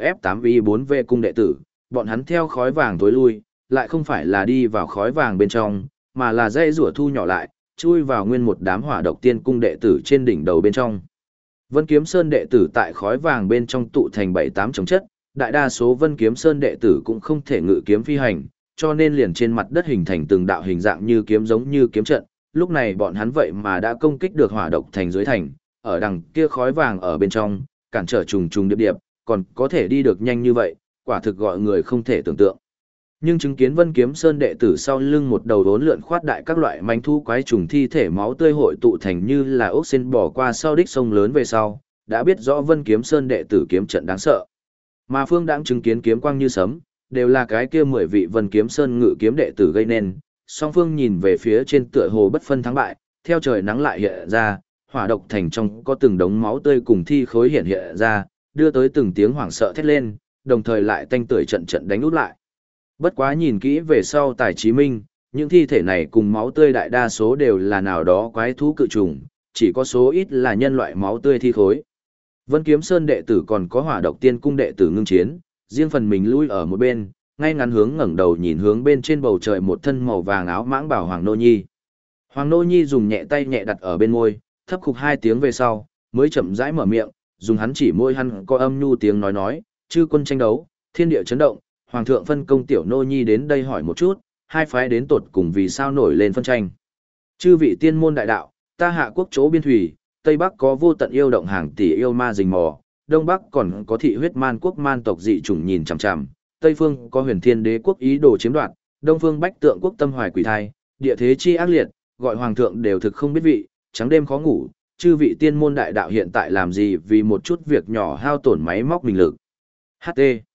VHF8I4V cung đệ tử, bọn hắn theo khói vàng tối lui, lại không phải là đi vào khói vàng bên trong, mà là dây rủa thu nhỏ lại, chui vào nguyên một đám hỏa độc tiên cung đệ tử trên đỉnh đầu bên trong. Vân Kiếm Sơn đệ tử tại khói vàng bên trong tụ thành 7-8 chồng chất, đại đa số Vân Kiếm Sơn đệ tử cũng không thể ngự kiếm phi hành, cho nên liền trên mặt đất hình thành từng đạo hình dạng như kiếm giống như kiếm trận, lúc này bọn hắn vậy mà đã công kích được hỏa độc thành dưới thành, ở đằng kia khói vàng ở bên trong, cản trở trùng trùng điệp điệp, còn có thể đi được nhanh như vậy, quả thực gọi người không thể tưởng tượng. Nhưng chứng kiến Vân Kiếm Sơn đệ tử sau lưng một đầu đốn lượn khoát đại các loại manh thu quái trùng thi thể máu tươi hội tụ thành như là ốc sen bỏ qua sau đích sông lớn về sau, đã biết rõ Vân Kiếm Sơn đệ tử kiếm trận đáng sợ. Mà Phương Đãng chứng kiến kiếm quang như sấm, đều là cái kia 10 vị Vân Kiếm Sơn ngự kiếm đệ tử gây nên, song phương nhìn về phía trên tựa hồ bất phân thắng bại, theo trời nắng lại hiện ra, hỏa độc thành trong có từng đống máu tươi cùng thi khối hiện ra, đưa tới từng tiếng hoảng sợ thét lên, đồng thời lại tanh tưởi trận trận đánh út lại. Bất quá nhìn kỹ về sau Tài Chí Minh, những thi thể này cùng máu tươi đại đa số đều là nào đó quái thú cự trùng, chỉ có số ít là nhân loại máu tươi thi khối. Vân Kiếm Sơn đệ tử còn có hỏa độc tiên cung đệ tử ngưng chiến, riêng phần mình lui ở một bên, ngay ngắn hướng ngẩng đầu nhìn hướng bên trên bầu trời một thân màu vàng áo mãng bảo Hoàng Nô Nhi. Hoàng Nô Nhi dùng nhẹ tay nhẹ đặt ở bên môi, thấp khục 2 tiếng về sau, mới chậm rãi mở miệng, dùng hắn chỉ môi hắn có âm nhu tiếng nói, chư quân tranh đấu, thiên địa chấn động, Hoàng thượng phân công tiểu Nô Nhi đến đây hỏi một chút, hai phái đến tột cùng vì sao nổi lên phân tranh. Chư vị tiên môn đại đạo, ta Hạ Quốc chỗ biên thủy, Tây Bắc có vô tận yêu động hàng tỷ yêu ma rình mò, Đông Bắc còn có thị huyết man quốc man tộc dị chủng nhìn chằm chằm, Tây phương có huyền thiên đế quốc ý đồ chiếm đoạt, Đông phương bách tượng quốc tâm hoài quỷ thai, địa thế chi ác liệt, gọi hoàng thượng đều thực không biết vị, trắng đêm khó ngủ, chư vị tiên môn đại đạo hiện tại làm gì vì một chút việc nhỏ hao tổn máy móc mình lực. HT.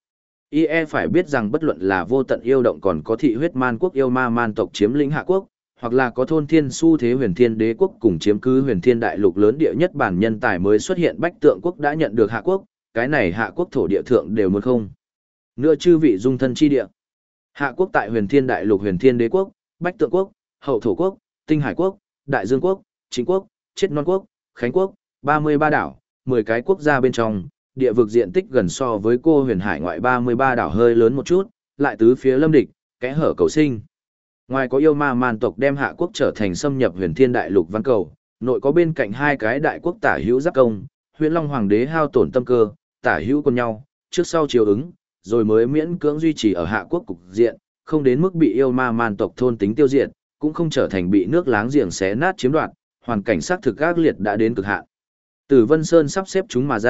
IE phải biết rằng bất luận là vô tận yêu động còn có thị huyết man quốc yêu ma man tộc chiếm lĩnh Hạ Quốc, hoặc là có thôn thiên su thế huyền thiên đế quốc cùng chiếm cứ huyền thiên đại lục lớn địa nhất bản nhân tài mới xuất hiện bách tượng quốc đã nhận được Hạ Quốc, cái này Hạ Quốc thổ địa thượng đều muốn không. Nữa chư vị dung thân chi địa. Hạ Quốc tại huyền thiên đại lục huyền thiên đế quốc, bách tượng quốc, hậu thổ quốc, tinh hải quốc, đại dương quốc, chính quốc, chết non quốc, khánh quốc, 33 đảo, 10 cái quốc gia bên trong, địa vực diện tích gần so với cô huyền hải ngoại 33 đảo hơi lớn một chút, lại tứ phía lâm địch, kẽ hở cầu sinh. Ngoài có yêu ma man tộc đem Hạ Quốc trở thành xâm nhập huyền thiên đại lục văn cầu, nội có bên cạnh hai cái đại quốc tả hữu giáp công, huyền long hoàng đế hao tổn tâm cơ, tả hữu con nhau, trước sau chiều ứng, rồi mới miễn cưỡng duy trì ở Hạ Quốc cục diện, không đến mức bị yêu ma man tộc thôn tính tiêu diệt, cũng không trở thành bị nước láng giềng xé nát chiếm đoạt, hoàn cảnh xác thực ác liệt đã đến cực hạn. Từ Vân Sơn sắp xếp chúng mà ra,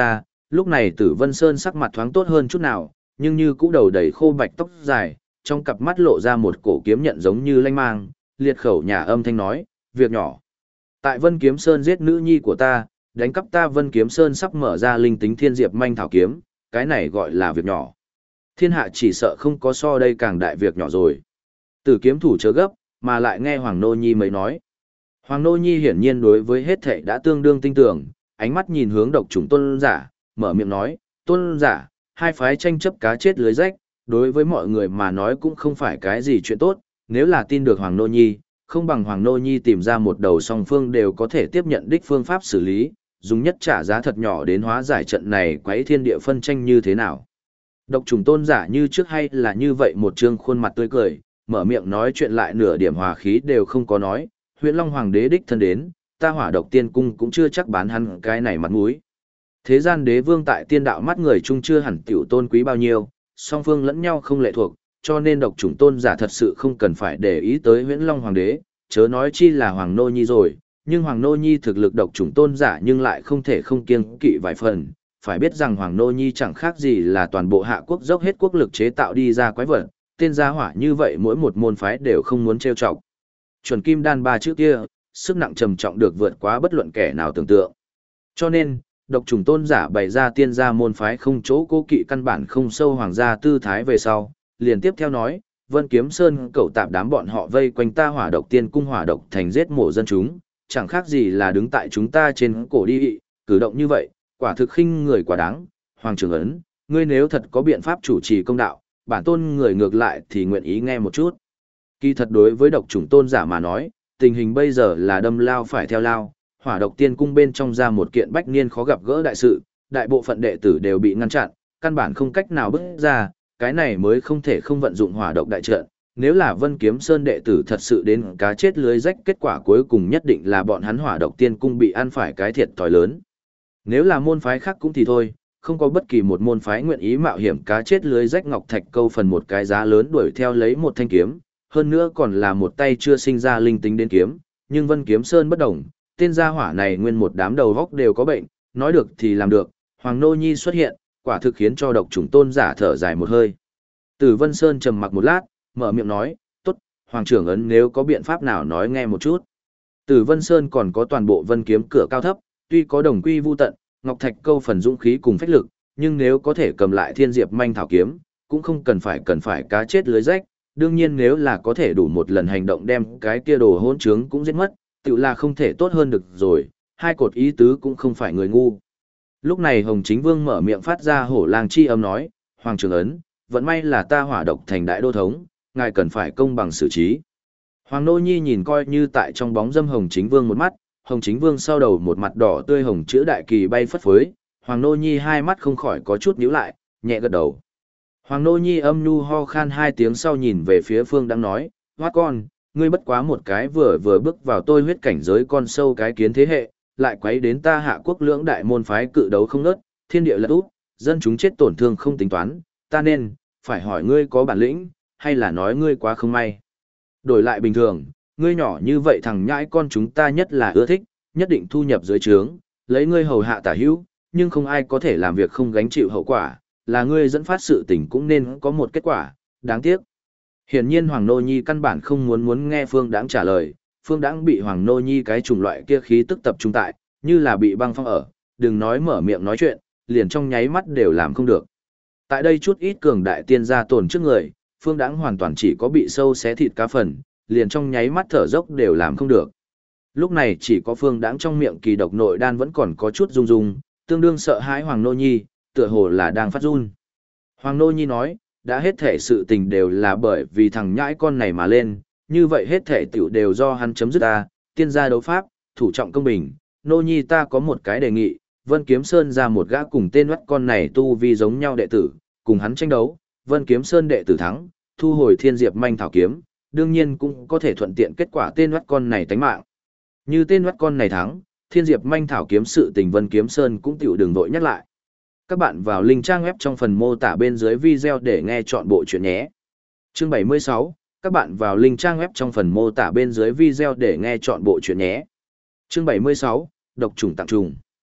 lúc này Tử Vân Sơn sắc mặt thoáng tốt hơn chút nào, nhưng như cũ đầu đầy khô bạch tóc dài, trong cặp mắt lộ ra một cổ kiếm nhận giống như lanh mang, liệt khẩu nhà âm thanh nói, việc nhỏ. Tại Vân Kiếm Sơn giết nữ nhi của ta, đánh cắp ta Vân Kiếm Sơn sắp mở ra linh tính thiên diệp manh thảo kiếm, cái này gọi là việc nhỏ. Thiên hạ chỉ sợ không có so đây càng đại việc nhỏ rồi. Tử kiếm thủ chớ gấp, mà lại nghe Hoàng Nô Nhi mới nói. Hoàng Nô Nhi hiển nhiên đối với hết thảy đã tương đương tin tưởng, ánh mắt nhìn hướng độc chủng tôn giả, mở miệng nói, tôn giả, hai phái tranh chấp cá chết lưới rách, đối với mọi người mà nói cũng không phải cái gì chuyện tốt, nếu là tin được Hoàng Nô Nhi, không bằng Hoàng Nô Nhi tìm ra một đầu song phương đều có thể tiếp nhận đích phương pháp xử lý, dùng nhất trả giá thật nhỏ đến hóa giải trận này quấy thiên địa phân tranh như thế nào. Độc chủng tôn giả như trước hay là như vậy một trương khuôn mặt tươi cười, mở miệng nói chuyện lại nửa điểm hòa khí đều không có nói, Huyễn Long Hoàng đế đích thân đến, ta Hỏa Độc Tiên Cung cũng chưa chắc bán hắn cái này mặt mũi. Thế gian đế vương tại tiên đạo mắt người chung chưa hẳn tiểu tôn quý bao nhiêu, song phương lẫn nhau không lệ thuộc, cho nên độc chủng tôn giả thật sự không cần phải để ý tới Huyễn Long Hoàng đế, chớ nói chi là Hoàng Nô Nhi rồi, nhưng Hoàng Nô Nhi thực lực độc chủng tôn giả nhưng lại không thể không kiêng kỵ vài phần, phải biết rằng Hoàng Nô Nhi chẳng khác gì là toàn bộ hạ quốc dốc hết quốc lực chế tạo đi ra quái vật, tên gia hỏa như vậy mỗi một môn phái đều không muốn trêu chọc. Chuẩn kim đan ba chữ kia, sức nặng trầm trọng được vượt quá bất luận kẻ nào tưởng tượng. Cho nên, độc chủng tôn giả bày ra tiên gia môn phái không chỗ cố kỵ căn bản không sâu hoàng gia tư thái về sau, liền tiếp theo nói, Vân Kiếm Sơn cậu tạp đám bọn họ vây quanh ta Hỏa Độc Tiên Cung hỏa độc thành giết mổ dân chúng, chẳng khác gì là đứng tại chúng ta trên cổ đi, cử động như vậy, quả thực khinh người quá đáng. Hoàng trưởng ấn, ngươi nếu thật có biện pháp chủ trì công đạo, bản tôn người ngược lại thì nguyện ý nghe một chút. Kỳ thật đối với độc chủng tôn giả mà nói, tình hình bây giờ là đâm lao phải theo lao, Hỏa Độc Tiên Cung bên trong ra một kiện bách niên khó gặp gỡ đại sự, đại bộ phận đệ tử đều bị ngăn chặn, căn bản không cách nào bước ra, cái này mới không thể không vận dụng hỏa độc đại trận. Nếu là Vân Kiếm Sơn đệ tử thật sự đến cá chết lưới rách, kết quả cuối cùng nhất định là bọn hắn Hỏa Độc Tiên Cung bị ăn phải cái thiệt thòi lớn. Nếu là môn phái khác cũng thì thôi, không có bất kỳ một môn phái nguyện ý mạo hiểm cá chết lưới rách ngọc thạch câu phần một cái giá lớn đuổi theo lấy một thanh kiếm, hơn nữa còn là một tay chưa sinh ra linh tính đến kiếm, nhưng Vân Kiếm Sơn bất đồng, tên gia hỏa này nguyên một đám đầu góc đều có bệnh, nói được thì làm được, Hoàng Nô Nhi xuất hiện, quả thực khiến cho độc chủng tôn giả thở dài một hơi. Tử Vân Sơn trầm mặc một lát, mở miệng nói, tốt, Hoàng trưởng ấn nếu có biện pháp nào nói nghe một chút. Tử Vân Sơn còn có toàn bộ vân kiếm cửa cao thấp, tuy có đồng quy vu tận, ngọc thạch câu phần dũng khí cùng phách lực, nhưng nếu có thể cầm lại thiên diệp manh thảo kiếm, cũng không cần phải cá chết lưới rách, đương nhiên nếu là có thể đủ một lần hành động đem cái kia đồ hỗn trướng cũng giết mất, tự là không thể tốt hơn được rồi, hai cột ý tứ cũng không phải người ngu. Lúc này Hồng Chính Vương mở miệng phát ra hổ lang chi âm nói, Hoàng trưởng ấn, vẫn may là ta Hỏa Độc thành đại đô thống, ngài cần phải công bằng xử trí. Hoàng Nô Nhi nhìn coi như tại trong bóng dâm Hồng Chính Vương một mắt, Hồng Chính Vương sau đầu một mặt đỏ tươi hồng chữ đại kỳ bay phất phới, Hoàng Nô Nhi hai mắt không khỏi có chút nhíu lại, nhẹ gật đầu. Hoàng Nô Nhi âm nhu ho khan hai tiếng sau nhìn về phía Phương đang nói, hoa con, ngươi bất quá một cái vừa bước vào tôi huyết cảnh giới con sâu cái kiến thế hệ, lại quấy đến ta hạ quốc lưỡng đại môn phái cự đấu không nớt, thiên địa lật úp, dân chúng chết tổn thương không tính toán, ta nên, phải hỏi ngươi có bản lĩnh, hay là nói ngươi quá không may. Đổi lại bình thường, ngươi nhỏ như vậy thằng nhãi con chúng ta nhất là ưa thích, nhất định thu nhập dưới trướng, lấy ngươi hầu hạ tả hữu, nhưng không ai có thể làm việc không gánh chịu hậu quả, là ngươi dẫn phát sự tình cũng nên có một kết quả, đáng tiếc. Hiển nhiên Hoàng Nô Nhi căn bản không muốn nghe Phương Đãng trả lời, Phương Đãng bị Hoàng Nô Nhi cái chủng loại kia khí tức tập trung tại, như là bị băng phong ở, đừng nói mở miệng nói chuyện, liền trong nháy mắt đều làm không được. Tại đây chút ít cường đại tiên gia tồn trước người, Phương Đãng hoàn toàn chỉ có bị sâu xé thịt cá phần, liền trong nháy mắt thở dốc đều làm không được. Lúc này chỉ có Phương Đãng trong miệng kỳ độc nội đan vẫn còn có chút rung rung, tương đương sợ hãi Hoàng Nô Nhi, tựa hồ là đang phát run. Hoàng Nô Nhi nói, đã hết thể sự tình đều là bởi vì thằng nhãi con này mà lên, như vậy hết thể tiểu đều do hắn chấm dứt ta, tiên gia đấu pháp, thủ trọng công bình, Nô Nhi ta có một cái đề nghị, Vân Kiếm Sơn ra một gã cùng tên mắt con này tu vi giống nhau đệ tử, cùng hắn tranh đấu, Vân Kiếm Sơn đệ tử thắng, thu hồi thiên diệp manh thảo kiếm, đương nhiên cũng có thể thuận tiện kết quả tên mắt con này tánh mạng. Như tên mắt con này thắng, thiên diệp manh thảo kiếm sự tình Vân Kiếm Sơn cũng tiểu đừng vội nhắc lại. Các bạn vào link trang web trong phần mô tả bên dưới video để nghe chọn bộ chuyện nhé. Chương 76, các bạn vào link trang web trong phần mô tả bên dưới video để nghe chọn bộ chuyện nhé. Chương 76, độc trùng tặng trùng.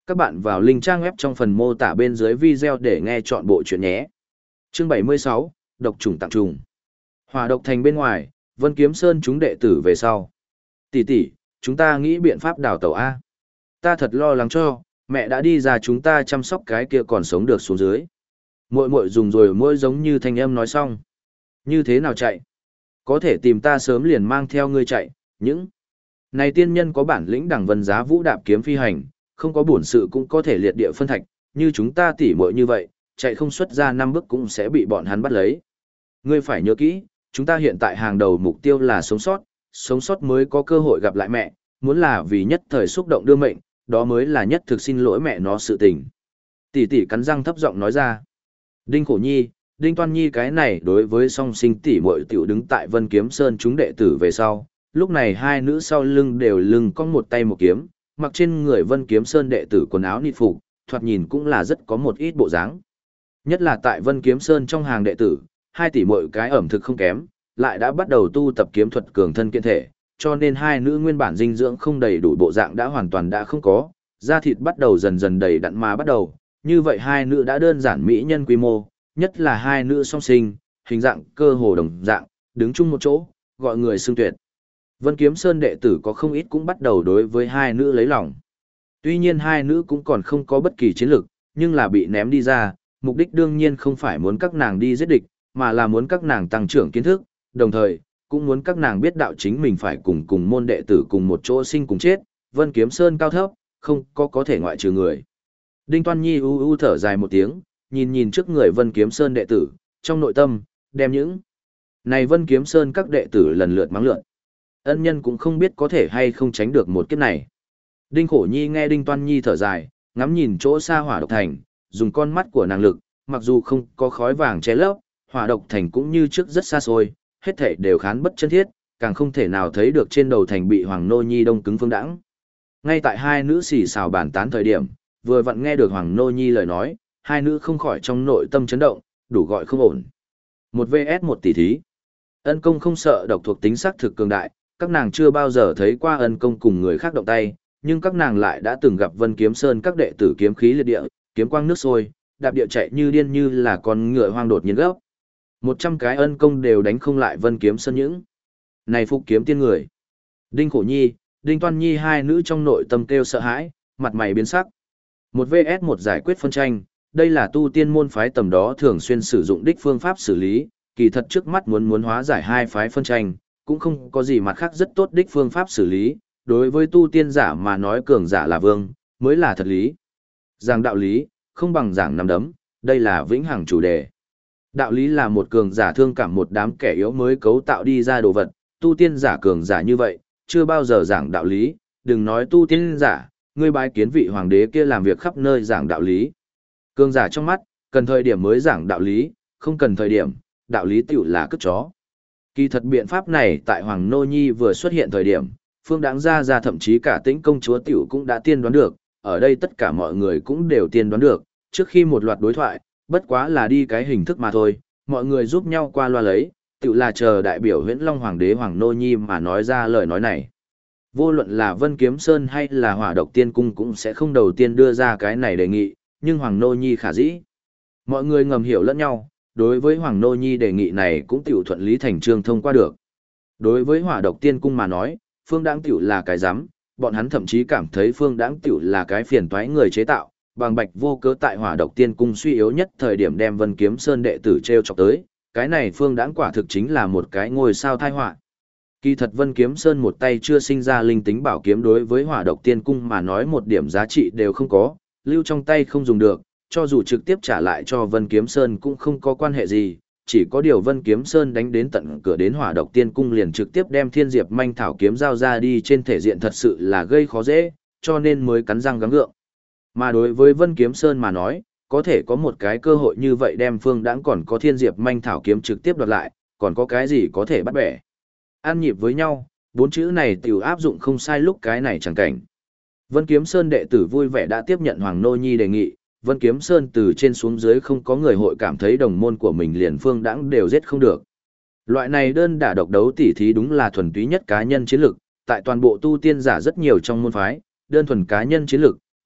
Các bạn vào link trang web trong phần mô tả bên dưới video để nghe chọn bộ chuyện nhé. Chương 76, độc trùng tặng trùng. Hỏa độc thành bên ngoài, Vân Kiếm Sơn chúng đệ tử về sau. Tỷ tỷ, chúng ta nghĩ biện pháp đào tẩu A. Ta thật lo lắng cho, mẹ đã đi ra chúng ta chăm sóc cái kia còn sống được xuống dưới. Muội muội dùng rồi môi giống như thanh âm nói xong. Như thế nào chạy? Có thể tìm ta sớm liền mang theo ngươi chạy, những này tiên nhân có bản lĩnh đẳng vân giá vũ đạp kiếm phi hành, không có bổn sự cũng có thể liệt địa phân thạch, như chúng ta tỉ muội như vậy, chạy không xuất ra 5 bước cũng sẽ bị bọn hắn bắt lấy. Ngươi phải nhớ kỹ, chúng ta hiện tại hàng đầu mục tiêu là sống sót mới có cơ hội gặp lại mẹ, muốn là vì nhất thời xúc động đưa mệnh, đó mới là nhất thực xin lỗi mẹ nó sự tình. Tỷ tỷ cắn răng thấp giọng nói ra. Đinh Khổ Nhi, Đinh Toan Nhi cái này đối với song sinh tỷ muội tiểu đứng tại Vân Kiếm Sơn chúng đệ tử về sau, lúc này hai nữ sau lưng đều lưng cong một tay một kiếm, mặc trên người Vân Kiếm Sơn đệ tử quần áo nịt phục, thoạt nhìn cũng là rất có một ít bộ dáng. Nhất là tại Vân Kiếm Sơn trong hàng đệ tử, hai tỷ muội cái ẩm thực không kém, lại đã bắt đầu tu tập kiếm thuật cường thân kiện thể, cho nên hai nữ nguyên bản dinh dưỡng không đầy đủ bộ dạng đã hoàn toàn đã không có, da thịt bắt đầu dần dần đầy đặn mà bắt đầu, như vậy hai nữ đã đơn giản mỹ nhân quy mô, nhất là hai nữ song sinh, hình dạng cơ hồ đồng dạng, đứng chung một chỗ, gọi người xưng tuyệt. Vân Kiếm Sơn đệ tử có không ít cũng bắt đầu đối với hai nữ lấy lòng. Tuy nhiên hai nữ cũng còn không có bất kỳ chiến lược, nhưng là bị ném đi ra, mục đích đương nhiên không phải muốn các nàng đi giết địch, mà là muốn các nàng tăng trưởng kiến thức, đồng thời, cũng muốn các nàng biết đạo chính mình phải cùng môn đệ tử cùng một chỗ sinh cùng chết, Vân Kiếm Sơn cao thấp, không có thể ngoại trừ người. Đinh Toan Nhi thở dài một tiếng, nhìn trước người Vân Kiếm Sơn đệ tử, trong nội tâm, đem những này Vân Kiếm Sơn các đệ tử lần lượt mắng lượn. Ân nhân cũng không biết có thể hay không tránh được một kiếp này. Đinh Khổ Nhi nghe Đinh Toan Nhi thở dài, ngắm nhìn chỗ xa hỏa độc thành, dùng con mắt của nàng lực, mặc dù không có khói vàng che lấp, hỏa độc thành cũng như trước rất xa xôi, hết thảy đều khán bất chân thiết, càng không thể nào thấy được trên đầu thành bị Hoàng Nô Nhi đông cứng phương đãng. Ngay tại hai nữ xì xào bàn tán thời điểm, vừa vặn nghe được Hoàng Nô Nhi lời nói, hai nữ không khỏi trong nội tâm chấn động, đủ gọi không ổn. Một vs một tỷ thí. Ân công không sợ độc thuộc tính sắc thực cường đại, các nàng chưa bao giờ thấy qua ân công cùng người khác động tay, nhưng các nàng lại đã từng gặp Vân Kiếm Sơn các đệ tử kiếm khí liệt địa, kiếm quang nước sôi, đạp địa chạy như điên như là con ngựa hoang đột nhiên gấp. 100 cái ân công đều đánh không lại Vân Kiếm Sơn những này phục kiếm tiên người. Đinh Khổ Nhi, Đinh Toan Nhi hai nữ trong nội tâm kêu sợ hãi, mặt mày biến sắc. Một vs một giải quyết phân tranh, đây là tu tiên môn phái tầm đó thường xuyên sử dụng đích phương pháp xử lý, kỳ thật trước mắt muốn hóa giải hai phái phân tranh, cũng không có gì mặt khác rất tốt đích phương pháp xử lý, đối với tu tiên giả mà nói cường giả là vương, mới là thật lý. Giảng đạo lý, không bằng giảng nắm đấm, đây là vĩnh hằng chủ đề. Đạo lý là một cường giả thương cảm một đám kẻ yếu mới cấu tạo đi ra đồ vật, tu tiên giả cường giả như vậy, chưa bao giờ giảng đạo lý, đừng nói tu tiên giả, ngươi bái kiến vị hoàng đế kia làm việc khắp nơi giảng đạo lý. Cường giả trong mắt, cần thời điểm mới giảng đạo lý, không cần thời điểm, đạo lý tiểu là cất chó. Kỳ thật biện pháp này tại Hoàng Nô Nhi vừa xuất hiện thời điểm, Phương Đáng ra thậm chí cả Tĩnh công chúa tiểu cũng đã tiên đoán được, ở đây tất cả mọi người cũng đều tiên đoán được, trước khi một loạt đối thoại, bất quá là đi cái hình thức mà thôi, mọi người giúp nhau qua loa lấy, tiểu là chờ đại biểu Huyễn Long Hoàng đế Hoàng Nô Nhi mà nói ra lời nói này. Vô luận là Vân Kiếm Sơn hay là Hỏa Độc Tiên Cung cũng sẽ không đầu tiên đưa ra cái này đề nghị, nhưng Hoàng Nô Nhi khả dĩ. Mọi người ngầm hiểu lẫn nhau, đối với Hoàng Nô Nhi đề nghị này cũng tiểu thuận lý thành trương thông qua được. Đối với Hỏa Độc Tiên Cung mà nói, Phương Đãng tiểu là cái rắm, bọn hắn thậm chí cảm thấy Phương Đãng tiểu là cái phiền toái người chế tạo, bằng bạch vô cớ tại Hỏa Độc Tiên Cung suy yếu nhất thời điểm đem Vân Kiếm Sơn đệ tử treo chọc tới, cái này Phương Đãng quả thực chính là một cái ngôi sao tai họa. Kỳ thật Vân Kiếm Sơn một tay chưa sinh ra linh tính bảo kiếm đối với Hỏa Độc Tiên Cung mà nói một điểm giá trị đều không có, lưu trong tay không dùng được, cho dù trực tiếp trả lại cho Vân Kiếm Sơn cũng không có quan hệ gì, chỉ có điều Vân Kiếm Sơn đánh đến tận cửa đến Hỏa Độc Tiên Cung liền trực tiếp đem Thiên Diệp Manh Thảo kiếm giao ra đi trên thể diện thật sự là gây khó dễ, cho nên mới cắn răng gắng gượng. Mà đối với Vân Kiếm Sơn mà nói, có thể có một cái cơ hội như vậy đem Phương Đãng còn có Thiên Diệp Manh Thảo kiếm trực tiếp đoạt lại, còn có cái gì có thể bắt bẻ. Ăn nhịp với nhau, bốn chữ này tiểu áp dụng không sai lúc cái này chẳng cảnh. Vân Kiếm Sơn đệ tử vui vẻ đã tiếp nhận Hoàng Nô Nhi đề nghị, Vân Kiếm Sơn từ trên xuống dưới không có người hội cảm thấy đồng môn của mình liền Phương Đãng đều giết không được. Loại này đơn đả độc đấu tỉ thí đúng là thuần túy nhất cá nhân chiến lực, tại toàn bộ tu tiên giả rất nhiều trong môn phái, đơn thuần cá nhân chiến lực,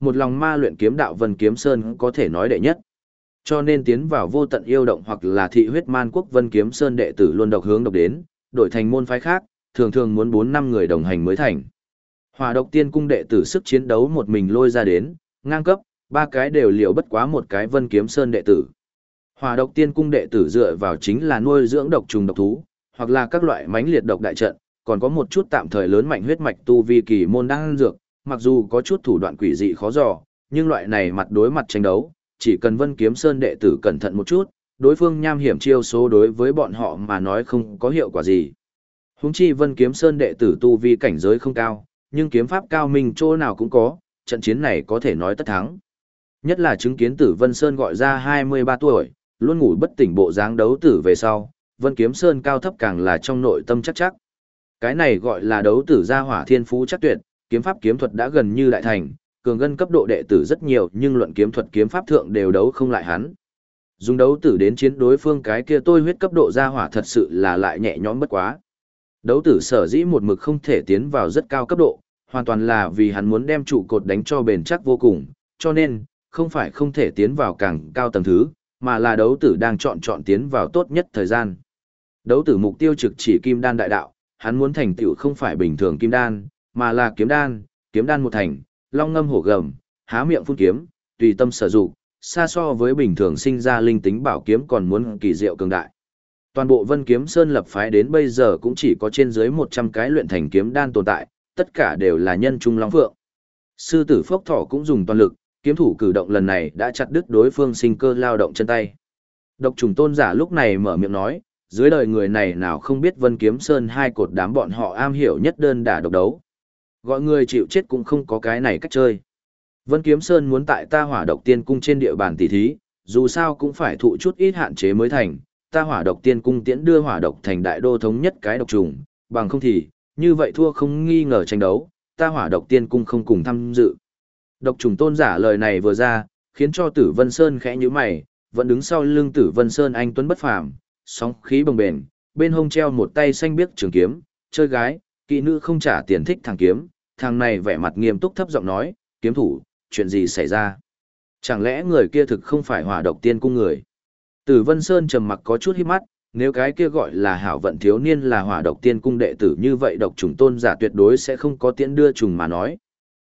một lòng ma luyện kiếm đạo Vân Kiếm Sơn có thể nói đệ nhất. Cho nên tiến vào vô tận yêu động hoặc là thị huyết man quốc Vân Kiếm Sơn đệ tử luôn độc hướng độc đến, đổi thành môn phái khác, thường thường muốn 4-5 người đồng hành mới thành. Hỏa Độc Tiên Cung đệ tử sức chiến đấu một mình lôi ra đến, ngang cấp, 3 cái đều liều bất quá một cái Vân Kiếm Sơn đệ tử. Hỏa Độc Tiên Cung đệ tử dựa vào chính là nuôi dưỡng độc trùng độc thú, hoặc là các loại mãnh liệt độc đại trận, còn có một chút tạm thời lớn mạnh huyết mạch tu vi kỳ môn đan dược, mặc dù có chút thủ đoạn quỷ dị khó dò, nhưng loại này mặt đối mặt tranh đấu, chỉ cần Vân Kiếm Sơn đệ tử cẩn thận một chút, đối phương nham hiểm chiêu số đối với bọn họ mà nói không có hiệu quả gì. Huống chi Vân Kiếm Sơn đệ tử tu vi cảnh giới không cao, nhưng kiếm pháp cao minh chỗ nào cũng có, trận chiến này có thể nói tất thắng. Nhất là chứng kiến Tử Vân Sơn gọi ra 23 tuổi, luôn ngủ bất tỉnh bộ dáng đấu tử về sau, Vân Kiếm Sơn cao thấp càng là trong nội tâm chắc chắc. Cái này gọi là đấu tử gia hỏa thiên phú chắc tuyệt, kiếm pháp kiếm thuật đã gần như đại thành, cường ngân cấp độ đệ tử rất nhiều nhưng luận kiếm thuật kiếm pháp thượng đều đấu không lại hắn. Dùng đấu tử đến chiến đối phương cái kia tôi huyết cấp độ gia hỏa thật sự là lại nhẹ nhõm bất quá. Đấu tử sở dĩ một mực không thể tiến vào rất cao cấp độ, hoàn toàn là vì hắn muốn đem trụ cột đánh cho bền chắc vô cùng, cho nên, không phải không thể tiến vào càng cao tầng thứ, mà là đấu tử đang chọn tiến vào tốt nhất thời gian. Đấu tử mục tiêu trực chỉ kim đan đại đạo, hắn muốn thành tựu không phải bình thường kim đan, mà là kiếm đan một thành, long ngâm hổ gầm, há miệng phun kiếm, tùy tâm sử dụng, xa so với bình thường sinh ra linh tính bảo kiếm còn muốn kỳ diệu cường đại. Toàn bộ Vân Kiếm Sơn lập phái đến bây giờ cũng chỉ có trên dưới 100 cái luyện thành kiếm đan tồn tại, tất cả đều là nhân trung long phượng. Sư tử Phốc Thỏ cũng dùng toàn lực, kiếm thủ cử động lần này đã chặt đứt đối phương sinh cơ lao động chân tay. Độc Trùng Tôn giả lúc này mở miệng nói, dưới đời người này nào không biết Vân Kiếm Sơn hai cột đám bọn họ am hiểu nhất đơn đả độc đấu. Gọi người chịu chết cũng không có cái này cách chơi. Vân Kiếm Sơn muốn tại ta Hỏa Độc Tiên Cung trên địa bàn tỷ thí, dù sao cũng phải thụ chút ít hạn chế mới thành. Ta Hỏa Độc Tiên Cung tiễn đưa hỏa độc thành đại đô thống nhất cái độc trùng, bằng không thì, như vậy thua không nghi ngờ tranh đấu, ta Hỏa Độc Tiên Cung không cùng tham dự. Độc Trùng Tôn giả lời này vừa ra, khiến cho Tử Vân Sơn khẽ nhíu mày, vẫn đứng sau lưng Tử Vân Sơn anh tuấn bất phàm, sóng khí bồng bềnh, bên hông treo một tay xanh biếc trường kiếm, chơi gái, kỹ nữ không trả tiền thích thằng kiếm, thằng này vẻ mặt nghiêm túc thấp giọng nói, kiếm thủ, chuyện gì xảy ra? Chẳng lẽ người kia thực không phải Hỏa Độc Tiên Cung người? Tử Vân Sơn trầm mặc có chút híp mắt, nếu cái kia gọi là hảo vận thiếu niên là Hỏa Độc Tiên Cung đệ tử như vậy Độc Trùng Tôn giả tuyệt đối sẽ không có tiễn đưa trùng mà nói.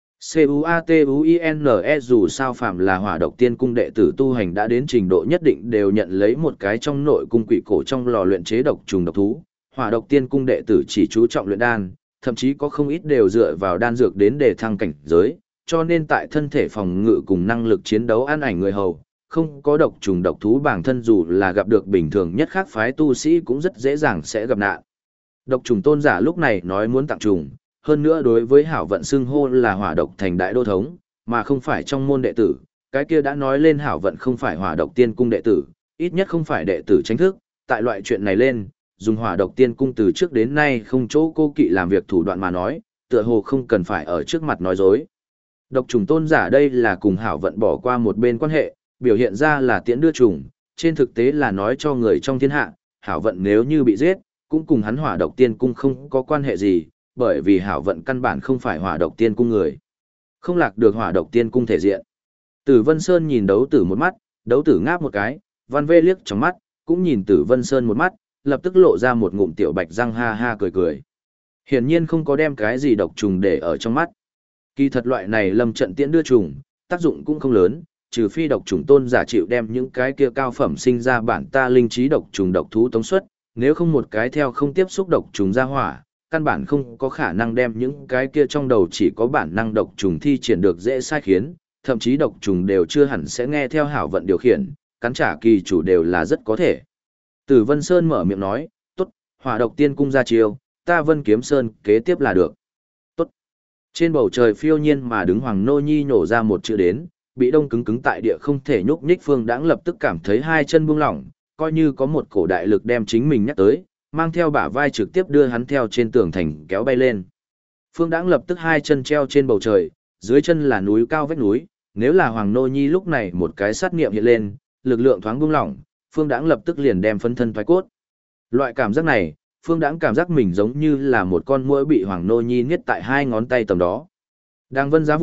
CUATUINE dù sao phạm là Hỏa Độc Tiên Cung đệ tử tu hành đã đến trình độ nhất định đều nhận lấy một cái trong nội cung quỷ cổ trong lò luyện chế độc trùng độc thú. Hỏa Độc Tiên Cung đệ tử chỉ chú trọng luyện đan, thậm chí có không ít đều dựa vào đan dược đến để thăng cảnh giới, cho nên tại thân thể phòng ngự cùng năng lực chiến đấu an ảnh người hầu, không có độc trùng độc thú bản thân dù là gặp được bình thường nhất khác phái tu sĩ cũng rất dễ dàng sẽ gặp nạn. Độc trùng tôn giả lúc này nói muốn tặng trùng, hơn nữa đối với hảo vận xưng hô là hỏa độc thành đại đô thống, mà không phải trong môn đệ tử, cái kia đã nói lên hảo vận không phải hỏa độc tiên cung đệ tử, ít nhất không phải đệ tử chính thức, tại loại chuyện này lên, dùng hỏa độc tiên cung từ trước đến nay không chỗ cô kỵ làm việc thủ đoạn mà nói, tựa hồ không cần phải ở trước mặt nói dối. Độc trùng tôn giả đây là cùng hảo vận bỏ qua một bên quan hệ, biểu hiện ra là tiễn đưa trùng, trên thực tế là nói cho người trong thiên hạ, hảo vận nếu như bị giết, cũng cùng hắn hỏa độc tiên cung không có quan hệ gì, bởi vì hảo vận căn bản không phải hỏa độc tiên cung người. Không lạc được hỏa độc tiên cung thể diện. Tử Vân Sơn nhìn đấu tử một mắt, đấu tử ngáp một cái, Văn Vê liếc trong mắt, cũng nhìn Tử Vân Sơn một mắt, lập tức lộ ra một ngụm tiểu bạch răng ha ha cười cười. Hiển nhiên không có đem cái gì độc trùng để ở trong mắt. Kỳ thật loại này lâm trận tiễn đưa trùng, tác dụng cũng không lớn, trừ phi độc trùng tôn giả chịu đem những cái kia cao phẩm sinh ra bản ta linh trí độc trùng độc thú tống xuất, nếu không một cái theo không tiếp xúc độc trùng ra hỏa, căn bản không có khả năng đem những cái kia trong đầu chỉ có bản năng độc trùng thi triển được dễ sai khiến, thậm chí độc trùng đều chưa hẳn sẽ nghe theo hảo vận điều khiển, cắn trả kỳ chủ đều là rất có thể. Tử Vân Sơn mở miệng nói, tốt, hỏa độc tiên cung ra chiêu, ta Vân Kiếm Sơn kế tiếp là được. Tốt. Trên bầu trời phiêu nhiên mà đứng Hoàng Nô Nhi nhổ ra một chữ đến, bị đông cứng cứng tại địa không thể nhúc nhích Phương Đãng lập tức cảm thấy hai chân buông lỏng, coi như có một cổ đại lực đem chính mình nhắc tới, mang theo bả vai trực tiếp đưa hắn theo trên tường thành kéo bay lên. Phương Đãng lập tức hai chân treo trên bầu trời, dưới chân là núi cao vách núi, nếu là Hoàng Nô Nhi lúc này một cái sát niệm hiện lên, lực lượng thoáng buông lỏng, Phương Đãng lập tức liền đem phân thân thoái cốt. Loại cảm giác này, Phương Đãng cảm giác mình giống như là một con muỗi bị Hoàng Nô Nhi niết tại hai ngón tay tầm đó. Đang vân giá vụ,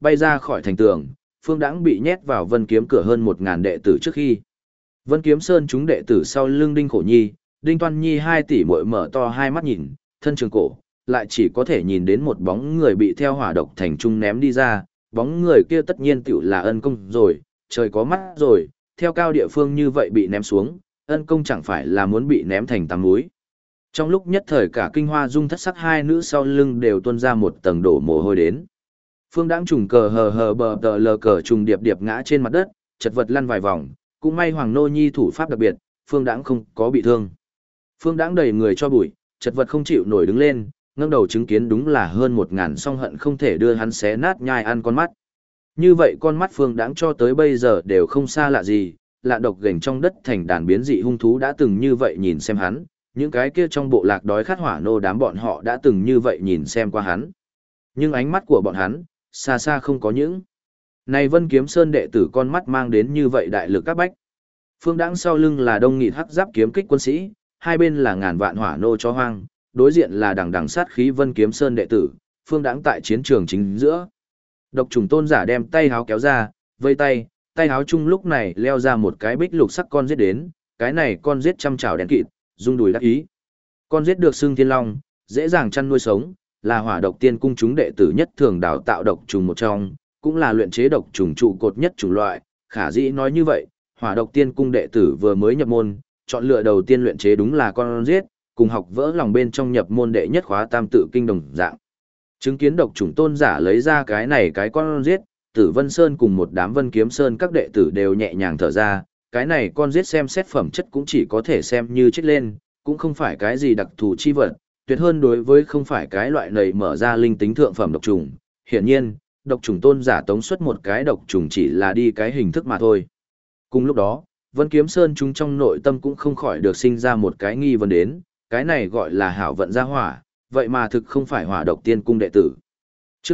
bay ra khỏi thành tường, Phương Đãng bị nhét vào Vân Kiếm cửa hơn 1000 đệ tử trước khi. Vân Kiếm Sơn chúng đệ tử sau lưng Đinh Khổ Nhi, Đinh Toan Nhi 2 tỷ muội mở to hai mắt nhìn, thân trường cổ, lại chỉ có thể nhìn đến một bóng người bị theo hỏa độc thành trung ném đi ra, bóng người kia tất nhiên tiểu là Ân Công rồi, trời có mắt rồi, theo cao địa phương như vậy bị ném xuống, Ân Công chẳng phải là muốn bị ném thành tắm núi. Trong lúc nhất thời cả Kinh Hoa Dung thất sắc hai nữ sau lưng đều tuôn ra một tầng đổ mồ hôi đến. Phương Đãng trùng cờ hờ bờ tờ lờ cờ trùng điệp điệp ngã trên mặt đất, chật vật lăn vài vòng, cũng may Hoàng Nô Nhi thủ pháp đặc biệt, Phương Đãng không có bị thương. Phương Đãng đầy người cho bụi, chật vật không chịu nổi đứng lên, ngẩng đầu chứng kiến đúng là hơn 1000 song hận không thể đưa hắn xé nát nhai ăn con mắt. Như vậy con mắt Phương Đãng cho tới bây giờ đều không xa lạ gì, lạ độc gềnh trong đất thành đàn biến dị hung thú đã từng như vậy nhìn xem hắn, những cái kia trong bộ lạc đói khát hỏa nô đám bọn họ đã từng như vậy nhìn xem qua hắn. Nhưng ánh mắt của bọn hắn, xa xa không có những. Này Vân Kiếm Sơn đệ tử con mắt mang đến như vậy đại lực các bách. Phương Đãng sau lưng là đông nghịt hắc giáp kiếm kích quân sĩ, hai bên là ngàn vạn hỏa nô chó hoang, đối diện là đằng đằng sát khí Vân Kiếm Sơn đệ tử, Phương Đãng tại chiến trường chính giữa. Độc trùng tôn giả đem tay háo kéo ra, vây tay háo chung lúc này leo ra một cái bích lục sắc con giết đến, cái này con giết chăm chảo đen kịt, rung đùi đắc ý. Con giết được xưng thiên long, dễ dàng chăn nuôi sống, là hỏa độc tiên cung chúng đệ tử nhất thường đào tạo độc trùng một trong, cũng là luyện chế độc trùng trụ cột nhất chủng loại. Khả dĩ nói như vậy, hỏa độc tiên cung đệ tử vừa mới nhập môn, chọn lựa đầu tiên luyện chế đúng là con giết, cùng học vỡ lòng bên trong nhập môn đệ nhất khóa tam tự kinh đồng dạng. Chứng kiến độc trùng tôn giả lấy ra cái này cái con giết, Tử Vân Sơn cùng một đám Vân Kiếm Sơn các đệ tử đều nhẹ nhàng thở ra, cái này con giết xem xét phẩm chất cũng chỉ có thể xem như chết lên, cũng không phải cái gì đặc thù chi vật, tuyệt hơn đối với không phải cái loại này mở ra linh tính thượng phẩm độc trùng. Hiển nhiên, độc trùng tôn giả tống xuất một cái độc trùng chỉ là đi cái hình thức mà thôi. Cùng lúc đó, Vân Kiếm Sơn chúng trong nội tâm cũng không khỏi được sinh ra một cái nghi vấn đến, cái này gọi là hảo vận gia hỏa, vậy mà thực không phải hỏa độc tiên cung đệ tử. Chương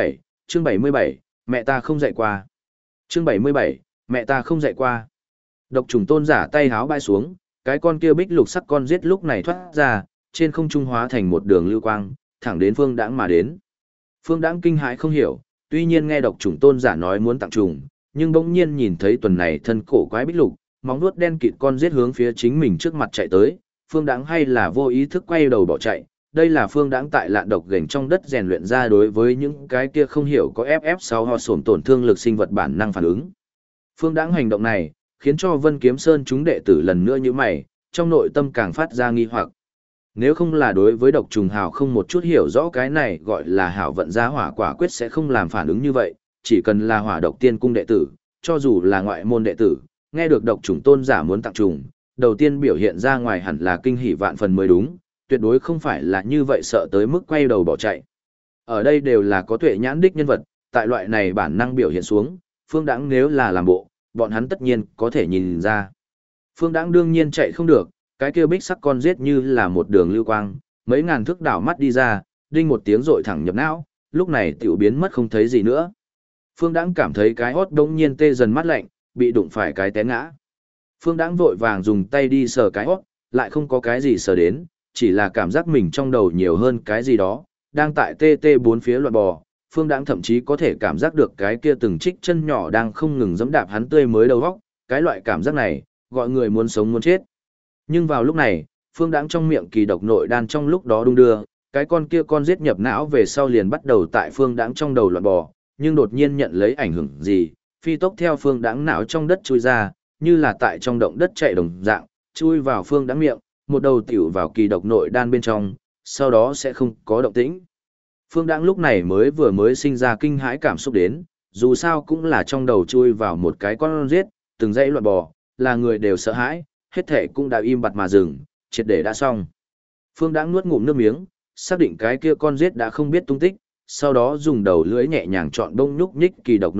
77, mẹ ta không dạy qua. Chương 77, mẹ ta không dạy qua. Độc trùng tôn giả tay háo bay xuống, cái con kia bích lục sắc con giết lúc này thoát ra, trên không trung hóa thành một đường lưu quang, thẳng đến Phương Đãng mà đến. Phương Đãng kinh hãi không hiểu, tuy nhiên nghe độc trùng tôn giả nói muốn tặng trùng, nhưng bỗng nhiên nhìn thấy tuần này thân cổ quái bích lục, móng vuốt đen kịt con giết hướng phía chính mình trước mặt chạy tới, Phương Đãng hay là vô ý thức quay đầu bỏ chạy. Đây là Phương Đãng tại lạn độc gềnh trong đất rèn luyện ra đối với những cái kia không hiểu có FF6 ho sổm tổn thương lực sinh vật bản năng phản ứng. Phương Đãng hành động này, khiến cho Vân Kiếm Sơn chúng đệ tử lần nữa như mày, trong nội tâm càng phát ra nghi hoặc. Nếu không là đối với độc trùng hào không một chút hiểu rõ cái này gọi là hảo vận gia hỏa quả quyết sẽ không làm phản ứng như vậy, chỉ cần là hỏa độc tiên cung đệ tử, cho dù là ngoại môn đệ tử, nghe được độc trùng tôn giả muốn tặng trùng, đầu tiên biểu hiện ra ngoài hẳn là kinh hỉ vạn phần mới đúng, tuyệt đối không phải là như vậy sợ tới mức quay đầu bỏ chạy. Ở đây đều là có tuệ nhãn đích nhân vật, tại loại này bản năng biểu hiện xuống, Phương Đãng nếu là làm bộ, bọn hắn tất nhiên có thể nhìn ra. Phương Đãng đương nhiên chạy không được, cái kia bích sắc con giết như là một đường lưu quang, mấy ngàn thước đảo mắt đi ra, đinh một tiếng rội thẳng nhập não, lúc này tiểu biến mất không thấy gì nữa. Phương Đãng cảm thấy cái hót đống nhiên tê dần mát lạnh, bị đụng phải cái té ngã. Phương Đãng vội vàng dùng tay đi sờ cái hót, lại không có cái gì sờ đến, chỉ là cảm giác mình trong đầu nhiều hơn cái gì đó, đang tại tê tê bốn phía loạn bò. Phương Đãng thậm chí có thể cảm giác được cái kia từng trích chân nhỏ đang không ngừng giẫm đạp hắn tươi mới đầu óc, cái loại cảm giác này, gọi người muốn sống muốn chết. Nhưng vào lúc này, Phương Đãng trong miệng kỳ độc nội đan trong lúc đó đung đưa, cái con kia con giết nhập não về sau liền bắt đầu tại Phương Đãng trong đầu loạn bò, nhưng đột nhiên nhận lấy ảnh hưởng gì, phi tốc theo Phương Đãng não trong đất chui ra, như là tại trong động đất chạy đồng dạng, chui vào Phương Đãng miệng, một đầu tiểu vào kỳ độc nội đan bên trong, sau đó sẽ không có động tĩnh. Phương Đãng lúc này vừa mới sinh ra kinh hãi cảm xúc đến, dù sao cũng là trong đầu chui vào một cái con giết, từng dãy loạn bò, là người đều sợ hãi, hết thể cũng đã im bặt mà dừng, triệt để đã xong. Phương Đãng nuốt ngụm nước miếng, xác định cái kia con giết đã không biết tung tích, sau đó dùng đầu lưỡi nhẹ nhàng chọn bông nhúc nhích kỳ độc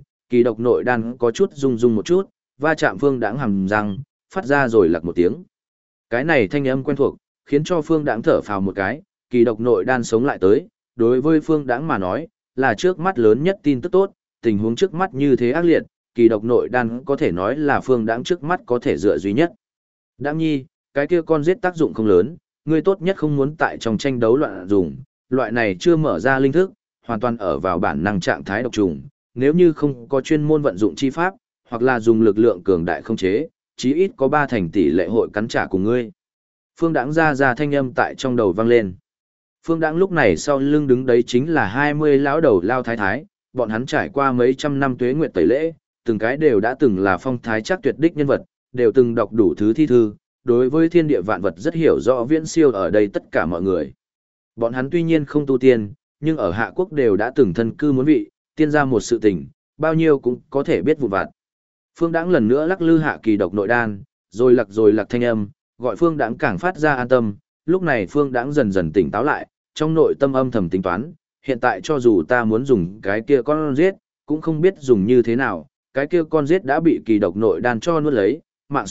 nội đan có chút rung rung một chút, va chạm Phương Đãng hàm răng, phát ra rồi lặc một tiếng. Cái này thanh âm quen thuộc, khiến cho Phương Đãng thở phào một cái, kỳ độc nội đan sống lại tới, đối với Phương Đãng mà nói, là trước mắt lớn nhất tin tức tốt, tình huống trước mắt như thế ác liệt, kỳ độc nội đan có thể nói là Phương Đãng trước mắt có thể dựa duy nhất. Đãng nhi, cái kia con giết tác dụng không lớn, ngươi tốt nhất không muốn tại trong tranh đấu loạn dùng, loại này chưa mở ra linh thức, hoàn toàn ở vào bản năng trạng thái độc trùng, nếu như không có chuyên môn vận dụng chi pháp, hoặc là dùng lực lượng cường đại không chế, chí ít có 3 thành tỷ lệ hội cắn trả cùng ngươi. Phương Đãng ra thanh âm tại trong đầu vang lên. Phương Đãng lúc này sau lưng đứng đấy chính là 20 lão đầu lao thái thái, bọn hắn trải qua mấy trăm năm tuế nguyệt tẩy lễ, từng cái đều đã từng là phong thái chắc tuyệt đích nhân vật, đều từng đọc đủ thứ thi thư, đối với thiên địa vạn vật rất hiểu rõ viễn siêu ở đây tất cả mọi người. Bọn hắn tuy nhiên không tu tiên, nhưng ở Hạ Quốc đều đã từng thân cư muốn vị, tiên ra một sự tình, bao nhiêu cũng có thể biết vụn vặt. Phương Đãng lần nữa lắc lư hạ kỳ độc nội đan, rồi lạc thanh âm, gọi Phương Đãng càng phát ra an tâm, lúc này Phương Đãng dần dần tỉnh táo lại, trong nội tâm âm thầm tính toán, hiện tại cho dù ta muốn dùng cái kia con giết, cũng không biết dùng như thế nào, cái kia con giết đã bị kỳ độc nội đan cho nuốt lấy,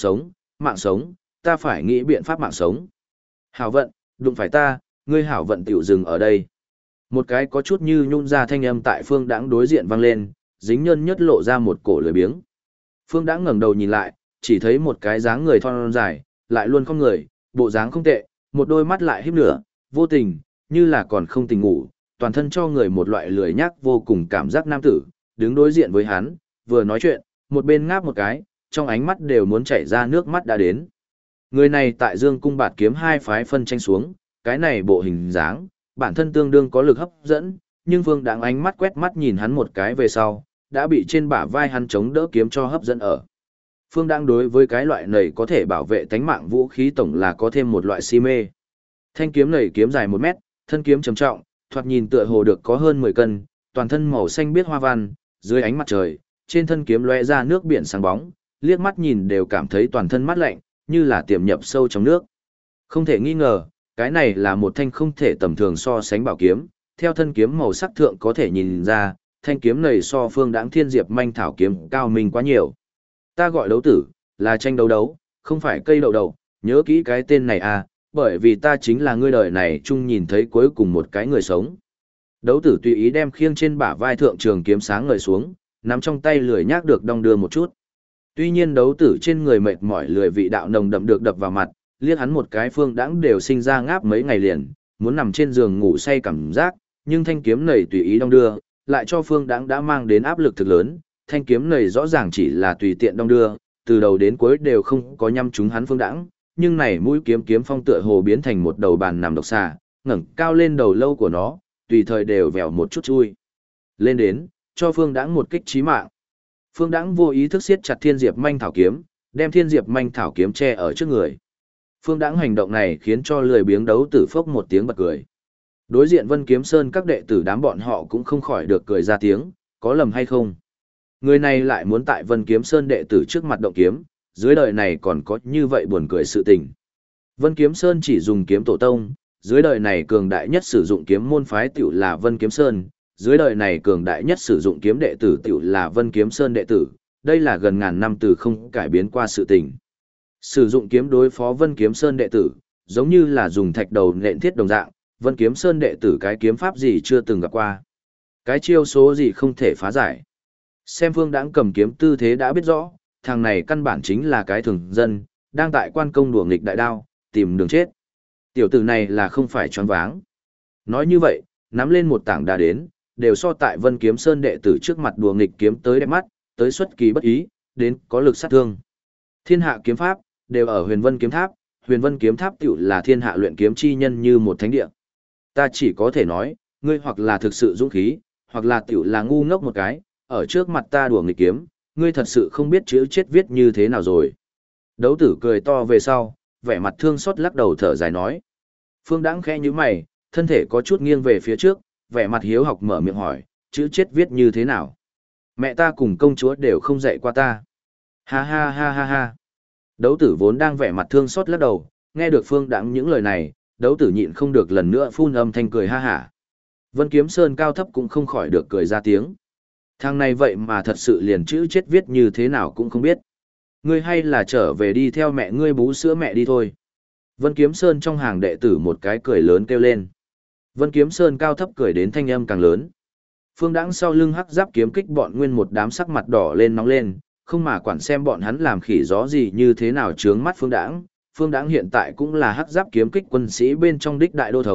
mạng sống, ta phải nghĩ biện pháp mạng sống. Hảo vận, đụng phải ta, ngươi hảo vận tiểu dừng ở đây. Một cái có chút như nhún ra thanh âm tại Phương Đãng đối diện vang lên, dính nhân nhất lộ ra một cổ lười biếng. Phương Đãng ngẩng đầu nhìn lại, chỉ thấy một cái dáng người thon dài, lại luôn không người, bộ dáng không tệ, một đôi mắt lại híp nửa, vô tình, như là còn không tỉnh ngủ, toàn thân cho người một loại lười nhác vô cùng cảm giác nam tử, đứng đối diện với hắn, vừa nói chuyện, một bên ngáp một cái, trong ánh mắt đều muốn chảy ra nước mắt đã đến. Người này tại Dương Cung Bạt Kiếm hai phái phân tranh xuống, cái này bộ hình dáng, bản thân tương đương có lực hấp dẫn, nhưng Phương Đãng ánh mắt quét mắt nhìn hắn một cái về sau, đã bị trên bả vai hắn chống đỡ kiếm cho hấp dẫn ở. Phương Đãng đối với cái loại này có thể bảo vệ tánh mạng vũ khí tổng là có thêm một loại si mê. Thanh kiếm này kiếm dài 1 mét, thân kiếm trầm trọng, thoạt nhìn tựa hồ được có hơn 10 cân, toàn thân màu xanh biếc hoa văn, dưới ánh mặt trời, trên thân kiếm lóe ra nước biển sáng bóng, liếc mắt nhìn đều cảm thấy toàn thân mát lạnh, như là tiềm nhập sâu trong nước. Không thể nghi ngờ, cái này là một thanh không thể tầm thường so sánh bảo kiếm, theo thân kiếm màu sắc thượng có thể nhìn ra, thanh kiếm này so Phương Đãng Thiên Diệp manh thảo kiếm cao minh quá nhiều. Ta gọi đấu tử, là tranh đấu, không phải cây đậu đậu, nhớ kỹ cái tên này à, bởi vì ta chính là ngươi đời này chung nhìn thấy cuối cùng một cái người sống. Đấu tử tùy ý đem khiêng trên bả vai thượng trường kiếm sáng ngời xuống, nắm trong tay lười nhác được đong đưa một chút. Tuy nhiên đấu tử trên người mệt mỏi lười vị đạo nồng đậm được đập vào mặt, liếc hắn một cái Phương Đãng đều sinh ra ngáp mấy ngày liền, muốn nằm trên giường ngủ say cảm giác, nhưng thanh kiếm này tùy ý đong đưa, lại cho Phương Đãng đã mang đến áp lực thực lớn, thanh kiếm này rõ ràng chỉ là tùy tiện đong đưa, từ đầu đến cuối đều không có nhắm trúng hắn Phương Đãng, nhưng này mũi kiếm phong tựa hồ biến thành một đầu bàn nằm độc xà, ngẩng cao lên đầu lâu của nó, tùy thời đều vèo một chút chui lên đến, cho Phương Đãng một kích chí mạng. Phương Đãng vô ý thức siết chặt Thiên Diệp manh thảo kiếm, đem Thiên Diệp manh thảo kiếm che ở trước người. Phương Đãng hành động này khiến cho lười biếng đấu tử phốc một tiếng bật cười. Đối diện Vân Kiếm Sơn các đệ tử đám bọn họ cũng không khỏi được cười ra tiếng, có lầm hay không? Người này lại muốn tại Vân Kiếm Sơn đệ tử trước mặt động kiếm, dưới đời này còn có như vậy buồn cười sự tình. Vân Kiếm Sơn chỉ dùng kiếm tổ tông, dưới đời này cường đại nhất sử dụng kiếm môn phái tiểu là Vân Kiếm Sơn, dưới đời này cường đại nhất sử dụng kiếm đệ tử tiểu là Vân Kiếm Sơn đệ tử, đây là gần ngàn năm từ không cải biến qua sự tình. Sử dụng kiếm đối phó Vân Kiếm Sơn đệ tử, giống như là dùng thạch đầu nện thiết đồng dạng, Vân Kiếm Sơn đệ tử cái kiếm pháp gì chưa từng gặp qua. Cái chiêu số gì không thể phá giải. Xem Phương Đãng cầm kiếm tư thế đã biết rõ, thằng này căn bản chính là cái thường dân, đang tại quan công đùa nghịch đại đao, tìm đường chết. Tiểu tử này là không phải choáng váng. Nói như vậy, nắm lên một tảng đá đến, đều so tại Vân Kiếm Sơn đệ tử trước mặt đùa nghịch kiếm tới đẹp mắt, tới xuất kỳ bất ý, đến có lực sát thương. Thiên hạ kiếm pháp, đều ở Huyền Vân Kiếm Tháp, Huyền Vân Kiếm Tháp tiểu là thiên hạ luyện kiếm chi nhân như một thánh địa. Ta chỉ có thể nói, ngươi hoặc là thực sự dũng khí, hoặc là tiểu là ngu ngốc một cái, ở trước mặt ta đùa nghịch kiếm, ngươi thật sự không biết chữ chết viết như thế nào rồi. Đấu tử cười to về sau, vẻ mặt thương xót lắc đầu thở dài nói. Phương Đãng khẽ nhíu mày, thân thể có chút nghiêng về phía trước, vẻ mặt hiếu học mở miệng hỏi, chữ chết viết như thế nào? Mẹ ta cùng công chúa đều không dạy qua ta. Ha ha ha ha ha. Đấu tử vốn đang vẻ mặt thương xót lắc đầu, nghe được Phương Đãng những lời này, đấu tử nhịn không được lần nữa phun âm thanh cười ha hả. Vân Kiếm Sơn cao thấp cũng không khỏi được cười ra tiếng. Thằng này vậy mà thật sự liền chữ chết viết như thế nào cũng không biết. Ngươi hay là trở về đi theo mẹ ngươi bú sữa mẹ đi thôi. Vân Kiếm Sơn trong hàng đệ tử một cái cười lớn kêu lên. Vân Kiếm Sơn cao thấp cười đến thanh âm càng lớn. Phương Đãng sau lưng hắc giáp kiếm kích bọn nguyên một đám sắc mặt đỏ lên nóng lên, không mà quản xem bọn hắn làm khỉ gió gì như thế nào chướng mắt Phương Đãng. Phương Đãng hiện tại cũng là hắc giáp kiếm kích quân sĩ bên trong đích đại đô thống,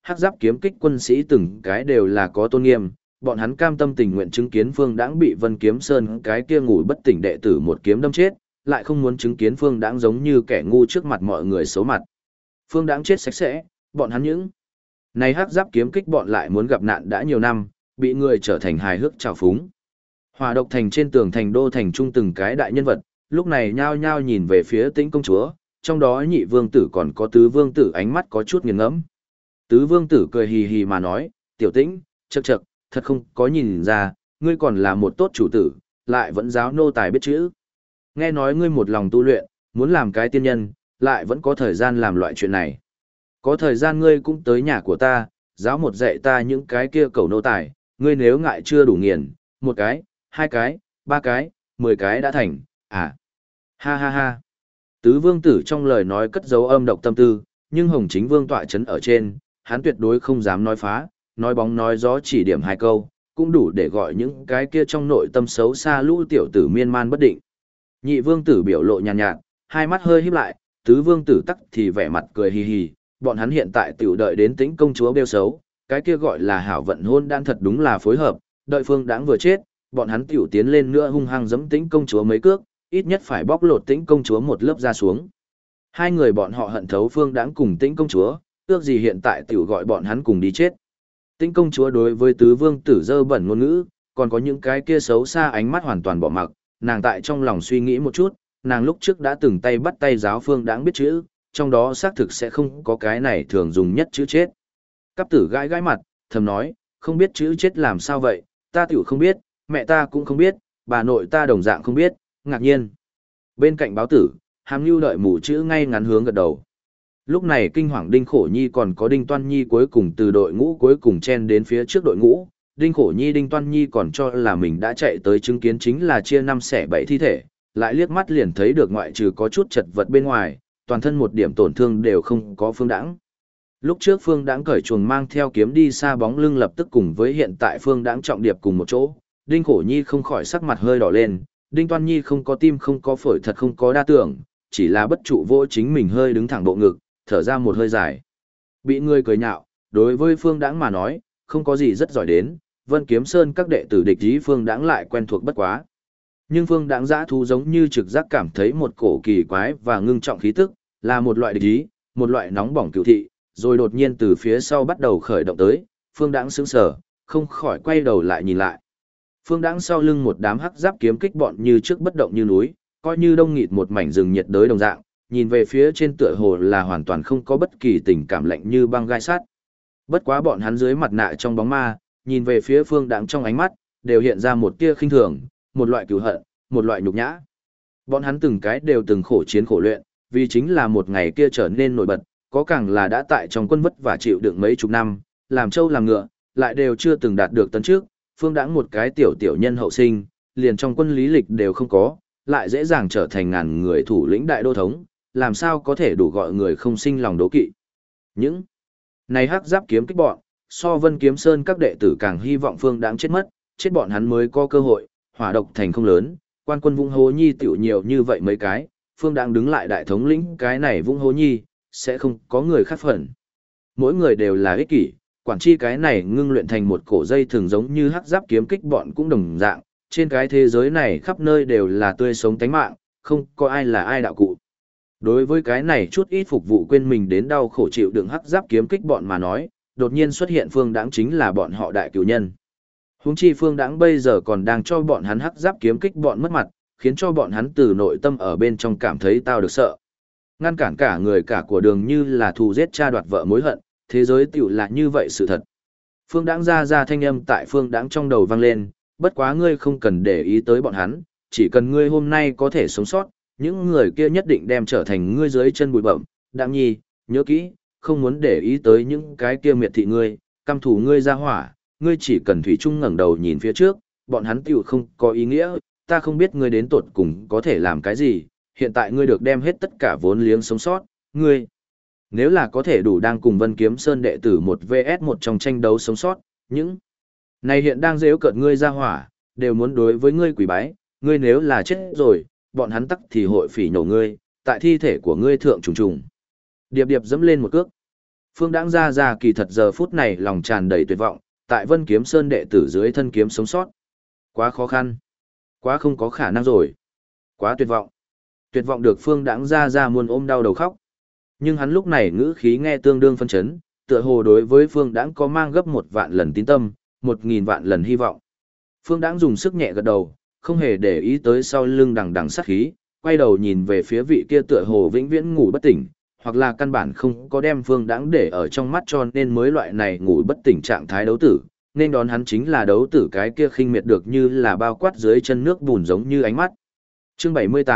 hắc giáp kiếm kích quân sĩ từng cái đều là có tôn nghiêm, bọn hắn cam tâm tình nguyện chứng kiến Phương Đãng bị Vân Kiếm Sơn cái kia ngủ bất tỉnh đệ tử một kiếm đâm chết, lại không muốn chứng kiến Phương Đãng giống như kẻ ngu trước mặt mọi người xấu mặt. Phương Đãng chết sạch sẽ, bọn hắn những này hắc giáp kiếm kích bọn lại muốn gặp nạn đã nhiều năm, bị người trở thành hài hước trào phúng. Hỏa độc thành trên tường thành đô thành trung từng cái đại nhân vật, lúc này nhao nhao nhìn về phía Tĩnh công chúa, trong đó nhị vương tử còn có tứ vương tử ánh mắt có chút nghiền ngẫm. Tứ vương tử cười hì hì mà nói, tiểu Tĩnh, chậc chậc, thật không có nhìn ra, ngươi còn là một tốt chủ tử, lại vẫn giáo nô tài biết chữ. Nghe nói ngươi một lòng tu luyện, muốn làm cái tiên nhân, lại vẫn có thời gian làm loại chuyện này. Có thời gian ngươi cũng tới nhà của ta, giáo một dạy ta những cái kia cầu nô tài, ngươi nếu ngại chưa đủ nghiền, một cái, hai cái, ba cái, 10 cái đã thành, à. Ha ha ha. Tứ vương tử trong lời nói cất dấu âm độc tâm tư, nhưng Hồng Chính Vương tọa chấn ở trên, hắn tuyệt đối không dám nói phá, nói bóng nói gió chỉ điểm hai câu, cũng đủ để gọi những cái kia trong nội tâm xấu xa lũ tiểu tử miên man bất định. Nhị vương tử biểu lộ nhàn nhạt, hai mắt hơi híp lại, tứ vương tử tắc thì vẻ mặt cười hì hì, bọn hắn hiện tại tiểu đợi đến Tĩnh công chúa bêu xấu, cái kia gọi là hảo vận hôn đan thật đúng là phối hợp, đợi Phương Đãng vừa chết, bọn hắn tiểu tiến lên nữa hung hăng giẫm Tĩnh công chúa mấy cước, ít nhất phải bóc lột Tĩnh công chúa một lớp da xuống. Hai người bọn họ hận thấu Phương Đãng cùng Tĩnh công chúa, ước gì hiện tại tiểu gọi bọn hắn cùng đi chết. Tĩnh công chúa đối với tứ vương tử dơ bẩn ngôn ngữ, còn có những cái kia xấu xa ánh mắt hoàn toàn bỏ mặc, nàng tại trong lòng suy nghĩ một chút, nàng lúc trước đã từng tay bắt tay giáo Phương Đãng biết chữ, trong đó xác thực sẽ không có cái này thường dùng nhất chữ chết. Cáp tử gãi gãi mặt, thầm nói, không biết chữ chết làm sao vậy, ta tiểu không biết, mẹ ta cũng không biết, bà nội ta đồng dạng không biết, ngạc nhiên. Bên cạnh báo tử, Hàm Nhu đợi mù chữ ngay ngắn hướng gật đầu. Lúc này kinh hoàng Đinh Khổ Nhi còn có Đinh Toan Nhi cuối cùng từ đội ngũ cuối cùng chen đến phía trước đội ngũ, Đinh Khổ Nhi Đinh Toan Nhi còn cho là mình đã chạy tới chứng kiến chính là chia 5 xẻ 7 thi thể, lại liếc mắt liền thấy được ngoại trừ có chút chật vật bên ngoài, toàn thân một điểm tổn thương đều không có Phương Đãng. Lúc trước Phương Đãng cởi chuồng mang theo kiếm đi xa bóng lưng lập tức cùng với hiện tại Phương Đãng trọng điệp cùng một chỗ, Đinh Khổ Nhi không khỏi sắc mặt hơi đỏ lên, Đinh Toan Nhi không có tim không có phổi thật không có đa tưởng, chỉ là bất trụ vô chính mình hơi đứng thẳng bộ ngực, thở ra một hơi dài. Bị người cười nhạo, đối với Phương Đãng mà nói, không có gì rất giỏi đến, Vân Kiếm Sơn các đệ tử địch ý Phương Đãng lại quen thuộc bất quá. Nhưng Phương Đãng dã thú giống như trực giác cảm thấy một cổ kỳ quái và ngưng trọng khí tức, là một loại địch ý, một loại nóng bỏng cựu thị, rồi đột nhiên từ phía sau bắt đầu khởi động tới, Phương Đãng sững sờ, không khỏi quay đầu lại nhìn lại. Phương Đãng sau lưng một đám hắc giáp kiếm kích bọn như trước bất động như núi, coi như đông nghịt một mảnh rừng nhiệt đới đồng dạng, nhìn về phía trên tựa hồ là hoàn toàn không có bất kỳ tình cảm lạnh như băng gai sắt. Bất quá bọn hắn dưới mặt nạ trong bóng ma, nhìn về phía Phương Đãng trong ánh mắt, đều hiện ra một tia khinh thường, một loại cừu hận, một loại nhục nhã. Bọn hắn từng cái đều từng khổ chiến khổ luyện, vì chính là một ngày kia trở nên nổi bật, có càng là đã tại trong quân vất và chịu đựng mấy chục năm, làm trâu làm ngựa, lại đều chưa từng đạt được tấn trước, Phương Đãng một cái tiểu tiểu nhân hậu sinh, liền trong quân lý lịch đều không có, lại dễ dàng trở thành ngàn người thủ lĩnh đại đô thống, làm sao có thể đủ gọi người không sinh lòng đố kỵ. Những này hắc giáp kiếm kích bọn, so Vân Kiếm Sơn các đệ tử càng hy vọng Phương Đãng chết mất, chết bọn hắn mới có cơ hội, hỏa độc thành không lớn, quan quân Vũng Hố Nhi tiểu nhiều như vậy mấy cái, Phương Đãng đứng lại đại thống lĩnh cái này Vũng Hố Nhi, sẽ không có người khác phần. Mỗi người đều là ích kỷ, quản chi cái này ngưng luyện thành một cổ dây thường giống như hắc giáp kiếm kích bọn cũng đồng dạng, trên cái thế giới này khắp nơi đều là tươi sống tánh mạng, không có ai là ai đạo cụ. Đối với cái này chút ít phục vụ quên mình đến đau khổ chịu đựng hắc giáp kiếm kích bọn mà nói, đột nhiên xuất hiện Phương Đãng chính là bọn họ đại cửu nhân. Huống chi Phương Đãng bây giờ còn đang cho bọn hắn hắc giáp kiếm kích bọn mất mặt, khiến cho bọn hắn từ nội tâm ở bên trong cảm thấy tao được sợ. Ngăn cản cả người cả của đường như là thù giết cha đoạt vợ mối hận, thế giới tiểu là như vậy sự thật. Phương Đãng ra thanh âm tại Phương Đãng trong đầu vang lên, bất quá ngươi không cần để ý tới bọn hắn, chỉ cần ngươi hôm nay có thể sống sót, những người kia nhất định đem trở thành ngươi dưới chân bụi bặm. Đạm Nhi, nhớ kỹ, không muốn để ý tới những cái kia miệt thị ngươi, căm thù ngươi ra hỏa, ngươi chỉ cần thủy chung ngẩng đầu nhìn phía trước, bọn hắn tiểu không có ý nghĩa, ta không biết ngươi đến tột cùng có thể làm cái gì, hiện tại ngươi được đem hết tất cả vốn liếng sống sót, ngươi nếu là có thể đủ đang cùng Vân Kiếm Sơn đệ tử 1vs1 trong tranh đấu sống sót, những này hiện đang giễu cợt ngươi ra hỏa, đều muốn đối với ngươi quỳ bái, ngươi nếu là chết rồi, bọn hắn tắc thì hội phỉ nhổ ngươi, tại thi thể của ngươi thượng trùng trùng. Điệp điệp dẫm lên một cước. Phương Đãng ra kỳ thật giờ phút này lòng tràn đầy tuyệt vọng, tại Vân Kiếm Sơn đệ tử dưới thân kiếm sống sót. Quá khó khăn, quá không có khả năng rồi, quá tuyệt vọng. Tuyệt vọng được Phương Đãng ra muốn ôm đau đầu khóc. Nhưng hắn lúc này ngữ khí nghe tương đương phân chấn, tựa hồ đối với Phương Đãng có mang gấp 1.000 lần tín tâm, 1.000 vạn lần hy vọng. Phương Đãng dùng sức nhẹ gật đầu, không hề để ý tới sau lưng đằng đằng sát khí, quay đầu nhìn về phía vị kia tựa hồ vĩnh viễn ngủ bất tỉnh, hoặc là căn bản không có đem Phương Đãng để ở trong mắt cho nên mới loại này ngủ bất tỉnh trạng thái đấu tử, nên đón hắn chính là đấu tử cái kia khinh miệt được như là bao quát dưới chân nước bùn giống như ánh mắt. Chương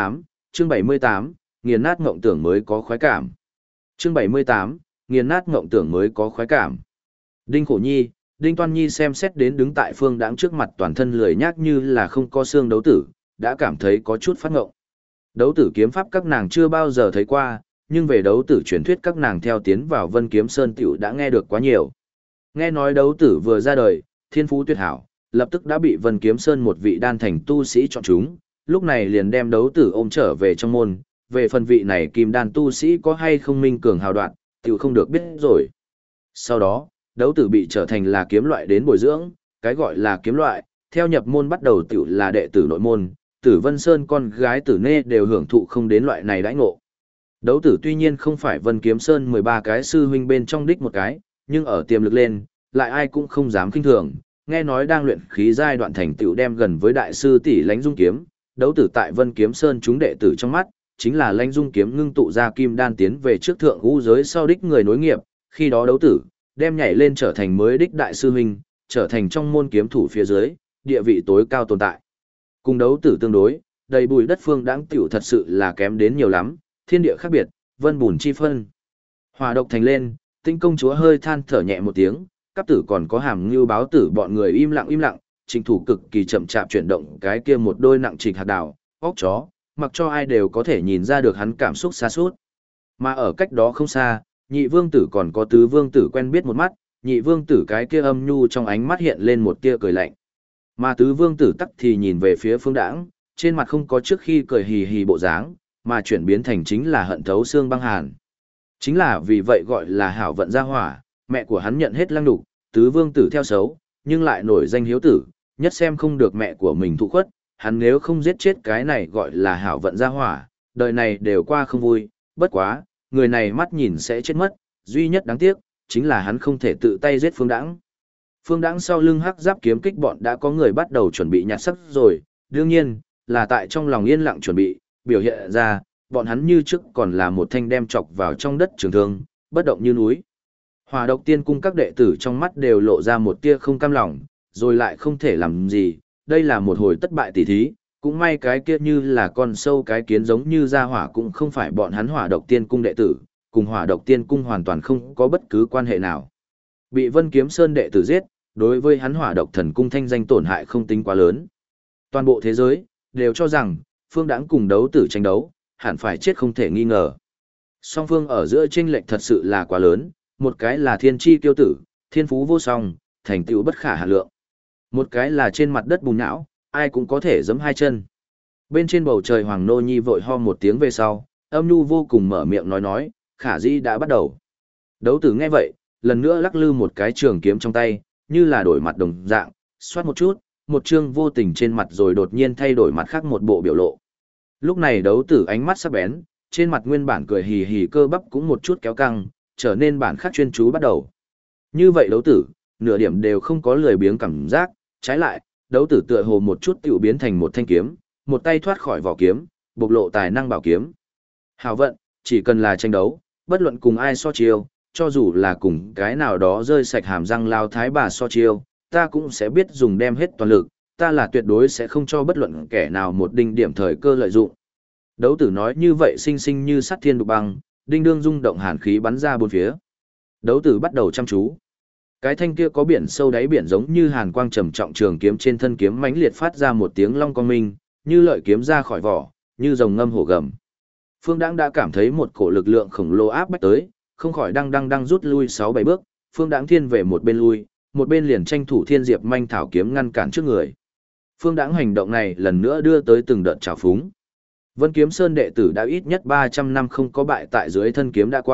78, nghiền nát ngộng tưởng mới có khoái cảm. Chương 78, nghiền nát ngộng tưởng mới có khoái cảm. Đinh Khổ Nhi, Đinh Toan Nhi xem xét đến đứng tại Phương Đãng trước mặt toàn thân lười nhác như là không có xương đấu tử, đã cảm thấy có chút phát ngộng. Đấu tử kiếm pháp các nàng chưa bao giờ thấy qua, nhưng về đấu tử truyền thuyết các nàng theo tiến vào Vân Kiếm Sơn tiểu đã nghe được quá nhiều. Nghe nói đấu tử vừa ra đời, thiên phú tuyệt hảo, lập tức đã bị Vân Kiếm Sơn một vị đan thành tu sĩ chọn chúng, lúc này liền đem đấu tử ôm trở về trong môn, về phần vị này kim đan tu sĩ có hay không minh cường hào đoạn, tiểu không được biết rồi. Sau đó, đấu tử bị trở thành là kiếm loại đến bồi dưỡng, cái gọi là kiếm loại, theo nhập môn bắt đầu tiểu là đệ tử nội môn, Tử Vân Sơn con gái Tử Nê đều hưởng thụ không đến loại này đãi ngộ. Đấu tử tuy nhiên không phải Vân Kiếm Sơn 13 cái sư huynh bên trong đích một cái, nhưng ở tiềm lực lên, lại ai cũng không dám khinh thường, nghe nói đang luyện khí giai đoạn thành tựu đem gần với đại sư tỷ Lãnh Dung kiếm, đấu tử tại Vân Kiếm Sơn chúng đệ tử trong mắt, chính là Lãnh Dung kiếm ngưng tụ ra kim đan tiến về trước thượng ngũ giới sau đích người nối nghiệp, khi đó đấu tử đem nhảy lên trở thành mới đích đại sư huynh, trở thành trong môn kiếm thủ phía dưới, địa vị tối cao tồn tại. Cùng đấu tử tương đối, đầy bùi đất Phương Đãng tiểu thật sự là kém đến nhiều lắm, thiên địa khác biệt, vân bùn chi phân. Hỏa độc thành lên, Tinh công chúa hơi than thở nhẹ một tiếng, Cáp tử còn có Hàm Ngưu báo tử bọn người im lặng, Trình thủ cực kỳ chậm chạp chuyển động cái kia một đôi nặng trịch hạt đào, óc chó, mặc cho ai đều có thể nhìn ra được hắn cảm xúc xa suốt. Mà ở cách đó không xa, nhị vương tử còn có tứ vương tử quen biết một mắt, nhị vương tử cái kia âm nhu trong ánh mắt hiện lên một tia cười lạnh. Mà tứ vương tử tắc thì nhìn về phía Phương Đãng, trên mặt không có trước khi cười hì hì bộ dáng, mà chuyển biến thành chính là hận thấu xương băng hàn. Chính là vì vậy gọi là hảo vận gia hỏa, mẹ của hắn nhận hết lăng đục, tứ vương tử theo xấu, nhưng lại nổi danh hiếu tử, nhất xem không được mẹ của mình thụ khuất, hắn nếu không giết chết cái này gọi là hảo vận gia hỏa, đời này đều qua không vui, bất quá, người này mắt nhìn sẽ chết mất, duy nhất đáng tiếc, chính là hắn không thể tự tay giết Phương Đãng. Phương Đãng sau lưng hắc giáp kiếm kích bọn đã có người bắt đầu chuẩn bị nhặt sắc rồi, đương nhiên, là tại trong lòng yên lặng chuẩn bị, biểu hiện ra, bọn hắn như trước còn là một thanh đem chọc vào trong đất trường thương, bất động như núi. Hỏa độc tiên cung các đệ tử trong mắt đều lộ ra một tia không cam lòng, rồi lại không thể làm gì, đây là một hồi tất bại tỷ thí, cũng may cái kia như là con sâu cái kiến giống như ra hỏa cũng không phải bọn hắn hỏa độc tiên cung đệ tử, cùng hỏa độc tiên cung hoàn toàn không có bất cứ quan hệ nào. Bị Vân Kiếm Sơn đệ tử giết, đối với hắn hỏa độc thần cung thanh danh tổn hại không tính quá lớn. Toàn bộ thế giới đều cho rằng Phương Đãng cùng đấu tử tranh đấu, hẳn phải chết không thể nghi ngờ. Song phương ở giữa chênh lệch thật sự là quá lớn, một cái là thiên chi tiêu tử, thiên phú vô song, thành tựu bất khả hạn lượng. Một cái là trên mặt đất bùn não, ai cũng có thể giẫm hai chân. Bên trên bầu trời Hoàng Nô Nhi vội ho một tiếng về sau, âm nhu vô cùng mở miệng nói, khả dĩ đã bắt đầu. Đấu tử nghe vậy, lần nữa lắc lư một cái trường kiếm trong tay, như là đổi mặt đồng dạng, xoát một chút, một chương vô tình trên mặt rồi đột nhiên thay đổi mặt khác một bộ biểu lộ. Lúc này đấu tử ánh mắt sắc bén, trên mặt nguyên bản cười hì hì cơ bắp cũng một chút kéo căng, trở nên bản khác chuyên chú bắt đầu. Như vậy đấu tử, nửa điểm đều không có lười biếng cảm giác, trái lại, đấu tử tựa hồ một chút tiểu biến thành một thanh kiếm, một tay thoát khỏi vỏ kiếm, bộc lộ tài năng bảo kiếm. Hào vận, chỉ cần là tranh đấu, bất luận cùng ai so chiêu, cho dù là cùng cái nào đó rơi sạch hàm răng lao thái bà so chiêu, ta cũng sẽ biết dùng đem hết toàn lực, ta là tuyệt đối sẽ không cho bất luận kẻ nào một đinh điểm thời cơ lợi dụng. Đấu tử nói như vậy sinh sinh như sắt thiên đục băng, đinh đương rung động hàn khí bắn ra bốn phía. Đấu tử bắt đầu chăm chú. Cái thanh kia có biển sâu đáy biển giống như hàn quang trầm trọng trường kiếm trên thân kiếm mãnh liệt phát ra một tiếng long quang minh, như lợi kiếm ra khỏi vỏ, như rồng ngâm hổ gầm. Phương Đãng đã cảm thấy một cổ lực lượng khổng lồ áp bách tới, không khỏi đang rút lui 6-7 bước, Phương Đãng thiên về một bên lui, một bên liền tranh thủ thiên diệp manh thảo kiếm ngăn cản trước người. Phương Đãng hành động này lần nữa đưa tới từng đợt trào phúng. Vân Kiếm Sơn đệ tử đã ít nhất 300 năm không có bại tại dưới thân kiếm đã qua,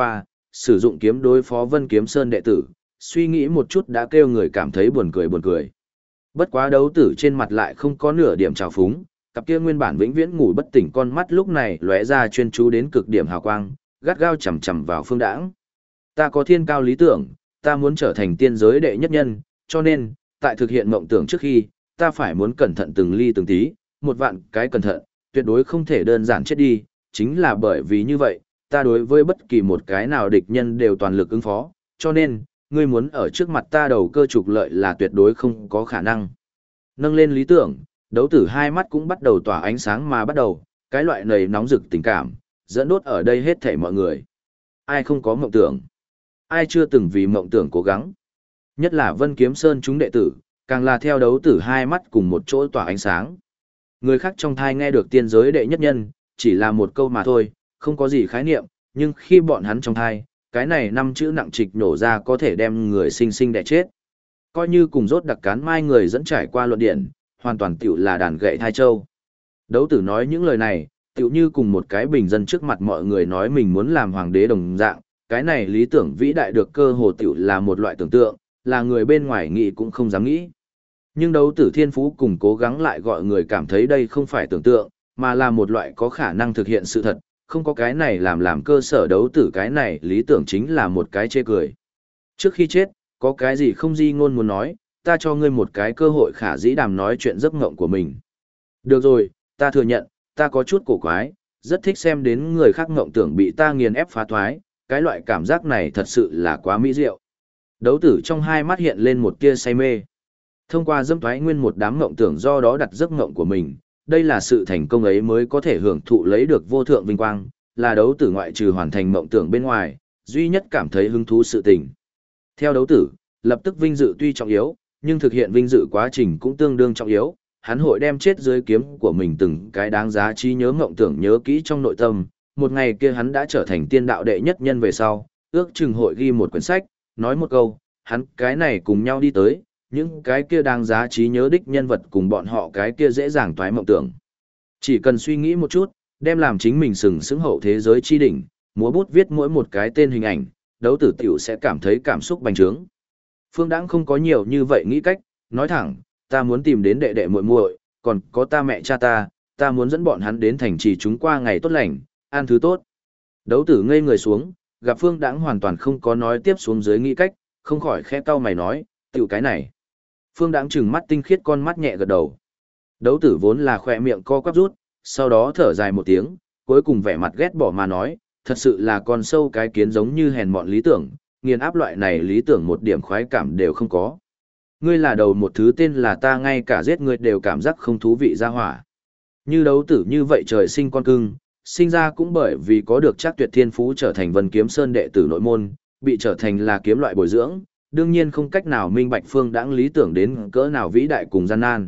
sử dụng kiếm đối phó Vân Kiếm Sơn đệ tử, suy nghĩ một chút đã kêu người cảm thấy buồn cười. Bất quá đấu tử trên mặt lại không có nửa điểm trào phúng, cặp kia nguyên bản vĩnh viễn ngủ bất tỉnh con mắt lúc này lóe ra chuyên chú đến cực điểm hào quang, gắt gao chằm chằm vào Phương Đãng. Ta có thiên cao lý tưởng, ta muốn trở thành tiên giới đệ nhất nhân, cho nên, tại thực hiện mộng tưởng trước khi, ta phải muốn cẩn thận từng ly từng tí, một vạn cái cẩn thận, tuyệt đối không thể đơn giản chết đi, chính là bởi vì như vậy, ta đối với bất kỳ một cái nào địch nhân đều toàn lực ứng phó, cho nên, ngươi muốn ở trước mặt ta đầu cơ trục lợi là tuyệt đối không có khả năng. Nâng lên lý tưởng, đấu tử hai mắt cũng bắt đầu tỏa ánh sáng mà bắt đầu, cái loại nầy nóng rực tình cảm, dẫn đốt ở đây hết thảy mọi người. Ai không có mộng tưởng? Ai chưa từng vì mộng tưởng cố gắng? Nhất là Vân Kiếm Sơn chúng đệ tử, càng là theo đấu tử hai mắt cùng một chỗ tỏa ánh sáng. Người khác trong thai nghe được tiên giới đệ nhất nhân, chỉ là một câu mà thôi, không có gì khái niệm, nhưng khi bọn hắn trong thai, cái này năm chữ nặng trịch nổ ra có thể đem người sinh sinh đẻ chết. Coi như cùng rốt đặc cán mai người dẫn trải qua luận điện, hoàn toàn tiểu là đàn gậy thai châu. Đấu tử nói những lời này, tiểu như cùng một cái bình dân trước mặt mọi người nói mình muốn làm hoàng đế đồng dạng, cái này lý tưởng vĩ đại được cơ hồ tiểu là một loại tưởng tượng, là người bên ngoài nghĩ cũng không dám nghĩ. Nhưng đấu tử thiên phú cùng cố gắng lại gọi người cảm thấy đây không phải tưởng tượng, mà là một loại có khả năng thực hiện sự thật, không có cái này làm cơ sở đấu tử cái này lý tưởng chính là một cái chê cười. Trước khi chết, có cái gì không di ngôn muốn nói, ta cho ngươi một cái cơ hội khả dĩ đàm nói chuyện giấc ngộng của mình. Được rồi, ta thừa nhận, ta có chút cổ quái, rất thích xem đến người khác ngộng tưởng bị ta nghiền ép phá thoái, cái loại cảm giác này thật sự là quá mỹ diệu. Đấu tử trong hai mắt hiện lên một tia say mê. Thông qua dâm thoái nguyên một đám ngộng tưởng do đó đặt giấc ngộng của mình, đây là sự thành công ấy mới có thể hưởng thụ lấy được vô thượng vinh quang, là đấu tử ngoại trừ hoàn thành mộng tưởng bên ngoài, duy nhất cảm thấy hứng thú sự tình. Theo đấu tử, lập tức vinh dự tuy trọng yếu, nhưng thực hiện vinh dự quá trình cũng tương đương trọng yếu, hắn hội đem chết dưới kiếm của mình từng cái đáng giá trí nhớ mộng tưởng nhớ kỹ trong nội tâm, một ngày kia hắn đã trở thành tiên đạo đệ nhất nhân về sau, ước chừng hội ghi một quyển sách, nói một câu, hắn cái này cùng nhau đi tới, những cái kia đáng giá trí nhớ đích nhân vật cùng bọn họ cái kia dễ dàng toái mộng tưởng. Chỉ cần suy nghĩ một chút, đem làm chính mình sừng sững hậu thế giới chi đỉnh, múa bút viết mỗi một cái tên hình ảnh, đấu tử tiểu sẽ cảm thấy cảm xúc bành trướng. Phương Đãng không có nhiều như vậy nghĩ cách, nói thẳng, ta muốn tìm đến đệ đệ muội muội, còn có ta mẹ cha ta muốn dẫn bọn hắn đến thành trì chúng qua ngày tốt lành, ăn thứ tốt. Đấu tử ngây người xuống, gặp Phương Đãng hoàn toàn không có nói tiếp xuống dưới nghĩ cách, không khỏi khẽ cau mày nói, tiểu cái này. Phương Đãng trừng mắt tinh khiết con mắt nhẹ gật đầu. Đấu tử vốn là khỏe miệng co quắp rút, sau đó thở dài một tiếng, cuối cùng vẻ mặt ghét bỏ mà nói, thật sự là con sâu cái kiến giống như hèn mọn lý tưởng, nghiền áp loại này lý tưởng một điểm khoái cảm đều không có. Ngươi là đầu một thứ tên là ta ngay cả giết ngươi đều cảm giác không thú vị ra hỏa. Như đấu tử như vậy trời sinh con cưng, sinh ra cũng bởi vì có được chắc tuyệt thiên phú trở thành Vân Kiếm Sơn đệ tử nội môn, bị trở thành là kiếm loại bồi dưỡng, đương nhiên không cách nào minh bạch Phương Đãng lý tưởng đến cỡ nào vĩ đại cùng gian nan.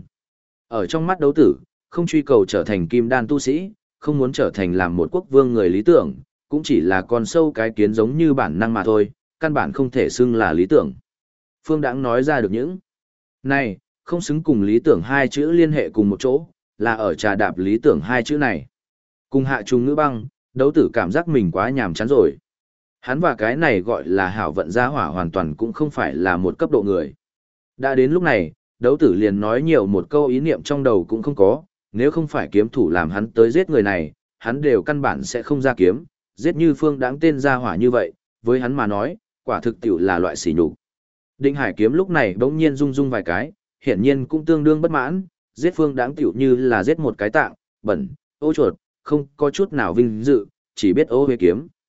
Ở trong mắt đấu tử, không truy cầu trở thành kim đan tu sĩ, không muốn trở thành làm một quốc vương người lý tưởng, cũng chỉ là con sâu cái kiến giống như bản năng mà thôi, căn bản không thể xưng là lý tưởng. Phương Đãng nói ra được những này, không xứng cùng lý tưởng hai chữ liên hệ cùng một chỗ, là ở trà đạp lý tưởng hai chữ này. Cùng hạ trùng ngữ băng, đấu tử cảm giác mình quá nhàm chán rồi. Hắn và cái này gọi là hảo vận gia hỏa hoàn toàn cũng không phải là một cấp độ người. Đã đến lúc này, đấu tử liền nói nhiều một câu ý niệm trong đầu cũng không có, nếu không phải kiếm thủ làm hắn tới giết người này, hắn đều căn bản sẽ không ra kiếm, giết như Phương Đãng tên gia hỏa như vậy, với hắn mà nói, quả thực tiểu là loại sỉ nhục. Định Hải kiếm lúc này bỗng nhiên rung rung vài cái, hiển nhiên cũng tương đương bất mãn, giết Phương Đãng tiểu như là giết một cái tạng, bẩn, ô chuột, không có chút nào vinh dự, chỉ biết ô huế kiếm,